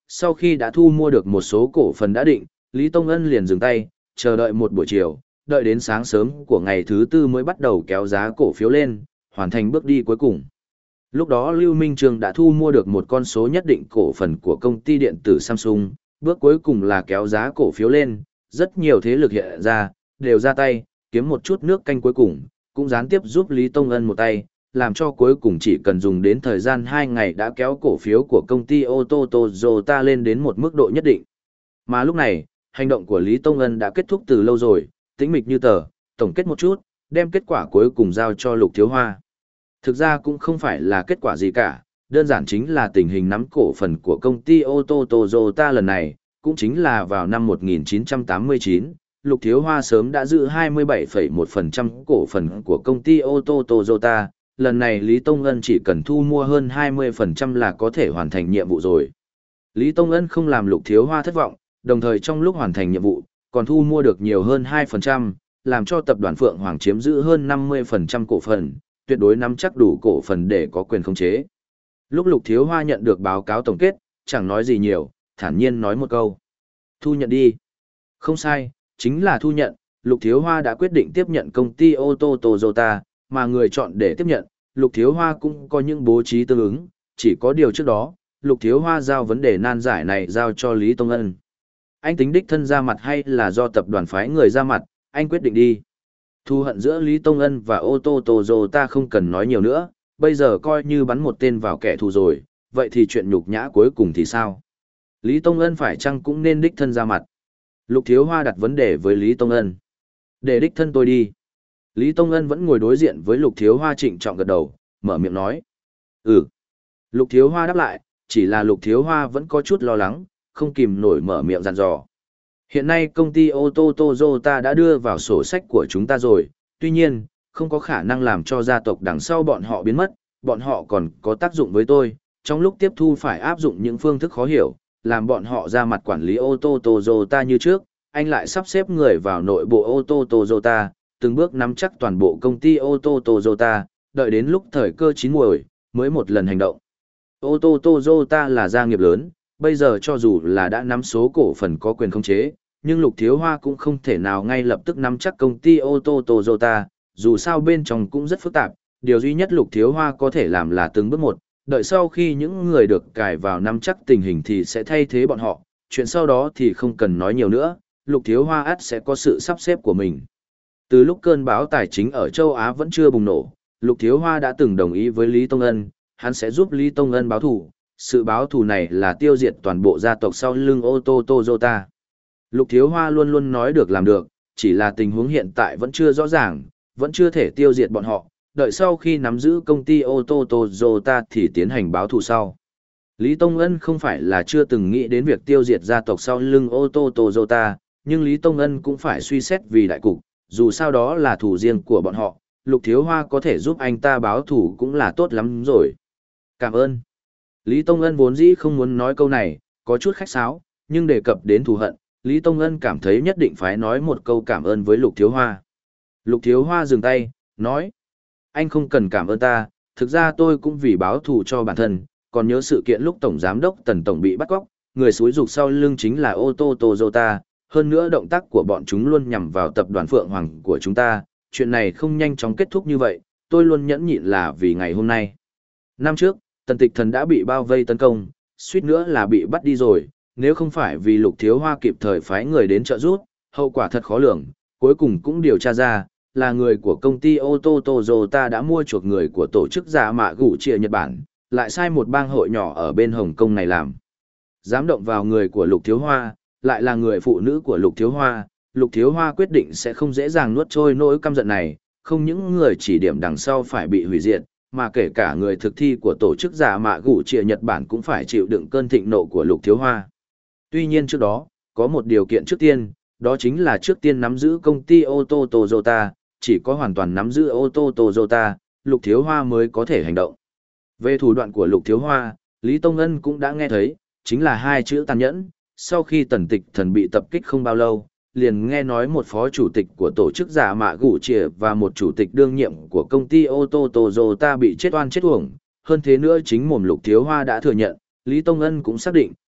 sau khi đã thu mua được một số cổ phần đã định, Lý Tông Ân liền dừng tay, chờ đợi một buổi chiều, đợi đến sáng sớm của ngày thứ tư mới bắt đầu kéo giá cổ phiếu lên, hoàn thành bước đi cuối cùng. Lúc đó Lưu Minh Trường đã thu mua được một con số nhất định cổ phần của công ty điện tử Samsung, bước cuối cùng là kéo giá cổ phiếu lên, rất nhiều thế lực hiện ra, đều ra tay, kiếm một chút nước canh cuối cùng, cũng gián tiếp giúp Lý Tông Ân một tay, làm cho cuối cùng chỉ cần dùng đến thời gian hai ngày đã kéo cổ phiếu của công ty ô tô Toyota lên đến một mức độ nhất định. Mà lúc này, hành động của Lý Tông Ân đã kết thúc từ lâu rồi, tĩnh mịch như tờ, tổng kết một chút, đem kết quả cuối cùng giao cho Lục Thiếu Hoa. Thực ra cũng không phải là kết quả gì cả, đơn giản chính là tình hình nắm cổ phần của công ty ô tô Toyota lần này, cũng chính là vào năm một nghìn chín trăm tám mươi chín, Lục Thiếu Hoa sớm đã giữ hai mươi bảy phẩy một phần trăm cổ phần của công ty ô tô Toyota, lần này Lý Tông Ân chỉ cần thu mua hơn hai mươi phần trăm là có thể hoàn thành nhiệm vụ rồi. Lý Tông Ân không làm Lục Thiếu Hoa thất vọng, đồng thời trong lúc hoàn thành nhiệm vụ, còn thu mua được nhiều hơn hai phần trăm, làm cho tập đoàn Phượng Hoàng chiếm giữ hơn năm mươi phần trăm cổ phần, tuyệt đối nắm chắc đủ cổ phần để có quyền khống chế. Lúc Lục Thiếu Hoa nhận được báo cáo tổng kết, chẳng nói gì nhiều, thản nhiên nói một câu. Thu nhận đi. Không sai, chính là thu nhận, Lục Thiếu Hoa đã quyết định tiếp nhận công ty ô tô Toyota, mà người chọn để tiếp nhận, Lục Thiếu Hoa cũng có những bố trí tương ứng, chỉ có điều trước đó, Lục Thiếu Hoa giao vấn đề nan giải này giao cho Lý Tông Ân. Anh tính đích thân ra mặt hay là do tập đoàn phái người ra mặt, anh quyết định đi. Thù hận giữa Lý Tông Ân và ô tô Toyota không cần nói nhiều nữa, bây giờ coi như bắn một tên vào kẻ thù rồi, vậy thì chuyện nhục nhã cuối cùng thì sao? Lý Tông Ân phải chăng cũng nên đích thân ra mặt? Lục Thiếu Hoa đặt vấn đề với Lý Tông Ân. Để đích thân tôi đi. Lý Tông Ân vẫn ngồi đối diện với Lục Thiếu Hoa trịnh trọng gật đầu, mở miệng nói. Ừ. Lục Thiếu Hoa đáp lại, chỉ là Lục Thiếu Hoa vẫn có chút lo lắng, không kìm nổi mở miệng dặn dò. Hiện nay công ty ô tô Toyota đã đưa vào sổ sách của chúng ta rồi, tuy nhiên, không có khả năng làm cho gia tộc đằng sau bọn họ biến mất, bọn họ còn có tác dụng với tôi, trong lúc tiếp thu phải áp dụng những phương thức khó hiểu, làm bọn họ ra mặt quản lý ô tô Toyota như trước, anh lại sắp xếp người vào nội bộ ô tô Toyota, từng bước nắm chắc toàn bộ công ty ô tô Toyota, đợi đến lúc thời cơ chín muồi, mới một lần hành động. Ô tô Toyota là gia nghiệp lớn, bây giờ cho dù là đã nắm số cổ phần có quyền khống chế, nhưng Lục Thiếu Hoa cũng không thể nào ngay lập tức nắm chắc công ty ô tô Toyota, dù sao bên trong cũng rất phức tạp, điều duy nhất Lục Thiếu Hoa có thể làm là từng bước một, đợi sau khi những người được cài vào nắm chắc tình hình thì sẽ thay thế bọn họ, chuyện sau đó thì không cần nói nhiều nữa, Lục Thiếu Hoa ắt sẽ có sự sắp xếp của mình. Từ lúc cơn bão tài chính ở châu Á vẫn chưa bùng nổ, Lục Thiếu Hoa đã từng đồng ý với Lý Tông Ân, hắn sẽ giúp Lý Tông Ân báo thù. Sự báo thù này là tiêu diệt toàn bộ gia tộc sau lưng ô tô Toyota. Lục Thiếu Hoa luôn luôn nói được làm được, chỉ là tình huống hiện tại vẫn chưa rõ ràng, vẫn chưa thể tiêu diệt bọn họ, đợi sau khi nắm giữ công ty ô tô Toyota thì tiến hành báo thù sau. Lý Tông Ân không phải là chưa từng nghĩ đến việc tiêu diệt gia tộc sau lưng ô tô Toyota, nhưng Lý Tông Ân cũng phải suy xét vì đại cục, dù sao đó là thù riêng của bọn họ, Lục Thiếu Hoa có thể giúp anh ta báo thù cũng là tốt lắm rồi. Cảm ơn. Lý Tông Ân vốn dĩ không muốn nói câu này, có chút khách sáo, nhưng đề cập đến thù hận, Lý Tông Ân cảm thấy nhất định phải nói một câu cảm ơn với Lục Thiếu Hoa. Lục Thiếu Hoa dừng tay, nói, anh không cần cảm ơn ta, thực ra tôi cũng vì báo thù cho bản thân, còn nhớ sự kiện lúc Tổng Giám đốc Tần Tổng bị bắt cóc, người xúi rục sau lưng chính là ô tô Toyota, hơn nữa động tác của bọn chúng luôn nhằm vào tập đoàn Phượng Hoàng của chúng ta, chuyện này không nhanh chóng kết thúc như vậy, tôi luôn nhẫn nhịn là vì ngày hôm nay. Năm trước, Tần Tịch Thần đã bị bao vây tấn công, suýt nữa là bị bắt đi rồi, nếu không phải vì Lục Thiếu Hoa kịp thời phái người đến trợ giúp, hậu quả thật khó lường, cuối cùng cũng điều tra ra, là người của công ty ô tô Toyota đã mua chuộc người của tổ chức giả mạ gủ trịa Nhật Bản, lại sai một bang hội nhỏ ở bên Hồng Kông này làm. Dám động vào người của Lục Thiếu Hoa, lại là người phụ nữ của Lục Thiếu Hoa, Lục Thiếu Hoa quyết định sẽ không dễ dàng nuốt trôi nỗi căm giận này, không những người chỉ điểm đằng sau phải bị hủy diệt, mà kể cả người thực thi của tổ chức giả mạ gủ trịa Nhật Bản cũng phải chịu đựng cơn thịnh nộ của Lục Thiếu Hoa. Tuy nhiên trước đó, có một điều kiện trước tiên, đó chính là trước tiên nắm giữ công ty ô tô Toyota, chỉ có hoàn toàn nắm giữ ô tô Toyota, Lục Thiếu Hoa mới có thể hành động. Về thủ đoạn của Lục Thiếu Hoa, Lý Tông Ân cũng đã nghe thấy, chính là hai chữ tàn nhẫn. Sau khi Tần Tịch Thần bị tập kích không bao lâu, liền nghe nói một phó chủ tịch của tổ chức giả mạ gủ trịa và một chủ tịch đương nhiệm của công ty ô tô Toyota bị chết oan chết uổng. Hơn thế nữa chính mồm Lục Thiếu Hoa đã thừa nhận, Lý Tông Ân cũng xác định,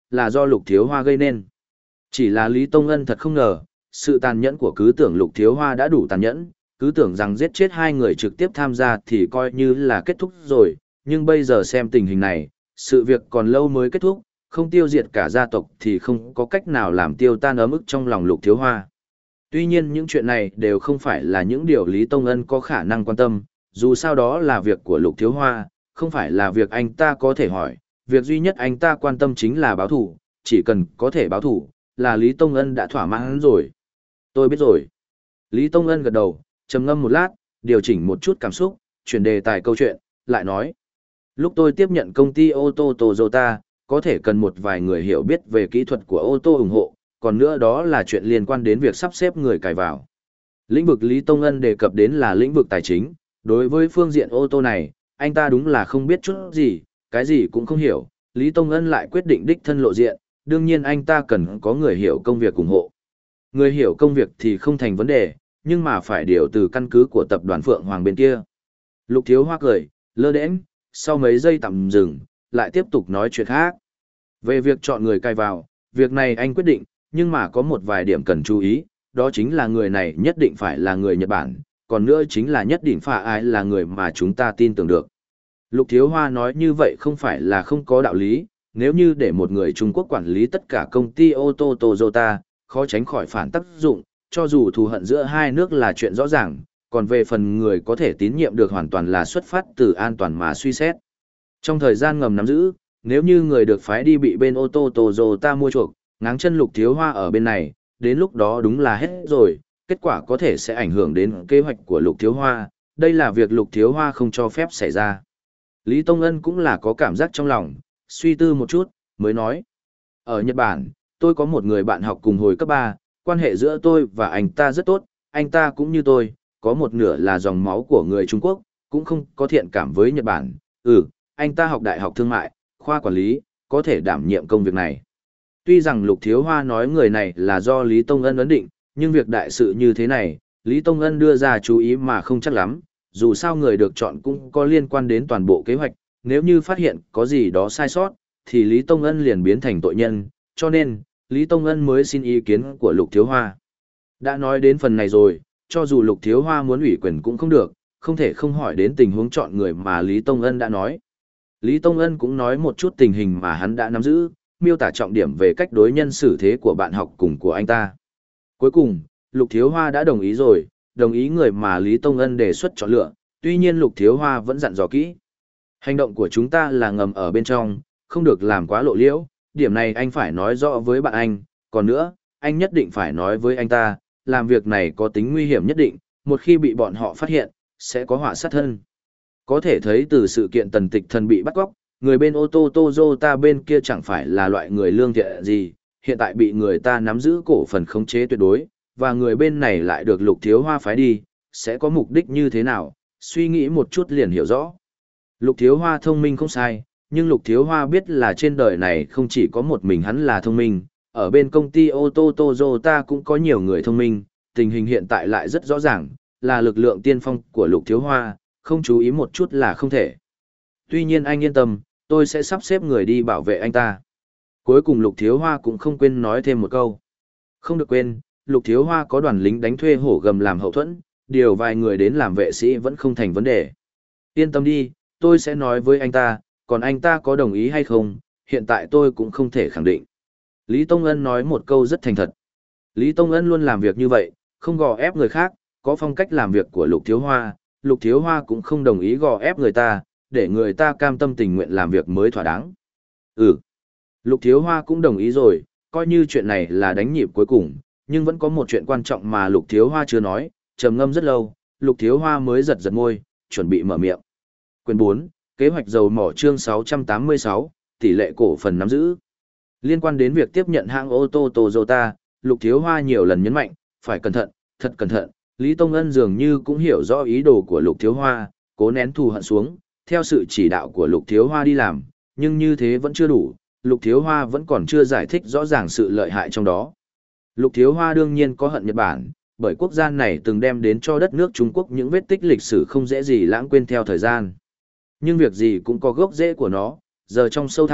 là do Lục Thiếu Hoa gây nên. Chỉ là Lý Tông Ân thật không ngờ, sự tàn nhẫn của cứ tưởng Lục Thiếu Hoa đã đủ tàn nhẫn, cứ tưởng rằng giết chết hai người trực tiếp tham gia thì coi như là kết thúc rồi, nhưng bây giờ xem tình hình này, sự việc còn lâu mới kết thúc, không tiêu diệt cả gia tộc thì không có cách nào làm tiêu tan ấm ức trong lòng Lục Thiếu Hoa. Tuy nhiên những chuyện này đều không phải là những điều Lý Tông Ân có khả năng quan tâm, dù sao đó là việc của Lục Thiếu Hoa, không phải là việc anh ta có thể hỏi, việc duy nhất anh ta quan tâm chính là báo thủ, chỉ cần có thể báo thủ, là Lý Tông Ân đã thỏa mãn rồi. Tôi biết rồi. Lý Tông Ân gật đầu, trầm ngâm một lát, điều chỉnh một chút cảm xúc, chuyển đề tài câu chuyện, lại nói. Lúc tôi tiếp nhận công ty ô tô Toyota, có thể cần một vài người hiểu biết về kỹ thuật của ô tô ủng hộ, còn nữa đó là chuyện liên quan đến việc sắp xếp người cài vào. Lĩnh vực Lý Tông Ân đề cập đến là lĩnh vực tài chính, đối với phương diện ô tô này, anh ta đúng là không biết chút gì, cái gì cũng không hiểu, Lý Tông Ân lại quyết định đích thân lộ diện, đương nhiên anh ta cần có người hiểu công việc ủng hộ. Người hiểu công việc thì không thành vấn đề, nhưng mà phải điều từ căn cứ của tập đoàn Phượng Hoàng bên kia. Lục Thiếu Hoa cười, lơ đễnh, sau mấy giây tạm dừng, lại tiếp tục nói chuyện khác. Về việc chọn người cài vào, việc này anh quyết định, nhưng mà có một vài điểm cần chú ý, đó chính là người này nhất định phải là người Nhật Bản, còn nữa chính là nhất định phải ai là người mà chúng ta tin tưởng được. Lục Thiếu Hoa nói như vậy không phải là không có đạo lý, nếu như để một người Trung Quốc quản lý tất cả công ty ô tô Toyota, khó tránh khỏi phản tác dụng, cho dù thù hận giữa hai nước là chuyện rõ ràng, còn về phần người có thể tín nhiệm được hoàn toàn là xuất phát từ an toàn mà suy xét. Trong thời gian ngầm nắm giữ, nếu như người được phái đi bị bên ô tô Toyota mua chuộc, ngáng chân Lục Thiếu Hoa ở bên này, đến lúc đó đúng là hết rồi, kết quả có thể sẽ ảnh hưởng đến kế hoạch của Lục Thiếu Hoa, đây là việc Lục Thiếu Hoa không cho phép xảy ra. Lý Tông Ân cũng là có cảm giác trong lòng, suy tư một chút, mới nói. Ở Nhật Bản, tôi có một người bạn học cùng hồi cấp ba, quan hệ giữa tôi và anh ta rất tốt, anh ta cũng như tôi, có một nửa là dòng máu của người Trung Quốc, cũng không có thiện cảm với Nhật Bản. Ừ, anh ta học đại học thương mại, khoa quản lý, có thể đảm nhiệm công việc này. Tuy rằng Lục Thiếu Hoa nói người này là do Lý Tông Ân ấn định, nhưng việc đại sự như thế này, Lý Tông Ân đưa ra chú ý mà không chắc lắm, dù sao người được chọn cũng có liên quan đến toàn bộ kế hoạch, nếu như phát hiện có gì đó sai sót, thì Lý Tông Ân liền biến thành tội nhân, cho nên, Lý Tông Ân mới xin ý kiến của Lục Thiếu Hoa. Đã nói đến phần này rồi, cho dù Lục Thiếu Hoa muốn ủy quyền cũng không được, không thể không hỏi đến tình huống chọn người mà Lý Tông Ân đã nói. Lý Tông Ân cũng nói một chút tình hình mà hắn đã nắm giữ, miêu tả trọng điểm về cách đối nhân xử thế của bạn học cùng của anh ta. Cuối cùng, Lục Thiếu Hoa đã đồng ý rồi, đồng ý người mà Lý Tông Ân đề xuất chọn lựa, tuy nhiên Lục Thiếu Hoa vẫn dặn dò kỹ. Hành động của chúng ta là ngầm ở bên trong, không được làm quá lộ liễu, điểm này anh phải nói rõ với bạn anh, còn nữa, anh nhất định phải nói với anh ta, làm việc này có tính nguy hiểm nhất định, một khi bị bọn họ phát hiện, sẽ có họa sát thân. Có thể thấy từ sự kiện Tần Tịch Thần bị bắt cóc, người bên ô tô Toyota bên kia chẳng phải là loại người lương thiện gì, hiện tại bị người ta nắm giữ cổ phần khống chế tuyệt đối, và người bên này lại được Lục Thiếu Hoa phái đi, sẽ có mục đích như thế nào, suy nghĩ một chút liền hiểu rõ. Lục Thiếu Hoa thông minh không sai, nhưng Lục Thiếu Hoa biết là trên đời này không chỉ có một mình hắn là thông minh, ở bên công ty ô tô Toyota cũng có nhiều người thông minh, tình hình hiện tại lại rất rõ ràng, là lực lượng tiên phong của Lục Thiếu Hoa, không chú ý một chút là không thể. Tuy nhiên anh yên tâm, tôi sẽ sắp xếp người đi bảo vệ anh ta. Cuối cùng Lục Thiếu Hoa cũng không quên nói thêm một câu. Không được quên, Lục Thiếu Hoa có đoàn lính đánh thuê hổ gầm làm hậu thuẫn, điều vài người đến làm vệ sĩ vẫn không thành vấn đề. Yên tâm đi, tôi sẽ nói với anh ta, còn anh ta có đồng ý hay không, hiện tại tôi cũng không thể khẳng định. Lý Tông Ân nói một câu rất thành thật. Lý Tông Ân luôn làm việc như vậy, không gò ép người khác, có phong cách làm việc của Lục Thiếu Hoa, Lục Thiếu Hoa cũng không đồng ý gò ép người ta, để người ta cam tâm tình nguyện làm việc mới thỏa đáng. Ừ, Lục Thiếu Hoa cũng đồng ý rồi, coi như chuyện này là đánh nhịp cuối cùng, nhưng vẫn có một chuyện quan trọng mà Lục Thiếu Hoa chưa nói, trầm ngâm rất lâu, Lục Thiếu Hoa mới giật giật môi, chuẩn bị mở miệng. Quyền bốn, kế hoạch dầu mỏ chương sáu trăm tám mươi sáu, tỷ lệ cổ phần nắm giữ. Liên quan đến việc tiếp nhận hãng ô tô Toyota, Lục Thiếu Hoa nhiều lần nhấn mạnh, phải cẩn thận, thật cẩn thận. Lý Tông Ân dường như cũng hiểu rõ ý đồ của Lục Thiếu Hoa, cố nén thù hận xuống, theo sự chỉ đạo của Lục Thiếu Hoa đi làm, nhưng như thế vẫn chưa đủ, Lục Thiếu Hoa vẫn còn chưa giải thích rõ ràng sự lợi hại trong đó. Lục Thiếu Hoa đương nhiên có hận Nhật Bản, bởi quốc gia này từng đem đến cho đất nước Trung Quốc những vết tích lịch sử không dễ gì lãng quên theo thời gian. Nhưng việc gì cũng có gốc rễ của nó, giờ trong sâu thẳm,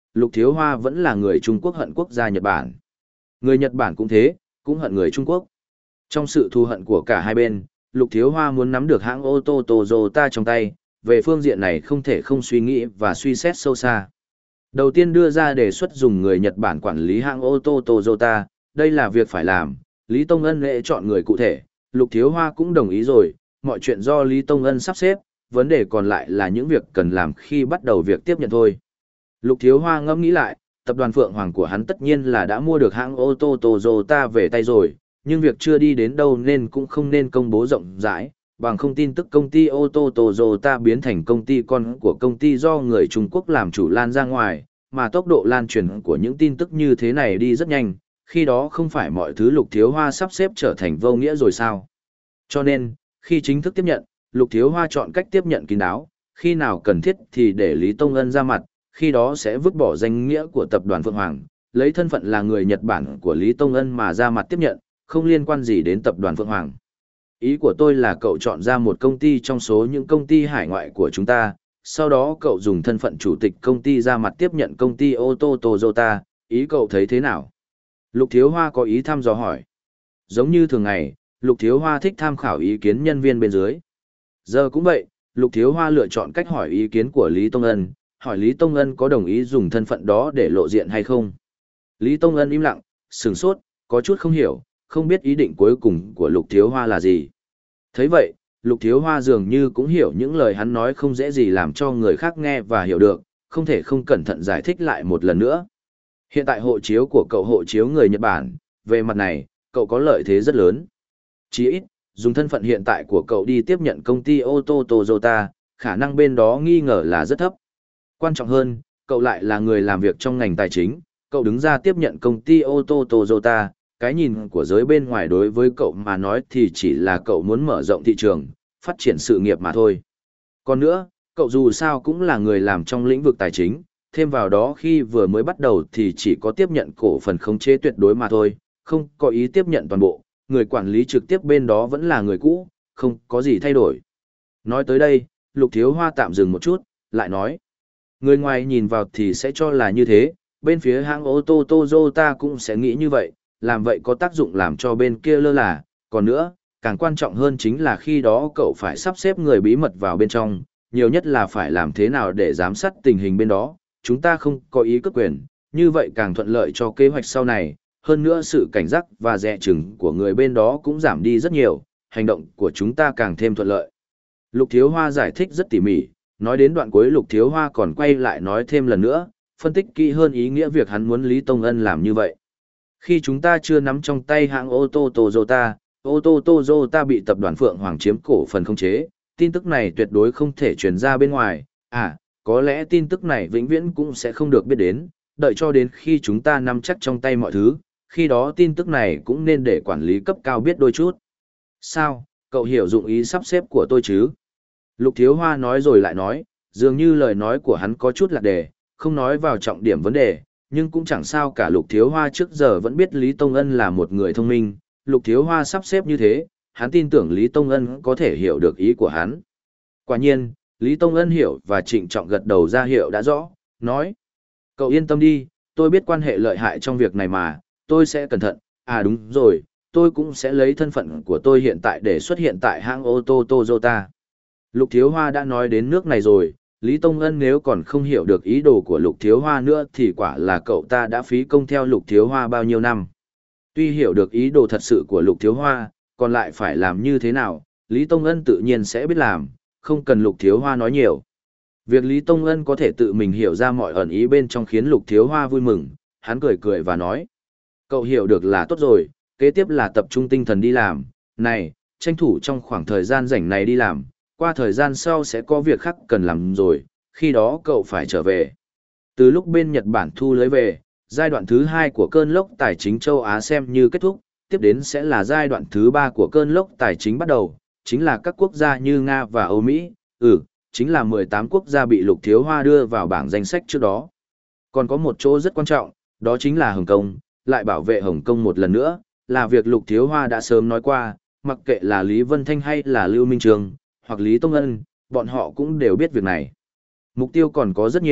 Lục Thiếu Hoa vẫn là người Trung Quốc hận quốc gia Nhật Bản. Người Nhật Bản cũng thế, cũng hận người Trung Quốc. Trong sự thù hận của cả hai bên, Lục Thiếu Hoa muốn nắm được hãng ô tô Toyota trong tay, về phương diện này không thể không suy nghĩ và suy xét sâu xa. Đầu tiên đưa ra đề xuất dùng người Nhật Bản quản lý hãng ô tô Toyota, đây là việc phải làm, Lý Tông Ân lễ chọn người cụ thể, Lục Thiếu Hoa cũng đồng ý rồi, mọi chuyện do Lý Tông Ân sắp xếp, vấn đề còn lại là những việc cần làm khi bắt đầu việc tiếp nhận thôi. Lục Thiếu Hoa ngẫm nghĩ lại, tập đoàn Phượng Hoàng của hắn tất nhiên là đã mua được hãng ô tô Toyota về tay rồi, nhưng việc chưa đi đến đâu nên cũng không nên công bố rộng rãi, bằng không tin tức công ty ô tô Toyota biến thành công ty con của công ty do người Trung Quốc làm chủ lan ra ngoài, mà tốc độ lan truyền của những tin tức như thế này đi rất nhanh, khi đó không phải mọi thứ Lục Thiếu Hoa sắp xếp trở thành vô nghĩa rồi sao? Cho nên, khi chính thức tiếp nhận, Lục Thiếu Hoa chọn cách tiếp nhận kín đáo, khi nào cần thiết thì để Lý Tông Ân ra mặt, khi đó sẽ vứt bỏ danh nghĩa của tập đoàn Phượng Hoàng, lấy thân phận là người Nhật Bản của Lý Tông Ân mà ra mặt tiếp nhận, không liên quan gì đến tập đoàn Phượng Hoàng. Ý của tôi là cậu chọn ra một công ty trong số những công ty hải ngoại của chúng ta, sau đó cậu dùng thân phận chủ tịch công ty ra mặt tiếp nhận công ty ô tô Toyota, ý cậu thấy thế nào? Lục Thiếu Hoa có ý thăm dò hỏi. Giống như thường ngày, Lục Thiếu Hoa thích tham khảo ý kiến nhân viên bên dưới. Giờ cũng vậy, Lục Thiếu Hoa lựa chọn cách hỏi ý kiến của Lý Tông Ân, hỏi Lý Tông Ân có đồng ý dùng thân phận đó để lộ diện hay không. Lý Tông Ân im lặng, sửng sốt, có chút không hiểu, không biết ý định cuối cùng của Lục Thiếu Hoa là gì. Thấy vậy, Lục Thiếu Hoa dường như cũng hiểu những lời hắn nói không dễ gì làm cho người khác nghe và hiểu được, không thể không cẩn thận giải thích lại một lần nữa. Hiện tại hộ chiếu của cậu hộ chiếu người Nhật Bản, về mặt này, cậu có lợi thế rất lớn. Chỉ ít, dùng thân phận hiện tại của cậu đi tiếp nhận công ty ô tô Toyota, khả năng bên đó nghi ngờ là rất thấp. Quan trọng hơn, cậu lại là người làm việc trong ngành tài chính, cậu đứng ra tiếp nhận công ty ô tô Toyota, cái nhìn của giới bên ngoài đối với cậu mà nói thì chỉ là cậu muốn mở rộng thị trường, phát triển sự nghiệp mà thôi. Còn nữa, cậu dù sao cũng là người làm trong lĩnh vực tài chính, thêm vào đó khi vừa mới bắt đầu thì chỉ có tiếp nhận cổ phần khống chế tuyệt đối mà thôi, không có ý tiếp nhận toàn bộ, người quản lý trực tiếp bên đó vẫn là người cũ, không có gì thay đổi. Nói tới đây, Lục Thiếu Hoa tạm dừng một chút, lại nói. Người ngoài nhìn vào thì sẽ cho là như thế, bên phía hãng ô tô Toyota cũng sẽ nghĩ như vậy, làm vậy có tác dụng làm cho bên kia lơ là, còn nữa, càng quan trọng hơn chính là khi đó cậu phải sắp xếp người bí mật vào bên trong, nhiều nhất là phải làm thế nào để giám sát tình hình bên đó, chúng ta không có ý cướp quyền, như vậy càng thuận lợi cho kế hoạch sau này, hơn nữa sự cảnh giác và dè chừng của người bên đó cũng giảm đi rất nhiều, hành động của chúng ta càng thêm thuận lợi. Lục Thiếu Hoa giải thích rất tỉ mỉ, nói đến đoạn cuối Lục Thiếu Hoa còn quay lại nói thêm lần nữa, phân tích kỹ hơn ý nghĩa việc hắn muốn Lý Tông Ân làm như vậy. Khi chúng ta chưa nắm trong tay hãng ô tô Toyota, ô tô Toyota bị tập đoàn Phượng Hoàng chiếm cổ phần khống chế, tin tức này tuyệt đối không thể truyền ra bên ngoài, à, có lẽ tin tức này vĩnh viễn cũng sẽ không được biết đến, đợi cho đến khi chúng ta nắm chắc trong tay mọi thứ, khi đó tin tức này cũng nên để quản lý cấp cao biết đôi chút. Sao, cậu hiểu dụng ý sắp xếp của tôi chứ? Lục Thiếu Hoa nói rồi lại nói, dường như lời nói của hắn có chút lạc đề, không nói vào trọng điểm vấn đề, nhưng cũng chẳng sao cả. Lục Thiếu Hoa trước giờ vẫn biết Lý Tông Ân là một người thông minh, Lục Thiếu Hoa sắp xếp như thế, hắn tin tưởng Lý Tông Ân có thể hiểu được ý của hắn. Quả nhiên, Lý Tông Ân hiểu và trịnh trọng gật đầu ra hiệu đã rõ, nói. Cậu yên tâm đi, tôi biết quan hệ lợi hại trong việc này mà, tôi sẽ cẩn thận, à đúng rồi, tôi cũng sẽ lấy thân phận của tôi hiện tại để xuất hiện tại hãng ô tô Toyota. Lục Thiếu Hoa đã nói đến nước này rồi, Lý Tông Ân nếu còn không hiểu được ý đồ của Lục Thiếu Hoa nữa thì quả là cậu ta đã phí công theo Lục Thiếu Hoa bao nhiêu năm. Tuy hiểu được ý đồ thật sự của Lục Thiếu Hoa, còn lại phải làm như thế nào, Lý Tông Ân tự nhiên sẽ biết làm, không cần Lục Thiếu Hoa nói nhiều. Việc Lý Tông Ân có thể tự mình hiểu ra mọi ẩn ý bên trong khiến Lục Thiếu Hoa vui mừng, hắn cười cười và nói. Cậu hiểu được là tốt rồi, kế tiếp là tập trung tinh thần đi làm, này, tranh thủ trong khoảng thời gian rảnh này đi làm, qua thời gian sau sẽ có việc khác cần làm rồi, khi đó cậu phải trở về. Từ lúc bên Nhật Bản thu lưới về, giai đoạn thứ hai của cơn lốc tài chính châu Á xem như kết thúc, tiếp đến sẽ là giai đoạn thứ ba của cơn lốc tài chính bắt đầu, chính là các quốc gia như Nga và Âu Mỹ, ừ, chính là mười tám quốc gia bị Lục Thiếu Hoa đưa vào bảng danh sách trước đó. Còn có một chỗ rất quan trọng, đó chính là Hồng Kông, lại bảo vệ Hồng Kông một lần nữa, là việc Lục Thiếu Hoa đã sớm nói qua, mặc kệ là Lý Vân Thanh hay là Lưu Minh Trường, hoặc Lý Tông Ân, bọn họ cũng đều biết việc này. Mục tiêu còn có rất nhiều,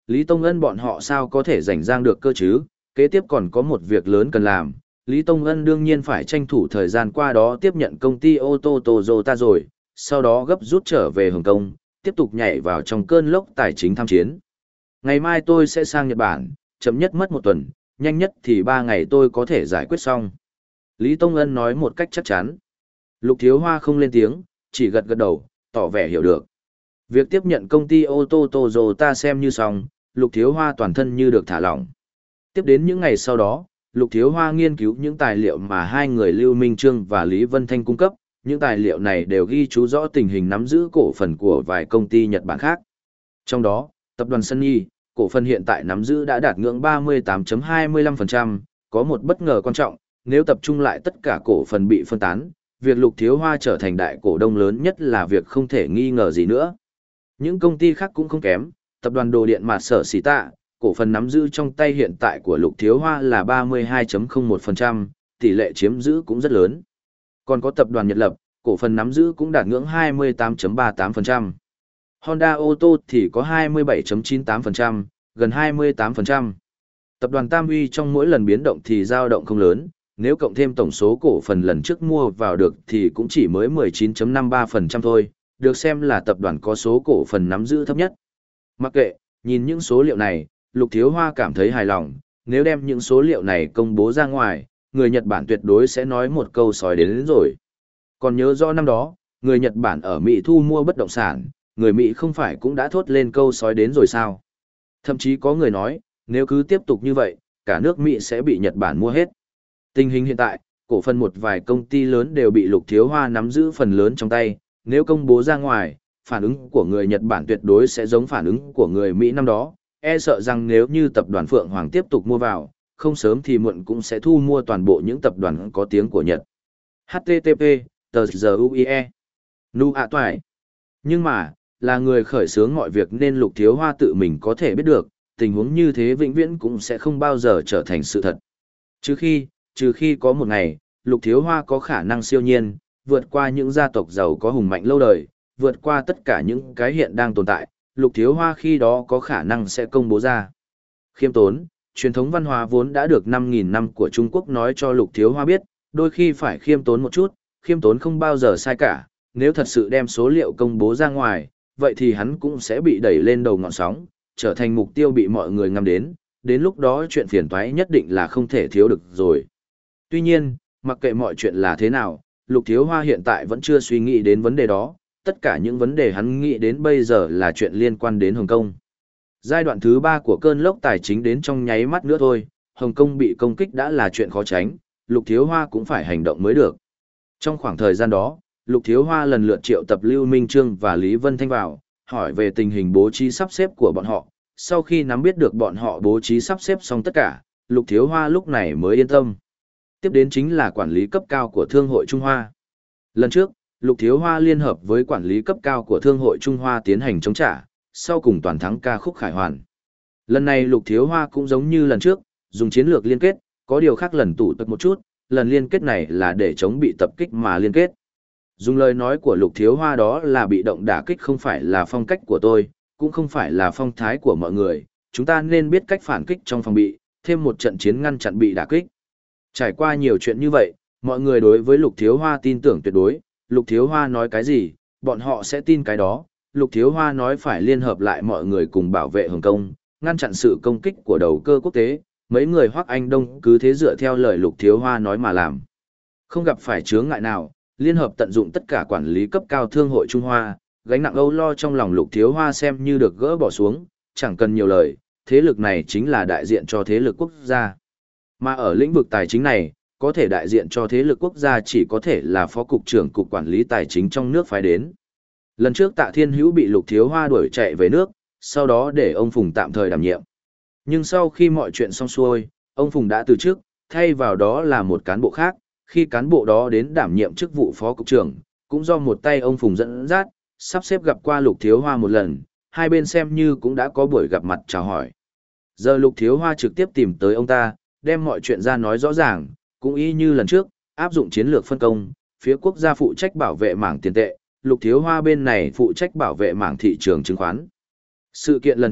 Lý Tông Ân bọn họ sao có thể rảnh rang được cơ chứ, kế tiếp còn có một việc lớn cần làm. Lý Tông Ân đương nhiên phải tranh thủ thời gian qua đó tiếp nhận công ty ô tô Toyota rồi, sau đó gấp rút trở về Hồng Kông, tiếp tục nhảy vào trong cơn lốc tài chính tham chiến. Ngày mai tôi sẽ sang Nhật Bản, chậm nhất mất một tuần, nhanh nhất thì ba ngày tôi có thể giải quyết xong. Lý Tông Ân nói một cách chắc chắn. Lục Thiếu Hoa không lên tiếng, chỉ gật gật đầu, tỏ vẻ hiểu được. Việc tiếp nhận công ty ô tô Toyota xem như xong, Lục Thiếu Hoa toàn thân như được thả lỏng. Tiếp đến những ngày sau đó, Lục Thiếu Hoa nghiên cứu những tài liệu mà hai người Lưu Minh Trương và Lý Vân Thanh cung cấp, những tài liệu này đều ghi chú rõ tình hình nắm giữ cổ phần của vài công ty Nhật Bản khác. Trong đó, tập đoàn Sun Nhi, cổ phần hiện tại nắm giữ đã đạt ngưỡng ba mươi tám phẩy hai mươi lăm phần trăm, có một bất ngờ quan trọng, nếu tập trung lại tất cả cổ phần bị phân tán, việc Lục Thiếu Hoa trở thành đại cổ đông lớn nhất là việc không thể nghi ngờ gì nữa. Những công ty khác cũng không kém, tập đoàn đồ điện Mạt Sở Xỉ Tạ, cổ phần nắm giữ trong tay hiện tại của Lục Thiếu Hoa là ba mươi hai phẩy không một phần trăm, tỷ lệ chiếm giữ cũng rất lớn. Còn có tập đoàn Nhật Lập, cổ phần nắm giữ cũng đạt ngưỡng hai mươi tám phẩy ba tám phần trăm. Honda Auto thì có hai mươi bảy phẩy chín tám phần trăm, gần hai mươi tám phần trăm. Tập đoàn Tam Uy trong mỗi lần biến động thì dao động không lớn, nếu cộng thêm tổng số cổ phần lần trước mua vào được thì cũng chỉ mới mười chín phẩy năm ba phần trăm thôi, được xem là tập đoàn có số cổ phần nắm giữ thấp nhất. Mặc kệ, nhìn những số liệu này, Lục Thiếu Hoa cảm thấy hài lòng, nếu đem những số liệu này công bố ra ngoài, người Nhật Bản tuyệt đối sẽ nói một câu sói đến, đến rồi. Còn nhớ rõ năm đó, người Nhật Bản ở Mỹ thu mua bất động sản, người Mỹ không phải cũng đã thốt lên câu sói đến rồi sao? Thậm chí có người nói, nếu cứ tiếp tục như vậy, cả nước Mỹ sẽ bị Nhật Bản mua hết. Tình hình hiện tại, cổ phần một vài công ty lớn đều bị Lục Thiếu Hoa nắm giữ phần lớn trong tay, nếu công bố ra ngoài, phản ứng của người Nhật Bản tuyệt đối sẽ giống phản ứng của người Mỹ năm đó, e sợ rằng nếu như tập đoàn Phượng Hoàng tiếp tục mua vào, không sớm thì muộn cũng sẽ thu mua toàn bộ những tập đoàn có tiếng của Nhật. hát tê tê pê, tờ giờ u i e, nu ạ toại. Nhưng mà, là người khởi xướng mọi việc nên Lục Thiếu Hoa tự mình có thể biết được, tình huống như thế vĩnh viễn cũng sẽ không bao giờ trở thành sự thật. Trừ khi, trừ khi có một ngày, Lục Thiếu Hoa có khả năng siêu nhiên, vượt qua những gia tộc giàu có hùng mạnh lâu đời, vượt qua tất cả những cái hiện đang tồn tại, Lục Thiếu Hoa khi đó có khả năng sẽ công bố ra. Khiêm tốn, truyền thống văn hóa vốn đã được năm nghìn năm của Trung Quốc nói cho Lục Thiếu Hoa biết, đôi khi phải khiêm tốn một chút, khiêm tốn không bao giờ sai cả, nếu thật sự đem số liệu công bố ra ngoài, vậy thì hắn cũng sẽ bị đẩy lên đầu ngọn sóng, trở thành mục tiêu bị mọi người ngắm đến, đến lúc đó chuyện phiền toái nhất định là không thể thiếu được rồi. Tuy nhiên, mặc kệ mọi chuyện là thế nào, Lục Thiếu Hoa hiện tại vẫn chưa suy nghĩ đến vấn đề đó, tất cả những vấn đề hắn nghĩ đến bây giờ là chuyện liên quan đến Hồng Kông. Giai đoạn thứ ba của cơn lốc tài chính đến trong nháy mắt nữa thôi, Hồng Kông bị công kích đã là chuyện khó tránh, Lục Thiếu Hoa cũng phải hành động mới được. Trong khoảng thời gian đó, Lục Thiếu Hoa lần lượt triệu tập Lưu Minh Trương và Lý Vân Thanh vào, hỏi về tình hình bố trí sắp xếp của bọn họ. Sau khi nắm biết được bọn họ bố trí sắp xếp xong tất cả, Lục Thiếu Hoa lúc này mới yên tâm. Tiếp đến chính là quản lý cấp cao của Thương hội Trung Hoa. Lần trước, Lục Thiếu Hoa liên hợp với quản lý cấp cao của Thương hội Trung Hoa tiến hành chống trả, sau cùng toàn thắng ca khúc khải hoàn. Lần này Lục Thiếu Hoa cũng giống như lần trước, dùng chiến lược liên kết, có điều khác lần tủ tật một chút, lần liên kết này là để chống bị tập kích mà liên kết. Dùng lời nói của Lục Thiếu Hoa đó là bị động đả kích không phải là phong cách của tôi, cũng không phải là phong thái của mọi người, chúng ta nên biết cách phản kích trong phòng bị, thêm một trận chiến ngăn chặn bị đả kích. Trải qua nhiều chuyện như vậy, mọi người đối với Lục Thiếu Hoa tin tưởng tuyệt đối, Lục Thiếu Hoa nói cái gì, bọn họ sẽ tin cái đó. Lục Thiếu Hoa nói phải liên hợp lại mọi người cùng bảo vệ Hồng Kông, ngăn chặn sự công kích của đầu cơ quốc tế, mấy người Hoắc Anh Đông cứ thế dựa theo lời Lục Thiếu Hoa nói mà làm. Không gặp phải chướng ngại nào, liên hợp tận dụng tất cả quản lý cấp cao Thương hội Trung Hoa, gánh nặng âu lo trong lòng Lục Thiếu Hoa xem như được gỡ bỏ xuống, chẳng cần nhiều lời, thế lực này chính là đại diện cho thế lực quốc gia. Mà ở lĩnh vực tài chính này, có thể đại diện cho thế lực quốc gia chỉ có thể là phó cục trưởng cục quản lý tài chính trong nước phái đến. Lần trước Tạ Thiên Hữu bị Lục Thiếu Hoa đuổi chạy về nước, sau đó để ông Phùng tạm thời đảm nhiệm. Nhưng sau khi mọi chuyện xong xuôi, ông Phùng đã từ chức, thay vào đó là một cán bộ khác, khi cán bộ đó đến đảm nhiệm chức vụ phó cục trưởng, cũng do một tay ông Phùng dẫn dắt, sắp xếp gặp qua Lục Thiếu Hoa một lần, hai bên xem như cũng đã có buổi gặp mặt chào hỏi. Giờ Lục Thiếu Hoa trực tiếp tìm tới ông ta, đem mọi chuyện ra nói rõ ràng, cũng y như lần trước, áp dụng chiến lược phân công, phía quốc gia phụ trách bảo vệ mảng tiền tệ, Lục Thiếu Hoa bên này phụ trách bảo vệ mảng thị trường chứng khoán. Sự kiện lần trước,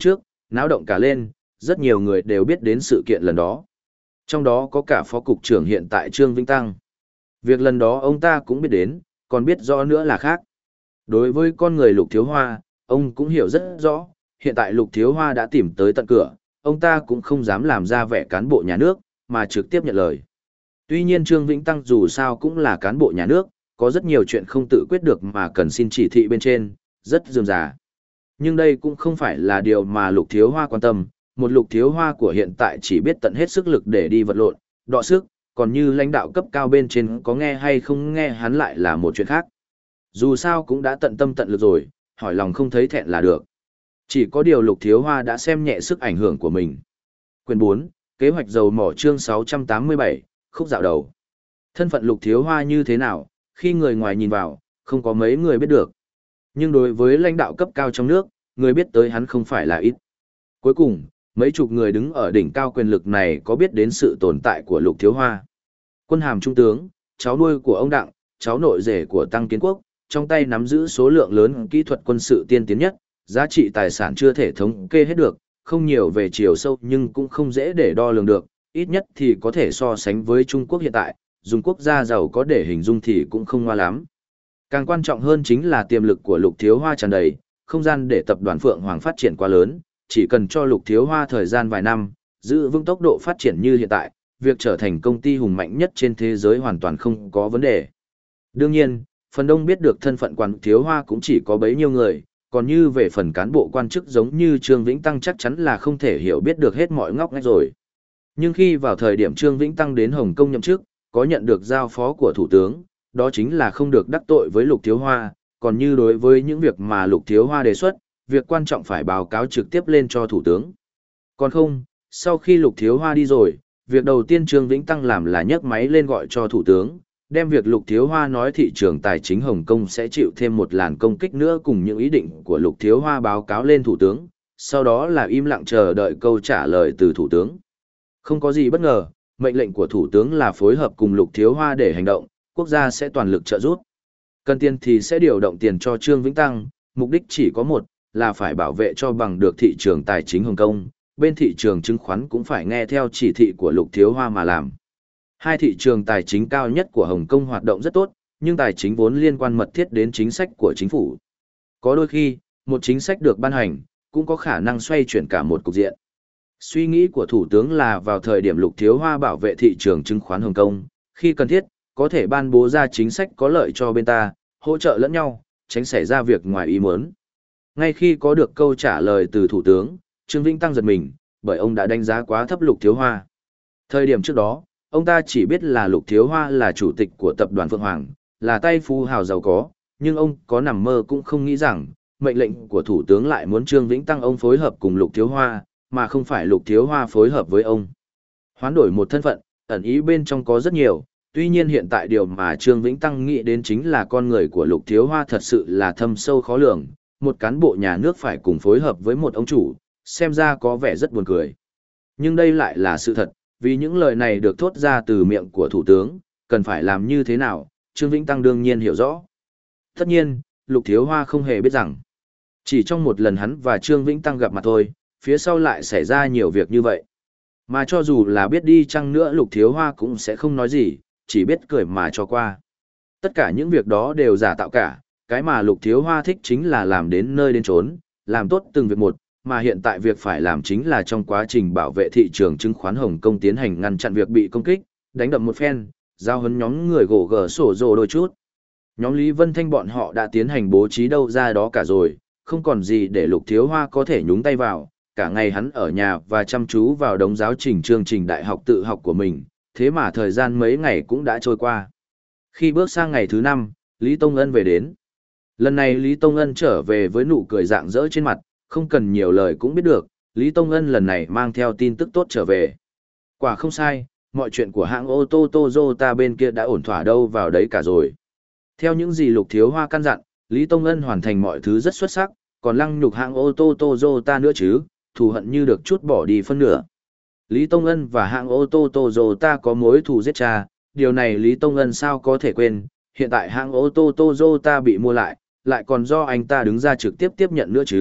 náo động cả lên, rất nhiều người đều biết đến sự kiện lần đó. Trong đó có cả phó cục trưởng hiện tại Trương Vĩnh Tăng. Việc lần đó ông ta cũng biết đến, còn biết rõ nữa là khác. Đối với con người Lục Thiếu Hoa, ông cũng hiểu rất rõ, hiện tại Lục Thiếu Hoa đã tìm tới tận cửa, ông ta cũng không dám làm ra vẻ cán bộ nhà nước, mà trực tiếp nhận lời. Tuy nhiên Trương Vĩnh Tăng dù sao cũng là cán bộ nhà nước, có rất nhiều chuyện không tự quyết được mà cần xin chỉ thị bên trên, rất rườm rà. Nhưng đây cũng không phải là điều mà Lục Thiếu Hoa quan tâm, một Lục Thiếu Hoa của hiện tại chỉ biết tận hết sức lực để đi vật lộn, đọ sức, còn như lãnh đạo cấp cao bên trên có nghe hay không nghe hắn lại là một chuyện khác. Dù sao cũng đã tận tâm tận lực rồi, hỏi lòng không thấy thẹn là được. Chỉ có điều Lục Thiếu Hoa đã xem nhẹ sức ảnh hưởng của mình. Quyền bốn, kế hoạch dầu mỏ chương sáu trăm tám mươi bảy, khúc dạo đầu. Thân phận Lục Thiếu Hoa như thế nào, khi người ngoài nhìn vào, không có mấy người biết được. Nhưng đối với lãnh đạo cấp cao trong nước, người biết tới hắn không phải là ít. Cuối cùng, mấy chục người đứng ở đỉnh cao quyền lực này có biết đến sự tồn tại của Lục Thiếu Hoa. Quân hàm trung tướng, cháu nuôi của ông Đặng, cháu nội rể của Tăng Kiến Quốc, trong tay nắm giữ số lượng lớn kỹ thuật quân sự tiên tiến nhất, giá trị tài sản chưa thể thống kê hết được, không nhiều về chiều sâu nhưng cũng không dễ để đo lường được, ít nhất thì có thể so sánh với Trung Quốc hiện tại, dùng quốc gia giàu có để hình dung thì cũng không ngoa lắm. Càng quan trọng hơn chính là tiềm lực của Lục Thiếu Hoa tràn đầy, không gian để tập đoàn Phượng Hoàng phát triển quá lớn, chỉ cần cho Lục Thiếu Hoa thời gian vài năm, giữ vững tốc độ phát triển như hiện tại, việc trở thành công ty hùng mạnh nhất trên thế giới hoàn toàn không có vấn đề. Đương nhiên, phần đông biết được thân phận Lục Thiếu Hoa cũng chỉ có bấy nhiêu người, còn như về phần cán bộ quan chức giống như Trương Vĩnh Tăng chắc chắn là không thể hiểu biết được hết mọi ngóc ngách rồi. Nhưng khi vào thời điểm Trương Vĩnh Tăng đến Hồng Kông nhậm chức, có nhận được giao phó của Thủ tướng, đó chính là không được đắc tội với Lục Thiếu Hoa, còn như đối với những việc mà Lục Thiếu Hoa đề xuất, việc quan trọng phải báo cáo trực tiếp lên cho Thủ tướng. Còn không, sau khi Lục Thiếu Hoa đi rồi, việc đầu tiên Trương Vĩnh Tăng làm là nhấc máy lên gọi cho Thủ tướng, đem việc Lục Thiếu Hoa nói thị trường tài chính Hồng Kông sẽ chịu thêm một làn công kích nữa cùng những ý định của Lục Thiếu Hoa báo cáo lên Thủ tướng, sau đó là im lặng chờ đợi câu trả lời từ Thủ tướng. Không có gì bất ngờ, mệnh lệnh của Thủ tướng là phối hợp cùng Lục Thiếu Hoa để hành động, quốc gia sẽ toàn lực trợ giúp. Cần tiền thì sẽ điều động tiền cho Trương Vĩnh Tăng, mục đích chỉ có một, là phải bảo vệ cho bằng được thị trường tài chính Hồng Kông, bên thị trường chứng khoán cũng phải nghe theo chỉ thị của Lục Thiếu Hoa mà làm. Hai thị trường tài chính cao nhất của Hồng Kông hoạt động rất tốt, nhưng tài chính vốn liên quan mật thiết đến chính sách của chính phủ. Có đôi khi, một chính sách được ban hành, cũng có khả năng xoay chuyển cả một cục diện. Suy nghĩ của Thủ tướng là vào thời điểm Lục Thiếu Hoa bảo vệ thị trường chứng khoán Hồng Kông, khi cần thiết, có thể ban bố ra chính sách có lợi cho bên ta, hỗ trợ lẫn nhau, tránh xảy ra việc ngoài ý muốn. Ngay khi có được câu trả lời từ Thủ tướng, Trương Vĩnh Tăng giật mình, bởi ông đã đánh giá quá thấp Lục Thiếu Hoa. Thời điểm trước đó, ông ta chỉ biết là Lục Thiếu Hoa là chủ tịch của tập đoàn Phượng Hoàng, là tay phú hào giàu có, nhưng ông có nằm mơ cũng không nghĩ rằng, mệnh lệnh của Thủ tướng lại muốn Trương Vĩnh Tăng ông phối hợp cùng Lục Thiếu Hoa, mà không phải Lục Thiếu Hoa phối hợp với ông. Hoán đổi một thân phận, ẩn ý bên trong có rất nhiều, tuy nhiên hiện tại điều mà Trương Vĩnh Tăng nghĩ đến chính là con người của Lục Thiếu Hoa thật sự là thâm sâu khó lường, một cán bộ nhà nước phải cùng phối hợp với một ông chủ, xem ra có vẻ rất buồn cười. Nhưng đây lại là sự thật, vì những lời này được thốt ra từ miệng của Thủ tướng, cần phải làm như thế nào, Trương Vĩnh Tăng đương nhiên hiểu rõ. Tất nhiên, Lục Thiếu Hoa không hề biết rằng, chỉ trong một lần hắn và Trương Vĩnh Tăng gặp mặt thôi, phía sau lại xảy ra nhiều việc như vậy. Mà cho dù là biết đi chăng nữa Lục Thiếu Hoa cũng sẽ không nói gì, chỉ biết cười mà cho qua. Tất cả những việc đó đều giả tạo cả, cái mà Lục Thiếu Hoa thích chính là làm đến nơi đến chốn, làm tốt từng việc một, mà hiện tại việc phải làm chính là trong quá trình bảo vệ thị trường chứng khoán Hồng Kông tiến hành ngăn chặn việc bị công kích, đánh đậm một phen, giao hấn nhóm người gỗ gờ sổ rồ đôi chút. Nhóm Lý Vân Thanh bọn họ đã tiến hành bố trí đâu ra đó cả rồi, không còn gì để Lục Thiếu Hoa có thể nhúng tay vào, cả ngày hắn ở nhà và chăm chú vào đống giáo trình chương trình đại học tự học của mình, thế mà thời gian mấy ngày cũng đã trôi qua. Khi bước sang ngày thứ năm, Lý Tông Ân về đến. Lần này Lý Tông Ân trở về với nụ cười rạng rỡ trên mặt, không cần nhiều lời cũng biết được, Lý Tông Ân lần này mang theo tin tức tốt trở về. Quả không sai, mọi chuyện của hãng ô tô Toyota bên kia đã ổn thỏa đâu vào đấy cả rồi. Theo những gì Lục Thiếu Hoa căn dặn, Lý Tông Ân hoàn thành mọi thứ rất xuất sắc, còn lăng nhục hãng ô tô Toyota nữa chứ, thù hận như được chút bỏ đi phân nửa. Lý Tông Ân và hãng ô tô Toyota có mối thù giết cha, điều này Lý Tông Ân sao có thể quên, hiện tại hãng ô tô Toyota bị mua lại, lại còn do anh ta đứng ra trực tiếp tiếp nhận nữa chứ,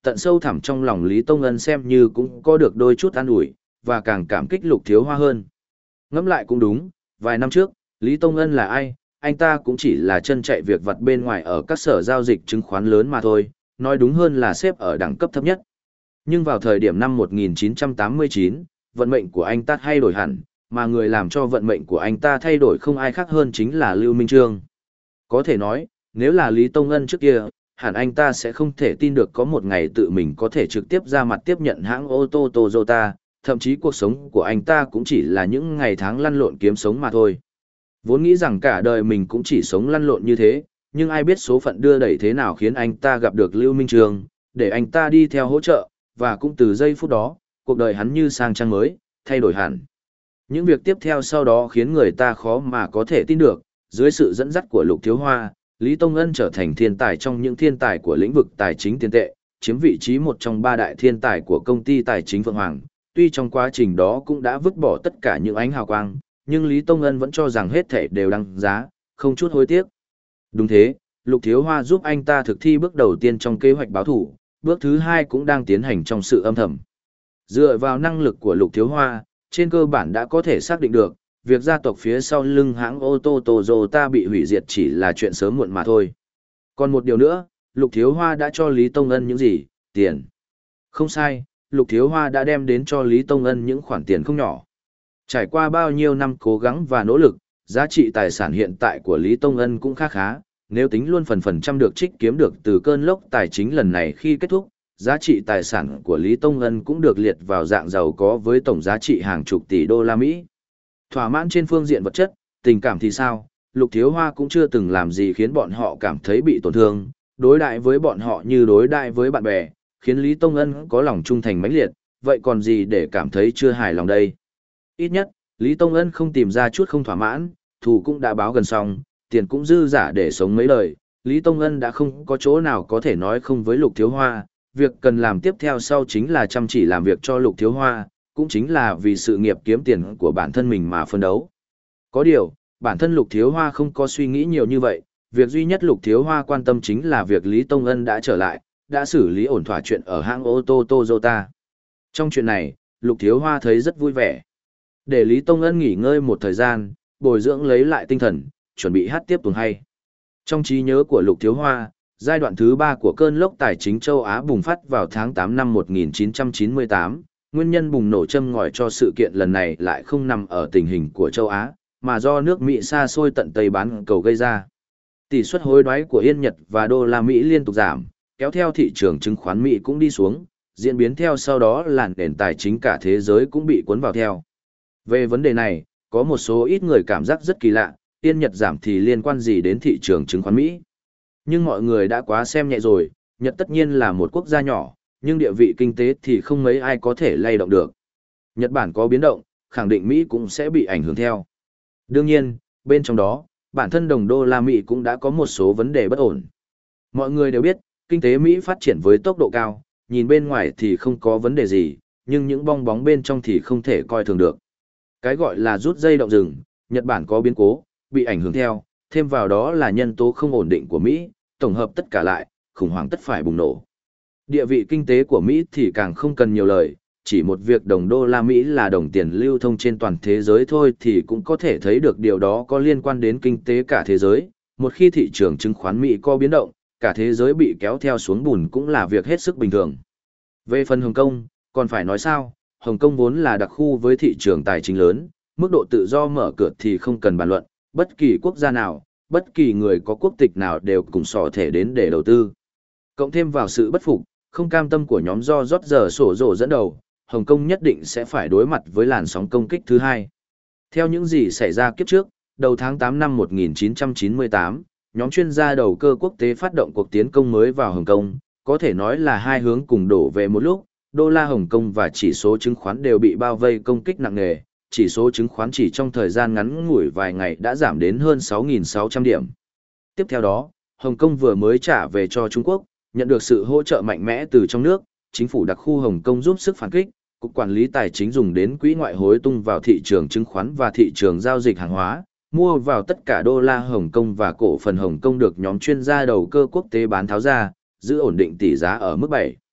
tận sâu thẳm trong lòng Lý Tông Ân xem như cũng có được đôi chút an ủi, và càng cảm kích Lục Thiếu Hoa hơn. Ngẫm lại cũng đúng, vài năm trước, Lý Tông Ân là ai, anh ta cũng chỉ là chân chạy việc vặt bên ngoài ở các sở giao dịch chứng khoán lớn mà thôi, nói đúng hơn là xếp ở đẳng cấp thấp nhất. Nhưng vào thời điểm năm một nghìn chín trăm tám mươi chín, vận mệnh của anh ta thay đổi hẳn, mà người làm cho vận mệnh của anh ta thay đổi không ai khác hơn chính là Lưu Minh Trương. Có thể nói, nếu là Lý Tông Ân trước kia, hẳn anh ta sẽ không thể tin được có một ngày tự mình có thể trực tiếp ra mặt tiếp nhận hãng ô tô Toyota, thậm chí cuộc sống của anh ta cũng chỉ là những ngày tháng lăn lộn kiếm sống mà thôi. Vốn nghĩ rằng cả đời mình cũng chỉ sống lăn lộn như thế, nhưng ai biết số phận đưa đẩy thế nào khiến anh ta gặp được Lưu Minh Trường, để anh ta đi theo hỗ trợ, và cũng từ giây phút đó, cuộc đời hắn như sang trang mới, thay đổi hẳn. Những việc tiếp theo sau đó khiến người ta khó mà có thể tin được, dưới sự dẫn dắt của Lục Thiếu Hoa, Lý Tông Ân trở thành thiên tài trong những thiên tài của lĩnh vực tài chính tiền tệ, chiếm vị trí một trong ba đại thiên tài của công ty tài chính Phượng Hoàng. Tuy trong quá trình đó cũng đã vứt bỏ tất cả những ánh hào quang, nhưng Lý Tông Ân vẫn cho rằng hết thảy đều đáng giá, không chút hối tiếc. Đúng thế, Lục Thiếu Hoa giúp anh ta thực thi bước đầu tiên trong kế hoạch báo thủ, bước thứ hai cũng đang tiến hành trong sự âm thầm. Dựa vào năng lực của Lục Thiếu Hoa, trên cơ bản đã có thể xác định được, việc gia tộc phía sau lưng hãng ô tô Toyota bị hủy diệt chỉ là chuyện sớm muộn mà thôi. Còn một điều nữa, Lục Thiếu Hoa đã cho Lý Tông Ân những gì? Tiền. Không sai, Lục Thiếu Hoa đã đem đến cho Lý Tông Ân những khoản tiền không nhỏ. Trải qua bao nhiêu năm cố gắng và nỗ lực, giá trị tài sản hiện tại của Lý Tông Ân cũng khá khá, nếu tính luôn phần phần trăm được trích kiếm được từ cơn lốc tài chính lần này khi kết thúc, giá trị tài sản của Lý Tông Ân cũng được liệt vào dạng giàu có với tổng giá trị hàng chục tỷ đô la Mỹ. Thỏa mãn trên phương diện vật chất, tình cảm thì sao? Lục Thiếu Hoa cũng chưa từng làm gì khiến bọn họ cảm thấy bị tổn thương, đối đãi với bọn họ như đối đãi với bạn bè, khiến Lý Tông Ân có lòng trung thành mãnh liệt, vậy còn gì để cảm thấy chưa hài lòng đây? Ít nhất, Lý Tông Ân không tìm ra chút không thỏa mãn, thù cũng đã báo gần xong, tiền cũng dư giả để sống mấy lời, Lý Tông Ân đã không có chỗ nào có thể nói không với Lục Thiếu Hoa, việc cần làm tiếp theo sau chính là chăm chỉ làm việc cho Lục Thiếu Hoa, cũng chính là vì sự nghiệp kiếm tiền của bản thân mình mà phân đấu. Có điều, bản thân Lục Thiếu Hoa không có suy nghĩ nhiều như vậy, việc duy nhất Lục Thiếu Hoa quan tâm chính là việc Lý Tông Ân đã trở lại, đã xử lý ổn thỏa chuyện ở hãng ô tô Toyota. Trong chuyện này, Lục Thiếu Hoa thấy rất vui vẻ. Để Lý Tông Ân nghỉ ngơi một thời gian, bồi dưỡng lấy lại tinh thần, chuẩn bị hát tiếp tuần hay. Trong trí nhớ của Lục Thiếu Hoa, giai đoạn thứ ba của cơn lốc tài chính châu Á bùng phát vào tháng tám năm một nghìn chín trăm chín mươi tám, nguyên nhân bùng nổ châm ngòi cho sự kiện lần này lại không nằm ở tình hình của châu Á, mà do nước Mỹ xa xôi tận Tây bán cầu gây ra. Tỷ suất hối đoái của Yên Nhật và đô la Mỹ liên tục giảm, kéo theo thị trường chứng khoán Mỹ cũng đi xuống, diễn biến theo sau đó là nền tài chính cả thế giới cũng bị cuốn vào theo. Về vấn đề này, có một số ít người cảm giác rất kỳ lạ, Yên Nhật giảm thì liên quan gì đến thị trường chứng khoán Mỹ. Nhưng mọi người đã quá xem nhẹ rồi, Nhật tất nhiên là một quốc gia nhỏ, nhưng địa vị kinh tế thì không mấy ai có thể lay động được. Nhật Bản có biến động, khẳng định Mỹ cũng sẽ bị ảnh hưởng theo. Đương nhiên, bên trong đó, bản thân đồng đô la Mỹ cũng đã có một số vấn đề bất ổn. Mọi người đều biết, kinh tế Mỹ phát triển với tốc độ cao, nhìn bên ngoài thì không có vấn đề gì, nhưng những bong bóng bên trong thì không thể coi thường được. Cái gọi là rút dây động rừng, Nhật Bản có biến cố, bị ảnh hưởng theo, thêm vào đó là nhân tố không ổn định của Mỹ, tổng hợp tất cả lại, khủng hoảng tất phải bùng nổ. Địa vị kinh tế của Mỹ thì càng không cần nhiều lời, chỉ một việc đồng đô la Mỹ là đồng tiền lưu thông trên toàn thế giới thôi thì cũng có thể thấy được điều đó có liên quan đến kinh tế cả thế giới. Một khi thị trường chứng khoán Mỹ có biến động, cả thế giới bị kéo theo xuống bùn cũng là việc hết sức bình thường. Về phần Hồng Kông, còn phải nói sao, Hồng Kông vốn là đặc khu với thị trường tài chính lớn, mức độ tự do mở cửa thì không cần bàn luận, bất kỳ quốc gia nào, bất kỳ người có quốc tịch nào đều cùng sỏ thể đến để đầu tư. Cộng thêm vào sự bất phục, không cam tâm của nhóm do rót giờ sổ rổ dẫn đầu, Hồng Kông nhất định sẽ phải đối mặt với làn sóng công kích thứ hai. Theo những gì xảy ra kiếp trước, đầu tháng tám năm một nghìn chín trăm chín mươi tám, nhóm chuyên gia đầu cơ quốc tế phát động cuộc tiến công mới vào Hồng Kông, có thể nói là hai hướng cùng đổ về một lúc, đô la Hồng Kông và chỉ số chứng khoán đều bị bao vây công kích nặng nề, chỉ số chứng khoán chỉ trong thời gian ngắn ngủi vài ngày đã giảm đến hơn sáu nghìn sáu trăm điểm. Tiếp theo đó, Hồng Kông vừa mới trả về cho Trung Quốc, nhận được sự hỗ trợ mạnh mẽ từ trong nước, chính phủ đặc khu Hồng Kông giúp sức phản kích, cục quản lý tài chính dùng đến quỹ ngoại hối tung vào thị trường chứng khoán và thị trường giao dịch hàng hóa, mua vào tất cả đô la Hồng Kông và cổ phần Hồng Kông được nhóm chuyên gia đầu cơ quốc tế bán tháo ra, giữ ổn định tỷ giá ở mức bảy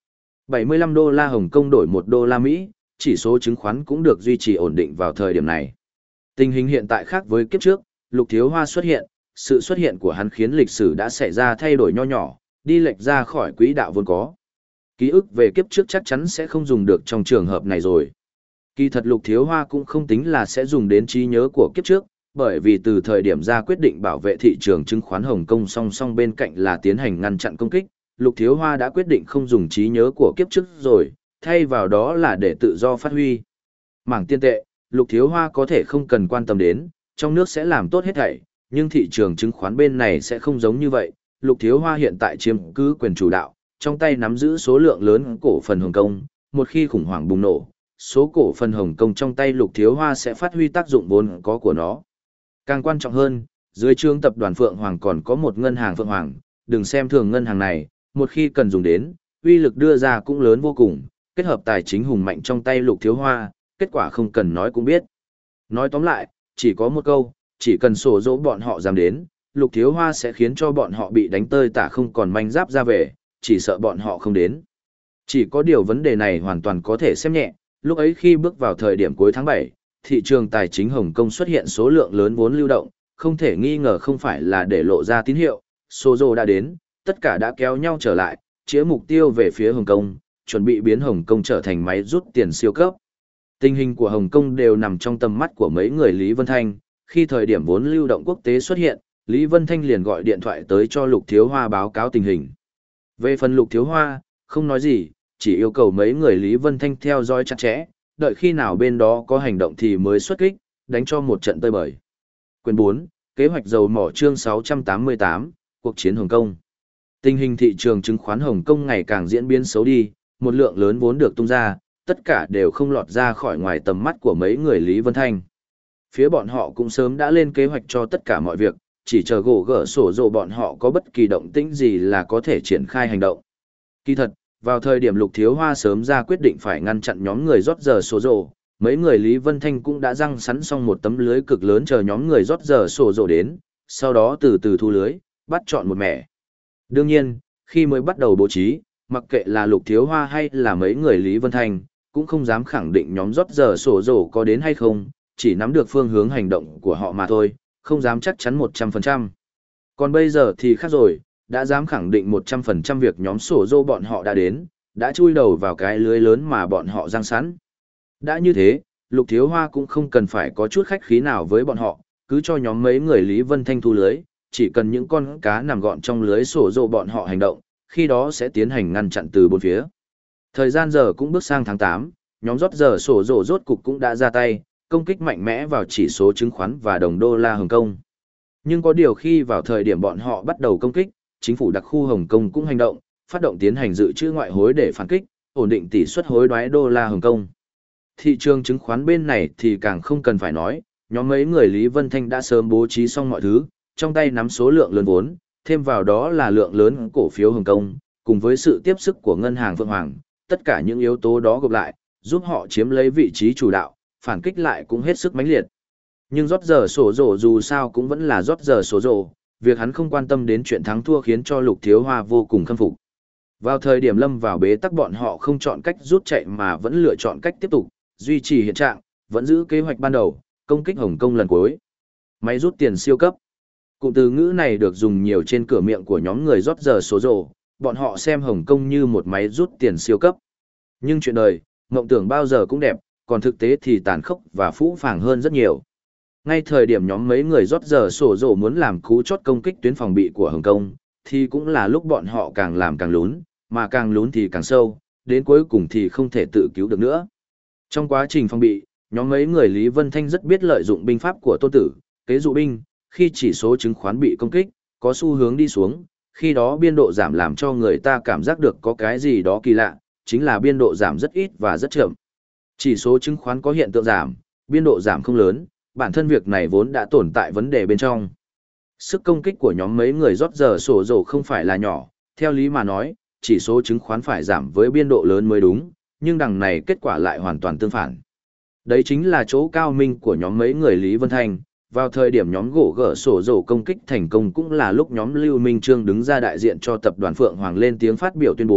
bảy mươi lăm đô la Hồng Kông đổi một đô la Mỹ, chỉ số chứng khoán cũng được duy trì ổn định vào thời điểm này. Tình hình hiện tại khác với kiếp trước, Lục Thiếu Hoa xuất hiện, sự xuất hiện của hắn khiến lịch sử đã xảy ra thay đổi nho nhỏ, đi lệch ra khỏi quỹ đạo vốn có. Ký ức về kiếp trước chắc chắn sẽ không dùng được trong trường hợp này rồi. Kỳ thật Lục Thiếu Hoa cũng không tính là sẽ dùng đến trí nhớ của kiếp trước, bởi vì từ thời điểm ra quyết định bảo vệ thị trường chứng khoán Hồng Kông song song bên cạnh là tiến hành ngăn chặn công kích, Lục Thiếu Hoa đã quyết định không dùng trí nhớ của kiếp trước rồi, thay vào đó là để tự do phát huy. Mảng tiền tệ, Lục Thiếu Hoa có thể không cần quan tâm đến, trong nước sẽ làm tốt hết thảy, nhưng thị trường chứng khoán bên này sẽ không giống như vậy. Lục Thiếu Hoa hiện tại chiếm cứ quyền chủ đạo, trong tay nắm giữ số lượng lớn cổ phần Hồng Kông, một khi khủng hoảng bùng nổ, số cổ phần Hồng Kông trong tay Lục Thiếu Hoa sẽ phát huy tác dụng vốn có của nó. Càng quan trọng hơn, dưới trướng tập đoàn Phượng Hoàng còn có một ngân hàng Phượng Hoàng, đừng xem thường ngân hàng này, một khi cần dùng đến, uy lực đưa ra cũng lớn vô cùng, kết hợp tài chính hùng mạnh trong tay Lục Thiếu Hoa, kết quả không cần nói cũng biết. Nói tóm lại, chỉ có một câu, chỉ cần sổ dỗ bọn họ dám đến, Lục Thiếu Hoa sẽ khiến cho bọn họ bị đánh tơi tả không còn manh giáp ra về, chỉ sợ bọn họ không đến. Chỉ có điều vấn đề này hoàn toàn có thể xem nhẹ, lúc ấy khi bước vào thời điểm cuối tháng bảy, thị trường tài chính Hồng Kông xuất hiện số lượng lớn vốn lưu động, không thể nghi ngờ không phải là để lộ ra tín hiệu, sổ dỗ đã đến, tất cả đã kéo nhau trở lại, chĩa mục tiêu về phía Hồng Kông, chuẩn bị biến Hồng Kông trở thành máy rút tiền siêu cấp. Tình hình của Hồng Kông đều nằm trong tầm mắt của mấy người Lý Vân Thanh, khi thời điểm vốn lưu động quốc tế xuất hiện, Lý Vân Thanh liền gọi điện thoại tới cho Lục Thiếu Hoa báo cáo tình hình. Về phần Lục Thiếu Hoa, không nói gì, chỉ yêu cầu mấy người Lý Vân Thanh theo dõi chặt chẽ, đợi khi nào bên đó có hành động thì mới xuất kích, đánh cho một trận tơi bời. Quyền bốn, Kế hoạch dầu mỏ chương sáu trăm tám mươi tám, Cuộc chiến Hồng Kông. Tình hình thị trường chứng khoán Hồng Kông ngày càng diễn biến xấu đi, một lượng lớn vốn được tung ra, tất cả đều không lọt ra khỏi ngoài tầm mắt của mấy người Lý Vân Thanh. Phía bọn họ cũng sớm đã lên kế hoạch cho tất cả mọi việc, chỉ chờ gỗ gỡ sổ rồ bọn họ có bất kỳ động tĩnh gì là có thể triển khai hành động. Kỳ thật, vào thời điểm Lục Thiếu Hoa sớm ra quyết định phải ngăn chặn nhóm người rót giờ sổ rồ, mấy người Lý Vân Thanh cũng đã răng sắn xong một tấm lưới cực lớn chờ nhóm người rót giờ sổ rồ đến, sau đó từ từ thu lưới, bắt chọn một mẻ. Đương nhiên, khi mới bắt đầu bố trí, mặc kệ là Lục Thiếu Hoa hay là mấy người Lý Vân Thanh, cũng không dám khẳng định nhóm rót giờ sổ rổ có đến hay không, chỉ nắm được phương hướng hành động của họ mà thôi, không dám chắc chắn một trăm phần trăm. Còn bây giờ thì khác rồi, đã dám khẳng định một trăm phần trăm việc nhóm sổ rô bọn họ đã đến, đã chui đầu vào cái lưới lớn mà bọn họ giăng sẵn. Đã như thế, Lục Thiếu Hoa cũng không cần phải có chút khách khí nào với bọn họ, cứ cho nhóm mấy người Lý Vân Thanh thu lưới, chỉ cần những con cá nằm gọn trong lưới sổ rô bọn họ hành động, khi đó sẽ tiến hành ngăn chặn từ bốn phía. Thời gian giờ cũng bước sang tháng tám, nhóm rót giờ sổ rổ rốt cục cũng đã ra tay, công kích mạnh mẽ vào chỉ số chứng khoán và đồng đô la Hồng Kông. Nhưng có điều khi vào thời điểm bọn họ bắt đầu công kích, chính phủ đặc khu Hồng Kông cũng hành động, phát động tiến hành dự trữ ngoại hối để phản kích, ổn định tỷ suất hối đoái đô la Hồng Kông. Thị trường chứng khoán bên này thì càng không cần phải nói, nhóm mấy người Lý Vân Thanh đã sớm bố trí xong mọi thứ, trong tay nắm số lượng lớn vốn, thêm vào đó là lượng lớn cổ phiếu Hồng Kông, cùng với sự tiếp sức của ngân hàng Phượng Hoàng, tất cả những yếu tố đó gộp lại, giúp họ chiếm lấy vị trí chủ đạo, phản kích lại cũng hết sức mãnh liệt. Nhưng rót giờ sổ rổ dù sao cũng vẫn là rót giờ sổ rổ, việc hắn không quan tâm đến chuyện thắng thua khiến cho Lục Thiếu Hoa vô cùng khâm phục. Vào thời điểm lâm vào bế tắc bọn họ không chọn cách rút chạy mà vẫn lựa chọn cách tiếp tục, duy trì hiện trạng, vẫn giữ kế hoạch ban đầu, công kích Hồng Kông lần cuối. Máy rút tiền siêu cấp. Cụm từ ngữ này được dùng nhiều trên cửa miệng của nhóm người rót giờ số rổ, bọn họ xem Hồng Kông như một máy rút tiền siêu cấp. Nhưng chuyện đời, mộng tưởng bao giờ cũng đẹp, còn thực tế thì tàn khốc và phũ phàng hơn rất nhiều. Ngay thời điểm nhóm mấy người rót giờ sổ rổ muốn làm cú chốt công kích tuyến phòng bị của Hồng Kông, thì cũng là lúc bọn họ càng làm càng lún, mà càng lún thì càng sâu, đến cuối cùng thì không thể tự cứu được nữa. Trong quá trình phòng bị, nhóm mấy người Lý Vân Thanh rất biết lợi dụng binh pháp của Tôn Tử, kế dụ binh, khi chỉ số chứng khoán bị công kích, có xu hướng đi xuống, khi đó biên độ giảm làm cho người ta cảm giác được có cái gì đó kỳ lạ, chính là biên độ giảm rất ít và rất chậm. Chỉ số chứng khoán có hiện tượng giảm, biên độ giảm không lớn, bản thân việc này vốn đã tồn tại vấn đề bên trong. Sức công kích của nhóm mấy người rót giờ sổ rổ không phải là nhỏ, theo lý mà nói, chỉ số chứng khoán phải giảm với biên độ lớn mới đúng, nhưng đằng này kết quả lại hoàn toàn tương phản. Đấy chính là chỗ cao minh của nhóm mấy người Lý Vân Thanh. Vào thời điểm nhóm gỗ gỡ sổ rổ công kích thành công cũng là lúc nhóm Lưu Minh Trương đứng ra đại diện cho tập đoàn Phượng Hoàng lên tiếng phát biểu tuyên bố,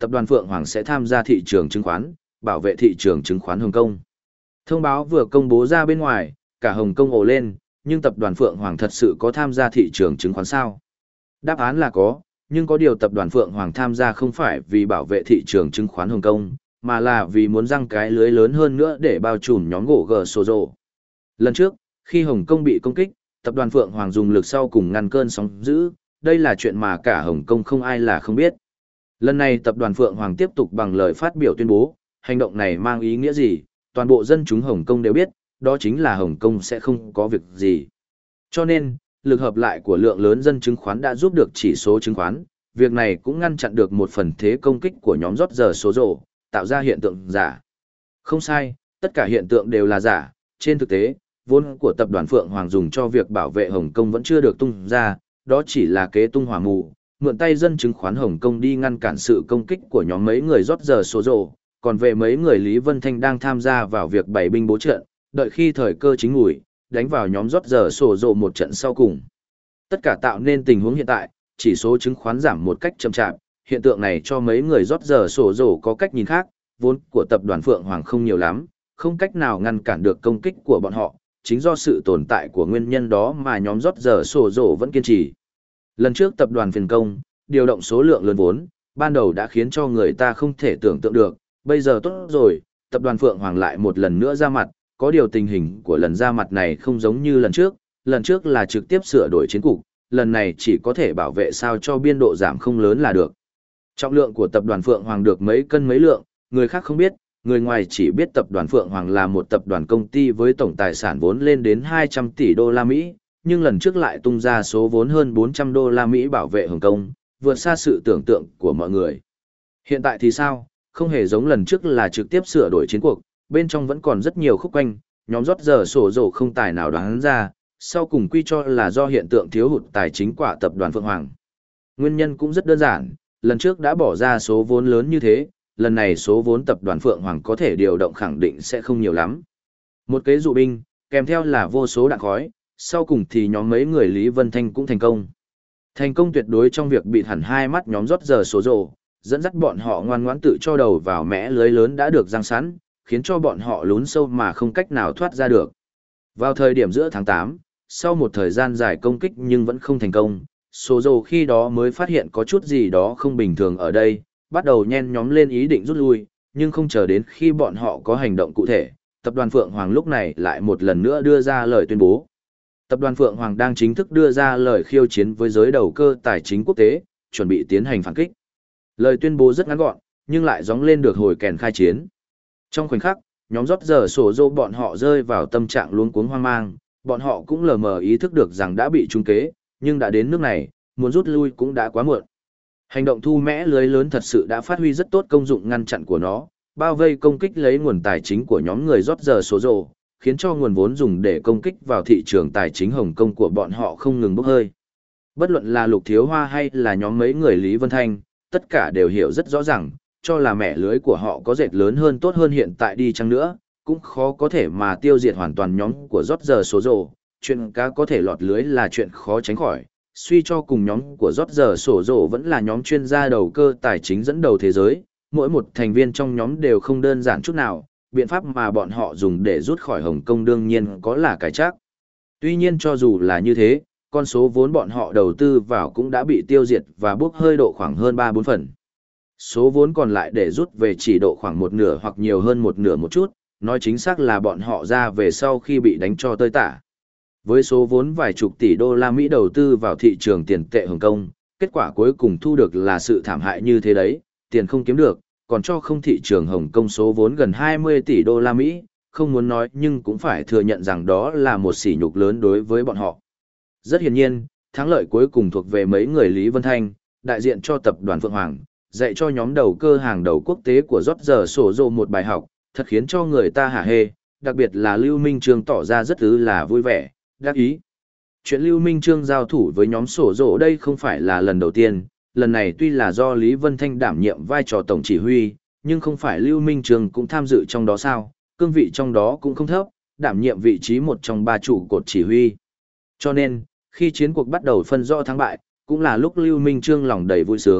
tập đoàn Phượng Hoàng sẽ tham gia thị trường chứng khoán, bảo vệ thị trường chứng khoán Hồng Kông. Thông báo vừa công bố ra bên ngoài, cả Hồng Kông ồ lên, nhưng tập đoàn Phượng Hoàng thật sự có tham gia thị trường chứng khoán sao? Đáp án là có, nhưng có điều tập đoàn Phượng Hoàng tham gia không phải vì bảo vệ thị trường chứng khoán Hồng Kông, mà là vì muốn răng cái lưới lớn hơn nữa để bao trùm nhóm gỗ gờ sổ rồ. Lần trước, khi Hồng Kông bị công kích, tập đoàn Phượng Hoàng dùng lực sau cùng ngăn cơn sóng dữ, đây là chuyện mà cả Hồng Kông không ai là không biết. Lần này tập đoàn Phượng Hoàng tiếp tục bằng lời phát biểu tuyên bố, hành động này mang ý nghĩa gì, toàn bộ dân chúng Hồng Kông đều biết, đó chính là Hồng Kông sẽ không có việc gì. Cho nên, lực hợp lại của lượng lớn dân chứng khoán đã giúp được chỉ số chứng khoán, việc này cũng ngăn chặn được một phần thế công kích của nhóm rót giờ số rồ, tạo ra hiện tượng giả. Không sai, tất cả hiện tượng đều là giả, trên thực tế, vốn của tập đoàn Phượng Hoàng dùng cho việc bảo vệ Hồng Kông vẫn chưa được tung ra, đó chỉ là kế tung hỏa mù, mượn tay dân chứng khoán Hồng Kông đi ngăn cản sự công kích của nhóm mấy người rót giờ số rồ, còn về mấy người Lý Vân Thanh đang tham gia vào việc bày binh bố trận, đợi khi thời cơ chín mùi, đánh vào nhóm rót giờ sổ rộ một trận sau cùng. Tất cả tạo nên tình huống hiện tại, chỉ số chứng khoán giảm một cách chậm chạp, hiện tượng này cho mấy người rót giờ sổ rộ có cách nhìn khác, vốn của tập đoàn Phượng Hoàng không nhiều lắm, không cách nào ngăn cản được công kích của bọn họ, chính do sự tồn tại của nguyên nhân đó mà nhóm rót giờ sổ rộ vẫn kiên trì. Lần trước tập đoàn Phiền Công, điều động số lượng lớn vốn, ban đầu đã khiến cho người ta không thể tưởng tượng được, bây giờ tốt rồi, tập đoàn Phượng Hoàng lại một lần nữa ra mặt, có điều tình hình của lần ra mặt này không giống như lần trước, lần trước là trực tiếp sửa đổi chiến cục, lần này chỉ có thể bảo vệ sao cho biên độ giảm không lớn là được. Trọng lượng của tập đoàn Phượng Hoàng được mấy cân mấy lượng, người khác không biết, người ngoài chỉ biết tập đoàn Phượng Hoàng là một tập đoàn công ty với tổng tài sản vốn lên đến hai trăm tỷ đô la Mỹ, nhưng lần trước lại tung ra số vốn hơn bốn trăm đô la Mỹ bảo vệ Hồng Kông, vượt xa sự tưởng tượng của mọi người. Hiện tại thì sao? Không hề giống lần trước là trực tiếp sửa đổi chiến cuộc, bên trong vẫn còn rất nhiều khúc quanh, nhóm rót giờ sổ rổ không tài nào đoán ra, sau cùng quy cho là do hiện tượng thiếu hụt tài chính của tập đoàn Phượng Hoàng. Nguyên nhân cũng rất đơn giản, lần trước đã bỏ ra số vốn lớn như thế, lần này số vốn tập đoàn Phượng Hoàng có thể điều động khẳng định sẽ không nhiều lắm. Một kế dụ binh, kèm theo là vô số đạn khói, sau cùng thì nhóm mấy người Lý Vân Thanh cũng thành công. Thành công tuyệt đối trong việc bịt hẳn hai mắt nhóm rót giờ số rổ, dẫn dắt bọn họ ngoan ngoãn tự cho đầu vào mẽ lưới lớn đã được giăng sẵn, khiến cho bọn họ lún sâu mà không cách nào thoát ra được. Vào thời điểm giữa tháng tám, sau một thời gian dài công kích nhưng vẫn không thành công, số rổ khi đó mới phát hiện có chút gì đó không bình thường ở đây, bắt đầu nhen nhóm lên ý định rút lui, nhưng không chờ đến khi bọn họ có hành động cụ thể, tập đoàn Phượng Hoàng lúc này lại một lần nữa đưa ra lời tuyên bố. Tập đoàn Phượng Hoàng đang chính thức đưa ra lời khiêu chiến với giới đầu cơ tài chính quốc tế, chuẩn bị tiến hành phản kích. Lời tuyên bố rất ngắn gọn, nhưng lại gióng lên được hồi kèn khai chiến. Trong khoảnh khắc, nhóm rót giờ sổ rô bọn họ rơi vào tâm trạng luống cuống hoang mang, bọn họ cũng lờ mờ ý thức được rằng đã bị trúng kế, nhưng đã đến nước này, muốn rút lui cũng đã quá muộn. Hành động thu mẽ lưới lớn thật sự đã phát huy rất tốt công dụng ngăn chặn của nó, bao vây công kích lấy nguồn tài chính của nhóm người rót giờ sổ rô, khiến cho nguồn vốn dùng để công kích vào thị trường tài chính Hồng Kông của bọn họ không ngừng bốc hơi. Bất luận là Lục Thiếu Hoa hay là nhóm mấy người Lý Vân Thanh, tất cả đều hiểu rất rõ ràng, cho là mẻ lưới của họ có dệt lớn hơn tốt hơn hiện tại đi chăng nữa, cũng khó có thể mà tiêu diệt hoàn toàn nhóm của rót giờ số rồ, chuyện cá có thể lọt lưới là chuyện khó tránh khỏi, suy cho cùng nhóm của rót giờ sổ rồ vẫn là nhóm chuyên gia đầu cơ tài chính dẫn đầu thế giới, mỗi một thành viên trong nhóm đều không đơn giản chút nào, biện pháp mà bọn họ dùng để rút khỏi Hồng Kông đương nhiên có là cái chắc. Tuy nhiên cho dù là như thế, con số vốn bọn họ đầu tư vào cũng đã bị tiêu diệt và bốc hơi độ khoảng hơn ba bốn phần. Số vốn còn lại để rút về chỉ độ khoảng một nửa hoặc nhiều hơn một nửa một chút, nói chính xác là bọn họ ra về sau khi bị đánh cho tơi tả. Với số vốn vài chục tỷ đô la Mỹ đầu tư vào thị trường tiền tệ Hồng Kông, kết quả cuối cùng thu được là sự thảm hại như thế đấy, tiền không kiếm được, còn cho không thị trường Hồng Kông số vốn gần hai mươi tỷ đô la Mỹ, không muốn nói nhưng cũng phải thừa nhận rằng đó là một sỉ nhục lớn đối với bọn họ. Rất hiển nhiên, thắng lợi cuối cùng thuộc về mấy người Lý Vân Thanh, đại diện cho tập đoàn Phượng Hoàng, dạy cho nhóm đầu cơ hàng đầu quốc tế của rót giờ sổ rộ một bài học, thật khiến cho người ta hả hê, đặc biệt là Lưu Minh Trương tỏ ra rất thứ là vui vẻ, đắc ý. Chuyện Lưu Minh Trương giao thủ với nhóm sổ rộ đây không phải là lần đầu tiên, lần này tuy là do Lý Vân Thanh đảm nhiệm vai trò tổng chỉ huy, nhưng không phải Lưu Minh Trương cũng tham dự trong đó sao, cương vị trong đó cũng không thấp, đảm nhiệm vị trí một trong ba trụ cột chỉ huy. Cho nên, khi chiến cuộc bắt đầu phân rõ thắng bại, cũng là lúc Lưu Minh Trương lòng đầy vui sướng,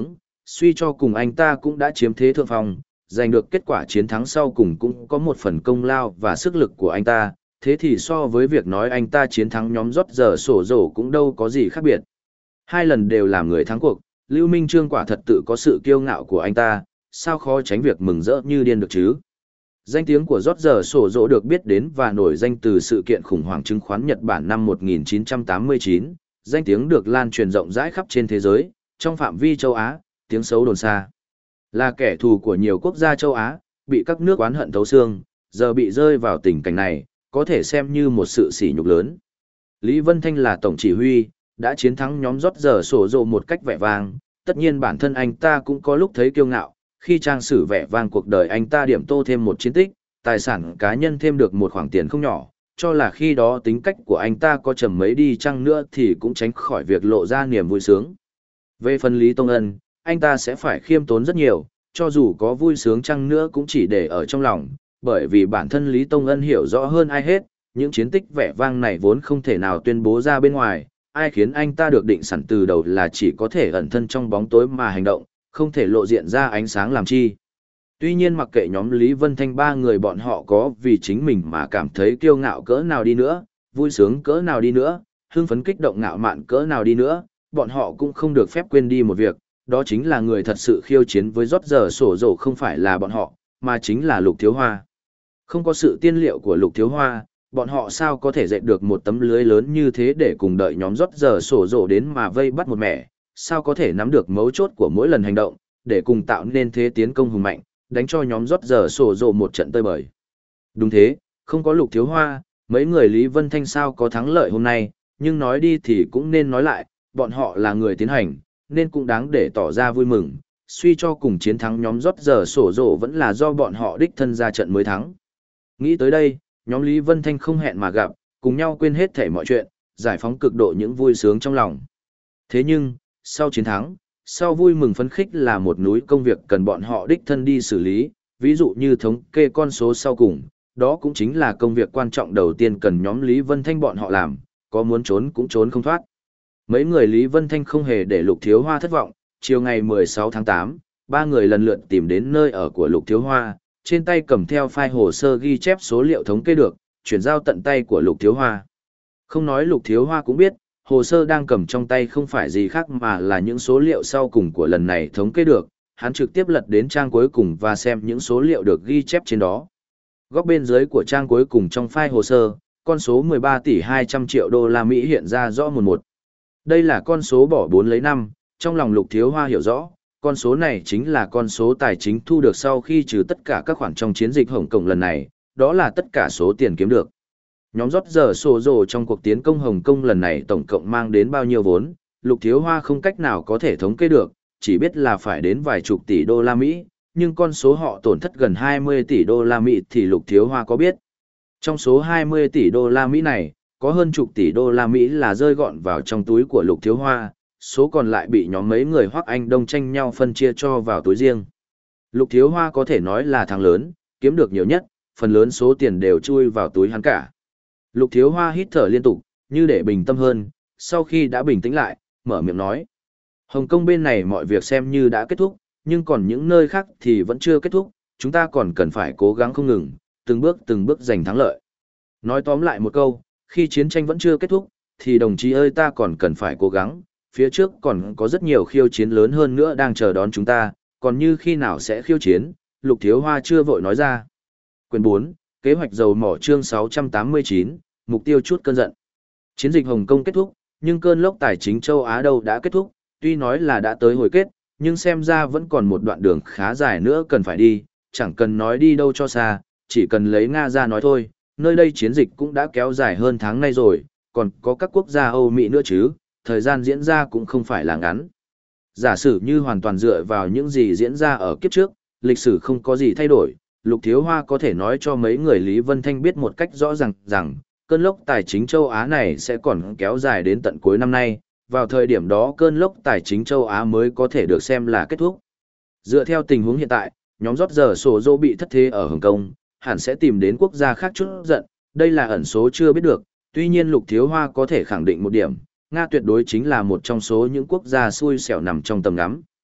suy cho cùng anh ta cũng đã chiếm thế thượng phong, giành được kết quả chiến thắng sau cùng cũng có một phần công lao và sức lực của anh ta, thế thì so với việc nói anh ta chiến thắng nhóm rót giờ sổ rổ cũng đâu có gì khác biệt. Hai lần đều làm người thắng cuộc, Lưu Minh Trương quả thật tự có sự kiêu ngạo của anh ta, sao khó tránh việc mừng rỡ như điên được chứ. Danh tiếng của rót giờ sổ rổ được biết đến và nổi danh từ sự kiện khủng hoảng chứng khoán Nhật Bản năm một nghìn chín trăm tám mươi chín, danh tiếng được lan truyền rộng rãi khắp trên thế giới, trong phạm vi châu Á, tiếng xấu đồn xa. Là kẻ thù của nhiều quốc gia châu Á, bị các nước oán hận thấu xương, giờ bị rơi vào tình cảnh này, có thể xem như một sự sỉ nhục lớn. Lý Vân Thanh là tổng chỉ huy, đã chiến thắng nhóm rót giờ sổ rộ một cách vẻ vang, tất nhiên bản thân anh ta cũng có lúc thấy kiêu ngạo, khi trang sử vẻ vang cuộc đời anh ta điểm tô thêm một chiến tích, tài sản cá nhân thêm được một khoản tiền không nhỏ, cho là khi đó tính cách của anh ta có trầm mấy đi chăng nữa thì cũng tránh khỏi việc lộ ra niềm vui sướng. Về phần Lý Tông Ân, anh ta sẽ phải khiêm tốn rất nhiều, cho dù có vui sướng chăng nữa cũng chỉ để ở trong lòng, bởi vì bản thân Lý Tông Ân hiểu rõ hơn ai hết, những chiến tích vẻ vang này vốn không thể nào tuyên bố ra bên ngoài, ai khiến anh ta được định sẵn từ đầu là chỉ có thể ẩn thân trong bóng tối mà hành động, không thể lộ diện ra ánh sáng làm chi. Tuy nhiên mặc kệ nhóm Lý Vân Thanh ba người bọn họ có vì chính mình mà cảm thấy kiêu ngạo cỡ nào đi nữa, vui sướng cỡ nào đi nữa, hưng phấn kích động ngạo mạn cỡ nào đi nữa, bọn họ cũng không được phép quên đi một việc, đó chính là người thật sự khiêu chiến với rót giờ sổ rổ không phải là bọn họ, mà chính là Lục Thiếu Hoa. Không có sự tiên liệu của Lục Thiếu Hoa, bọn họ sao có thể dệt được một tấm lưới lớn như thế để cùng đợi nhóm rót giờ sổ rổ đến mà vây bắt một mẻ, sao có thể nắm được mấu chốt của mỗi lần hành động, để cùng tạo nên thế tiến công hùng mạnh, đánh cho nhóm rót giờ sổ rổ một trận tơi bời. Đúng thế, không có Lục Thiếu Hoa, mấy người Lý Vân Thanh sao có thắng lợi hôm nay, nhưng nói đi thì cũng nên nói lại, bọn họ là người tiến hành, nên cũng đáng để tỏ ra vui mừng, suy cho cùng chiến thắng nhóm rót giờ sổ rổ vẫn là do bọn họ đích thân ra trận mới thắng. Nghĩ tới đây, nhóm Lý Vân Thanh không hẹn mà gặp, cùng nhau quên hết thảy mọi chuyện, giải phóng cực độ những vui sướng trong lòng. Thế nhưng, sau chiến thắng, sau vui mừng phấn khích là một núi công việc cần bọn họ đích thân đi xử lý, ví dụ như thống kê con số sau cùng, đó cũng chính là công việc quan trọng đầu tiên cần nhóm Lý Vân Thanh bọn họ làm, có muốn trốn cũng trốn không thoát. Mấy người Lý Vân Thanh không hề để Lục Thiếu Hoa thất vọng, chiều ngày mười sáu tháng tám, ba người lần lượt tìm đến nơi ở của Lục Thiếu Hoa, trên tay cầm theo file hồ sơ ghi chép số liệu thống kê được, chuyển giao tận tay của Lục Thiếu Hoa. Không nói Lục Thiếu Hoa cũng biết, hồ sơ đang cầm trong tay không phải gì khác mà là những số liệu sau cùng của lần này thống kê được, hắn trực tiếp lật đến trang cuối cùng và xem những số liệu được ghi chép trên đó. Góc bên dưới của trang cuối cùng trong file hồ sơ, con số mười ba tỷ hai trăm triệu đô la Mỹ hiện ra rõ một một. Đây là con số bỏ bốn lấy năm, trong lòng Lục Thiếu Hoa hiểu rõ, con số này chính là con số tài chính thu được sau khi trừ tất cả các khoản trong chiến dịch Hồng Kông lần này, đó là tất cả số tiền kiếm được. Nhóm rót giờ sổ rồ trong cuộc tiến công Hồng Kông lần này tổng cộng mang đến bao nhiêu vốn, Lục Thiếu Hoa không cách nào có thể thống kê được, chỉ biết là phải đến vài chục tỷ đô la Mỹ, nhưng con số họ tổn thất gần hai mươi tỷ đô la Mỹ thì Lục Thiếu Hoa có biết. Trong số hai mươi tỷ đô la Mỹ này, có hơn chục tỷ đô la Mỹ là rơi gọn vào trong túi của Lục Thiếu Hoa, số còn lại bị nhóm mấy người Hoắc Anh Đông tranh nhau phân chia cho vào túi riêng. Lục Thiếu Hoa có thể nói là thằng lớn, kiếm được nhiều nhất, phần lớn số tiền đều chui vào túi hắn cả. Lục Thiếu Hoa hít thở liên tục, như để bình tâm hơn, sau khi đã bình tĩnh lại, mở miệng nói. Hồng Kông bên này mọi việc xem như đã kết thúc, nhưng còn những nơi khác thì vẫn chưa kết thúc, chúng ta còn cần phải cố gắng không ngừng, từng bước từng bước giành thắng lợi. Nói tóm lại một câu, khi chiến tranh vẫn chưa kết thúc, thì đồng chí ơi ta còn cần phải cố gắng, phía trước còn có rất nhiều khiêu chiến lớn hơn nữa đang chờ đón chúng ta, còn như khi nào sẽ khiêu chiến, Lục Thiếu Hoa chưa vội nói ra. Quyền bốn, Kế hoạch dầu mỏ chương sáu trăm tám mươi chín, mục tiêu chút cơn giận. Chiến dịch Hồng Kông kết thúc, nhưng cơn lốc tài chính châu Á đâu đã kết thúc, tuy nói là đã tới hồi kết, nhưng xem ra vẫn còn một đoạn đường khá dài nữa cần phải đi, chẳng cần nói đi đâu cho xa, chỉ cần lấy Nga ra nói thôi, nơi đây chiến dịch cũng đã kéo dài hơn tháng nay rồi, còn có các quốc gia Âu Mỹ nữa chứ, thời gian diễn ra cũng không phải là ngắn. Giả sử như hoàn toàn dựa vào những gì diễn ra ở kiếp trước, lịch sử không có gì thay đổi, Lục Thiếu Hoa có thể nói cho mấy người Lý Vân Thanh biết một cách rõ ràng rằng, cơn lốc tài chính châu Á này sẽ còn kéo dài đến tận cuối năm nay, vào thời điểm đó cơn lốc tài chính châu Á mới có thể được xem là kết thúc. Dựa theo tình huống hiện tại, nhóm rót giờ sổ dô bị thất thế ở Hồng Kông, hẳn sẽ tìm đến quốc gia khác chút giận, đây là ẩn số chưa biết được, tuy nhiên Lục Thiếu Hoa có thể khẳng định một điểm, Nga tuyệt đối chính là một trong số những quốc gia xui xẻo nằm trong tầm ngắm.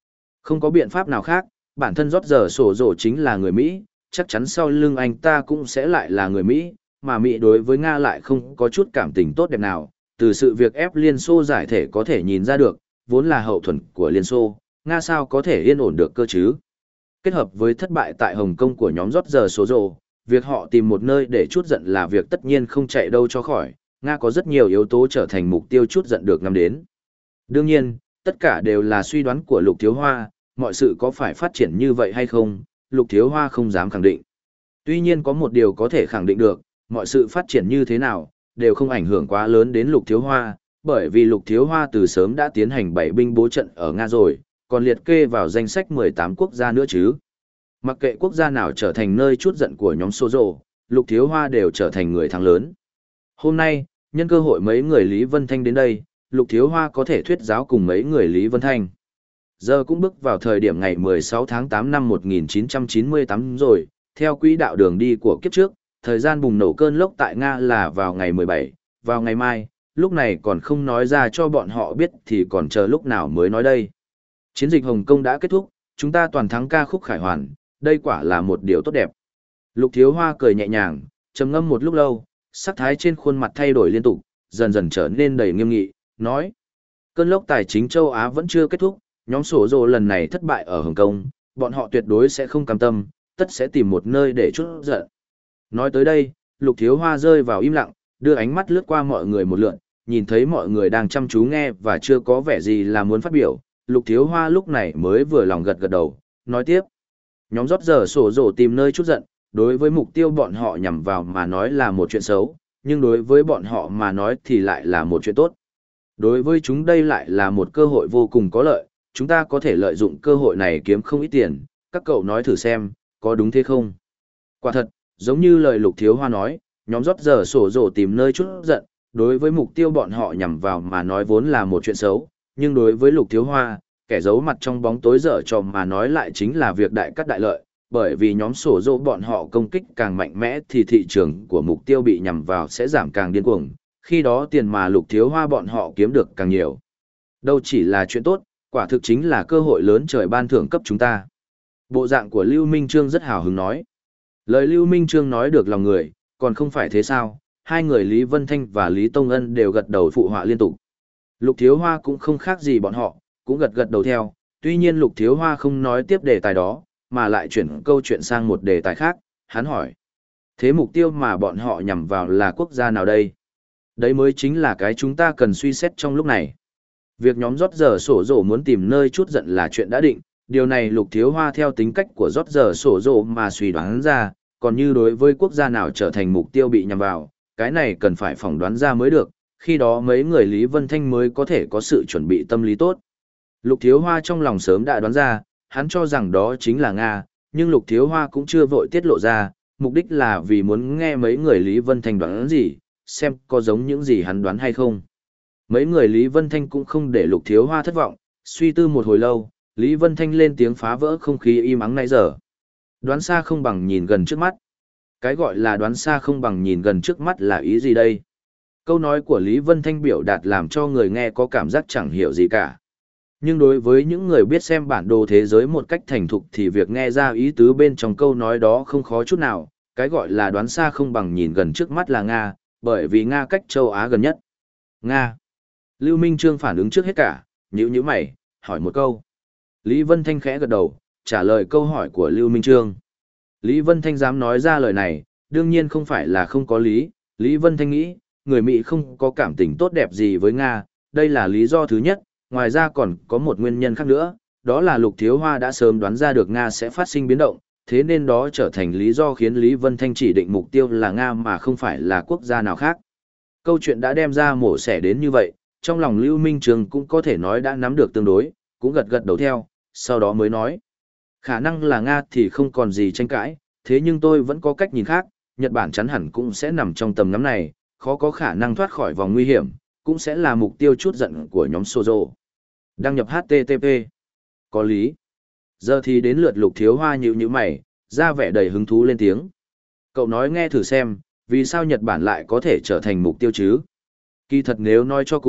Không có biện pháp nào khác, bản thân rót giờ sổ rổ chính là người Mỹ, chắc chắn sau lưng anh ta cũng sẽ lại là người Mỹ, mà Mỹ đối với Nga lại không có chút cảm tình tốt đẹp nào. Từ sự việc ép Liên Xô giải thể có thể nhìn ra được, vốn là hậu thuẫn của Liên Xô, Nga sao có thể yên ổn được cơ chứ? Kết hợp với thất bại tại Hồng Kông của nhóm rót giờ sổ rổ, việc họ tìm một nơi để chút giận là việc tất nhiên không chạy đâu cho khỏi. Nga có rất nhiều yếu tố trở thành mục tiêu chút giận được năm đến. Đương nhiên, tất cả đều là suy đoán của Lục Thiếu Hoa, mọi sự có phải phát triển như vậy hay không, Lục Thiếu Hoa không dám khẳng định. Tuy nhiên có một điều có thể khẳng định được, mọi sự phát triển như thế nào, đều không ảnh hưởng quá lớn đến Lục Thiếu Hoa, bởi vì Lục Thiếu Hoa từ sớm đã tiến hành bảy binh bố trận ở Nga rồi, còn liệt kê vào danh sách mười tám quốc gia nữa chứ. Mặc kệ quốc gia nào trở thành nơi chút giận của nhóm Sô Dô, Lục Thiếu Hoa đều trở thành người thắng lớn. Hôm nay, nhân cơ hội mấy người Lý Vân Thanh đến đây, Lục Thiếu Hoa có thể thuyết giáo cùng mấy người Lý Vân Thanh. Giờ cũng bước vào thời điểm ngày mười sáu tháng tám năm một nghìn chín trăm chín mươi tám rồi, theo quỹ đạo đường đi của kiếp trước, thời gian bùng nổ cơn lốc tại Nga là vào ngày mười bảy, vào ngày mai, lúc này còn không nói ra cho bọn họ biết thì còn chờ lúc nào mới nói đây. Chiến dịch Hồng Kông đã kết thúc, chúng ta toàn thắng ca khúc khải hoàn, đây quả là một điều tốt đẹp. Lục Thiếu Hoa cười nhẹ nhàng, trầm ngâm một lúc lâu, sắc thái trên khuôn mặt thay đổi liên tục, dần dần trở nên đầy nghiêm nghị, nói. Cơn lốc tài chính châu Á vẫn chưa kết thúc, nhóm sổ rồ lần này thất bại ở Hồng Kông, bọn họ tuyệt đối sẽ không cam tâm, tất sẽ tìm một nơi để chút giận. Nói tới đây, Lục Thiếu Hoa rơi vào im lặng, đưa ánh mắt lướt qua mọi người một lượt, nhìn thấy mọi người đang chăm chú nghe và chưa có vẻ gì là muốn phát biểu, Lục Thiếu Hoa lúc này mới vừa lòng gật gật đầu, nói tiếp. Nhóm rót giờ sổ rổ tìm nơi chút giận, đối với mục tiêu bọn họ nhằm vào mà nói là một chuyện xấu, nhưng đối với bọn họ mà nói thì lại là một chuyện tốt. Đối với chúng đây lại là một cơ hội vô cùng có lợi, chúng ta có thể lợi dụng cơ hội này kiếm không ít tiền, các cậu nói thử xem, có đúng thế không? Quả thật, giống như lời Lục Thiếu Hoa nói, nhóm rót giờ sổ rổ tìm nơi chút giận, đối với mục tiêu bọn họ nhằm vào mà nói vốn là một chuyện xấu, nhưng đối với Lục Thiếu Hoa, kẻ giấu mặt trong bóng tối dở trò mà nói lại chính là việc đại cắt đại lợi, bởi vì nhóm sổ rổ bọn họ công kích càng mạnh mẽ thì thị trường của mục tiêu bị nhằm vào sẽ giảm càng điên cuồng, khi đó tiền mà Lục Thiếu Hoa bọn họ kiếm được càng nhiều. Đâu chỉ là chuyện tốt, quả thực chính là cơ hội lớn trời ban thưởng cấp chúng ta. Bộ dạng của Lưu Minh Trương rất hào hứng nói. Lời Lưu Minh Trương nói được lòng người, còn không phải thế sao, hai người Lý Vân Thanh và Lý Tông Ân đều gật đầu phụ họa liên tục. Lục Thiếu Hoa cũng không khác gì bọn họ, cũng gật gật đầu theo, tuy nhiên Lục Thiếu Hoa không nói tiếp đề tài đó, mà lại chuyển câu chuyện sang một đề tài khác, hắn hỏi. Thế mục tiêu mà bọn họ nhằm vào là quốc gia nào đây? Đấy mới chính là cái chúng ta cần suy xét trong lúc này. Việc nhóm rót giờ sổ rổ muốn tìm nơi chút giận là chuyện đã định, điều này Lục Thiếu Hoa theo tính cách của rót giờ sổ rổ mà suy đoán ra, còn như đối với quốc gia nào trở thành mục tiêu bị nhằm vào, cái này cần phải phỏng đoán ra mới được, khi đó mấy người Lý Vân Thanh mới có thể có sự chuẩn bị tâm lý tốt. Lục Thiếu Hoa trong lòng sớm đã đoán ra, hắn cho rằng đó chính là Nga, nhưng Lục Thiếu Hoa cũng chưa vội tiết lộ ra, mục đích là vì muốn nghe mấy người Lý Vân Thanh đoán gì, xem có giống những gì hắn đoán hay không. Mấy người Lý Vân Thanh cũng không để Lục Thiếu Hoa thất vọng, suy tư một hồi lâu, Lý Vân Thanh lên tiếng phá vỡ không khí im ắng nãy giờ. Đoán xa không bằng nhìn gần trước mắt. Cái gọi là đoán xa không bằng nhìn gần trước mắt là ý gì đây? Câu nói của Lý Vân Thanh biểu đạt làm cho người nghe có cảm giác chẳng hiểu gì cả. Nhưng đối với những người biết xem bản đồ thế giới một cách thành thục thì việc nghe ra ý tứ bên trong câu nói đó không khó chút nào. Cái gọi là đoán xa không bằng nhìn gần trước mắt là Nga, bởi vì Nga cách châu Á gần nhất. Nga. Lưu Minh Trương phản ứng trước hết cả, nhíu nhíu mày, hỏi một câu. Lý Vân Thanh khẽ gật đầu, trả lời câu hỏi của Lưu Minh Trương. Lý Vân Thanh dám nói ra lời này, đương nhiên không phải là không có lý. Lý Vân Thanh nghĩ, người Mỹ không có cảm tình tốt đẹp gì với Nga, đây là lý do thứ nhất, ngoài ra còn có một nguyên nhân khác nữa, đó là Lục Thiếu Hoa đã sớm đoán ra được Nga sẽ phát sinh biến động, thế nên đó trở thành lý do khiến Lý Vân Thanh chỉ định mục tiêu là Nga mà không phải là quốc gia nào khác. Câu chuyện đã đem ra mổ xẻ đến như vậy, trong lòng Lưu Minh Trường cũng có thể nói đã nắm được tương đối, cũng gật gật đầu theo, sau đó mới nói. Khả năng là Nga thì không còn gì tranh cãi, thế nhưng tôi vẫn có cách nhìn khác, Nhật Bản chắn hẳn cũng sẽ nằm trong tầm ngắm này, khó có khả năng thoát khỏi vòng nguy hiểm, cũng sẽ là mục tiêu chút giận của nhóm Sozo. Đăng nhập hát tê tê pê. Có lý. Giờ thì đến lượt Lục Thiếu Hoa nhíu nhíu mày, ra vẻ đầy hứng thú lên tiếng. Cậu nói nghe thử xem, vì sao Nhật Bản lại có thể trở thành mục tiêu chứ? Kỳ thật nếu nói cho cùng,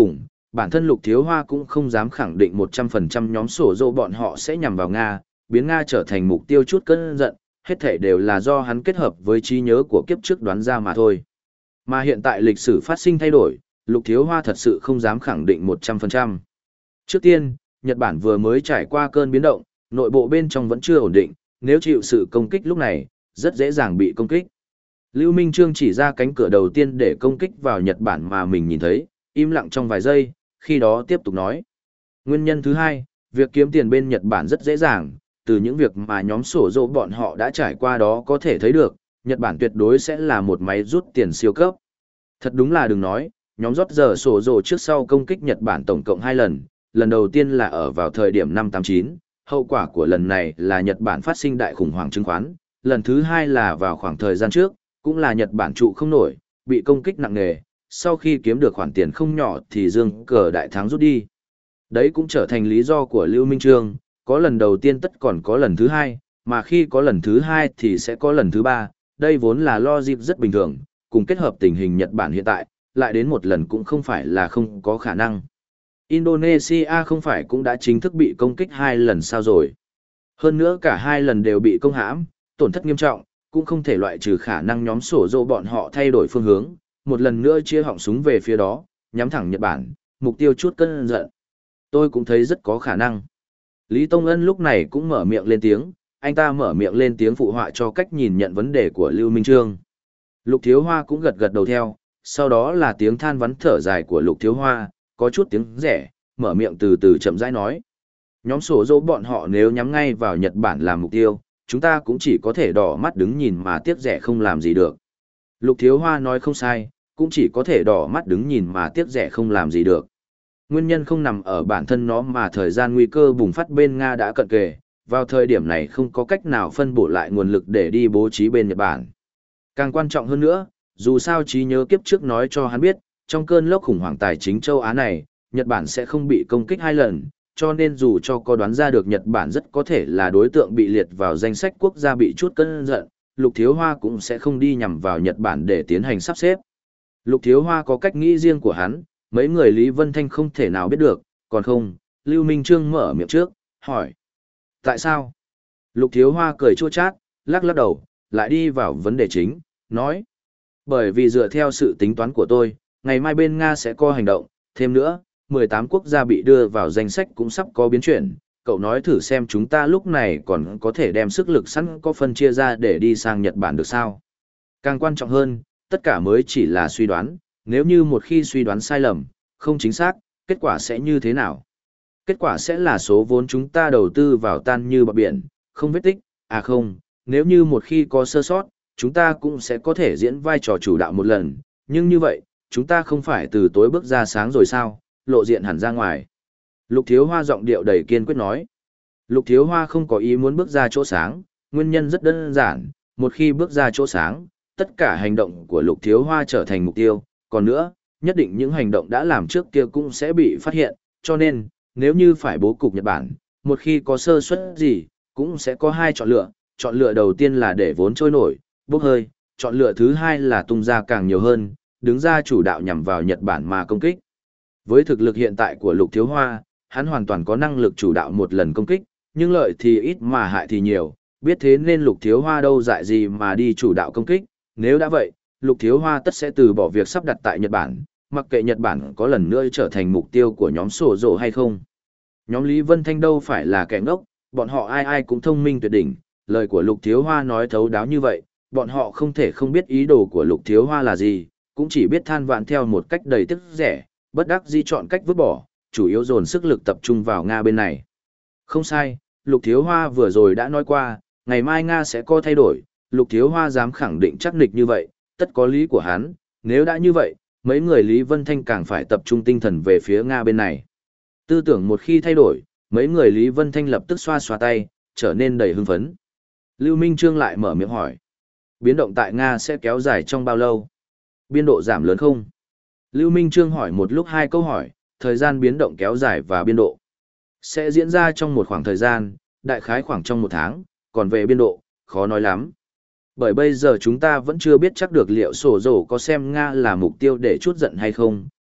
bản thân Lục Thiếu Hoa cũng không dám khẳng định một trăm phần trăm nhóm sổ dô bọn họ sẽ nhằm vào Nga, biến Nga trở thành mục tiêu chút cơn giận, hết thể đều là do hắn kết hợp với trí nhớ của kiếp trước đoán ra mà thôi. Mà hiện tại lịch sử phát sinh thay đổi, Lục Thiếu Hoa thật sự không dám khẳng định một trăm phần trăm. Trước tiên, Nhật Bản vừa mới trải qua cơn biến động, nội bộ bên trong vẫn chưa ổn định, nếu chịu sự công kích lúc này, rất dễ dàng bị công kích. Lưu Minh Trương chỉ ra cánh cửa đầu tiên để công kích vào Nhật Bản mà mình nhìn thấy, im lặng trong vài giây, khi đó tiếp tục nói. Nguyên nhân thứ hai, việc kiếm tiền bên Nhật Bản rất dễ dàng, từ những việc mà nhóm sổ dỗ bọn họ đã trải qua đó có thể thấy được, Nhật Bản tuyệt đối sẽ là một máy rút tiền siêu cấp. Thật đúng là đừng nói, nhóm rót giờ sổ dỗ trước sau công kích Nhật Bản tổng cộng hai lần, lần đầu tiên là ở vào thời điểm năm tám chín, hậu quả của lần này là Nhật Bản phát sinh đại khủng hoảng chứng khoán, lần thứ hai là vào khoảng thời gian trước, cũng là Nhật Bản trụ không nổi, bị công kích nặng nề, sau khi kiếm được khoản tiền không nhỏ thì dương cờ đại thắng rút đi. Đấy cũng trở thành lý do của Lưu Minh Trương, có lần đầu tiên tất còn có lần thứ hai, mà khi có lần thứ hai thì sẽ có lần thứ ba, đây vốn là logic rất bình thường, cùng kết hợp tình hình Nhật Bản hiện tại, lại đến một lần cũng không phải là không có khả năng. Indonesia không phải cũng đã chính thức bị công kích hai lần sao rồi. Hơn nữa cả hai lần đều bị công hãm, tổn thất nghiêm trọng, cũng không thể loại trừ khả năng nhóm sổ dỗ bọn họ thay đổi phương hướng, một lần nữa chia họng súng về phía đó, nhắm thẳng Nhật Bản, mục tiêu chút cơn giận. Tôi cũng thấy rất có khả năng. Lý Tông Ân lúc này cũng mở miệng lên tiếng, anh ta mở miệng lên tiếng phụ họa cho cách nhìn nhận vấn đề của Lưu Minh Trương. Lục Thiếu Hoa cũng gật gật đầu theo, sau đó là tiếng than vắn thở dài của Lục Thiếu Hoa, có chút tiếng rẻ, mở miệng từ từ chậm rãi nói. Nhóm sổ dỗ bọn họ nếu nhắm ngay vào Nhật Bản làm mục tiêu, chúng ta cũng chỉ có thể đỏ mắt đứng nhìn mà tiếc rẻ không làm gì được. Lục Thiếu Hoa nói không sai, cũng chỉ có thể đỏ mắt đứng nhìn mà tiếc rẻ không làm gì được. Nguyên nhân không nằm ở bản thân nó mà thời gian nguy cơ bùng phát bên Nga đã cận kề, vào thời điểm này không có cách nào phân bổ lại nguồn lực để đi bố trí bên Nhật Bản. Càng quan trọng hơn nữa, dù sao trí nhớ kiếp trước nói cho hắn biết, trong cơn lốc khủng hoảng tài chính châu Á này, Nhật Bản sẽ không bị công kích hai lần, cho nên dù cho có đoán ra được Nhật Bản rất có thể là đối tượng bị liệt vào danh sách quốc gia bị chút cơn giận, Lục Thiếu Hoa cũng sẽ không đi nhằm vào Nhật Bản để tiến hành sắp xếp. Lục Thiếu Hoa có cách nghĩ riêng của hắn, mấy người Lý Vân Thanh không thể nào biết được, còn không, Lưu Minh Trương mở miệng trước, hỏi. Tại sao? Lục Thiếu Hoa cười chua chát, lắc lắc đầu, lại đi vào vấn đề chính, nói. Bởi vì dựa theo sự tính toán của tôi, ngày mai bên Nga sẽ có hành động, thêm nữa, mười tám quốc gia bị đưa vào danh sách cũng sắp có biến chuyển. Cậu nói thử xem chúng ta lúc này còn có thể đem sức lực sẵn có phân chia ra để đi sang Nhật Bản được sao? Càng quan trọng hơn, tất cả mới chỉ là suy đoán, nếu như một khi suy đoán sai lầm, không chính xác, kết quả sẽ như thế nào? Kết quả sẽ là số vốn chúng ta đầu tư vào tan như bọt biển, không vết tích, à không, nếu như một khi có sơ sót, chúng ta cũng sẽ có thể diễn vai trò chủ đạo một lần, nhưng như vậy, chúng ta không phải từ tối bước ra sáng rồi sao, lộ diện hẳn ra ngoài. Lục Thiếu Hoa giọng điệu đầy kiên quyết nói. Lục Thiếu Hoa không có ý muốn bước ra chỗ sáng, nguyên nhân rất đơn giản, một khi bước ra chỗ sáng, tất cả hành động của Lục Thiếu Hoa trở thành mục tiêu, còn nữa, nhất định những hành động đã làm trước kia cũng sẽ bị phát hiện, cho nên, nếu như phải bố cục Nhật Bản, một khi có sơ suất gì, cũng sẽ có hai chọn lựa, chọn lựa đầu tiên là để vốn trôi nổi, bốc hơi, chọn lựa thứ hai là tung ra càng nhiều hơn, đứng ra chủ đạo nhằm vào Nhật Bản mà công kích. Với thực lực hiện tại của Lục Thiếu Hoa, hắn hoàn toàn có năng lực chủ đạo một lần công kích, nhưng lợi thì ít mà hại thì nhiều, biết thế nên Lục Thiếu Hoa đâu dại gì mà đi chủ đạo công kích, nếu đã vậy, Lục Thiếu Hoa tất sẽ từ bỏ việc sắp đặt tại Nhật Bản, mặc kệ Nhật Bản có lần nữa trở thành mục tiêu của nhóm sổ rộ hay không. Nhóm Lý Vân Thanh đâu phải là kẻ ngốc, bọn họ ai ai cũng thông minh tuyệt đỉnh, lời của Lục Thiếu Hoa nói thấu đáo như vậy, bọn họ không thể không biết ý đồ của Lục Thiếu Hoa là gì, cũng chỉ biết than vãn theo một cách đầy tức rẻ, bất đắc dĩ chọn cách vứt bỏ, chủ yếu dồn sức lực tập trung vào Nga bên này. Không sai, Lục Thiếu Hoa vừa rồi đã nói qua, ngày mai Nga sẽ có thay đổi, Lục Thiếu Hoa dám khẳng định chắc nịch như vậy, tất có lý của hắn, nếu đã như vậy, mấy người Lý Vân Thanh càng phải tập trung tinh thần về phía Nga bên này. Tư tưởng một khi thay đổi, mấy người Lý Vân Thanh lập tức xoa xoa tay, trở nên đầy hưng phấn. Lưu Minh Trương lại mở miệng hỏi. Biến động tại Nga sẽ kéo dài trong bao lâu? Biên độ giảm lớn không? Lưu Minh Trương hỏi một lúc hai câu hỏi, thời gian biến động kéo dài và biên độ. Sẽ diễn ra trong một khoảng thời gian, đại khái khoảng trong một tháng, còn về biên độ, khó nói lắm. Bởi bây giờ chúng ta vẫn chưa biết chắc được liệu sổ dồ có xem Nga là mục tiêu để chút giận hay không,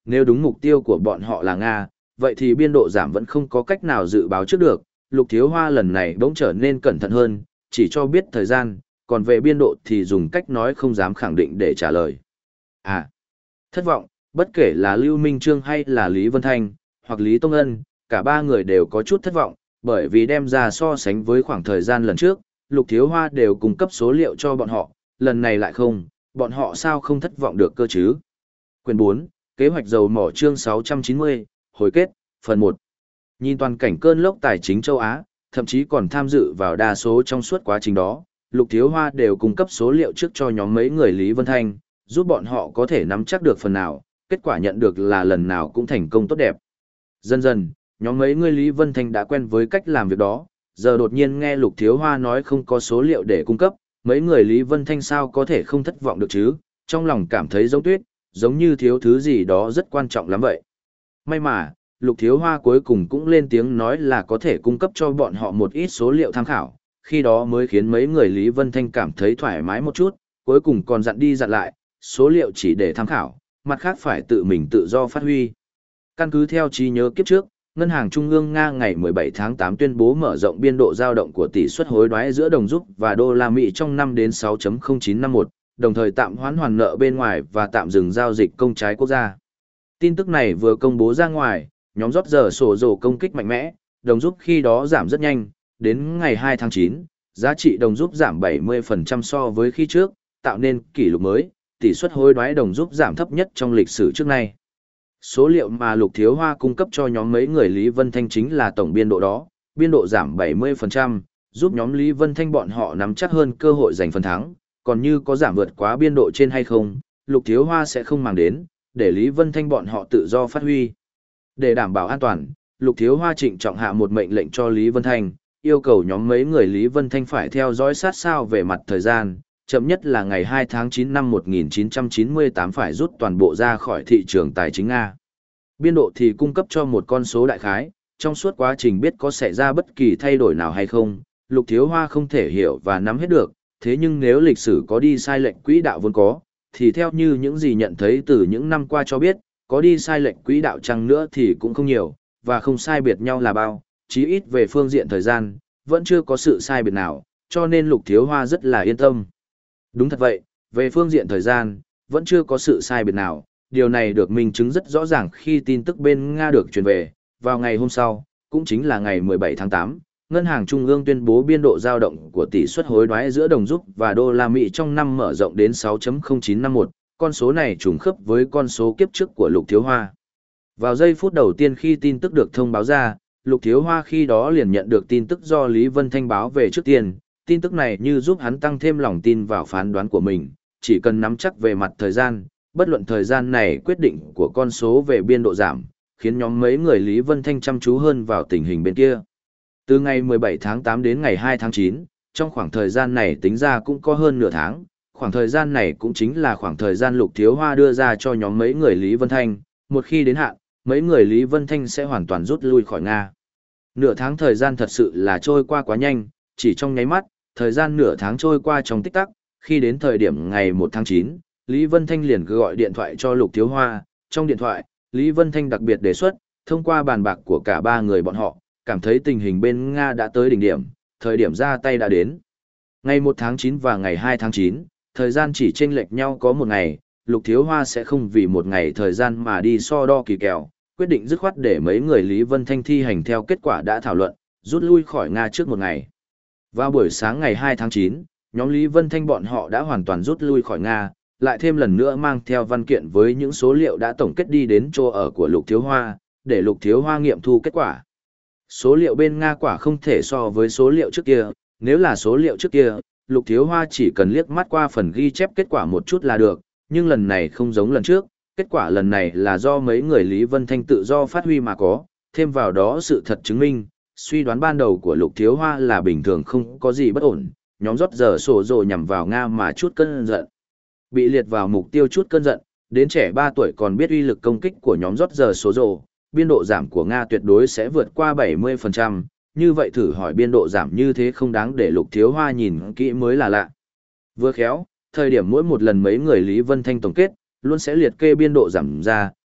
nếu đúng mục tiêu của bọn họ là Nga, vậy thì biên độ giảm vẫn không có cách nào dự báo trước được. Lục Thiếu Hoa lần này bỗng trở nên cẩn thận hơn, chỉ cho biết thời gian, còn về biên độ thì dùng cách nói không dám khẳng định để trả lời. À, thất vọng, bất kể là Lưu Minh Trương hay là Lý Vân Thanh, hoặc Lý Tông Ân, cả ba người đều có chút thất vọng, bởi vì đem ra so sánh với khoảng thời gian lần trước, Lục Thiếu Hoa đều cung cấp số liệu cho bọn họ, lần này lại không, bọn họ sao không thất vọng được cơ chứ. Quyền bốn, Kế hoạch dầu mỏ chương sáu trăm chín mươi, hồi kết, phần một. Nhìn toàn cảnh cơn lốc tài chính châu Á, thậm chí còn tham dự vào đa số trong suốt quá trình đó, Lục Thiếu Hoa đều cung cấp số liệu trước cho nhóm mấy người Lý Vân Thanh, giúp bọn họ có thể nắm chắc được phần nào, kết quả nhận được là lần nào cũng thành công tốt đẹp. Dần dần, nhóm mấy người Lý Vân Thanh đã quen với cách làm việc đó, giờ đột nhiên nghe Lục Thiếu Hoa nói không có số liệu để cung cấp, mấy người Lý Vân Thanh sao có thể không thất vọng được chứ, trong lòng cảm thấy giống tuyết, giống như thiếu thứ gì đó rất quan trọng lắm vậy. May mà, Lục Thiếu Hoa cuối cùng cũng lên tiếng nói là có thể cung cấp cho bọn họ một ít số liệu tham khảo, khi đó mới khiến mấy người Lý Vân Thanh cảm thấy thoải mái một chút, cuối cùng còn dặn đi dặn lại, số liệu chỉ để tham khảo, mặt khác phải tự mình tự do phát huy. Căn cứ theo trí nhớ kiếp trước, Ngân hàng Trung ương Nga ngày mười bảy tháng tám tuyên bố mở rộng biên độ dao động của tỷ suất hối đoái giữa đồng rúp và đô la Mỹ trong năm đến sáu phẩy không chín năm mốt, đồng thời tạm hoãn hoàn nợ bên ngoài và tạm dừng giao dịch công trái quốc gia. Tin tức này vừa công bố ra ngoài, nhóm rót giờ sổ rồ công kích mạnh mẽ, đồng rúp khi đó giảm rất nhanh, đến ngày hai tháng chín, giá trị đồng rúp giảm bảy mươi phần trăm so với khi trước, tạo nên kỷ lục mới, tỷ suất hối đoái đồng rúp giảm thấp nhất trong lịch sử trước nay. Số liệu mà Lục Thiếu Hoa cung cấp cho nhóm mấy người Lý Vân Thanh chính là tổng biên độ đó, biên độ giảm bảy mươi phần trăm, giúp nhóm Lý Vân Thanh bọn họ nắm chắc hơn cơ hội giành phần thắng, còn như có giảm vượt quá biên độ trên hay không, Lục Thiếu Hoa sẽ không màng đến, để Lý Vân Thanh bọn họ tự do phát huy. Để đảm bảo an toàn, Lục Thiếu Hoa trịnh trọng hạ một mệnh lệnh cho Lý Vân Thanh, yêu cầu nhóm mấy người Lý Vân Thanh phải theo dõi sát sao về mặt thời gian, chậm nhất là ngày hai tháng chín năm một nghìn chín trăm chín mươi tám phải rút toàn bộ ra khỏi thị trường tài chính Nga. Biên độ thì cung cấp cho một con số đại khái, trong suốt quá trình biết có xảy ra bất kỳ thay đổi nào hay không, Lục Thiếu Hoa không thể hiểu và nắm hết được, thế nhưng nếu lịch sử có đi sai lệch quỹ đạo vốn có, thì theo như những gì nhận thấy từ những năm qua cho biết, có đi sai lệch quỹ đạo chăng nữa thì cũng không nhiều, và không sai biệt nhau là bao, chí ít về phương diện thời gian, vẫn chưa có sự sai biệt nào, cho nên Lục Thiếu Hoa rất là yên tâm. Đúng thật vậy, về phương diện thời gian, vẫn chưa có sự sai biệt nào, điều này được minh chứng rất rõ ràng khi tin tức bên Nga được truyền về, vào ngày hôm sau, cũng chính là ngày mười bảy tháng tám, Ngân hàng Trung ương tuyên bố biên độ dao động của tỷ suất hối đoái giữa đồng rúp và đô la Mỹ trong năm mở rộng đến sáu phẩy không chín năm mốt, con số này trùng khớp với con số kiếp trước của Lục Thiếu Hoa. Vào giây phút đầu tiên khi tin tức được thông báo ra, Lục Thiếu Hoa khi đó liền nhận được tin tức do Lý Vân Thanh báo về trước tiên, tin tức này như giúp hắn tăng thêm lòng tin vào phán đoán của mình, chỉ cần nắm chắc về mặt thời gian, bất luận thời gian này quyết định của con số về biên độ giảm, khiến nhóm mấy người Lý Vân Thanh chăm chú hơn vào tình hình bên kia. Từ ngày mười bảy tháng tám đến ngày hai tháng chín, trong khoảng thời gian này tính ra cũng có hơn nửa tháng, khoảng thời gian này cũng chính là khoảng thời gian Lục Thiếu Hoa đưa ra cho nhóm mấy người Lý Vân Thanh, một khi đến hạn, mấy người Lý Vân Thanh sẽ hoàn toàn rút lui khỏi Nga. Nửa tháng thời gian thật sự là trôi qua quá nhanh, chỉ trong nháy mắt, thời gian nửa tháng trôi qua trong tích tắc, khi đến thời điểm ngày một tháng chín, Lý Vân Thanh liền gọi điện thoại cho Lục Thiếu Hoa, trong điện thoại, Lý Vân Thanh đặc biệt đề xuất, thông qua bàn bạc của cả ba người bọn họ, cảm thấy tình hình bên Nga đã tới đỉnh điểm, thời điểm ra tay đã đến. Ngày một tháng chín và ngày hai tháng chín, thời gian chỉ chênh lệch nhau có một ngày, Lục Thiếu Hoa sẽ không vì một ngày thời gian mà đi so đo kỳ kèo, quyết định dứt khoát để mấy người Lý Vân Thanh thi hành theo kết quả đã thảo luận, rút lui khỏi Nga trước một ngày. Vào buổi sáng ngày hai tháng chín, nhóm Lý Vân Thanh bọn họ đã hoàn toàn rút lui khỏi Nga, lại thêm lần nữa mang theo văn kiện với những số liệu đã tổng kết đi đến chỗ ở của Lục Thiếu Hoa, để Lục Thiếu Hoa nghiệm thu kết quả. Số liệu bên Nga quả không thể so với số liệu trước kia, nếu là số liệu trước kia, Lục Thiếu Hoa chỉ cần liếc mắt qua phần ghi chép kết quả một chút là được, nhưng lần này không giống lần trước, kết quả lần này là do mấy người Lý Vân Thanh tự do phát huy mà có, thêm vào đó sự thật chứng minh, suy đoán ban đầu của Lục Thiếu Hoa là bình thường không có gì bất ổn, nhóm rót giờ sổ rồ nhằm vào Nga mà chút cơn giận. Bị liệt vào mục tiêu chút cơn giận, đến trẻ ba tuổi còn biết uy lực công kích của nhóm rót giờ sổ rồ, biên độ giảm của Nga tuyệt đối sẽ vượt qua bảy mươi phần trăm, như vậy thử hỏi biên độ giảm như thế không đáng để Lục Thiếu Hoa nhìn kỹ mới là lạ. Vừa khéo, thời điểm mỗi một lần mấy người Lý Vân Thanh tổng kết, luôn sẽ liệt kê biên độ giảm ra,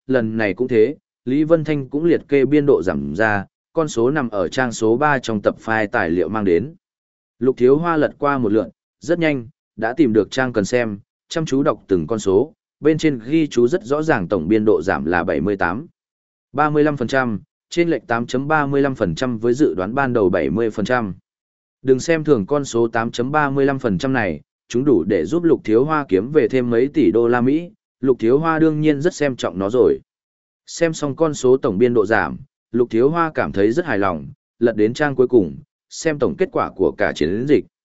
lần này cũng thế, Lý Vân Thanh cũng liệt kê biên độ giảm ra, con số nằm ở trang số ba trong tập file tài liệu mang đến. Lục Thiếu Hoa lật qua một lượt, rất nhanh, đã tìm được trang cần xem, chăm chú đọc từng con số, bên trên ghi chú rất rõ ràng tổng biên độ giảm là bảy mươi tám. ba mươi lăm phần trăm, trên lệch tám phẩy ba mươi lăm phần trăm với dự đoán ban đầu bảy mươi phần trăm. Đừng xem thường con số tám phẩy ba mươi lăm phần trăm này, chúng đủ để giúp Lục Thiếu Hoa kiếm về thêm mấy tỷ đô la Mỹ, Lục Thiếu Hoa đương nhiên rất xem trọng nó rồi. Xem xong con số tổng biên độ giảm, Lục Thiếu Hoa cảm thấy rất hài lòng, lật đến trang cuối cùng, xem tổng kết quả của cả chiến dịch.